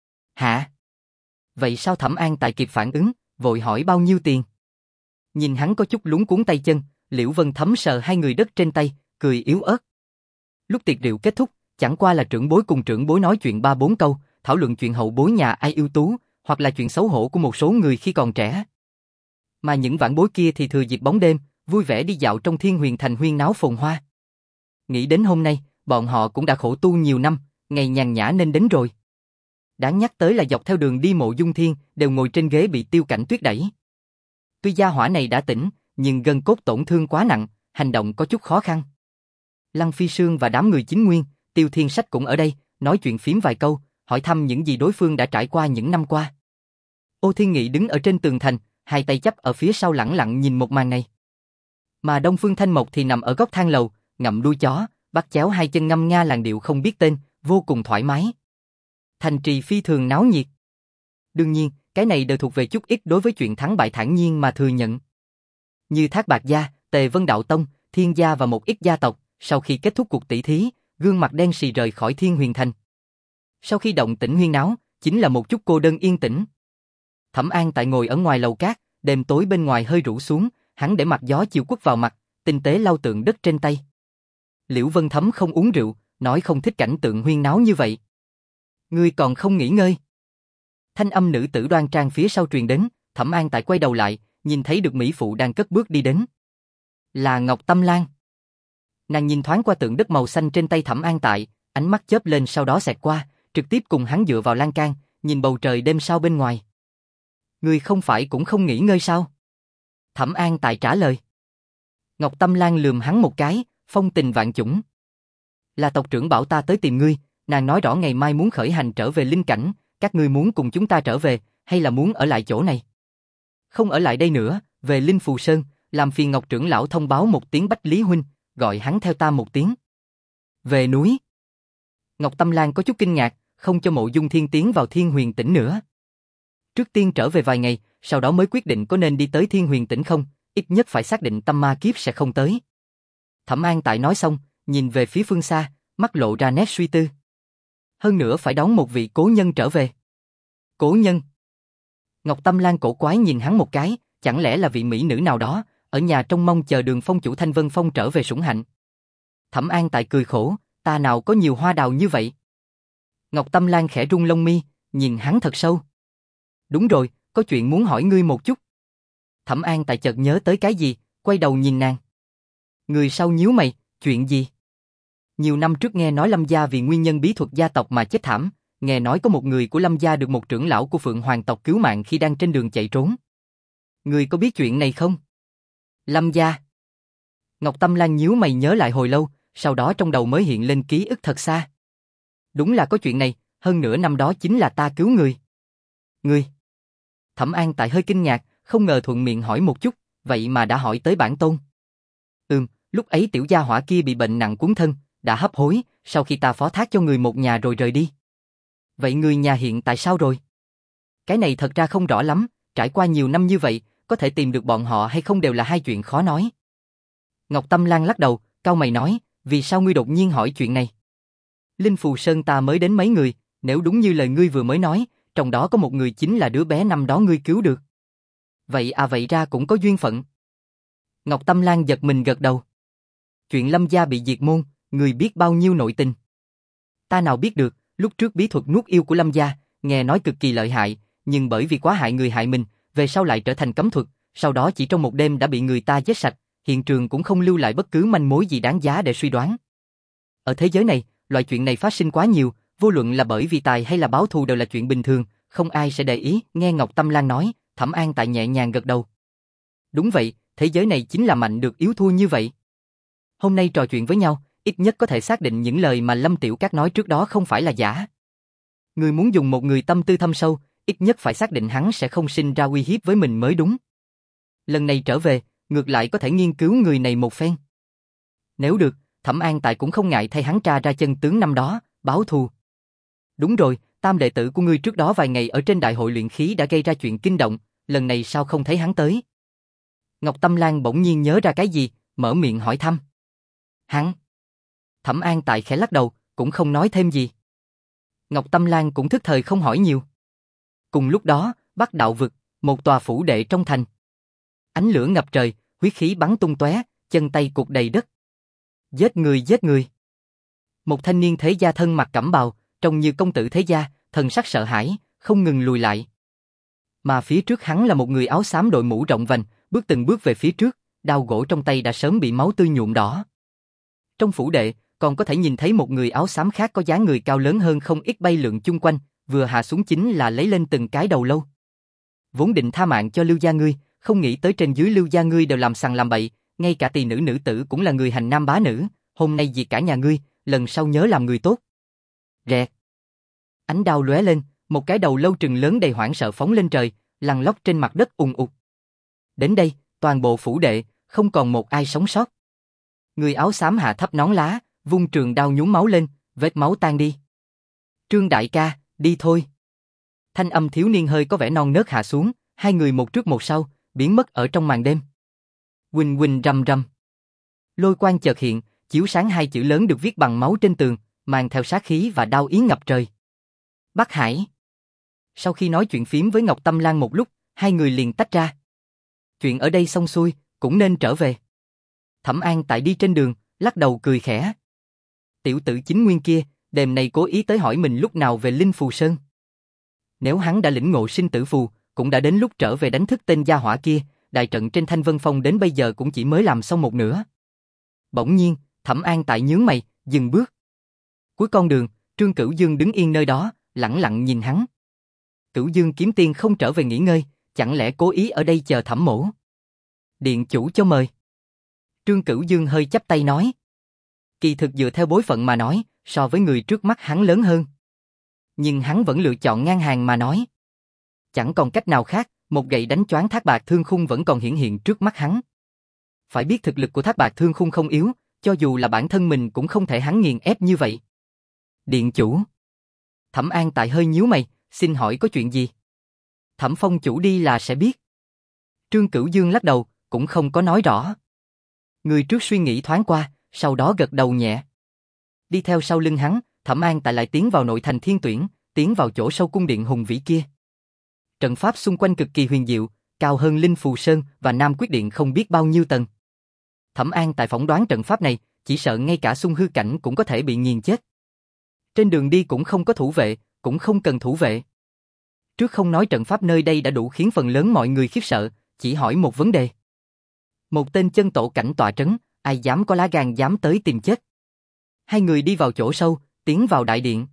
Hả? Vậy sao? Thẩm An tại kịp phản ứng, vội hỏi bao nhiêu tiền? Nhìn hắn có chút luống cuống tay chân, Liễu Vân Thấm sờ hai người đất trên tay, cười yếu ớt. Lúc tiệc rượu kết thúc, chẳng qua là trưởng bối cùng trưởng bối nói chuyện ba bốn câu, thảo luận chuyện hậu bối nhà ai ưu tú, hoặc là chuyện xấu hổ của một số người khi còn trẻ. Mà những vãn bối kia thì thừa dịp bóng đêm, vui vẻ đi dạo trong Thiên Huyền Thành huyên náo phồn hoa. Nghĩ đến hôm nay, bọn họ cũng đã khổ tu nhiều năm, ngày nhàn nhã nên đến rồi. Đáng nhắc tới là dọc theo đường đi Mộ Dung Thiên đều ngồi trên ghế bị Tiêu Cảnh Tuyết đẩy. Tuy gia hỏa này đã tỉnh, nhưng gân cốt tổn thương quá nặng, hành động có chút khó khăn. Lăng Phi Sương và đám người chính nguyên, Tiêu Thiên Sách cũng ở đây, nói chuyện phím vài câu, hỏi thăm những gì đối phương đã trải qua những năm qua. Ô Thiên Nghị đứng ở trên tường thành, hai tay chắp ở phía sau lẳng lặng nhìn một màn này. Mà Đông Phương Thanh Mộc thì nằm ở góc thang lầu, ngậm đuôi chó, bắt chéo hai chân ngâm nga làn điệu không biết tên, vô cùng thoải mái. Thành trì phi thường náo nhiệt. Đương nhiên, cái này đều thuộc về chút ít đối với chuyện thắng bại thản nhiên mà thừa nhận. Như Thác Bạt Gia, Tề Vân Đạo Tông, Thiên Gia và một ít gia tộc, sau khi kết thúc cuộc tỷ thí, gương mặt đen sì rời khỏi Thiên Huyền Thành. Sau khi động tĩnh huyên náo, chính là một chút cô đơn yên tĩnh. Thẩm An tại ngồi ở ngoài lầu cát, đêm tối bên ngoài hơi rủ xuống, hắn để mặt gió chiều quất vào mặt, tinh tế lau tượng đất trên tay. Liễu Vân Thấm không uống rượu, nói không thích cảnh tượng huyên náo như vậy. Ngươi còn không nghỉ ngơi? Thanh âm nữ tử đoan trang phía sau truyền đến, Thẩm An tại quay đầu lại, nhìn thấy được mỹ phụ đang cất bước đi đến. Là Ngọc Tâm Lan. Nàng nhìn thoáng qua tượng đất màu xanh trên tay Thẩm An tại, ánh mắt chớp lên sau đó xẹt qua, trực tiếp cùng hắn dựa vào lan can, nhìn bầu trời đêm sao bên ngoài. Ngươi không phải cũng không nghỉ ngơi sao? Thẩm An tại trả lời. Ngọc Tâm Lan lườm hắn một cái, phong tình vạn chủng. Là tộc trưởng bảo ta tới tìm ngươi, nàng nói rõ ngày mai muốn khởi hành trở về linh cảnh, các ngươi muốn cùng chúng ta trở về, hay là muốn ở lại chỗ này? Không ở lại đây nữa, về Linh Phù Sơn, làm phiền Ngọc trưởng lão thông báo một tiếng Bách Lý huynh, gọi hắn theo ta một tiếng. Về núi. Ngọc Tâm Lan có chút kinh ngạc, không cho Mộ Dung Thiên tiến vào Thiên Huyền Tỉnh nữa. Trước tiên trở về vài ngày, sau đó mới quyết định có nên đi tới Thiên Huyền Tỉnh không, ít nhất phải xác định tâm ma kiếp sẽ không tới. Thẩm An tại nói xong, nhìn về phía phương xa, mắt lộ ra nét suy tư. Hơn nữa phải đón một vị cố nhân trở về. Cố nhân? Ngọc Tâm Lan cổ quái nhìn hắn một cái, chẳng lẽ là vị mỹ nữ nào đó, ở nhà trông mong chờ Đường Phong chủ Thanh Vân Phong trở về sủng hạnh. Thẩm An tại cười khổ, ta nào có nhiều hoa đào như vậy. Ngọc Tâm Lan khẽ rung lông mi, nhìn hắn thật sâu. Đúng rồi, có chuyện muốn hỏi ngươi một chút. Thẩm An tại chợt nhớ tới cái gì, quay đầu nhìn nàng. Người sau nhíu mày, chuyện gì? Nhiều năm trước nghe nói Lâm gia vì nguyên nhân bí thuật gia tộc mà chết thảm, nghe nói có một người của Lâm gia được một trưởng lão của Phượng Hoàng tộc cứu mạng khi đang trên đường chạy trốn. Ngươi có biết chuyện này không? Lâm gia. Ngọc Tâm Lan nhíu mày nhớ lại hồi lâu, sau đó trong đầu mới hiện lên ký ức thật xa. Đúng là có chuyện này, hơn nữa năm đó chính là ta cứu người. Ngươi? Thẩm An tại hơi kinh ngạc, không ngờ thuận miệng hỏi một chút, vậy mà đã hỏi tới bản tôn. Ừm, lúc ấy tiểu gia hỏa kia bị bệnh nặng cuốn thân, đã hấp hối, sau khi ta phó thác cho người một nhà rồi rời đi. Vậy người nhà hiện tại sao rồi? Cái này thật ra không rõ lắm, trải qua nhiều năm như vậy, có thể tìm được bọn họ hay không đều là hai chuyện khó nói. Ngọc Tâm Lan lắc đầu, cau mày nói, vì sao ngươi đột nhiên hỏi chuyện này? Linh Phù Sơn ta mới đến mấy người, nếu đúng như lời ngươi vừa mới nói, trong đó có một người chính là đứa bé năm đó ngươi cứu được. Vậy à vậy ra cũng có duyên phận. Ngọc Tâm Lan giật mình gật đầu. Chuyện Lâm gia bị diệt môn, người biết bao nhiêu nội tình. Ta nào biết được, lúc trước bí thuật nuốt yêu của Lâm gia, nghe nói cực kỳ lợi hại, nhưng bởi vì quá hại người hại mình, về sau lại trở thành cấm thuật, sau đó chỉ trong một đêm đã bị người ta giết sạch, hiện trường cũng không lưu lại bất cứ manh mối gì đáng giá để suy đoán. Ở thế giới này, loại chuyện này phát sinh quá nhiều, vô luận là bởi vì tài hay là báo thù đều là chuyện bình thường, không ai sẽ để ý. Nghe Ngọc Tâm Lan nói, Thẩm An tại nhẹ nhàng gật đầu. Đúng vậy, thế giới này chính là mạnh được yếu thua như vậy. Hôm nay trò chuyện với nhau, ít nhất có thể xác định những lời mà Lâm Tiểu Các nói trước đó không phải là giả. Người muốn dùng một người tâm tư thâm sâu, ít nhất phải xác định hắn sẽ không sinh ra uy hiếp với mình mới đúng. Lần này trở về, ngược lại có thể nghiên cứu người này một phen. Nếu được, Thẩm An tại cũng không ngại thay hắn tra ra chân tướng năm đó, báo thù. Đúng rồi, tam đệ tử của ngươi trước đó vài ngày ở trên đại hội luyện khí đã gây ra chuyện kinh động, lần này sao không thấy hắn tới? Ngọc Tâm Lan bỗng nhiên nhớ ra cái gì, mở miệng hỏi thăm. Hắn? Thẩm An tại khẽ lắc đầu, cũng không nói thêm gì. Ngọc Tâm Lan cũng thức thời không hỏi nhiều. Cùng lúc đó, Bắc Đạo Vực, một tòa phủ đệ trong thành. Ánh lửa ngập trời, huyết khí bắn tung tóe, chân tay cụt đầy đất. Giết người giết người. Một thanh niên thế gia thân mặc cẩm bào, trông như công tử thế gia, thần sắc sợ hãi, không ngừng lùi lại. Mà phía trước hắn là một người áo xám đội mũ rộng vành, bước từng bước về phía trước, đao gỗ trong tay đã sớm bị máu tươi nhuộm đỏ. Trong phủ đệ, còn có thể nhìn thấy một người áo xám khác có dáng người cao lớn hơn không ít bay lượn chung quanh, vừa hạ xuống chính là lấy lên từng cái đầu lâu. Vốn định tha mạng cho Lưu gia ngươi, không nghĩ tới trên dưới Lưu gia ngươi đều làm sằng làm bậy, ngay cả tỳ nữ nữ tử cũng là người hành nam bá nữ, hôm nay diệt cả nhà ngươi, lần sau nhớ làm người tốt. Rẹt. Ánh đao lóe lên, một cái đầu lâu trừng lớn đầy hoảng sợ phóng lên trời, lăn lóc trên mặt đất ùng ục. Đến đây, toàn bộ phủ đệ, không còn một ai sống sót. Người áo xám hạ thấp nón lá, vung trường đao nhúng máu lên, vết máu tan đi. Trương đại ca, đi thôi. Thanh âm thiếu niên hơi có vẻ non nớt hạ xuống, hai người một trước một sau, biến mất ở trong màn đêm. Quỳnh quỳnh rầm rầm. Lôi quang chợt hiện, chiếu sáng hai chữ lớn được viết bằng máu trên tường, mang theo sát khí và đao ý ngập trời. Bắc Hải. Sau khi nói chuyện phiếm với Ngọc Tâm Lan một lúc, hai người liền tách ra. Chuyện ở đây xong xuôi, cũng nên trở về. Thẩm An tại đi trên đường, lắc đầu cười khẽ. Tiểu tử chính nguyên kia, đêm nay cố ý tới hỏi mình lúc nào về Linh Phù Sơn. Nếu hắn đã lĩnh ngộ sinh tử phù, cũng đã đến lúc trở về đánh thức tên gia hỏa kia, đại trận trên Thanh Vân Phong đến bây giờ cũng chỉ mới làm xong một nửa. Bỗng nhiên, Thẩm An tại nhướng mày, dừng bước. Cuối con đường, Trương Cửu Dương đứng yên nơi đó, lẳng lặng nhìn hắn. Cửu Dương kiếm tiên không trở về nghỉ ngơi, chẳng lẽ cố ý ở đây chờ Thẩm mỗ? Điện chủ cho mời. Trương Cửu Dương hơi chắp tay nói. Kỳ thực dựa theo bối phận mà nói, so với người trước mắt hắn lớn hơn. Nhưng hắn vẫn lựa chọn ngang hàng mà nói. Chẳng còn cách nào khác, một gậy đánh choáng Thác Bạt Thương Khung vẫn còn hiển hiện trước mắt hắn. Phải biết thực lực của Thác Bạt Thương Khung không yếu, cho dù là bản thân mình cũng không thể hắn nghiền ép như vậy. Điện chủ. Thẩm An tại hơi nhíu mày, xin hỏi có chuyện gì? Thẩm Phong chủ đi là sẽ biết. Trương Cửu Dương lắc đầu, cũng không có nói rõ. Người trước suy nghĩ thoáng qua, sau đó gật đầu nhẹ. Đi theo sau lưng hắn, Thẩm An tại lại tiến vào nội thành Thiên Tuyển, tiến vào chỗ sâu cung điện hùng vĩ kia. Trận pháp xung quanh cực kỳ huyền diệu, cao hơn Linh Phù Sơn và Nam Quyết Điện không biết bao nhiêu tầng. Thẩm An tại phỏng đoán trận pháp này, chỉ sợ ngay cả Xung Hư Cảnh cũng có thể bị nghiền chết. Trên đường đi cũng không có thủ vệ, cũng không cần thủ vệ. Trước không nói trận pháp nơi đây đã đủ khiến phần lớn mọi người khiếp sợ, chỉ hỏi một vấn đề. Một tên chân tổ cảnh tọa trấn, ai dám có lá gan dám tới tìm chết. Hai người đi vào chỗ sâu, tiến vào đại điện.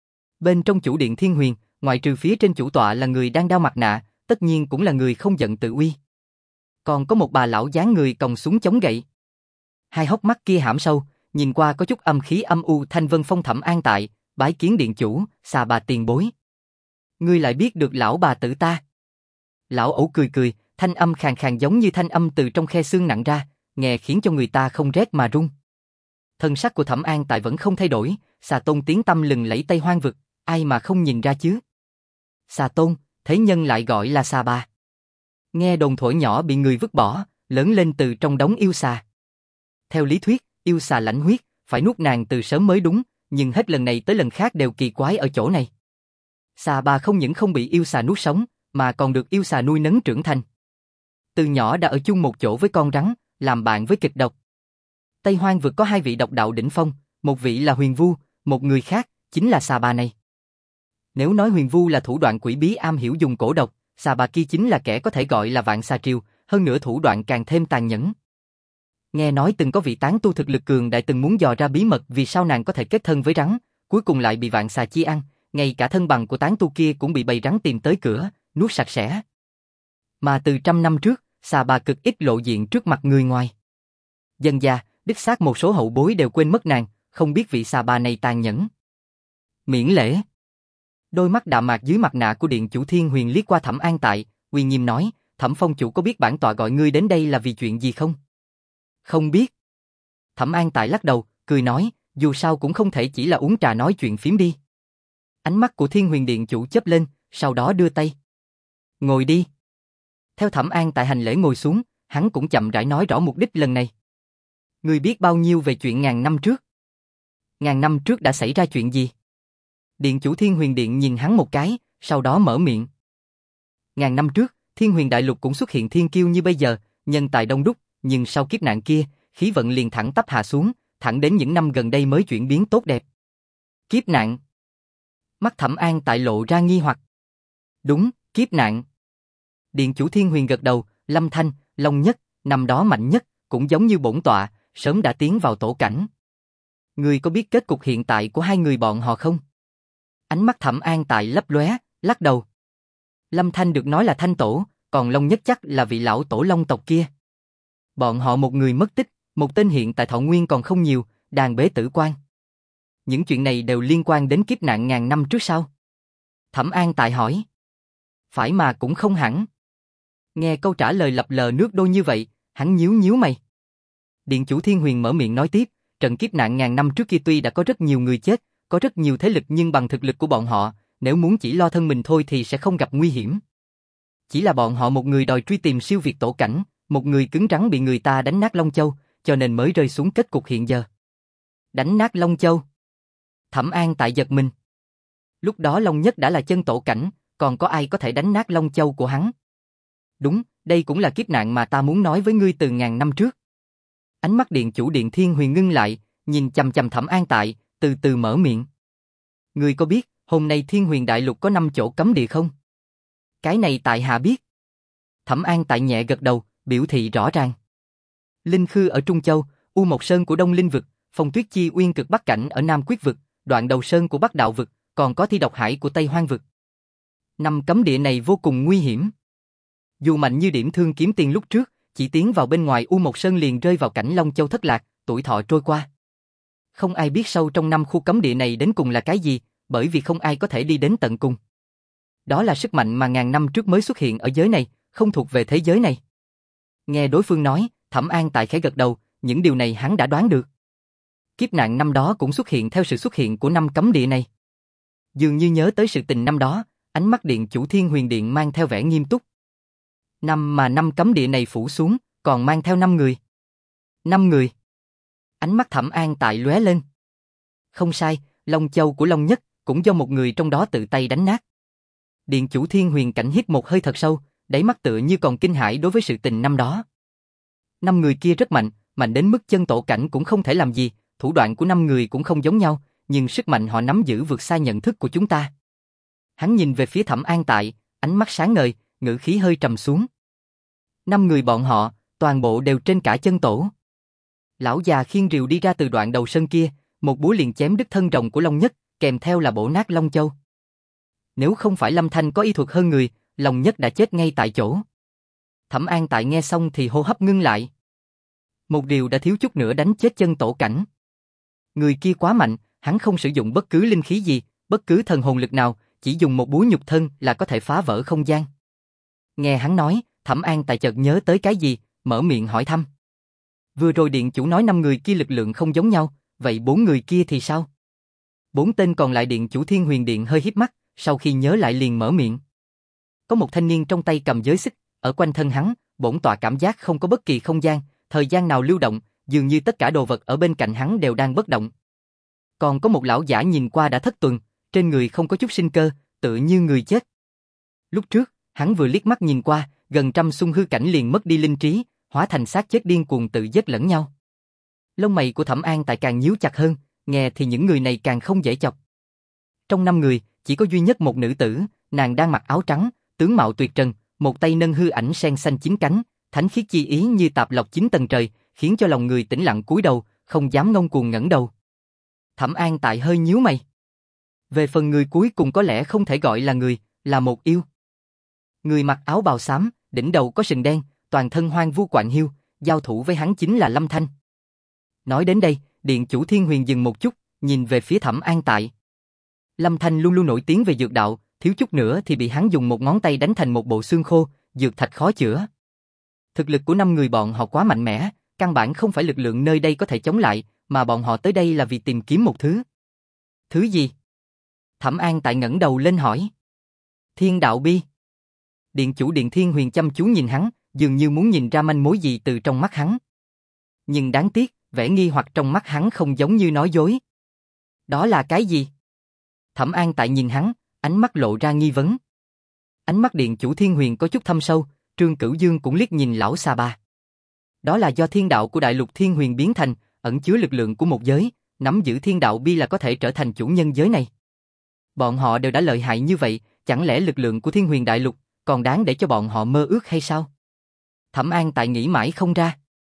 Bên trong chủ điện Thiên Huyền, ngoại trừ phía trên chủ tọa là người đang đeo mặt nạ, tất nhiên cũng là người không giận tự uy. Còn có một bà lão dáng người còng súng chống gậy. Hai hốc mắt kia hãm sâu, nhìn qua có chút âm khí âm u. Thanh Vân Phong Thẩm An tại, bái kiến điện chủ, xà bà tiền bối. Ngươi lại biết được lão bà tử ta? Lão ẩu cười cười, thanh âm khàn khàn giống như thanh âm từ trong khe xương nặng ra, nghe khiến cho người ta không rét mà run. Thân sắc của Thẩm An tại vẫn không thay đổi, Xà Tôn tiếng tăm lừng lẫy Tây Hoang vực, ai mà không nhìn ra chứ? Xà Tôn, thế nhân lại gọi là xà bà. Nghe đồn thổi nhỏ bị người vứt bỏ, lớn lên từ trong đống yêu xà. Theo lý thuyết, yêu xà lãnh huyết, phải nuốt nàng từ sớm mới đúng, nhưng hết lần này tới lần khác đều kỳ quái ở chỗ này. Xà bà không những không bị yêu xà nuốt sống, mà còn được yêu xà nuôi nấng trưởng thành. Từ nhỏ đã ở chung một chỗ với con rắn, làm bạn với kịch độc. Tây Hoang vực có hai vị độc đạo đỉnh phong, một vị là Huyền Vu, một người khác chính là xà bà này. Nếu nói Huyền Vu là thủ đoạn quỷ bí am hiểu dùng cổ độc, xà bà kia chính là kẻ có thể gọi là vạn xà triều, hơn nữa thủ đoạn càng thêm tàn nhẫn. Nghe nói từng có vị tán tu thực lực cường đại từng muốn dò ra bí mật vì sao nàng có thể kết thân với rắn, cuối cùng lại bị vạn xà chi ăn, ngay cả thân bằng của tán tu kia cũng bị bầy rắn tìm tới cửa, nuốt sạch sẽ. Mà từ trăm năm trước, xà bà cực ít lộ diện trước mặt người ngoài. Dân gia, đích xác một số hậu bối đều quên mất nàng, không biết vị xà bà này tàn nhẫn. Miễn lễ. Đôi mắt đạm mạc dưới mặt nạ của điện chủ Thiên Huyền liếc qua Thẩm An tại, uy nghiêm nói, Thẩm Phong chủ có biết bản tọa gọi ngươi đến đây là vì chuyện gì không? Không biết. Thẩm An tại lắc đầu, cười nói, dù sao cũng không thể chỉ là uống trà nói chuyện phím đi. Ánh mắt của Thiên Huyền điện chủ chớp lên, sau đó đưa tay. Ngồi đi. Theo Thẩm An tại hành lễ ngồi xuống, hắn cũng chậm rãi nói rõ mục đích lần này. Ngươi biết bao nhiêu về chuyện ngàn năm trước? Ngàn năm trước đã xảy ra chuyện gì? Điện chủ Thiên Huyền Điện nhìn hắn một cái, sau đó mở miệng. Ngàn năm trước, Thiên Huyền Đại Lục cũng xuất hiện thiên kiêu như bây giờ, nhân tài đông đúc, nhưng sau kiếp nạn kia, khí vận liền thẳng tắp hạ xuống, thẳng đến những năm gần đây mới chuyển biến tốt đẹp. Kiếp nạn? Mắt Thẩm An tại lộ ra nghi hoặc. Đúng, kiếp nạn. Điện chủ Thiên Huyền gật đầu, Lâm Thanh, Long Nhất, năm đó mạnh nhất, cũng giống như bổn tọa, sớm đã tiến vào tổ cảnh. Ngươi có biết kết cục hiện tại của hai người bọn họ không? Ánh mắt Thẩm An Tại lấp lóe, lắc đầu. Lâm Thanh được nói là Thanh Tổ, còn Long Nhất chắc là vị lão tổ Long tộc kia. Bọn họ một người mất tích, một tên hiện tại thọ nguyên còn không nhiều, đàn bế tử quan. Những chuyện này đều liên quan đến kiếp nạn ngàn năm trước sau. Thẩm An Tại hỏi. Phải mà cũng không hẳn. Nghe câu trả lời lập lờ nước đôi như vậy, hắn nhíu nhíu mày. Điện chủ Thiên Huyền mở miệng nói tiếp, trận kiếp nạn ngàn năm trước kia tuy đã có rất nhiều người chết, có rất nhiều thế lực nhưng bằng thực lực của bọn họ, nếu muốn chỉ lo thân mình thôi thì sẽ không gặp nguy hiểm. Chỉ là bọn họ một người đòi truy tìm siêu việt tổ cảnh, một người cứng rắn bị người ta đánh nát Long Châu, cho nên mới rơi xuống kết cục hiện giờ. Đánh nát Long Châu. Thẩm An Tại giật mình. Lúc đó Long Nhất đã là chân tổ cảnh, còn có ai có thể đánh nát Long Châu của hắn? Đúng, đây cũng là kiếp nạn mà ta muốn nói với ngươi từ ngàn năm trước. Ánh mắt điện chủ Điện Thiên Huyền ngưng lại, nhìn chằm chằm Thẩm An Tại, từ từ mở miệng. Ngươi có biết, hôm nay Thiên Huyền Đại Lục có năm chỗ cấm địa không? Cái này tại hạ biết. Thẩm An Tại nhẹ gật đầu, biểu thị rõ ràng. Linh Khư ở Trung Châu, U Mộc Sơn của Đông Linh Vực, Phong Tuyết Chi Uyên Cực Bắc Cảnh ở Nam Quyết Vực, Đoạn Đầu Sơn của Bắc Đạo Vực, còn có Thi Độc Hải của Tây Hoang Vực. Năm cấm địa này vô cùng nguy hiểm. Dù mạnh như Điểm Thương Kiếm Tiền lúc trước, chỉ tiến vào bên ngoài U Mộc Sơn liền rơi vào cảnh Long Châu thất lạc, tuổi thọ trôi qua. Không ai biết sâu trong năm khu cấm địa này đến cùng là cái gì, bởi vì không ai có thể đi đến tận cùng. Đó là sức mạnh mà ngàn năm trước mới xuất hiện ở giới này, không thuộc về thế giới này. Nghe đối phương nói, Thẩm An Tại khẽ gật đầu, những điều này hắn đã đoán được. Kiếp nạn năm đó cũng xuất hiện theo sự xuất hiện của năm cấm địa này. Dường như nhớ tới sự tình năm đó, ánh mắt điện chủ Thiên Huyền Điện mang theo vẻ nghiêm túc. Năm mà năm cấm địa này phủ xuống, còn mang theo năm người. Năm người. Ánh mắt Thẩm An Tại lóe lên. Không sai, Long Châu của Long Nhất cũng do một người trong đó tự tay đánh nát. Điện chủ Thiên Huyền Cảnh hít một hơi thật sâu, đáy mắt tựa như còn kinh hãi đối với sự tình năm đó. Năm người kia rất mạnh, mạnh đến mức chân tổ cảnh cũng không thể làm gì, thủ đoạn của năm người cũng không giống nhau, nhưng sức mạnh họ nắm giữ vượt xa nhận thức của chúng ta. Hắn nhìn về phía Thẩm An Tại, ánh mắt sáng ngời, ngữ khí hơi trầm xuống. Năm người bọn họ, toàn bộ đều trên cả chân tổ. Lão già khiêng rìu đi ra từ Đoạn Đầu Sơn kia, một búa liền chém đứt thân rồng của Long Nhất, kèm theo là bổ nát Long Châu. Nếu không phải Lâm Thanh có y thuật hơn người, Long Nhất đã chết ngay tại chỗ. Thẩm An Tại nghe xong thì hô hấp ngưng lại. Một điều đã thiếu chút nữa đánh chết chân tổ cảnh. Người kia quá mạnh, hắn không sử dụng bất cứ linh khí gì, bất cứ thần hồn lực nào, chỉ dùng một búa nhục thân là có thể phá vỡ không gian. Nghe hắn nói, Thẩm An Tại chợt nhớ tới cái gì, mở miệng hỏi thăm. Vừa rồi điện chủ nói năm người kia lực lượng không giống nhau, vậy bốn người kia thì sao? Bốn tên còn lại điện chủ Thiên Huyền Điện hơi híp mắt, sau khi nhớ lại liền mở miệng. Có một thanh niên trong tay cầm giới xích, ở quanh thân hắn, bổn tọa cảm giác không có bất kỳ không gian, thời gian nào lưu động, dường như tất cả đồ vật ở bên cạnh hắn đều đang bất động. Còn có một lão giả nhìn qua đã thất tuần, trên người không có chút sinh cơ, tựa như người chết. Lúc trước, hắn vừa liếc mắt nhìn qua, gần trăm xung hư cảnh liền mất đi linh trí, hóa thành xác chết điên cuồng tự giết lẫn nhau. Lông mày của Thẩm An Tại càng nhíu chặt hơn, nghe thì những người này càng không dễ chọc. Trong năm người, chỉ có duy nhất một nữ tử, nàng đang mặc áo trắng, tướng mạo tuyệt trần, một tay nâng hư ảnh sen xanh chín cánh, thánh khiết chi ý như tạp lộc chín tầng trời, khiến cho lòng người tĩnh lặng cúi đầu, không dám ngông cuồng ngẩng đầu. Thẩm An Tại hơi nhíu mày. Về phần người cuối cùng có lẽ không thể gọi là người, là một yêu. Người mặc áo bào xám, đỉnh đầu có sừng đen, toàn thân hoang vu quạnh hiu, giao thủ với hắn chính là Lâm Thanh. Nói đến đây, điện chủ Thiên Huyền dừng một chút, nhìn về phía Thẩm An Tại. Lâm Thanh luôn luôn nổi tiếng về dược đạo, thiếu chút nữa thì bị hắn dùng một ngón tay đánh thành một bộ xương khô, dược thạch khó chữa. Thực lực của năm người bọn họ quá mạnh mẽ, căn bản không phải lực lượng nơi đây có thể chống lại, mà bọn họ tới đây là vì tìm kiếm một thứ. Thứ gì? Thẩm An Tại ngẩng đầu lên hỏi. Thiên đạo bi. Điện chủ Điện Thiên Huyền chăm chú nhìn hắn, dường như muốn nhìn ra manh mối gì từ trong mắt hắn. Nhưng đáng tiếc, vẻ nghi hoặc trong mắt hắn không giống như nói dối. Đó là cái gì? Thẩm An Tại nhìn hắn, ánh mắt lộ ra nghi vấn. Ánh mắt điện chủ Thiên Huyền có chút thâm sâu, Trương Cửu Dương cũng liếc nhìn lão Sa Ba. Đó là do thiên đạo của đại lục Thiên Huyền biến thành, ẩn chứa lực lượng của một giới, nắm giữ thiên đạo bi là có thể trở thành chủ nhân giới này. Bọn họ đều đã lợi hại như vậy, chẳng lẽ lực lượng của Thiên Huyền đại lục còn đáng để cho bọn họ mơ ước hay sao? Thẩm An Tại nghĩ mãi không ra.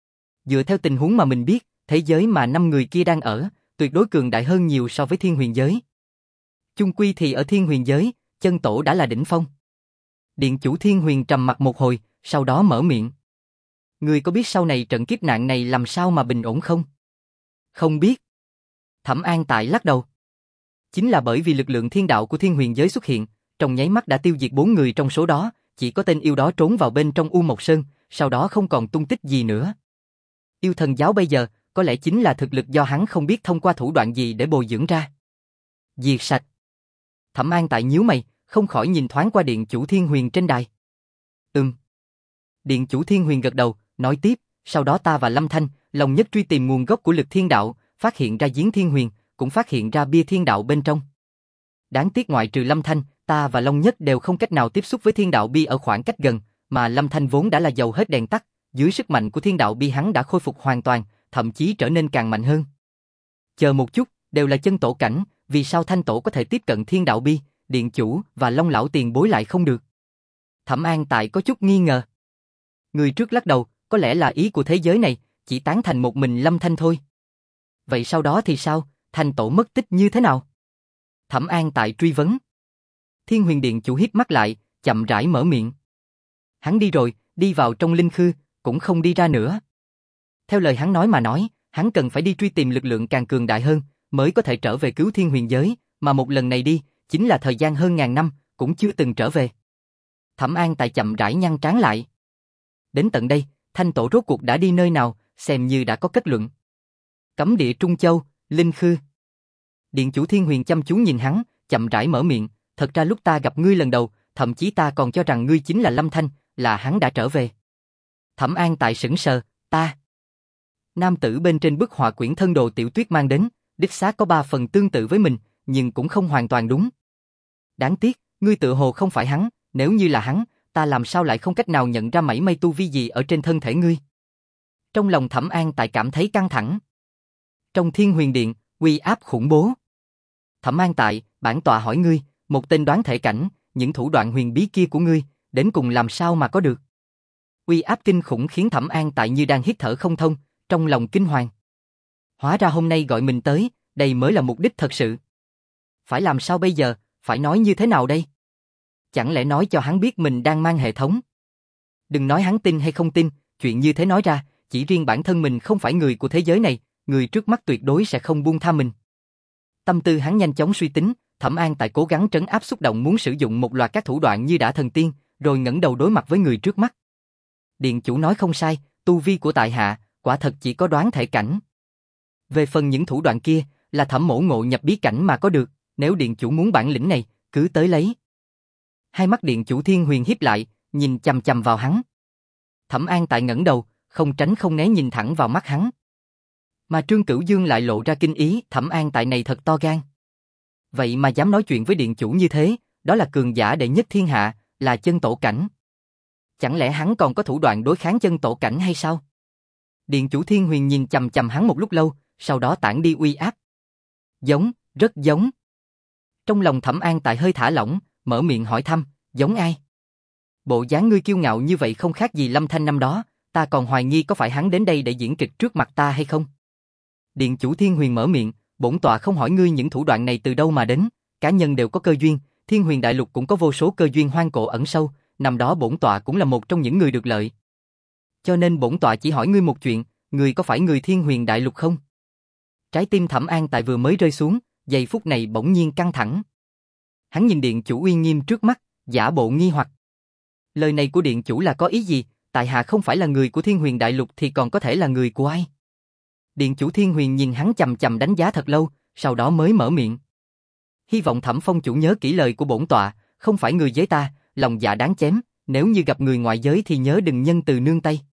Dựa theo tình huống mà mình biết, thế giới mà năm người kia đang ở, tuyệt đối cường đại hơn nhiều so với thiên huyền giới. Chung quy thì ở thiên huyền giới, chân tổ đã là đỉnh phong. Điện chủ thiên huyền trầm mặt một hồi, sau đó mở miệng. Ngươi có biết sau này trận kiếp nạn này làm sao mà bình ổn không? Không biết. Thẩm An Tại lắc đầu. Chính là bởi vì lực lượng thiên đạo của thiên huyền giới xuất hiện, trong nháy mắt đã tiêu diệt bốn người trong số đó, chỉ có tên yêu đó trốn vào bên trong U Mộc Sơn, sau đó không còn tung tích gì nữa. Yêu thần giáo bây giờ, có lẽ chính là thực lực do hắn không biết thông qua thủ đoạn gì để bồi dưỡng ra. Diệt sạch. Thẩm An Tại nhíu mày, không khỏi nhìn thoáng qua điện chủ thiên huyền trên đài. Ừm. Điện chủ thiên huyền gật đầu, nói tiếp, sau đó ta và Lâm Thanh, lòng nhất truy tìm nguồn gốc của lực thiên đạo, phát hiện ra giếng thiên huyền, cũng phát hiện ra bia thiên đạo bên trong. Đáng tiếc ngoại trừ Lâm Thanh, ta và Long Nhất đều không cách nào tiếp xúc với thiên đạo bia ở khoảng cách gần, mà Lâm Thanh vốn đã là dầu hết đèn tắt, dưới sức mạnh của thiên đạo bia hắn đã khôi phục hoàn toàn, thậm chí trở nên càng mạnh hơn. Chờ một chút, đều là chân tổ cảnh, vì sao Thanh tổ có thể tiếp cận thiên đạo bia, điện chủ và Long lão tiền bối lại không được? Thẩm An Tại có chút nghi ngờ. Người trước lắc đầu, có lẽ là ý của thế giới này, chỉ tán thành một mình Lâm Thanh thôi. Vậy sau đó thì sao, Thanh tổ mất tích như thế nào? Thẩm An Tại truy vấn. Thiên huyền điện chủ híp mắt lại, chậm rãi mở miệng. Hắn đi rồi, đi vào trong linh khư, cũng không đi ra nữa. Theo lời hắn nói mà nói, hắn cần phải đi truy tìm lực lượng càng cường đại hơn, mới có thể trở về cứu thiên huyền giới, mà một lần này đi, chính là thời gian hơn ngàn năm, cũng chưa từng trở về. Thẩm An Tại chậm rãi nhăn trán lại. Đến tận đây, Thanh tổ rốt cuộc đã đi nơi nào, xem như đã có kết luận. Cấm địa Trung Châu, linh khư. Điện chủ thiên huyền chăm chú nhìn hắn, chậm rãi mở miệng, thật ra lúc ta gặp ngươi lần đầu, thậm chí ta còn cho rằng ngươi chính là Lâm Thanh, là hắn đã trở về. Thẩm An Tại sững sờ, ta. Nam tử bên trên bức họa quyển thân đồ Tiểu Tuyết mang đến, đích xác có ba phần tương tự với mình, nhưng cũng không hoàn toàn đúng. Đáng tiếc, ngươi tự hồ không phải hắn, nếu như là hắn, ta làm sao lại không cách nào nhận ra mảy may tu vi gì ở trên thân thể ngươi. Trong lòng Thẩm An Tại cảm thấy căng thẳng. Trong Thiên Huyền Điện, uy áp khủng bố. Thẩm An Tại, bản tọa hỏi ngươi, một tên đoán thể cảnh, những thủ đoạn huyền bí kia của ngươi, đến cùng làm sao mà có được? Uy áp kinh khủng khiến Thẩm An Tại như đang hít thở không thông, trong lòng kinh hoàng. Hóa ra hôm nay gọi mình tới, đây mới là mục đích thật sự. Phải làm sao bây giờ, phải nói như thế nào đây? Chẳng lẽ nói cho hắn biết mình đang mang hệ thống? Đừng nói hắn tin hay không tin, chuyện như thế nói ra, chỉ riêng bản thân mình không phải người của thế giới này, người trước mắt tuyệt đối sẽ không buông tha mình. Tâm tư hắn nhanh chóng suy tính, Thẩm An Tại cố gắng trấn áp xúc động muốn sử dụng một loạt các thủ đoạn như đã thần tiên, rồi ngẩng đầu đối mặt với người trước mắt. Điện chủ nói không sai, tu vi của tại hạ, quả thật chỉ có đoán thể cảnh. Về phần những thủ đoạn kia, là Thẩm mỗ ngộ nhập bí cảnh mà có được, nếu điện chủ muốn bản lĩnh này, cứ tới lấy. Hai mắt điện chủ Thiên Huyền híp lại, nhìn chằm chằm vào hắn. Thẩm An Tại ngẩng đầu, không tránh không né nhìn thẳng vào mắt hắn. Mà Trương Cửu Dương lại lộ ra kinh ý, Thẩm An Tại này thật to gan. Vậy mà dám nói chuyện với điện chủ như thế, đó là cường giả đệ nhất thiên hạ, là chân tổ cảnh. Chẳng lẽ hắn còn có thủ đoạn đối kháng chân tổ cảnh hay sao? Điện chủ Thiên Huyền nhìn chằm chằm hắn một lúc lâu, sau đó tản đi uy áp. Giống, rất giống. Trong lòng Thẩm An Tại hơi thả lỏng, mở miệng hỏi thăm, giống ai? Bộ dáng ngươi kiêu ngạo như vậy không khác gì Lâm Thanh năm đó, ta còn hoài nghi có phải hắn đến đây để diễn kịch trước mặt ta hay không? Điện chủ Thiên Huyền mở miệng, bổn tọa không hỏi ngươi những thủ đoạn này từ đâu mà đến, cá nhân đều có cơ duyên, Thiên Huyền Đại Lục cũng có vô số cơ duyên hoang cổ ẩn sâu, năm đó bổn tọa cũng là một trong những người được lợi. Cho nên bổn tọa chỉ hỏi ngươi một chuyện, ngươi có phải người Thiên Huyền Đại Lục không? Trái tim Thẩm An Tại vừa mới rơi xuống, giây phút này bỗng nhiên căng thẳng. Hắn nhìn điện chủ uy nghiêm trước mắt, giả bộ nghi hoặc. Lời này của điện chủ là có ý gì? Tại hạ không phải là người của Thiên Huyền Đại Lục thì còn có thể là người của ai? Điện chủ Thiên Huyền nhìn hắn chằm chằm đánh giá thật lâu, sau đó mới mở miệng. Hy vọng Thẩm Phong chủ nhớ kỹ lời của bổn tọa, không phải người giới ta, lòng dạ đáng chém, nếu như gặp người ngoại giới thì nhớ đừng nhân từ nương tay.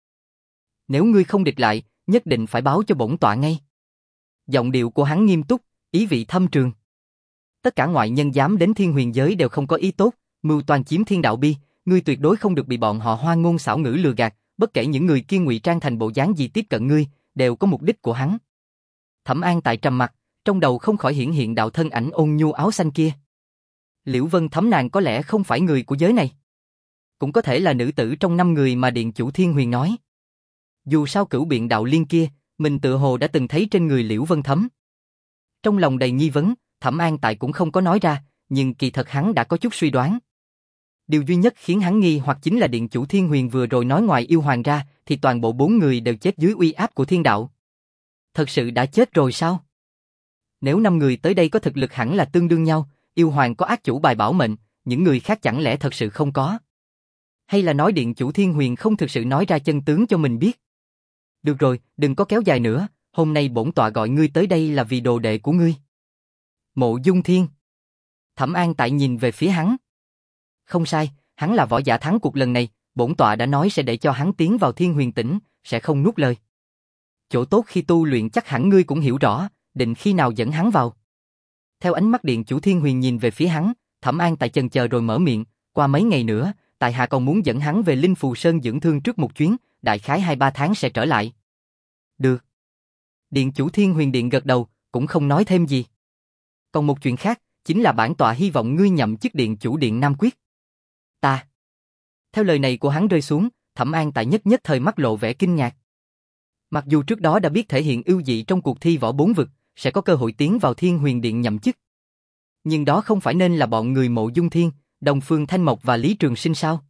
Nếu ngươi không địch lại, nhất định phải báo cho bổn tọa ngay. Giọng điệu của hắn nghiêm túc, ý vị thâm trường. Tất cả ngoại nhân dám đến Thiên Huyền giới đều không có ý tốt, mưu toan chiếm thiên đạo bi, ngươi tuyệt đối không được bị bọn họ hoa ngôn xảo ngữ lừa gạt, bất kể những người kia ngụy trang thành bộ dáng gì tiếp cận ngươi, đều có mục đích của hắn. Thẩm An Tại trầm mặt, trong đầu không khỏi hiển hiện đạo thân ảnh ôn nhu áo xanh kia. Liễu Vân Thấm nàng có lẽ không phải người của giới này. cũng có thể là nữ tử trong năm người mà Điện Chủ Thiên Huyền nói. Dù sao Cửu Biện Đạo Liên kia, mình tự hồ đã từng thấy trên người Liễu Vân Thấm. Trong lòng đầy nghi vấn, Thẩm An Tại cũng không có nói ra, nhưng kỳ thật hắn đã có chút suy đoán. Điều duy nhất khiến hắn nghi hoặc chính là Điện Chủ Thiên Huyền vừa rồi nói ngoài yêu hoàng ra, thì toàn bộ bốn người đều chết dưới uy áp của thiên đạo. Thật sự đã chết rồi sao? Nếu năm người tới đây có thực lực hẳn là tương đương nhau, yêu hoàng có ác chủ bài bảo mệnh, những người khác chẳng lẽ thật sự không có? Hay là nói Điện Chủ Thiên Huyền không thực sự nói ra chân tướng cho mình biết? Được rồi, đừng có kéo dài nữa, hôm nay bổn tọa gọi ngươi tới đây là vì đồ đệ của ngươi. Mộ Dung Thiên. Thẩm An Tại nhìn về phía hắn. Không sai, hắn là võ giả thắng cuộc lần này, bổn tọa đã nói sẽ để cho hắn tiến vào Thiên Huyền Tỉnh, sẽ không nuốt lời. Chỗ tốt khi tu luyện chắc hẳn ngươi cũng hiểu rõ, định khi nào dẫn hắn vào. Theo ánh mắt Điện Chủ Thiên Huyền nhìn về phía hắn, Thẩm An Tại chần chờ rồi mở miệng, qua mấy ngày nữa, tại hạ còn muốn dẫn hắn về Linh Phù Sơn dưỡng thương trước một chuyến, đại khái hai ba tháng sẽ trở lại. Được. Điện Chủ Thiên Huyền Điện gật đầu, cũng không nói thêm gì. Còn một chuyện khác, chính là bản tọa hy vọng ngươi nhậm chức Điện Chủ Điện Nam Quyết. Ta. Theo lời này của hắn rơi xuống, Thẩm An Tại nhất nhất thời mắt lộ vẻ kinh ngạc. Mặc dù trước đó đã biết thể hiện ưu dị trong cuộc thi võ bốn vực, sẽ có cơ hội tiến vào Thiên Huyền Điện nhậm chức. Nhưng đó không phải nên là bọn người Mộ Dung Thiên, Đồng Phương Thanh Mộc và Lý Trường Sinh sao?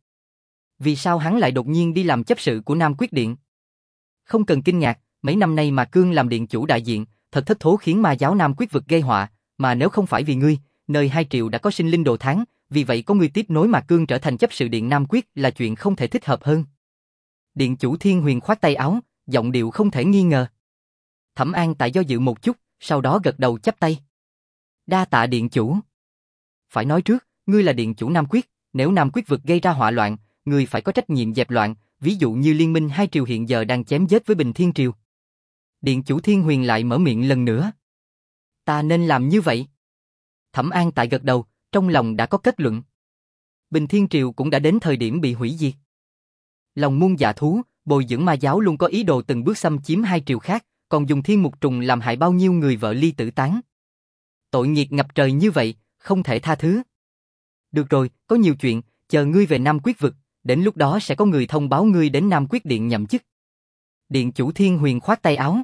Vì sao hắn lại đột nhiên đi làm chấp sự của Nam Quyết Điện? Không cần kinh ngạc, mấy năm nay mà Cương làm điện chủ đại diện, thật thất thố khiến ma giáo Nam Quyết vực gây họa, mà nếu không phải vì ngươi, nơi hai triệu đã có sinh linh đồ tháng, vì vậy có ngươi tiếp nối mà Cương trở thành chấp sự điện Nam Quyết là chuyện không thể thích hợp hơn. Điện chủ Thiên Huyền khoát tay áo, giọng điệu không thể nghi ngờ. Thẩm An Tại do dự một chút, sau đó gật đầu chắp tay. Đa tạ điện chủ. Phải nói trước, ngươi là điện chủ Nam Quyết, nếu Nam Quyết vực gây ra họa loạn, ngươi phải có trách nhiệm dẹp loạn, ví dụ như liên minh hai triều hiện giờ đang chém giết với Bình Thiên Triều. Điện chủ Thiên Huyền lại mở miệng lần nữa. Ta nên làm như vậy. Thẩm An Tại gật đầu, trong lòng đã có kết luận. Bình Thiên Triều cũng đã đến thời điểm bị hủy diệt. Lòng muôn dạ thú, bồi dưỡng ma giáo luôn có ý đồ từng bước xâm chiếm hai triều khác, còn dùng thiên mục trùng làm hại bao nhiêu người vợ ly tử tán. Tội nghiệt ngập trời như vậy, không thể tha thứ. Được rồi, có nhiều chuyện, chờ ngươi về Nam Quyết vực, đến lúc đó sẽ có người thông báo ngươi đến Nam Quyết Điện nhậm chức. Điện chủ Thiên Huyền khoát tay áo.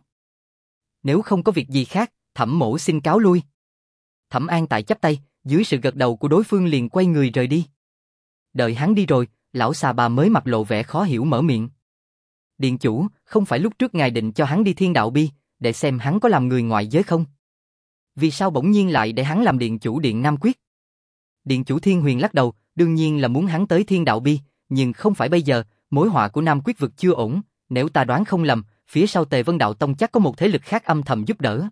Nếu không có việc gì khác, Thẩm mỗ xin cáo lui. Thẩm An Tại chắp tay, dưới sự gật đầu của đối phương liền quay người rời đi. Đợi hắn đi rồi, lão xà bà mới mặt lộ vẻ khó hiểu mở miệng. Điện chủ, không phải lúc trước ngài định cho hắn đi Thiên Đạo Bi, để xem hắn có làm người ngoại giới không? Vì sao bỗng nhiên lại để hắn làm điện chủ Điện Nam Quyết? Điện chủ Thiên Huyền lắc đầu, đương nhiên là muốn hắn tới Thiên Đạo Bi, nhưng không phải bây giờ, mối họa của Nam Quyết vực chưa ổn, nếu ta đoán không lầm, phía sau Tề Vân Đạo Tông chắc có một thế lực khác âm thầm giúp đỡ.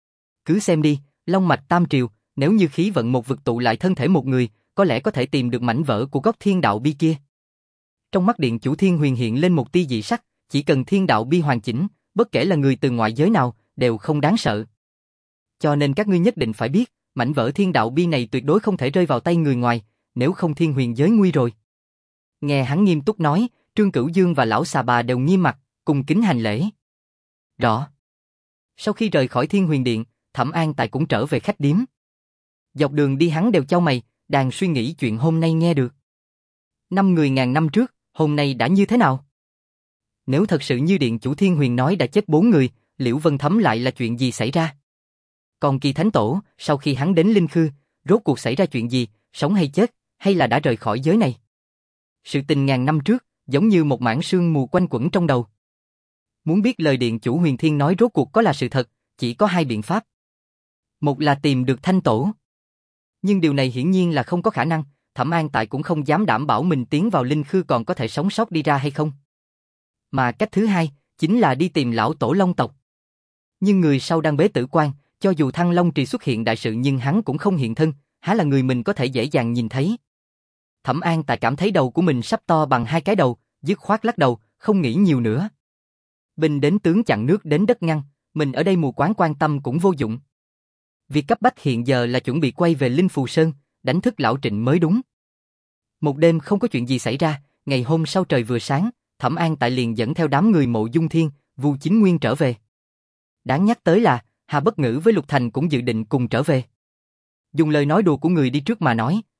Cứ xem đi, Long Mạch Tam Triều, nếu như khí vận một vực tụ lại thân thể một người, có lẽ có thể tìm được mảnh vỡ của gốc Thiên Đạo Bi kia. Trong mắt điện chủ Thiên Huyền hiện lên một tia dị sắc, chỉ cần Thiên Đạo Bi hoàn chỉnh, bất kể là người từ ngoại giới nào, đều không đáng sợ. Cho nên các ngươi nhất định phải biết, mảnh vỡ Thiên Đạo Bi này tuyệt đối không thể rơi vào tay người ngoài, nếu không Thiên Huyền giới nguy rồi. Nghe hắn nghiêm túc nói, Trương Cửu Dương và lão xà bà đều nghiêm mặt, cùng kính hành lễ. Rõ. Sau khi rời khỏi Thiên Huyền Điện, Thẩm An Tại cũng trở về khách điếm. Dọc đường đi hắn đều chau mày, đang suy nghĩ chuyện hôm nay nghe được. Năm người ngàn năm trước, hôm nay đã như thế nào? Nếu thật sự như điện chủ Thiên Huyền nói đã chết bốn người, Liễu Vân Thấm lại là chuyện gì xảy ra? Còn Kỳ Thánh Tổ, sau khi hắn đến Linh Khư, rốt cuộc xảy ra chuyện gì, sống hay chết, hay là đã rời khỏi giới này? Sự tình ngàn năm trước, giống như một mảng sương mù quanh quẩn trong đầu. Muốn biết lời điện chủ Huyền Thiên nói rốt cuộc có là sự thật, chỉ có hai biện pháp. Một là tìm được Thanh Tổ. Nhưng điều này hiển nhiên là không có khả năng, Thẩm An Tại cũng không dám đảm bảo mình tiến vào Linh Khư còn có thể sống sót đi ra hay không. Mà cách thứ hai, chính là đi tìm lão tổ Long tộc. Nhưng người sau đang bế tử quan, cho dù Thăng Long Trì xuất hiện đại sự nhưng hắn cũng không hiện thân, há là người mình có thể dễ dàng nhìn thấy. Thẩm An Tại cảm thấy đầu của mình sắp to bằng hai cái đầu, dứt khoát lắc đầu, không nghĩ nhiều nữa. Binh đến tướng chặn nước đến đất ngăn, mình ở đây mù quáng quan tâm cũng vô dụng. Việc cấp bách hiện giờ là chuẩn bị quay về Linh Phù Sơn, đánh thức lão Trịnh mới đúng. Một đêm không có chuyện gì xảy ra, ngày hôm sau trời vừa sáng, Thẩm An Tại liền dẫn theo đám người Mộ Dung Thiên, Vu Chính Nguyên trở về. Đáng nhắc tới là, Hà Bất Ngữ với Lục Thành cũng dự định cùng trở về. Dùng lời nói đùa của người đi trước mà nói,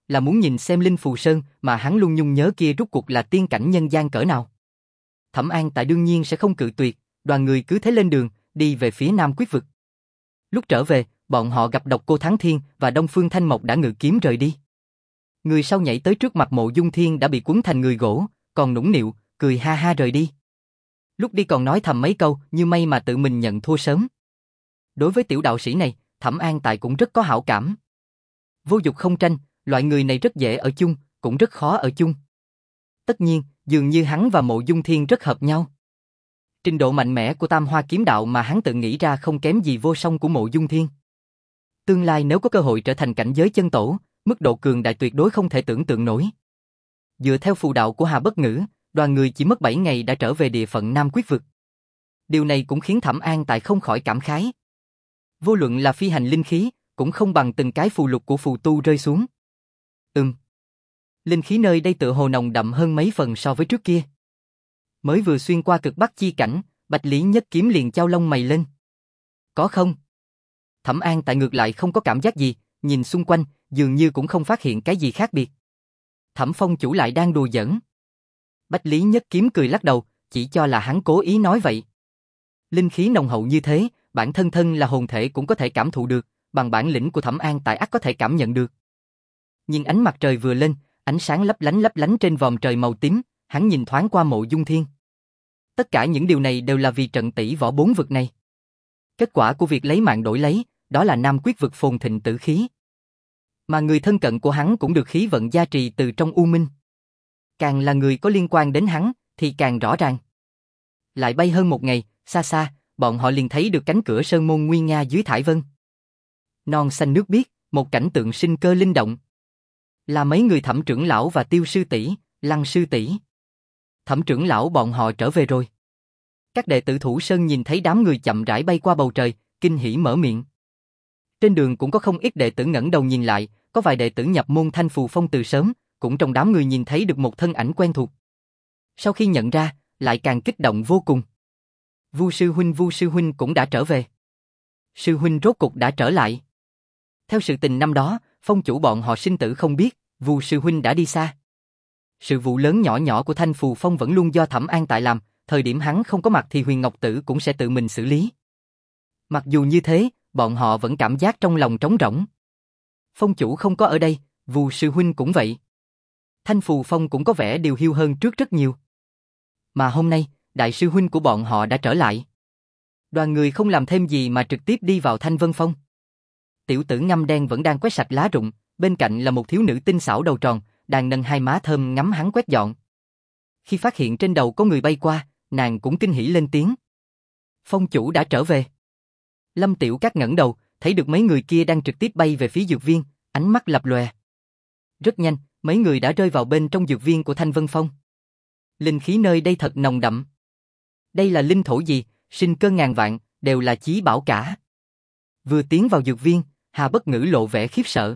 là muốn nhìn xem Linh Phù Sơn mà hắn luôn nhung nhớ kia rốt cuộc là tiên cảnh nhân gian cỡ nào. Thẩm An Tại đương nhiên sẽ không cự tuyệt, đoàn người cứ thế lên đường, đi về phía Nam Quyết Vực. Lúc trở về, bọn họ gặp Độc Cô Thắng Thiên và Đông Phương Thanh Mộc đã ngự kiếm rời đi. Người sau nhảy tới trước mặt Mộ Dung Thiên đã bị cuốn thành người gỗ, còn nũng nịu, cười ha ha rời đi. Lúc đi còn nói thầm mấy câu, như may mà tự mình nhận thua sớm. Đối với tiểu đạo sĩ này, Thẩm An Tại cũng rất có hảo cảm. Vô dục không tranh, loại người này rất dễ ở chung, cũng rất khó ở chung. Tất nhiên, dường như hắn và Mộ Dung Thiên rất hợp nhau. Trình độ mạnh mẽ của Tam Hoa kiếm đạo mà hắn tự nghĩ ra không kém gì vô song của Mộ Dung Thiên. Tương lai nếu có cơ hội trở thành cảnh giới chân tổ, mức độ cường đại tuyệt đối không thể tưởng tượng nổi. Dựa theo phù đạo của Hà Bất Ngữ, đoàn người chỉ mất bảy ngày đã trở về địa phận Nam Quyết Vực. Điều này cũng khiến Thẩm An Tại không khỏi cảm khái. Vô luận là phi hành linh khí, cũng không bằng từng cái phù lục của phù tu rơi xuống. Ừm. Linh khí nơi đây tựa hồ nồng đậm hơn mấy phần so với trước kia. Mới vừa xuyên qua cực bắc chi cảnh, Bạch Lý Nhất Kiếm liền chau lông mày lên. Có không? Thẩm An Tại ngược lại không có cảm giác gì, nhìn xung quanh, dường như cũng không phát hiện cái gì khác biệt. Thẩm Phong chủ lại đang đùa giỡn. Bạch Lý Nhất Kiếm cười lắc đầu, chỉ cho là hắn cố ý nói vậy. Linh khí nồng hậu như thế, bản thân thân là hồn thể cũng có thể cảm thụ được, bằng bản lĩnh của Thẩm An Tại ắt có thể cảm nhận được. Nhưng ánh mặt trời vừa lên, ánh sáng lấp lánh lấp lánh trên vòm trời màu tím, hắn nhìn thoáng qua Mộ Dung Thiên. Tất cả những điều này đều là vì trận tỷ võ bốn vực này. Kết quả của việc lấy mạng đổi lấy, đó là Nam Quyết Vực phồn thịnh tử khí. Mà người thân cận của hắn cũng được khí vận gia trì từ trong u minh. Càng là người có liên quan đến hắn, thì càng rõ ràng. Lại bay hơn một ngày, xa xa, bọn họ liền thấy được cánh cửa sơn môn nguy nga dưới thải vân. Non xanh nước biếc, một cảnh tượng sinh cơ linh động. Là mấy người Thẩm trưởng lão và Tiêu sư tỷ, Lăng sư tỷ. Thẩm trưởng lão bọn họ trở về rồi. Các đệ tử Thủ Sơn nhìn thấy đám người chậm rãi bay qua bầu trời, kinh hỉ mở miệng. Trên đường cũng có không ít đệ tử ngẩng đầu nhìn lại, có vài đệ tử nhập môn Thanh Phù Phong từ sớm, cũng trong đám người nhìn thấy được một thân ảnh quen thuộc. Sau khi nhận ra, lại càng kích động vô cùng. Vu sư huynh, Vu sư huynh cũng đã trở về. Sư huynh rốt cục đã trở lại. Theo sự tình năm đó, phong chủ bọn họ sinh tử không biết, Vu sư huynh đã đi xa. Sự vụ lớn nhỏ nhỏ của Thanh Phù Phong vẫn luôn do Thẩm An Tại làm, thời điểm hắn không có mặt thì Huyền Ngọc Tử cũng sẽ tự mình xử lý. Mặc dù như thế, bọn họ vẫn cảm giác trong lòng trống rỗng. Phong chủ không có ở đây, Vu sư huynh cũng vậy. Thanh Phù Phong cũng có vẻ điều hiu hơn trước rất nhiều. Mà hôm nay, đại sư huynh của bọn họ đã trở lại. Đoàn người không làm thêm gì mà trực tiếp đi vào Thanh Vân Phong. Tiểu tử ngăm đen vẫn đang quét sạch lá rụng, bên cạnh là một thiếu nữ tinh xảo đầu tròn, đang nâng hai má thơm ngắm hắn quét dọn. Khi phát hiện trên đầu có người bay qua, nàng cũng kinh hỉ lên tiếng. Phong chủ đã trở về. Lâm Tiểu Cát ngẩng đầu, thấy được mấy người kia đang trực tiếp bay về phía dược viên, ánh mắt lập lòe. Rất nhanh, mấy người đã rơi vào bên trong dược viên của Thanh Vân Phong. Linh khí nơi đây thật nồng đậm. Đây là linh thổ gì, sinh cơ ngàn vạn, đều là chí bảo cả. Vừa tiến vào dược viên, Hà Bất Ngữ lộ vẻ khiếp sợ.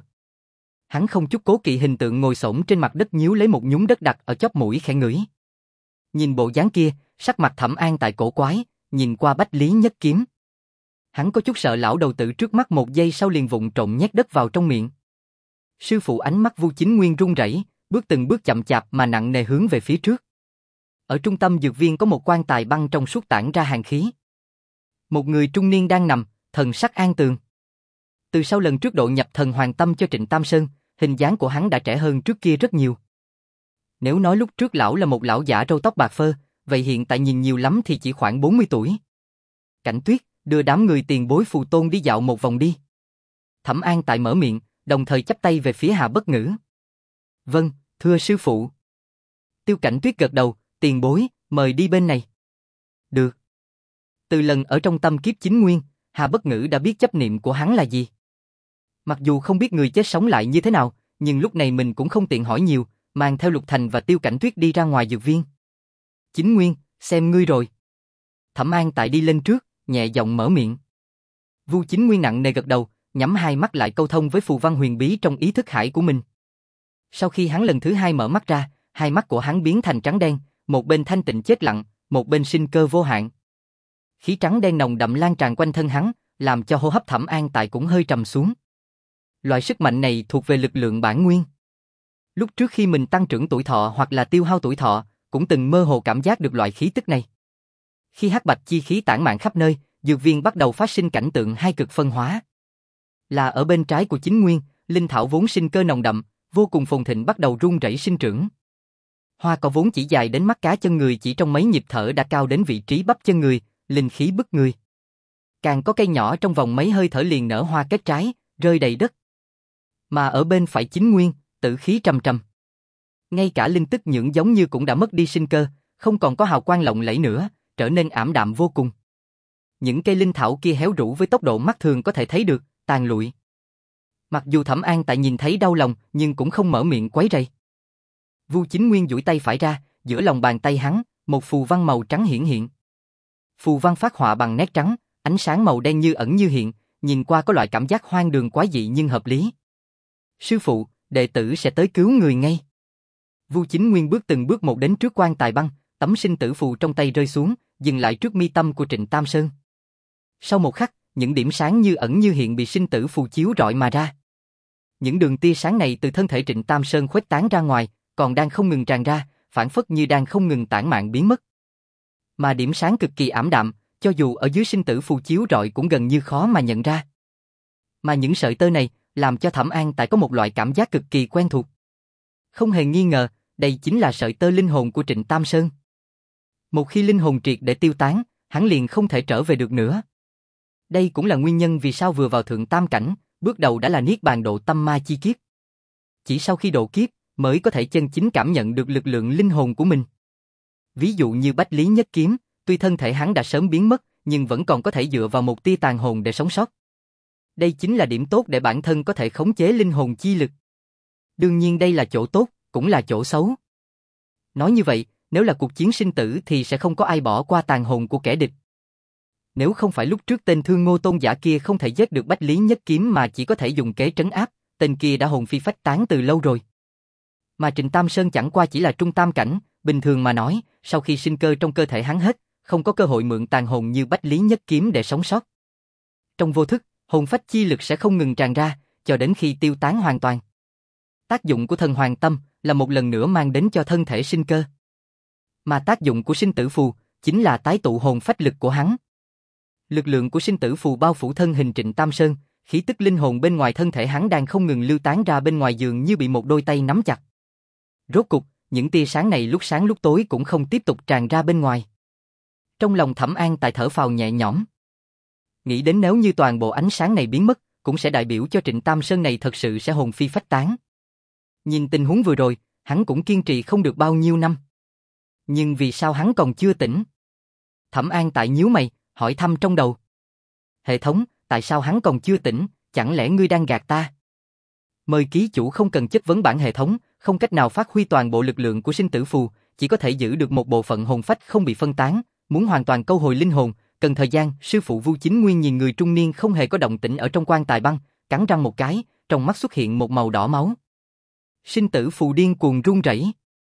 Hắn không chút cố kỵ hình tượng ngồi xổm trên mặt đất nhíu lấy một nhúm đất đặt ở chóp mũi khẽ ngửi. Nhìn bộ dáng kia, sắc mặt Thẩm An Tại cổ quái, nhìn qua Bách Lý Nhất Kiếm. Hắn có chút sợ lão đầu tử trước mắt, một giây sau liền vụng trộm nhét đất vào trong miệng. Sư phụ ánh mắt Vu Chính Nguyên run rẩy, bước từng bước chậm chạp mà nặng nề hướng về phía trước. Ở trung tâm dược viên có một quan tài băng trong suốt tản ra hàn khí. Một người trung niên đang nằm, thần sắc an tường. Từ sau lần trước độ nhập thần hoàng tâm cho Trịnh Tam Sơn, hình dáng của hắn đã trẻ hơn trước kia rất nhiều. Nếu nói lúc trước lão là một lão giả râu tóc bạc phơ, vậy hiện tại nhìn nhiều lắm thì chỉ khoảng bốn mươi tuổi. Cảnh Tuyết, đưa đám người tiền bối phù tôn đi dạo một vòng đi. Thẩm An Tại mở miệng, đồng thời chắp tay về phía Hà Bất Ngữ. Vâng, thưa sư phụ. Tiêu Cảnh Tuyết gật đầu, tiền bối, mời đi bên này. Được. Từ lần ở trong tâm kiếp chính nguyên, Hà Bất Ngữ đã biết chấp niệm của hắn là gì. Mặc dù không biết người chết sống lại như thế nào, nhưng lúc này mình cũng không tiện hỏi nhiều, mang theo Lục Thành và Tiêu Cảnh Tuyết đi ra ngoài dược viên. Chính nguyên, xem ngươi rồi. Thẩm An Tại đi lên trước, nhẹ giọng mở miệng. Vu Chính Nguyên nặng nề gật đầu, nhắm hai mắt lại câu thông với phù văn huyền bí trong ý thức hải của mình. Sau khi hắn lần thứ hai mở mắt ra, hai mắt của hắn biến thành trắng đen, một bên thanh tịnh chết lặng, một bên sinh cơ vô hạn. Khí trắng đen nồng đậm lan tràn quanh thân hắn, làm cho hô hấp Thẩm An Tại cũng hơi trầm xuống. Loại sức mạnh này thuộc về lực lượng bản nguyên. Lúc trước khi mình tăng trưởng tuổi thọ hoặc là tiêu hao tuổi thọ, cũng từng mơ hồ cảm giác được loại khí tức này. Khi hắc bạch chi khí tản mạn khắp nơi, dược viên bắt đầu phát sinh cảnh tượng hai cực phân hóa. Là ở bên trái của chính nguyên, linh thảo vốn sinh cơ nồng đậm, vô cùng phồn thịnh bắt đầu rung rẩy sinh trưởng. Hoa cỏ vốn chỉ dài đến mắt cá chân người chỉ trong mấy nhịp thở đã cao đến vị trí bắp chân người, linh khí bức người. Càng có cây nhỏ trong vòng mấy hơi thở liền nở hoa kết trái, rơi đầy đất. Mà ở bên phải chính nguyên, tử khí trầm trầm. Ngay cả linh tức nhưỡng giống như cũng đã mất đi sinh cơ, không còn có hào quang lộng lẫy nữa, trở nên ảm đạm vô cùng. Những cây linh thảo kia héo rũ với tốc độ mắt thường có thể thấy được, tàn lụi. Mặc dù Thẩm An Tại nhìn thấy đau lòng, nhưng cũng không mở miệng quấy rầy. Vu Chính Nguyên duỗi tay phải ra, giữa lòng bàn tay hắn, một phù văn màu trắng hiển hiện. Phù văn phát họa bằng nét trắng, ánh sáng màu đen như ẩn như hiện, nhìn qua có loại cảm giác hoang đường quái dị nhưng hợp lý. Sư phụ, đệ tử sẽ tới cứu người ngay. Vu Chính Nguyên bước từng bước một đến trước quan tài băng, tấm sinh tử phù trong tay rơi xuống, dừng lại trước mi tâm của Trịnh Tam Sơn. Sau một khắc, những điểm sáng như ẩn như hiện bị sinh tử phù chiếu rọi mà ra. Những đường tia sáng này từ thân thể Trịnh Tam Sơn khuếch tán ra ngoài, còn đang không ngừng tràn ra, phản phất như đang không ngừng tản mạn biến mất. Mà điểm sáng cực kỳ ảm đạm, cho dù ở dưới sinh tử phù chiếu rọi cũng gần như khó mà nhận ra. Mà những sợi tơ này làm cho Thẩm An Tại có một loại cảm giác cực kỳ quen thuộc. Không hề nghi ngờ, đây chính là sợi tơ linh hồn của Trịnh Tam Sơn. Một khi linh hồn triệt để tiêu tán, hắn liền không thể trở về được nữa. Đây cũng là nguyên nhân vì sao vừa vào thượng tam cảnh, bước đầu đã là niết bàn độ tâm ma chi kiếp. Chỉ sau khi độ kiếp, mới có thể chân chính cảm nhận được lực lượng linh hồn của mình. Ví dụ như Bách Lý Nhất Kiếm, tuy thân thể hắn đã sớm biến mất, nhưng vẫn còn có thể dựa vào một tia tàn hồn để sống sót. Đây chính là điểm tốt để bản thân có thể khống chế linh hồn chi lực. Đương nhiên đây là chỗ tốt, cũng là chỗ xấu. Nói như vậy, nếu là cuộc chiến sinh tử thì sẽ không có ai bỏ qua tàn hồn của kẻ địch. Nếu không phải lúc trước tên Thương Ngô Tôn giả kia không thể giết được Bách Lý Nhất Kiếm mà chỉ có thể dùng kế trấn áp, tên kia đã hồn phi phách tán từ lâu rồi. Mà Trịnh Tam Sơn chẳng qua chỉ là trung tam cảnh, bình thường mà nói, sau khi sinh cơ trong cơ thể hắn hết, không có cơ hội mượn tàn hồn như Bách Lý Nhất Kiếm để sống sót. Trong vô thức, hồn phách chi lực sẽ không ngừng tràn ra, cho đến khi tiêu tán hoàn toàn. Tác dụng của thần hoàng tâm là một lần nữa mang đến cho thân thể sinh cơ. Mà tác dụng của sinh tử phù chính là tái tụ hồn phách lực của hắn. Lực lượng của sinh tử phù bao phủ thân hình Trịnh Tam Sơn, khí tức linh hồn bên ngoài thân thể hắn đang không ngừng lưu tán ra bên ngoài dường như bị một đôi tay nắm chặt. Rốt cục, những tia sáng này lúc sáng lúc tối cũng không tiếp tục tràn ra bên ngoài. Trong lòng Thẩm An Tại thở phào nhẹ nhõm. Nghĩ đến nếu như toàn bộ ánh sáng này biến mất, cũng sẽ đại biểu cho Trịnh Tam Sơn này thật sự sẽ hồn phi phách tán. Nhìn tình huống vừa rồi, hắn cũng kiên trì không được bao nhiêu năm. Nhưng vì sao hắn còn chưa tỉnh? Thẩm An Tại nhíu mày, hỏi thăm trong đầu. Hệ thống, tại sao hắn còn chưa tỉnh, chẳng lẽ ngươi đang gạt ta? Mời ký chủ không cần chất vấn bản hệ thống, không cách nào phát huy toàn bộ lực lượng của sinh tử phù, chỉ có thể giữ được một bộ phận hồn phách không bị phân tán, muốn hoàn toàn câu hồi linh hồn, cần thời gian. Sư phụ Vu Chính Nguyên nhìn người trung niên không hề có động tĩnh ở trong quan tài băng, cắn răng một cái, trong mắt xuất hiện một màu đỏ máu. Sinh tử phù điên cuồng run rẩy,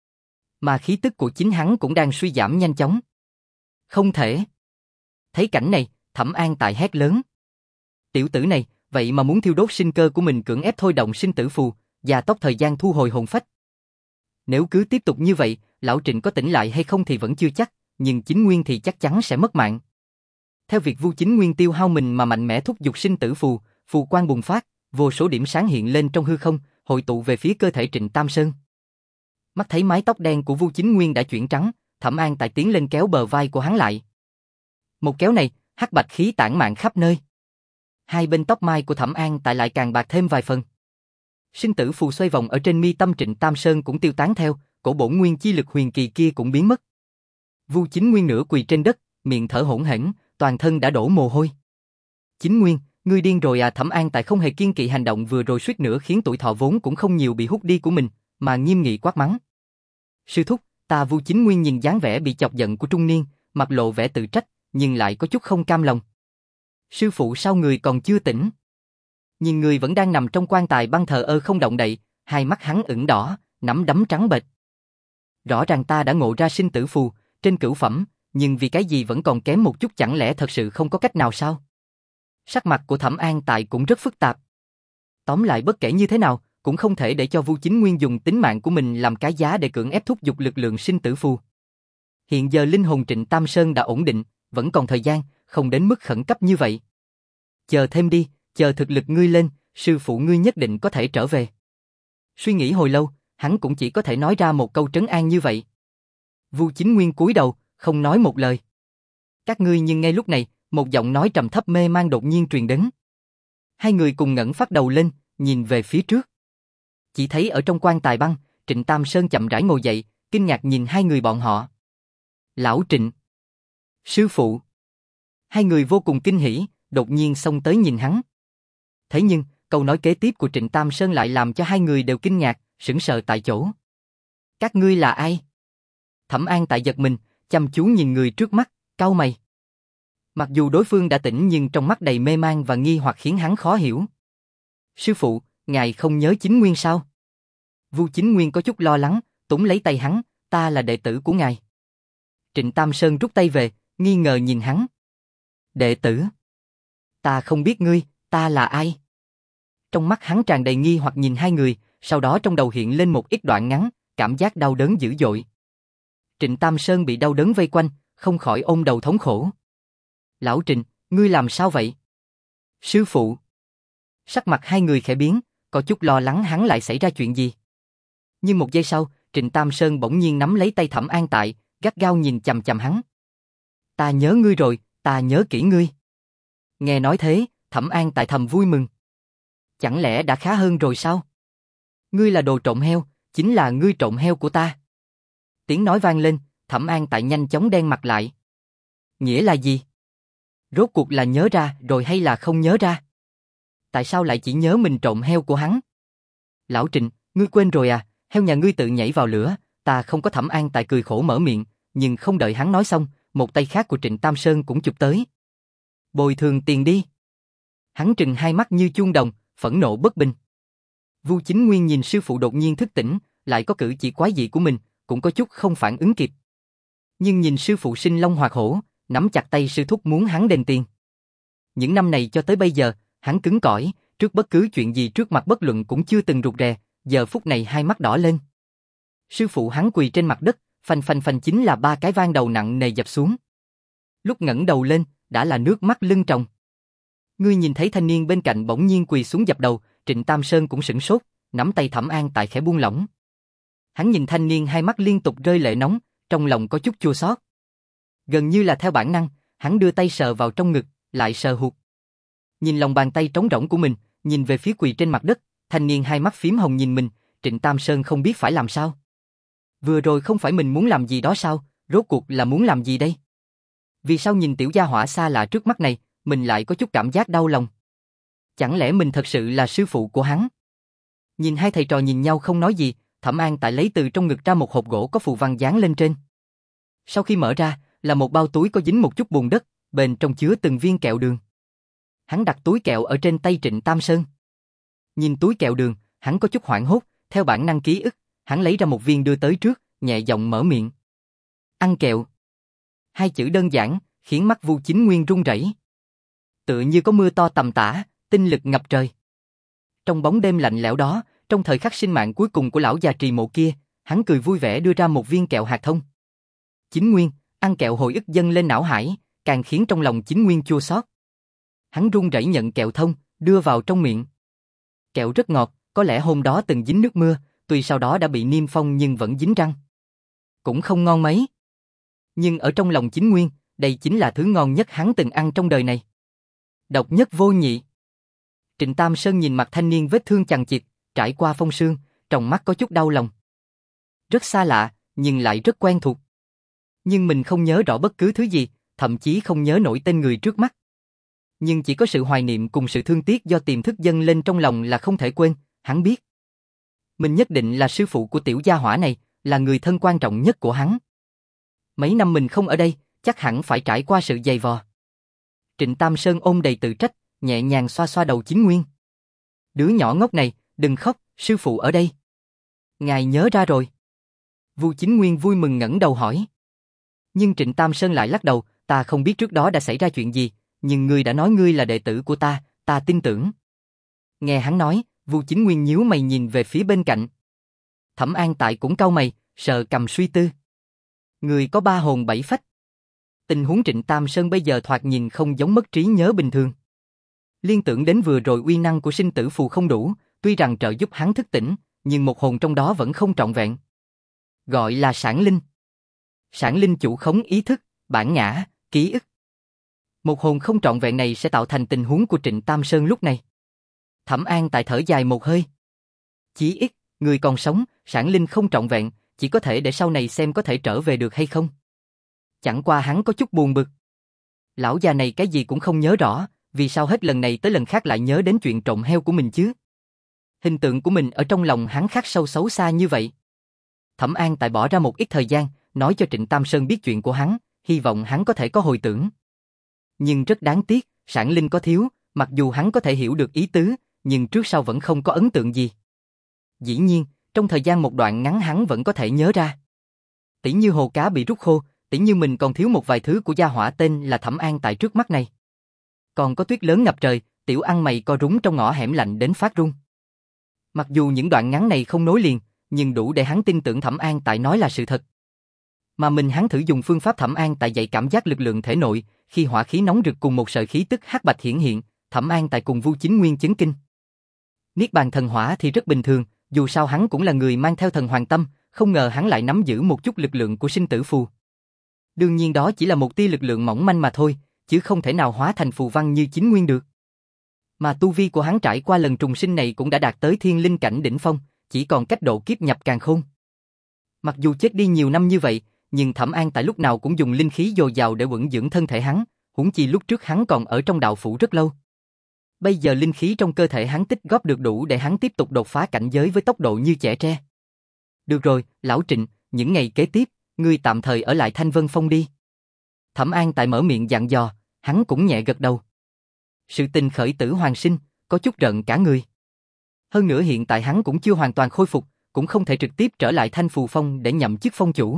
mà khí tức của chính hắn cũng đang suy giảm nhanh chóng. Không thể. Thấy cảnh này, Thẩm An Tại hét lớn. Tiểu tử này, vậy mà muốn thiêu đốt sinh cơ của mình cưỡng ép thôi động sinh tử phù, gia tốc thời gian thu hồi hồn phách. Nếu cứ tiếp tục như vậy, lão Trịnh có tỉnh lại hay không thì vẫn chưa chắc, nhưng Chính Nguyên thì chắc chắn sẽ mất mạng. Theo việc Vu Chính Nguyên tiêu hao mình mà mạnh mẽ thúc giục sinh tử phù, phù quang bùng phát, vô số điểm sáng hiện lên trong hư không, hội tụ về phía cơ thể Trịnh Tam Sơn. Mắt thấy mái tóc đen của Vu Chính Nguyên đã chuyển trắng, Thẩm An Tại tiến lên kéo bờ vai của hắn lại. Một kéo này, hắc bạch khí tản mạn khắp nơi. Hai bên tóc mai của Thẩm An Tại lại càng bạc thêm vài phần. Sinh tử phù xoay vòng ở trên mi tâm Trịnh Tam Sơn cũng tiêu tán theo, cổ bổn nguyên chi lực huyền kỳ kia cũng biến mất. Vu Chính Nguyên nửa quỳ trên đất, miệng thở hổn hển, toàn thân đã đổ mồ hôi. Chính Nguyên, ngươi điên rồi à? Thẩm An Tại không hề kiêng kỵ hành động vừa rồi suýt nữa khiến tuổi thọ vốn cũng không nhiều bị hút đi của mình, mà nghiêm nghị quát mắng. Sư thúc, ta Vu Chính Nguyên nhìn dáng vẻ bị chọc giận của trung niên, mặt lộ vẻ tự trách, nhưng lại có chút không cam lòng. Sư phụ sao người còn chưa tỉnh? Nhìn người vẫn đang nằm trong quan tài băng thờ ơ không động đậy, hai mắt hắn ửng đỏ, nắm đấm trắng bệch. Rõ ràng ta đã ngộ ra sinh tử phù, trên cửu phẩm, nhưng vì cái gì vẫn còn kém một chút, chẳng lẽ thật sự không có cách nào sao? Sắc mặt của Thẩm An Tại cũng rất phức tạp. Tóm lại bất kể như thế nào, cũng không thể để cho Vu Chính Nguyên dùng tính mạng của mình làm cái giá để cưỡng ép thúc giục lực lượng sinh tử phù. Hiện giờ linh hồn Trịnh Tam Sơn đã ổn định, vẫn còn thời gian, không đến mức khẩn cấp như vậy. Chờ thêm đi, chờ thực lực ngươi lên, sư phụ ngươi nhất định có thể trở về. Suy nghĩ hồi lâu, hắn cũng chỉ có thể nói ra một câu trấn an như vậy. Vu Chính Nguyên cúi đầu, không nói một lời. Các ngươi, nhưng ngay lúc này, một giọng nói trầm thấp mê man đột nhiên truyền đến. Hai người cùng ngẩng phát đầu lên, nhìn về phía trước. Chỉ thấy ở trong quan tài băng, Trịnh Tam Sơn chậm rãi ngồi dậy, kinh ngạc nhìn hai người bọn họ. Lão Trịnh! Sư phụ! Hai người vô cùng kinh hỉ, đột nhiên xông tới nhìn hắn. Thế nhưng, câu nói kế tiếp của Trịnh Tam Sơn lại làm cho hai người đều kinh ngạc, sững sờ tại chỗ. Các ngươi là ai? Thẩm An Tại giật mình, chăm chú nhìn người trước mắt, cau mày. Mặc dù đối phương đã tỉnh nhưng trong mắt đầy mê man và nghi hoặc khiến hắn khó hiểu. Sư phụ, ngài không nhớ Chính Nguyên sao? Vu Chính Nguyên có chút lo lắng, túm lấy tay hắn, ta là đệ tử của ngài. Trịnh Tam Sơn rút tay về, nghi ngờ nhìn hắn. Đệ tử? Ta không biết ngươi, ta là ai? Trong mắt hắn tràn đầy nghi hoặc nhìn hai người, sau đó trong đầu hiện lên một ít đoạn ngắn, cảm giác đau đớn dữ dội. Trịnh Tam Sơn bị đau đớn vây quanh, không khỏi ôm đầu thống khổ. Lão Trịnh, ngươi làm sao vậy? Sư phụ. Sắc mặt hai người khẽ biến, có chút lo lắng hắn lại xảy ra chuyện gì. Nhưng một giây sau, Trịnh Tam Sơn bỗng nhiên nắm lấy tay Thẩm An Tại, gắt gao nhìn chằm chằm hắn. Ta nhớ ngươi rồi, ta nhớ kỹ ngươi. Nghe nói thế, Thẩm An Tại thầm vui mừng. Chẳng lẽ đã khá hơn rồi sao? Ngươi là đồ trộm heo, chính là ngươi trộm heo của ta. Tiếng nói vang lên, Thẩm An Tại nhanh chóng đen mặt lại. Nghĩa là gì? Rốt cuộc là nhớ ra rồi hay là không nhớ ra? Tại sao lại chỉ nhớ mình trộm heo của hắn? Lão Trịnh, ngươi quên rồi à, heo nhà ngươi tự nhảy vào lửa, ta không có. Thẩm An Tại cười khổ mở miệng, nhưng không đợi hắn nói xong, một tay khác của Trịnh Tam Sơn cũng chụp tới. Bồi thường tiền đi. Hắn trừng hai mắt như chuông đồng, phẫn nộ bất bình. Vu Chính Nguyên nhìn sư phụ đột nhiên thức tỉnh, lại có cử chỉ quái dị của mình, cũng có chút không phản ứng kịp. Nhưng nhìn sư phụ sinh long hoạt hổ, nắm chặt tay sư thúc muốn hắn đền tiền. Những năm này cho tới bây giờ, hắn cứng cỏi, trước bất cứ chuyện gì trước mặt bất luận cũng chưa từng rụt rè, giờ phút này hai mắt đỏ lên. Sư phụ hắn quỳ trên mặt đất, phanh phanh phanh chính là ba cái vang đầu nặng nề dập xuống. Lúc ngẩng đầu lên, đã là nước mắt lưng tròng. Ngươi nhìn thấy thanh niên bên cạnh bỗng nhiên quỳ xuống dập đầu, Trịnh Tam Sơn cũng sửng sốt, nắm tay Thẩm An Tại khẽ buông lỏng. Hắn nhìn thanh niên hai mắt liên tục rơi lệ nóng, trong lòng có chút chua xót. Gần như là theo bản năng, hắn đưa tay sờ vào trong ngực, lại sờ hụt. Nhìn lòng bàn tay trống rỗng của mình, nhìn về phía quỳ trên mặt đất, thanh niên hai mắt phím hồng nhìn mình, Trịnh Tam Sơn không biết phải làm sao. Vừa rồi không phải mình muốn làm gì đó sao, rốt cuộc là muốn làm gì đây? Vì sao nhìn tiểu gia hỏa xa lạ trước mắt này, mình lại có chút cảm giác đau lòng? Chẳng lẽ mình thật sự là sư phụ của hắn? Nhìn hai thầy trò nhìn nhau không nói gì, Thẩm An Tại lấy từ trong ngực ra một hộp gỗ có phù văn dán lên trên. Sau khi mở ra, là một bao túi có dính một chút bùn đất, bên trong chứa từng viên kẹo đường. Hắn đặt túi kẹo ở trên tay Trịnh Tam Sơn. Nhìn túi kẹo đường, hắn có chút hoảng hốt, theo bản năng ký ức, hắn lấy ra một viên đưa tới trước, nhẹ giọng mở miệng. Ăn kẹo. Hai chữ đơn giản, khiến mắt Vu Chính Nguyên run rẩy. Tựa như có mưa to tầm tã, tinh lực ngập trời. Trong bóng đêm lạnh lẽo đó, trong thời khắc sinh mạng cuối cùng của lão già trì mộ kia, hắn cười vui vẻ đưa ra một viên kẹo hạt thông. Chính Nguyên, ăn kẹo hồi ức dâng lên não hải, càng khiến trong lòng Chính Nguyên chua xót. Hắn run rẩy nhận kẹo thông, đưa vào trong miệng. Kẹo rất ngọt, có lẽ hôm đó từng dính nước mưa, tuy sau đó đã bị niêm phong nhưng vẫn dính răng. Cũng không ngon mấy. Nhưng ở trong lòng Chính Nguyên, đây chính là thứ ngon nhất hắn từng ăn trong đời này. Độc nhất vô nhị. Trịnh Tam Sơn nhìn mặt thanh niên vết thương chằng chịt, trải qua phong sương, trong mắt có chút đau lòng. Rất xa lạ, nhưng lại rất quen thuộc. Nhưng mình không nhớ rõ bất cứ thứ gì, thậm chí không nhớ nổi tên người trước mắt. Nhưng chỉ có sự hoài niệm cùng sự thương tiếc do tiềm thức dâng lên trong lòng là không thể quên, hắn biết. Mình nhất định là sư phụ của tiểu gia hỏa này, là người thân quan trọng nhất của hắn. Mấy năm mình không ở đây, chắc hẳn phải trải qua sự dày vò. Trịnh Tam Sơn ôm đầy tự trách, nhẹ nhàng xoa xoa đầu Chính Nguyên. Đứa nhỏ ngốc này, đừng khóc, sư phụ ở đây. Ngài nhớ ra rồi. Vu Chính Nguyên vui mừng ngẩng đầu hỏi. Nhưng Trịnh Tam Sơn lại lắc đầu, ta không biết trước đó đã xảy ra chuyện gì, nhưng ngươi đã nói ngươi là đệ tử của ta, ta tin tưởng. Nghe hắn nói, Vu Chính Nguyên nhíu mày nhìn về phía bên cạnh. Thẩm An Tại cũng cau mày, sờ cầm suy tư. Người có ba hồn bảy phách. Tình huống Trịnh Tam Sơn bây giờ thoạt nhìn không giống mất trí nhớ bình thường. Liên tưởng đến vừa rồi uy năng của sinh tử phù không đủ, tuy rằng trợ giúp hắn thức tỉnh, nhưng một hồn trong đó vẫn không trọn vẹn. Gọi là sản linh. Sản linh chủ khống ý thức, bản ngã, ký ức. Một hồn không trọn vẹn này sẽ tạo thành tình huống của Trịnh Tam Sơn lúc này. Thẩm An Tại thở dài một hơi. Chí ít, người còn sống, sản linh không trọn vẹn, chỉ có thể để sau này xem có thể trở về được hay không. Chẳng qua hắn có chút buồn bực. Lão già này cái gì cũng không nhớ rõ, vì sao hết lần này tới lần khác lại nhớ đến chuyện trộm heo của mình chứ? Hình tượng của mình ở trong lòng hắn khắc sâu xấu xa như vậy. Thẩm An Tại bỏ ra một ít thời gian, nói cho Trịnh Tam Sơn biết chuyện của hắn, hy vọng hắn có thể có hồi tưởng. Nhưng rất đáng tiếc, sản linh có thiếu, mặc dù hắn có thể hiểu được ý tứ, nhưng trước sau vẫn không có ấn tượng gì. Dĩ nhiên, trong thời gian một đoạn ngắn hắn vẫn có thể nhớ ra. Tỉ như hồ cá bị rút khô, tỉ như mình còn thiếu một vài thứ của gia hỏa tên là Thẩm An Tại trước mắt này. Còn có tuyết lớn ngập trời, tiểu ăn mày co rúng trong ngõ hẻm lạnh đến phát run. Mặc dù những đoạn ngắn này không nối liền, nhưng đủ để hắn tin tưởng Thẩm An Tại nói là sự thật. Mà mình hắn thử dùng phương pháp Thẩm An Tại dạy cảm giác lực lượng thể nội, khi hỏa khí nóng rực cùng một sợi khí tức hắc bạch hiển hiện, Thẩm An Tại cùng Vu Chính Nguyên chấn kinh. Niết bàn thần hỏa thì rất bình thường, dù sao hắn cũng là người mang theo thần hoàng tâm, không ngờ hắn lại nắm giữ một chút lực lượng của sinh tử phù. Đương nhiên đó chỉ là một tia lực lượng mỏng manh mà thôi, chứ không thể nào hóa thành phù văn như Chính Nguyên được. Mà tu vi của hắn trải qua lần trùng sinh này cũng đã đạt tới thiên linh cảnh đỉnh phong, chỉ còn cách độ kiếp nhập càn khôn. Mặc dù chết đi nhiều năm như vậy, nhưng Thẩm An Tại lúc nào cũng dùng linh khí dồi dào để vững dưỡng thân thể hắn, huống chi lúc trước hắn còn ở trong đạo phủ rất lâu. Bây giờ linh khí trong cơ thể hắn tích góp được đủ để hắn tiếp tục đột phá cảnh giới với tốc độ như trẻ tre. Được rồi, lão Trịnh, những ngày kế tiếp, ngươi tạm thời ở lại Thanh Vân Phong đi. Thẩm An Tại mở miệng dặn dò, hắn cũng nhẹ gật đầu. Sự tình khởi tử hoàn sinh, có chút rợn cả người. Hơn nữa hiện tại hắn cũng chưa hoàn toàn khôi phục, cũng không thể trực tiếp trở lại Thanh Phù Phong để nhậm chức phong chủ.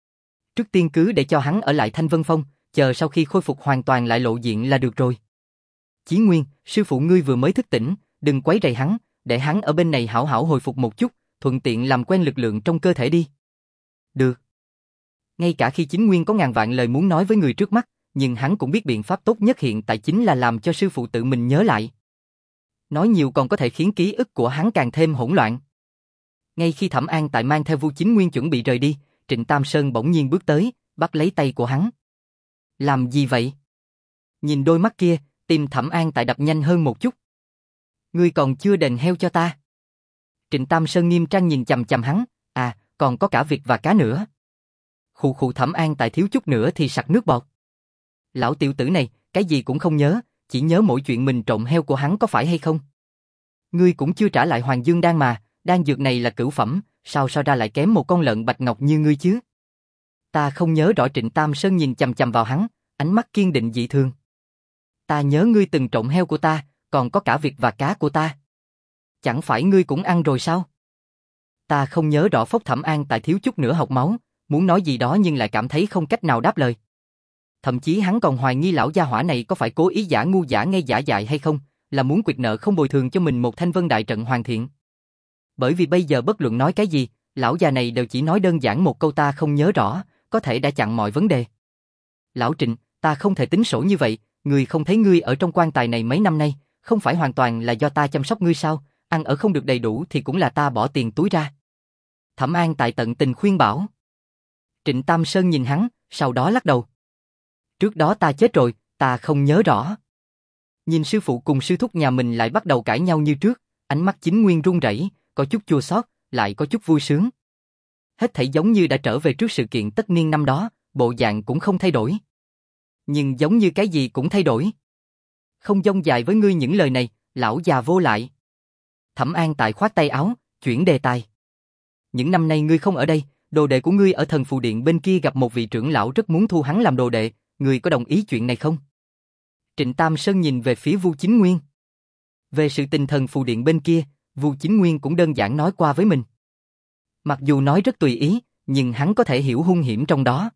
Trước tiên cứ để cho hắn ở lại Thanh Vân Phong, chờ sau khi khôi phục hoàn toàn lại lộ diện là được rồi. Chí Nguyên, sư phụ ngươi vừa mới thức tỉnh, đừng quấy rầy hắn, để hắn ở bên này hảo hảo hồi phục một chút, thuận tiện làm quen lực lượng trong cơ thể đi. Được. Ngay cả khi Chính Nguyên có ngàn vạn lời muốn nói với người trước mắt, nhưng hắn cũng biết biện pháp tốt nhất hiện tại chính là làm cho sư phụ tự mình nhớ lại. Nói nhiều còn có thể khiến ký ức của hắn càng thêm hỗn loạn. Ngay khi Thẩm An Tại mang theo Vu Chính Nguyên chuẩn bị rời đi, Trịnh Tam Sơn bỗng nhiên bước tới, bắt lấy tay của hắn. Làm gì vậy? Nhìn đôi mắt kia, tim Thẩm An Tại đập nhanh hơn một chút. Ngươi còn chưa đền heo cho ta. Trịnh Tam Sơn nghiêm trang nhìn chằm chằm hắn, à, còn có cả vịt và cá nữa. Khụ khụ Thẩm An Tại thiếu chút nữa thì sặc nước bọt. Lão tiểu tử này, cái gì cũng không nhớ, chỉ nhớ mỗi chuyện mình trộm heo của hắn có phải hay không. Ngươi cũng chưa trả lại Hoàng Dương đan mà, đan dược này là cửu phẩm, sao sao ra lại kém một con lợn bạch ngọc như ngươi chứ? Ta không nhớ rõ. Trịnh Tam Sơn nhìn chằm chằm vào hắn, ánh mắt kiên định dị thường. Ta nhớ ngươi từng trộm heo của ta, còn có cả vịt và cá của ta. Chẳng phải ngươi cũng ăn rồi sao? Ta không nhớ rõ. Phốc Thẩm An Tại thiếu chút nữa học máu, muốn nói gì đó nhưng lại cảm thấy không cách nào đáp lời. Thậm chí hắn còn hoài nghi lão gia hỏa này có phải cố ý giả ngu giả ngây giả dại hay không, là muốn quyệt nợ không bồi thường cho mình một Thanh Vân đại trận hoàn thiện. Bởi vì bây giờ bất luận nói cái gì, lão già này đều chỉ nói đơn giản một câu ta không nhớ rõ, có thể đã chặn mọi vấn đề. Lão Trịnh, ta không thể tính sổ như vậy, ngươi không thấy ngươi ở trong quan tài này mấy năm nay, không phải hoàn toàn là do ta chăm sóc ngươi sao, ăn ở không được đầy đủ thì cũng là ta bỏ tiền túi ra. Thẩm An Tại tận tình khuyên bảo. Trịnh Tam Sơn nhìn hắn, sau đó lắc đầu. Trước đó ta chết rồi, ta không nhớ rõ. Nhìn sư phụ cùng sư thúc nhà mình lại bắt đầu cãi nhau như trước, ánh mắt Chính Nguyên run rẩy, có chút chua xót, lại có chút vui sướng. Hết thảy giống như đã trở về trước sự kiện tất niên năm đó, bộ dạng cũng không thay đổi. Nhưng giống như cái gì cũng thay đổi. Không dông dài với ngươi những lời này, lão già vô lại. Thẩm An Tại khoát tay áo, chuyển đề tài. Những năm nay ngươi không ở đây, đồ đệ của ngươi ở Thần Phù Điện bên kia gặp một vị trưởng lão rất muốn thu hắn làm đồ đệ, ngươi có đồng ý chuyện này không? Trịnh Tam Sơn nhìn về phía Vu Chính Nguyên. Về sự tình Thần Phù Điện bên kia, Vu Chính Nguyên cũng đơn giản nói qua với mình. Mặc dù nói rất tùy ý, nhưng hắn có thể hiểu hung hiểm trong đó.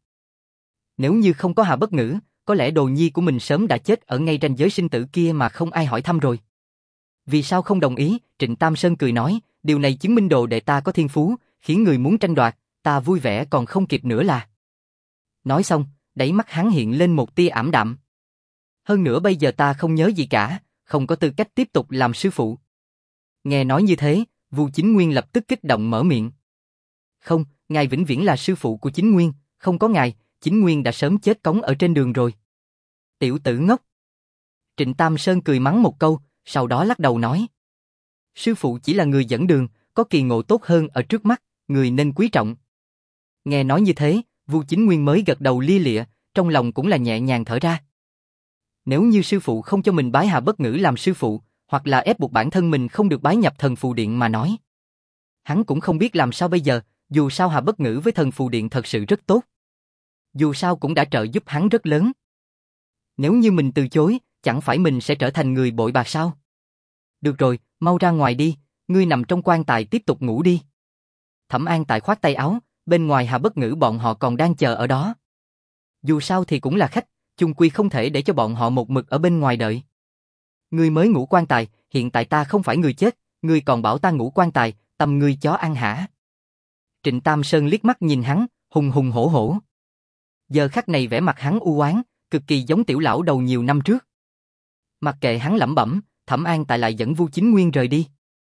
Nếu như không có Hà Bất Ngữ, có lẽ đồ nhi của mình sớm đã chết ở ngay ranh giới sinh tử kia mà không ai hỏi thăm rồi. Vì sao không đồng ý? Trịnh Tam Sơn cười nói, điều này chứng minh đồ đệ ta có thiên phú, khiến người muốn tranh đoạt, ta vui vẻ còn không kịp nữa là. Nói xong, đáy mắt hắn hiện lên một tia ảm đạm. Hơn nữa bây giờ ta không nhớ gì cả, không có tư cách tiếp tục làm sư phụ. Nghe nói như thế, Vu Chính Nguyên lập tức kích động mở miệng. Không, ngài vĩnh viễn là sư phụ của Chính Nguyên, không có ngài, Chính Nguyên đã sớm chết cống ở trên đường rồi. Tiểu tử ngốc. Trịnh Tam Sơn cười mắng một câu, sau đó lắc đầu nói. Sư phụ chỉ là người dẫn đường, có kỳ ngộ tốt hơn ở trước mắt, người nên quý trọng. Nghe nói như thế, Vu Chính Nguyên mới gật đầu lia lịa, trong lòng cũng là nhẹ nhàng thở ra. Nếu như sư phụ không cho mình bái Hà Bất Ngữ làm sư phụ, hoặc là ép buộc bản thân mình không được bái nhập Thần Phù Điện mà nói. Hắn cũng không biết làm sao bây giờ, dù sao Hà Bất Ngữ với Thần Phù Điện thật sự rất tốt. Dù sao cũng đã trợ giúp hắn rất lớn. Nếu như mình từ chối, chẳng phải mình sẽ trở thành người bội bạc sao? Được rồi, mau ra ngoài đi, ngươi nằm trong quan tài tiếp tục ngủ đi. Thẩm An Tại khoát tay áo, bên ngoài Hà Bất Ngữ bọn họ còn đang chờ ở đó. Dù sao thì cũng là khách, chung quy không thể để cho bọn họ một mực ở bên ngoài đợi. Ngươi mới ngủ quan tài, hiện tại ta không phải người chết, ngươi còn bảo ta ngủ quan tài, tầm ngươi chó ăn hả? Trịnh Tam Sơn liếc mắt nhìn hắn, hùng hùng hổ hổ. Giờ khắc này vẻ mặt hắn u oán, cực kỳ giống tiểu lão đầu nhiều năm trước. Mặc kệ hắn lẩm bẩm, Thẩm An Tại lại dẫn Vu Chính Nguyên rời đi.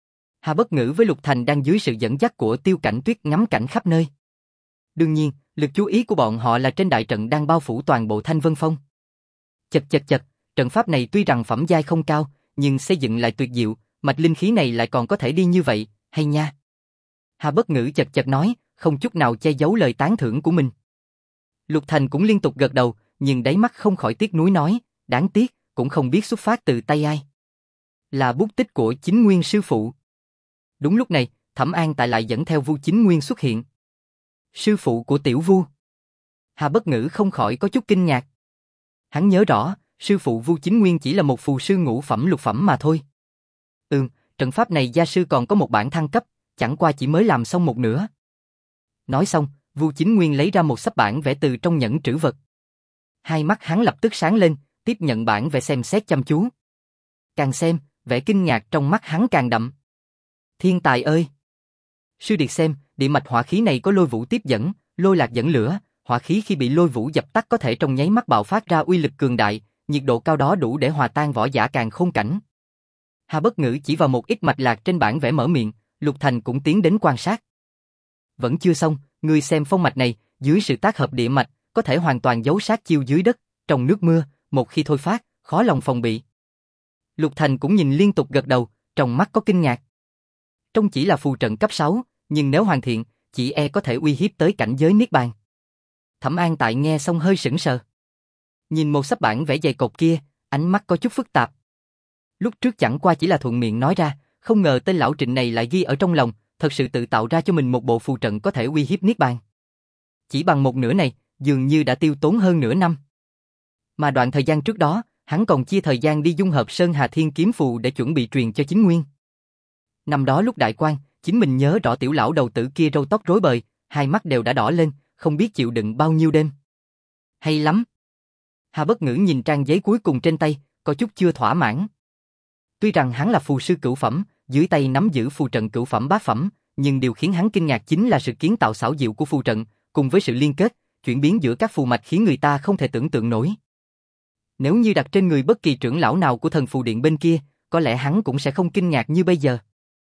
Hà Bất Ngữ với Lục Thành đang dưới sự dẫn dắt của Tiêu Cảnh Tuyết ngắm cảnh khắp nơi. Đương nhiên, lực chú ý của bọn họ là trên đại trận đang bao phủ toàn bộ Thanh Vân Phong. Chật chật chật, trận pháp này tuy rằng phẩm giai không cao, nhưng xây dựng lại tuyệt diệu, mạch linh khí này lại còn có thể đi như vậy, hay nha. Hà Bất Ngữ chật chật nói, không chút nào che giấu lời tán thưởng của mình. Lục Thành cũng liên tục gật đầu, nhưng đáy mắt không khỏi tiếc nuối nói, đáng tiếc, cũng không biết xuất phát từ tay ai. Là bút tích của Chính Nguyên sư phụ. Đúng lúc này, Thẩm An Tại lại dẫn theo Vu Chính Nguyên xuất hiện. Sư phụ của Tiểu Vu. Hà Bất Ngữ không khỏi có chút kinh ngạc. Hắn nhớ rõ, sư phụ Vu Chính Nguyên chỉ là một phù sư ngũ phẩm lục phẩm mà thôi. Ừm, trận pháp này gia sư còn có một bản thăng cấp, chẳng qua chỉ mới làm xong một nửa. Nói xong, Vu Chính Nguyên lấy ra một xấp bản vẽ từ trong nhẫn trữ vật. Hai mắt hắn lập tức sáng lên, tiếp nhận bản vẽ xem xét chăm chú. Càng xem, vẻ kinh ngạc trong mắt hắn càng đậm. Thiên tài ơi! Sư điệt xem, địa mạch hỏa khí này có lôi vũ tiếp dẫn, lôi lạc dẫn lửa, hỏa khí khi bị lôi vũ dập tắt có thể trong nháy mắt bạo phát ra uy lực cường đại, nhiệt độ cao đó đủ để hòa tan võ giả càng khôn cảnh. Hà Bất Ngữ chỉ vào một ít mạch lạc trên bản vẽ mở miệng, Lục Thành cũng tiến đến quan sát. Vẫn chưa xong, ngươi xem phong mạch này, dưới sự tác hợp địa mạch, có thể hoàn toàn giấu sát chiêu dưới đất, trong nước mưa, một khi thôi phát, khó lòng phòng bị. Lục Thành cũng nhìn liên tục gật đầu, trong mắt có kinh ngạc. Trong chỉ là phù trận cấp sáu, nhưng nếu hoàn thiện, chỉ e có thể uy hiếp tới cảnh giới niết bàn. Thẩm An Tại nghe xong hơi sững sờ. Nhìn một xấp bản vẽ dày cột kia, ánh mắt có chút phức tạp. Lúc trước chẳng qua chỉ là thuận miệng nói ra, không ngờ tên lão Trịnh này lại ghi ở trong lòng, thật sự tự tạo ra cho mình một bộ phù trận có thể uy hiếp niết bàn. Chỉ bằng một nửa này, dường như đã tiêu tốn hơn nửa năm. Mà đoạn thời gian trước đó, hắn còn chia thời gian đi dung hợp Sơn Hà Thiên Kiếm Phù để chuẩn bị truyền cho Chính Nguyên. Năm đó lúc đại quan, chính mình nhớ rõ tiểu lão đầu tử kia râu tóc rối bời, hai mắt đều đã đỏ lên, không biết chịu đựng bao nhiêu đêm. Hay lắm. Hà Bất Ngữ nhìn trang giấy cuối cùng trên tay, có chút chưa thỏa mãn. Tuy rằng hắn là phù sư cửu phẩm, dưới tay nắm giữ phù trận cửu phẩm bát phẩm, nhưng điều khiến hắn kinh ngạc chính là sự kiến tạo xảo diệu của phù trận, cùng với sự liên kết, chuyển biến giữa các phù mạch khiến người ta không thể tưởng tượng nổi. Nếu như đặt trên người bất kỳ trưởng lão nào của Thần Phù Điện bên kia, có lẽ hắn cũng sẽ không kinh ngạc như bây giờ.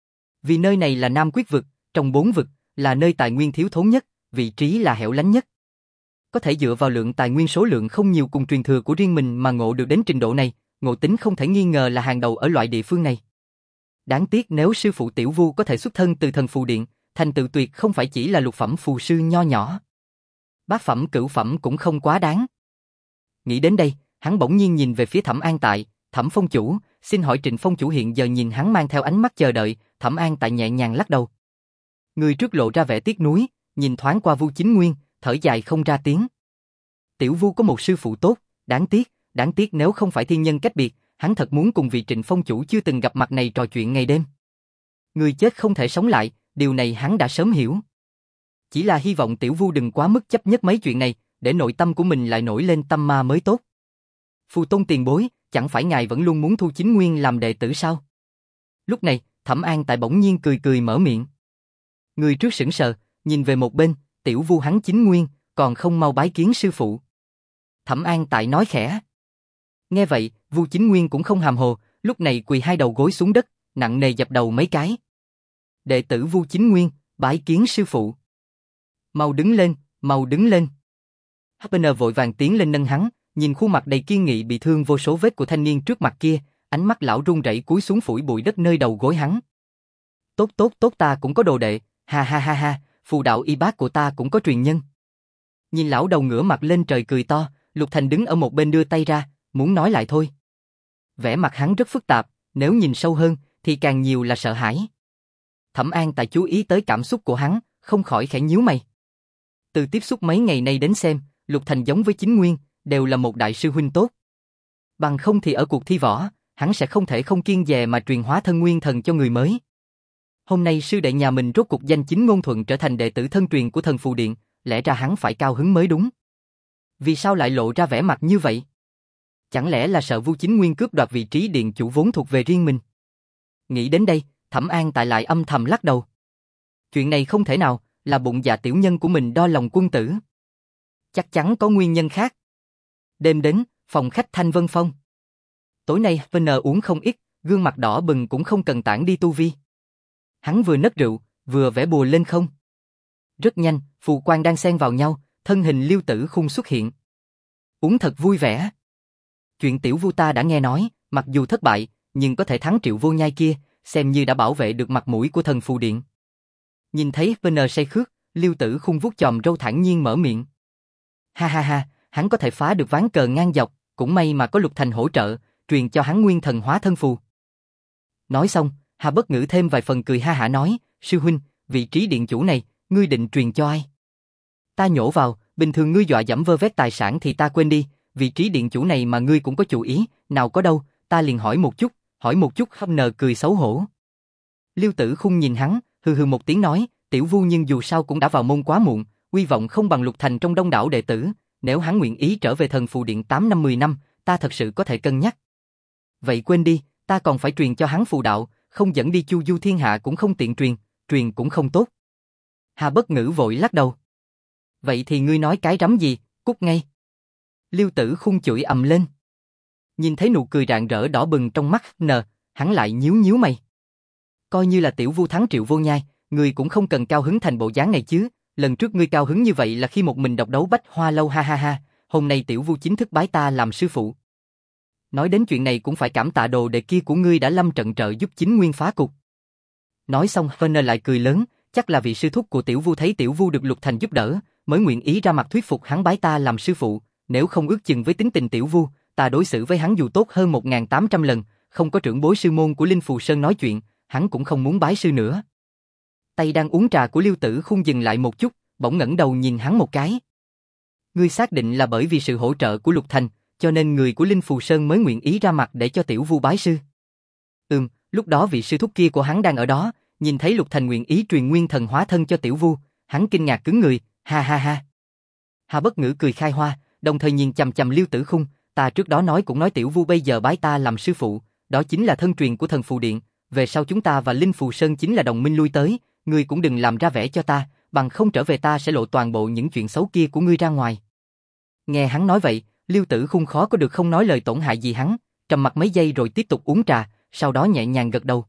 Vì nơi này là Nam Quyết vực, trong bốn vực, là nơi tài nguyên thiếu thốn nhất, vị trí là hẻo lánh nhất. Có thể dựa vào lượng tài nguyên số lượng không nhiều cùng truyền thừa của riêng mình mà ngộ được đến trình độ này, ngộ tính không thể nghi ngờ là hàng đầu ở loại địa phương này. Đáng tiếc nếu sư phụ Tiểu Vu có thể xuất thân từ Thần Phù Điện, thành tựu tuyệt không phải chỉ là lục phẩm phù sư nho nhỏ. Bát phẩm cửu phẩm cũng không quá đáng. Nghĩ đến đây, hắn bỗng nhiên nhìn về phía Thẩm An Tại, Thẩm Phong chủ, xin hỏi Trịnh Phong chủ hiện giờ nhìn hắn mang theo ánh mắt chờ đợi, Thẩm An Tại nhẹ nhàng lắc đầu. Người trước lộ ra vẻ tiếc nuối, nhìn thoáng qua Vu Chính Nguyên, thở dài không ra tiếng. Tiểu Vu có một sư phụ tốt, đáng tiếc, đáng tiếc nếu không phải thiên nhân cách biệt, hắn thật muốn cùng vị Trịnh Phong chủ chưa từng gặp mặt này trò chuyện ngày đêm. Người chết không thể sống lại, điều này hắn đã sớm hiểu. Chỉ là hy vọng Tiểu Vu đừng quá mức chấp nhất mấy chuyện này, để nội tâm của mình lại nổi lên tâm ma mới tốt. Phù Tôn tiền bối, chẳng phải ngài vẫn luôn muốn thu Chính Nguyên làm đệ tử sao? Lúc này, Thẩm An Tại bỗng nhiên cười cười mở miệng. Người trước sững sờ, nhìn về một bên, tiểu vu hắn chính nguyên, còn không mau bái kiến sư phụ. Thẩm An Tại nói khẽ. Nghe vậy, Vu Chính Nguyên cũng không hàm hồ, lúc này quỳ hai đầu gối xuống đất, nặng nề dập đầu mấy cái. Đệ tử Vu Chính Nguyên, bái kiến sư phụ. Mau đứng lên, mau đứng lên. Happener vội vàng tiến lên nâng hắn, nhìn khuôn mặt đầy kiên nghị bị thương vô số vết của thanh niên trước mặt kia, ánh mắt lão run rẩy cúi xuống phủi bụi đất nơi đầu gối hắn. Tốt tốt tốt, ta cũng có đồ đệ, ha ha ha ha, phù đạo y bác của ta cũng có truyền nhân. Nhìn lão đầu ngửa mặt lên trời cười to, Lục Thành đứng ở một bên đưa tay ra, muốn nói lại thôi. Vẻ mặt hắn rất phức tạp, nếu nhìn sâu hơn thì càng nhiều là sợ hãi. Thẩm An Tại chú ý tới cảm xúc của hắn, không khỏi khẽ nhíu mày. Từ tiếp xúc mấy ngày nay đến xem, Lục Thành giống với Chính Nguyên, đều là một đại sư huynh tốt. Bằng không thì ở cuộc thi võ, hắn sẽ không thể không kiêng dè mà truyền hóa thân nguyên thần cho người mới. Hôm nay sư đệ nhà mình rốt cục danh chính ngôn thuận trở thành đệ tử thân truyền của Thần Phù Điện, lẽ ra hắn phải cao hứng mới đúng. Vì sao lại lộ ra vẻ mặt như vậy? Chẳng lẽ là sợ Vu Chính Nguyên cướp đoạt vị trí điện chủ vốn thuộc về riêng mình? Nghĩ đến đây, Thẩm An Tại lại âm thầm lắc đầu. Chuyện này không thể nào, là bụng dạ tiểu nhân của mình đo lòng quân tử. Chắc chắn có nguyên nhân khác. Đêm đến, phòng khách Thanh Vân Phong. Tối nay Vân uống không ít, gương mặt đỏ bừng cũng không cần tản đi tu vi. Hắn vừa nấc rượu, vừa vẽ bùa lên không. Rất nhanh, phù quang đang xen vào nhau, thân hình Liêu Tử Khung xuất hiện. Uống thật vui vẻ. Chuyện tiểu vu ta đã nghe nói, mặc dù thất bại, nhưng có thể thắng Triệu Vô Nhai kia, xem như đã bảo vệ được mặt mũi của Thần Phù Điện. Nhìn thấy Vân say khước, Liêu Tử Khung vuốt chòm râu thản nhiên mở miệng. Ha ha ha, hắn có thể phá được ván cờ ngang dọc, cũng may mà có Lục Thành hỗ trợ, truyền cho hắn nguyên thần hóa thân phù. Nói xong, Hà Bất Ngữ thêm vài phần cười ha hả nói, sư huynh, vị trí điện chủ này, ngươi định truyền cho ai? Ta nhổ vào, bình thường ngươi dọa dẫm vơ vét tài sản thì ta quên đi, vị trí điện chủ này mà ngươi cũng có chủ ý, nào có đâu, ta liền hỏi một chút, hỏi một chút. Hâm nờ cười xấu hổ. Liêu Tử Khung nhìn hắn, hừ hừ một tiếng nói, tiểu vu nhưng dù sao cũng đã vào môn quá muộn, uy vọng không bằng Lục Thành trong đông đảo đệ tử, nếu hắn nguyện ý trở về Thần Phù Điện tám năm mười năm, ta thật sự có thể cân nhắc. Vậy quên đi, ta còn phải truyền cho hắn phù đạo, không dẫn đi chu du thiên hạ cũng không tiện truyền, truyền cũng không tốt. Hà Bất Ngữ vội lắc đầu. Vậy thì ngươi nói cái rắm gì, cút ngay. Liêu Tử Khung chửi ầm lên. Nhìn thấy nụ cười rạng rỡ đỏ bừng trong mắt nờ, hắn lại nhíu nhíu mày. Coi như là tiểu vu thắng Triệu Vô Nhai, ngươi cũng không cần cao hứng thành bộ dáng này chứ, lần trước ngươi cao hứng như vậy là khi một mình độc đấu Bách Hoa Lâu ha ha ha, hôm nay tiểu vu chính thức bái ta làm sư phụ. Nói đến chuyện này cũng phải cảm tạ đồ đệ kia của ngươi đã lâm trận trợ giúp Chính Nguyên phá cục. Nói xong Vân lại cười lớn, chắc là vị sư thúc của tiểu vu thấy tiểu vu được Lục Thành giúp đỡ, mới nguyện ý ra mặt thuyết phục hắn bái ta làm sư phụ, nếu không ước chừng với tính tình tiểu vu, ta đối xử với hắn dù tốt hơn một nghìn tám trăm lần, không có trưởng bối sư môn của Linh Phù Sơn nói chuyện, hắn cũng không muốn bái sư nữa. Tay đang uống trà của Liêu Tử Khung dừng lại một chút, bỗng ngẩng đầu nhìn hắn một cái. Ngươi xác định là bởi vì sự hỗ trợ của Lục Thành, cho nên người của Linh Phù Sơn mới nguyện ý ra mặt để cho tiểu vu bái sư. Ừm, lúc đó vị sư thúc kia của hắn đang ở đó, nhìn thấy Lục Thành nguyện ý truyền nguyên thần hóa thân cho tiểu vu, hắn kinh ngạc cứng người, ha ha ha. Hà Bất Ngữ cười khai hoa, đồng thời nhìn chằm chằm Liêu Tử Khung, ta trước đó nói cũng nói tiểu vu bây giờ bái ta làm sư phụ, đó chính là thân truyền của Thần Phù Điện, về sau chúng ta và Linh Phù Sơn chính là đồng minh lui tới, ngươi cũng đừng làm ra vẻ cho ta, bằng không trở về ta sẽ lộ toàn bộ những chuyện xấu kia của ngươi ra ngoài. Nghe hắn nói vậy, Liêu Tử Khung khó có được không nói lời tổn hại gì hắn, trầm mặt mấy giây rồi tiếp tục uống trà, sau đó nhẹ nhàng gật đầu.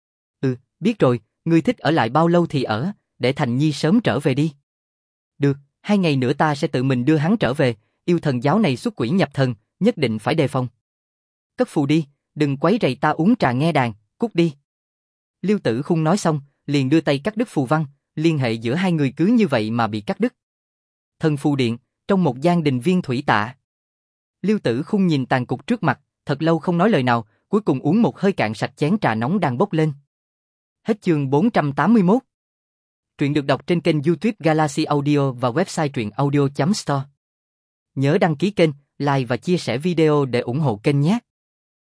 Ừ, biết rồi, ngươi thích ở lại bao lâu thì ở, để Thành Nhi sớm trở về đi. Được, hai ngày nữa ta sẽ tự mình đưa hắn trở về, yêu thần giáo này xuất quỷ nhập thần, nhất định phải đề phòng. Cất phù đi, đừng quấy rầy ta uống trà nghe đàn, cút đi. Liêu Tử Khung nói xong, liền đưa tay cắt đứt phù văn, liên hệ giữa hai người cứ như vậy mà bị cắt đứt. Thần Phù Điện, trong một gian đình viên thủy tạ. Liêu Tử Khung nhìn tàn cục trước mặt, thật lâu không nói lời nào, cuối cùng uống một hơi cạn sạch chén trà nóng đang bốc lên. Hết chương bốn trăm tám mươi mốt. Truyện được đọc trên kênh YouTube Galaxy Audio và website truyện audio chấm store. Nhớ đăng ký kênh, like và chia sẻ video để ủng hộ kênh nhé.